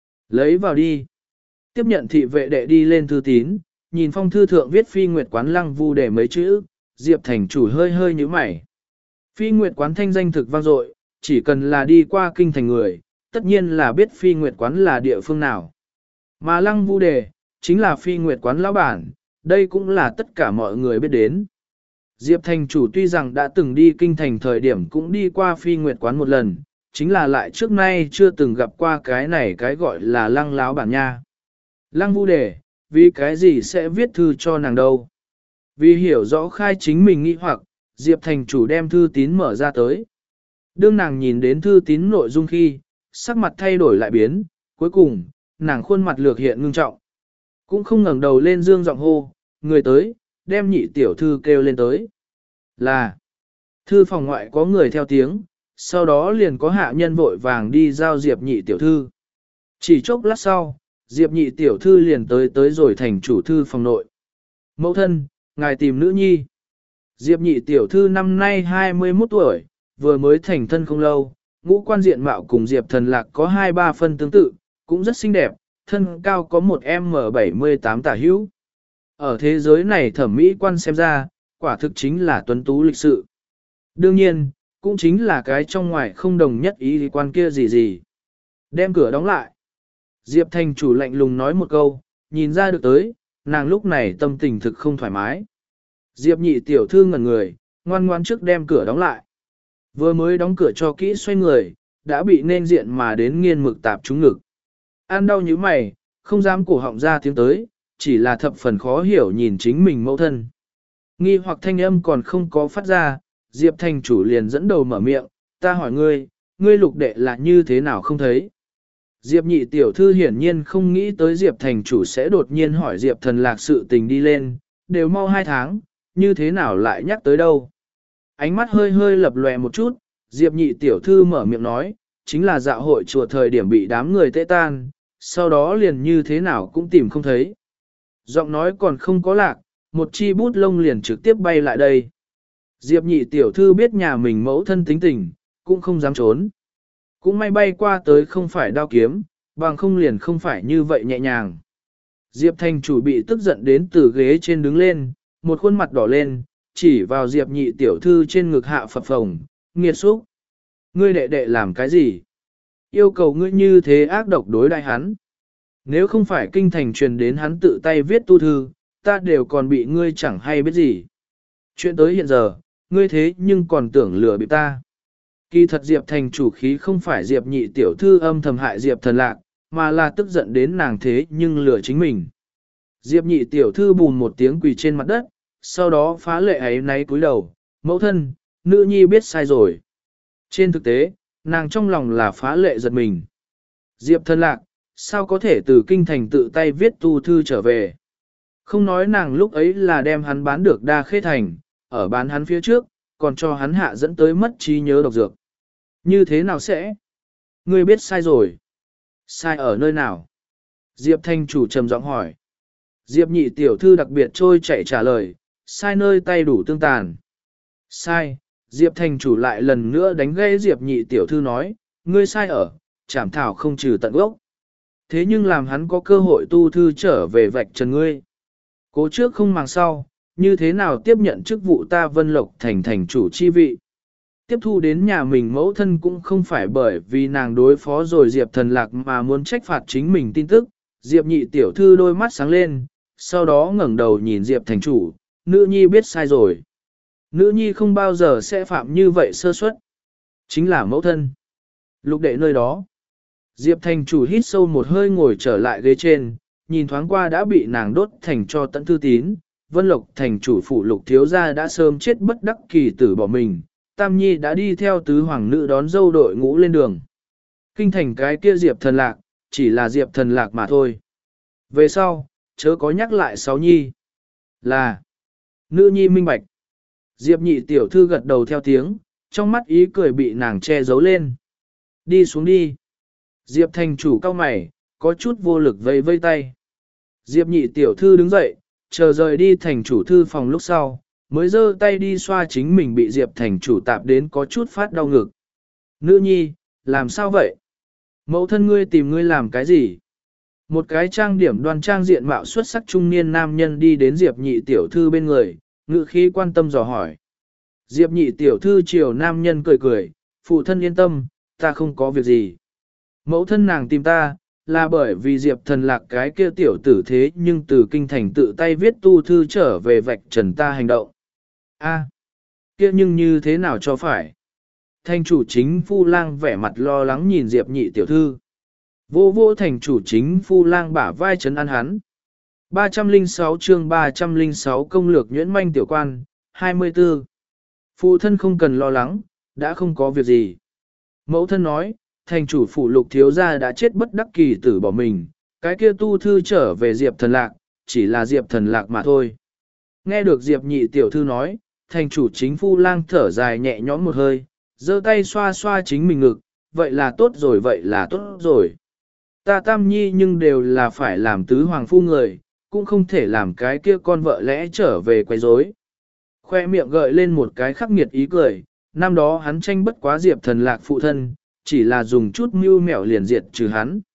Lấy vào đi. Tiếp nhận thị vệ đệ đi lên thư tín, nhìn phong thư thượng viết Phi Nguyệt quán Lăng Vu Đề mấy chữ, Diệp thành chủ hơi hơi nhíu mày. Phi Nguyệt quán thanh danh thực vang dội, chỉ cần là đi qua kinh thành người, tất nhiên là biết Phi Nguyệt quán là địa phương nào. Mà Lăng Vu Đề, chính là Phi Nguyệt quán lão bản, đây cũng là tất cả mọi người biết đến. Diệp thành chủ tuy rằng đã từng đi kinh thành thời điểm cũng đi qua Phi Nguyệt quán một lần, chính là lại trước nay chưa từng gặp qua cái này cái gọi là Lăng lão bản nha. Lăng Vu Đề, vì cái gì sẽ viết thư cho nàng đâu? Vì hiểu rõ khai chính mình nghĩ hoặc, Diệp thành chủ đem thư tín mở ra tới. Đương nàng nhìn đến thư tín nội dung khi, sắc mặt thay đổi lại biến, cuối cùng, nàng khuôn mặt lược hiện ngưng trọng. Cũng không ngẩng đầu lên dương giọng hô, người tới, đem nhị tiểu thư kêu lên tới. Là, thư phòng ngoại có người theo tiếng, sau đó liền có hạ nhân vội vàng đi giao Diệp nhị tiểu thư. Chỉ chốc lát sau, Diệp nhị tiểu thư liền tới tới rồi thành chủ thư phòng nội. Mẫu thân, ngài tìm nữ nhi. Diệp nhị tiểu thư năm nay hai mươi mốt tuổi, vừa mới thành thân không lâu, ngũ quan diện mạo cùng Diệp thần lạc có hai ba phân tương tự, cũng rất xinh đẹp, thân cao có một em bảy mươi tám tả hữu. Ở thế giới này thẩm mỹ quan xem ra, quả thực chính là tuấn tú lịch sự. Đương nhiên, cũng chính là cái trong ngoài không đồng nhất ý thì quan kia gì gì. Đem cửa đóng lại. Diệp thành chủ lạnh lùng nói một câu, nhìn ra được tới, nàng lúc này tâm tình thực không thoải mái. Diệp nhị tiểu thư ngẩn người, ngoan ngoan trước đem cửa đóng lại. Vừa mới đóng cửa cho kỹ xoay người, đã bị nên diện mà đến nghiên mực tạp trúng ngực. An đau như mày, không dám cổ họng ra tiếng tới, chỉ là thập phần khó hiểu nhìn chính mình mẫu thân. Nghi hoặc thanh âm còn không có phát ra, Diệp thành chủ liền dẫn đầu mở miệng, ta hỏi ngươi, ngươi lục đệ là như thế nào không thấy? Diệp nhị tiểu thư hiển nhiên không nghĩ tới Diệp thành chủ sẽ đột nhiên hỏi Diệp thần lạc sự tình đi lên, đều mau hai tháng, như thế nào lại nhắc tới đâu? Ánh mắt hơi hơi lập lòe một chút, Diệp nhị tiểu thư mở miệng nói, chính là dạo hội chùa thời điểm bị đám người tê tan, sau đó liền như thế nào cũng tìm không thấy. Giọng nói còn không có lạc, một chi bút lông liền trực tiếp bay lại đây. Diệp nhị tiểu thư biết nhà mình mẫu thân tính tình, cũng không dám trốn. Cũng may bay qua tới không phải đao kiếm, bằng không liền không phải như vậy nhẹ nhàng. Diệp thành chủ bị tức giận đến từ ghế trên đứng lên, một khuôn mặt đỏ lên, chỉ vào Diệp nhị tiểu thư trên ngực hạ phập phồng, nghiệt xúc. Ngươi đệ đệ làm cái gì? Yêu cầu ngươi như thế ác độc đối đại hắn. Nếu không phải kinh thành truyền đến hắn tự tay viết tu thư, ta đều còn bị ngươi chẳng hay biết gì. Chuyện tới hiện giờ, ngươi thế nhưng còn tưởng lừa bị ta. Kỳ thật Diệp thành chủ khí không phải Diệp nhị tiểu thư âm thầm hại Diệp thần lạc, mà là tức giận đến nàng thế nhưng lừa chính mình. Diệp nhị tiểu thư bùn một tiếng quỳ trên mặt đất, sau đó phá lệ ấy náy cúi đầu, mẫu thân, nữ nhi biết sai rồi. Trên thực tế, nàng trong lòng là phá lệ giật mình. Diệp thần lạc, sao có thể từ kinh thành tự tay viết tu thư trở về? Không nói nàng lúc ấy là đem hắn bán được đa khê thành, ở bán hắn phía trước, còn cho hắn hạ dẫn tới mất trí nhớ độc dược. Như thế nào sẽ? Ngươi biết sai rồi. Sai ở nơi nào? Diệp thanh chủ trầm giọng hỏi. Diệp nhị tiểu thư đặc biệt trôi chạy trả lời, sai nơi tay đủ tương tàn. Sai, Diệp thành chủ lại lần nữa đánh gây Diệp nhị tiểu thư nói, ngươi sai ở, trảm thảo không trừ tận gốc. Thế nhưng làm hắn có cơ hội tu thư trở về vạch trần ngươi. Cố trước không màng sau, như thế nào tiếp nhận chức vụ ta Vân Lộc thành thành chủ chi vị. Tiếp thu đến nhà mình mẫu thân cũng không phải bởi vì nàng đối phó rồi Diệp thần lạc mà muốn trách phạt chính mình tin tức. Diệp nhị tiểu thư đôi mắt sáng lên, sau đó ngẩng đầu nhìn Diệp thành chủ, nữ nhi biết sai rồi. Nữ nhi không bao giờ sẽ phạm như vậy sơ suất. Chính là mẫu thân. Lục đệ nơi đó. Diệp thành chủ hít sâu một hơi ngồi trở lại ghế trên, nhìn thoáng qua đã bị nàng đốt thành cho tận thư tín. Vân Lộc thành chủ phủ Lục thiếu gia đã sớm chết bất đắc kỳ tử bỏ mình. Tam Nhi đã đi theo tứ hoàng nữ đón dâu đội ngũ lên đường. Kinh thành cái kia Diệp thần lạc, chỉ là Diệp thần lạc mà thôi. Về sau, chớ có nhắc lại sáu Nhi. Là, nữ Nhi minh bạch. Diệp nhị tiểu thư gật đầu theo tiếng, trong mắt ý cười bị nàng che giấu lên. Đi xuống đi. Diệp thành chủ cao mày, có chút vô lực vây vây tay. Diệp nhị tiểu thư đứng dậy, chờ rời đi thành chủ thư phòng lúc sau, mới giơ tay đi xoa chính mình bị Diệp thành chủ tạp đến có chút phát đau ngực. Nữ nhi, làm sao vậy? Mẫu thân ngươi tìm ngươi làm cái gì? Một cái trang điểm đoan trang diện mạo xuất sắc trung niên nam nhân đi đến Diệp nhị tiểu thư bên người, ngự khí quan tâm dò hỏi. Diệp nhị tiểu thư chiều nam nhân cười cười, phụ thân yên tâm, ta không có việc gì. Mẫu thân nàng tìm ta, là bởi vì Diệp thần lạc cái kia tiểu tử thế nhưng từ kinh thành tự tay viết tu thư trở về vạch trần ta hành động. A, kia nhưng như thế nào cho phải? Thành chủ chính Phu Lang vẻ mặt lo lắng nhìn Diệp nhị tiểu thư. Vô vô thành chủ chính Phu Lang bả vai trấn an hắn. ba trăm lẻ sáu chương ba trăm lẻ sáu công lược nhuyễn manh tiểu quan, hai mươi tư. Phụ thân không cần lo lắng, đã không có việc gì. Mẫu thân nói, thành chủ phủ Lục thiếu gia đã chết bất đắc kỳ tử bỏ mình, cái kia tu thư trở về Diệp thần lạc, chỉ là Diệp thần lạc mà thôi. Nghe được Diệp nhị tiểu thư nói, thành chủ chính Phu Lang thở dài nhẹ nhõm một hơi, giơ tay xoa xoa chính mình ngực, vậy là tốt rồi vậy là tốt rồi. Ta Tam Nhi nhưng đều là phải làm tứ hoàng phu người, cũng không thể làm cái kia con vợ lẽ trở về quấy rối. Khoe miệng gợi lên một cái khắc nghiệt ý cười, năm đó hắn tranh bất quá Diệp thần lạc phụ thân, chỉ là dùng chút mưu mẹo liền diệt trừ hắn.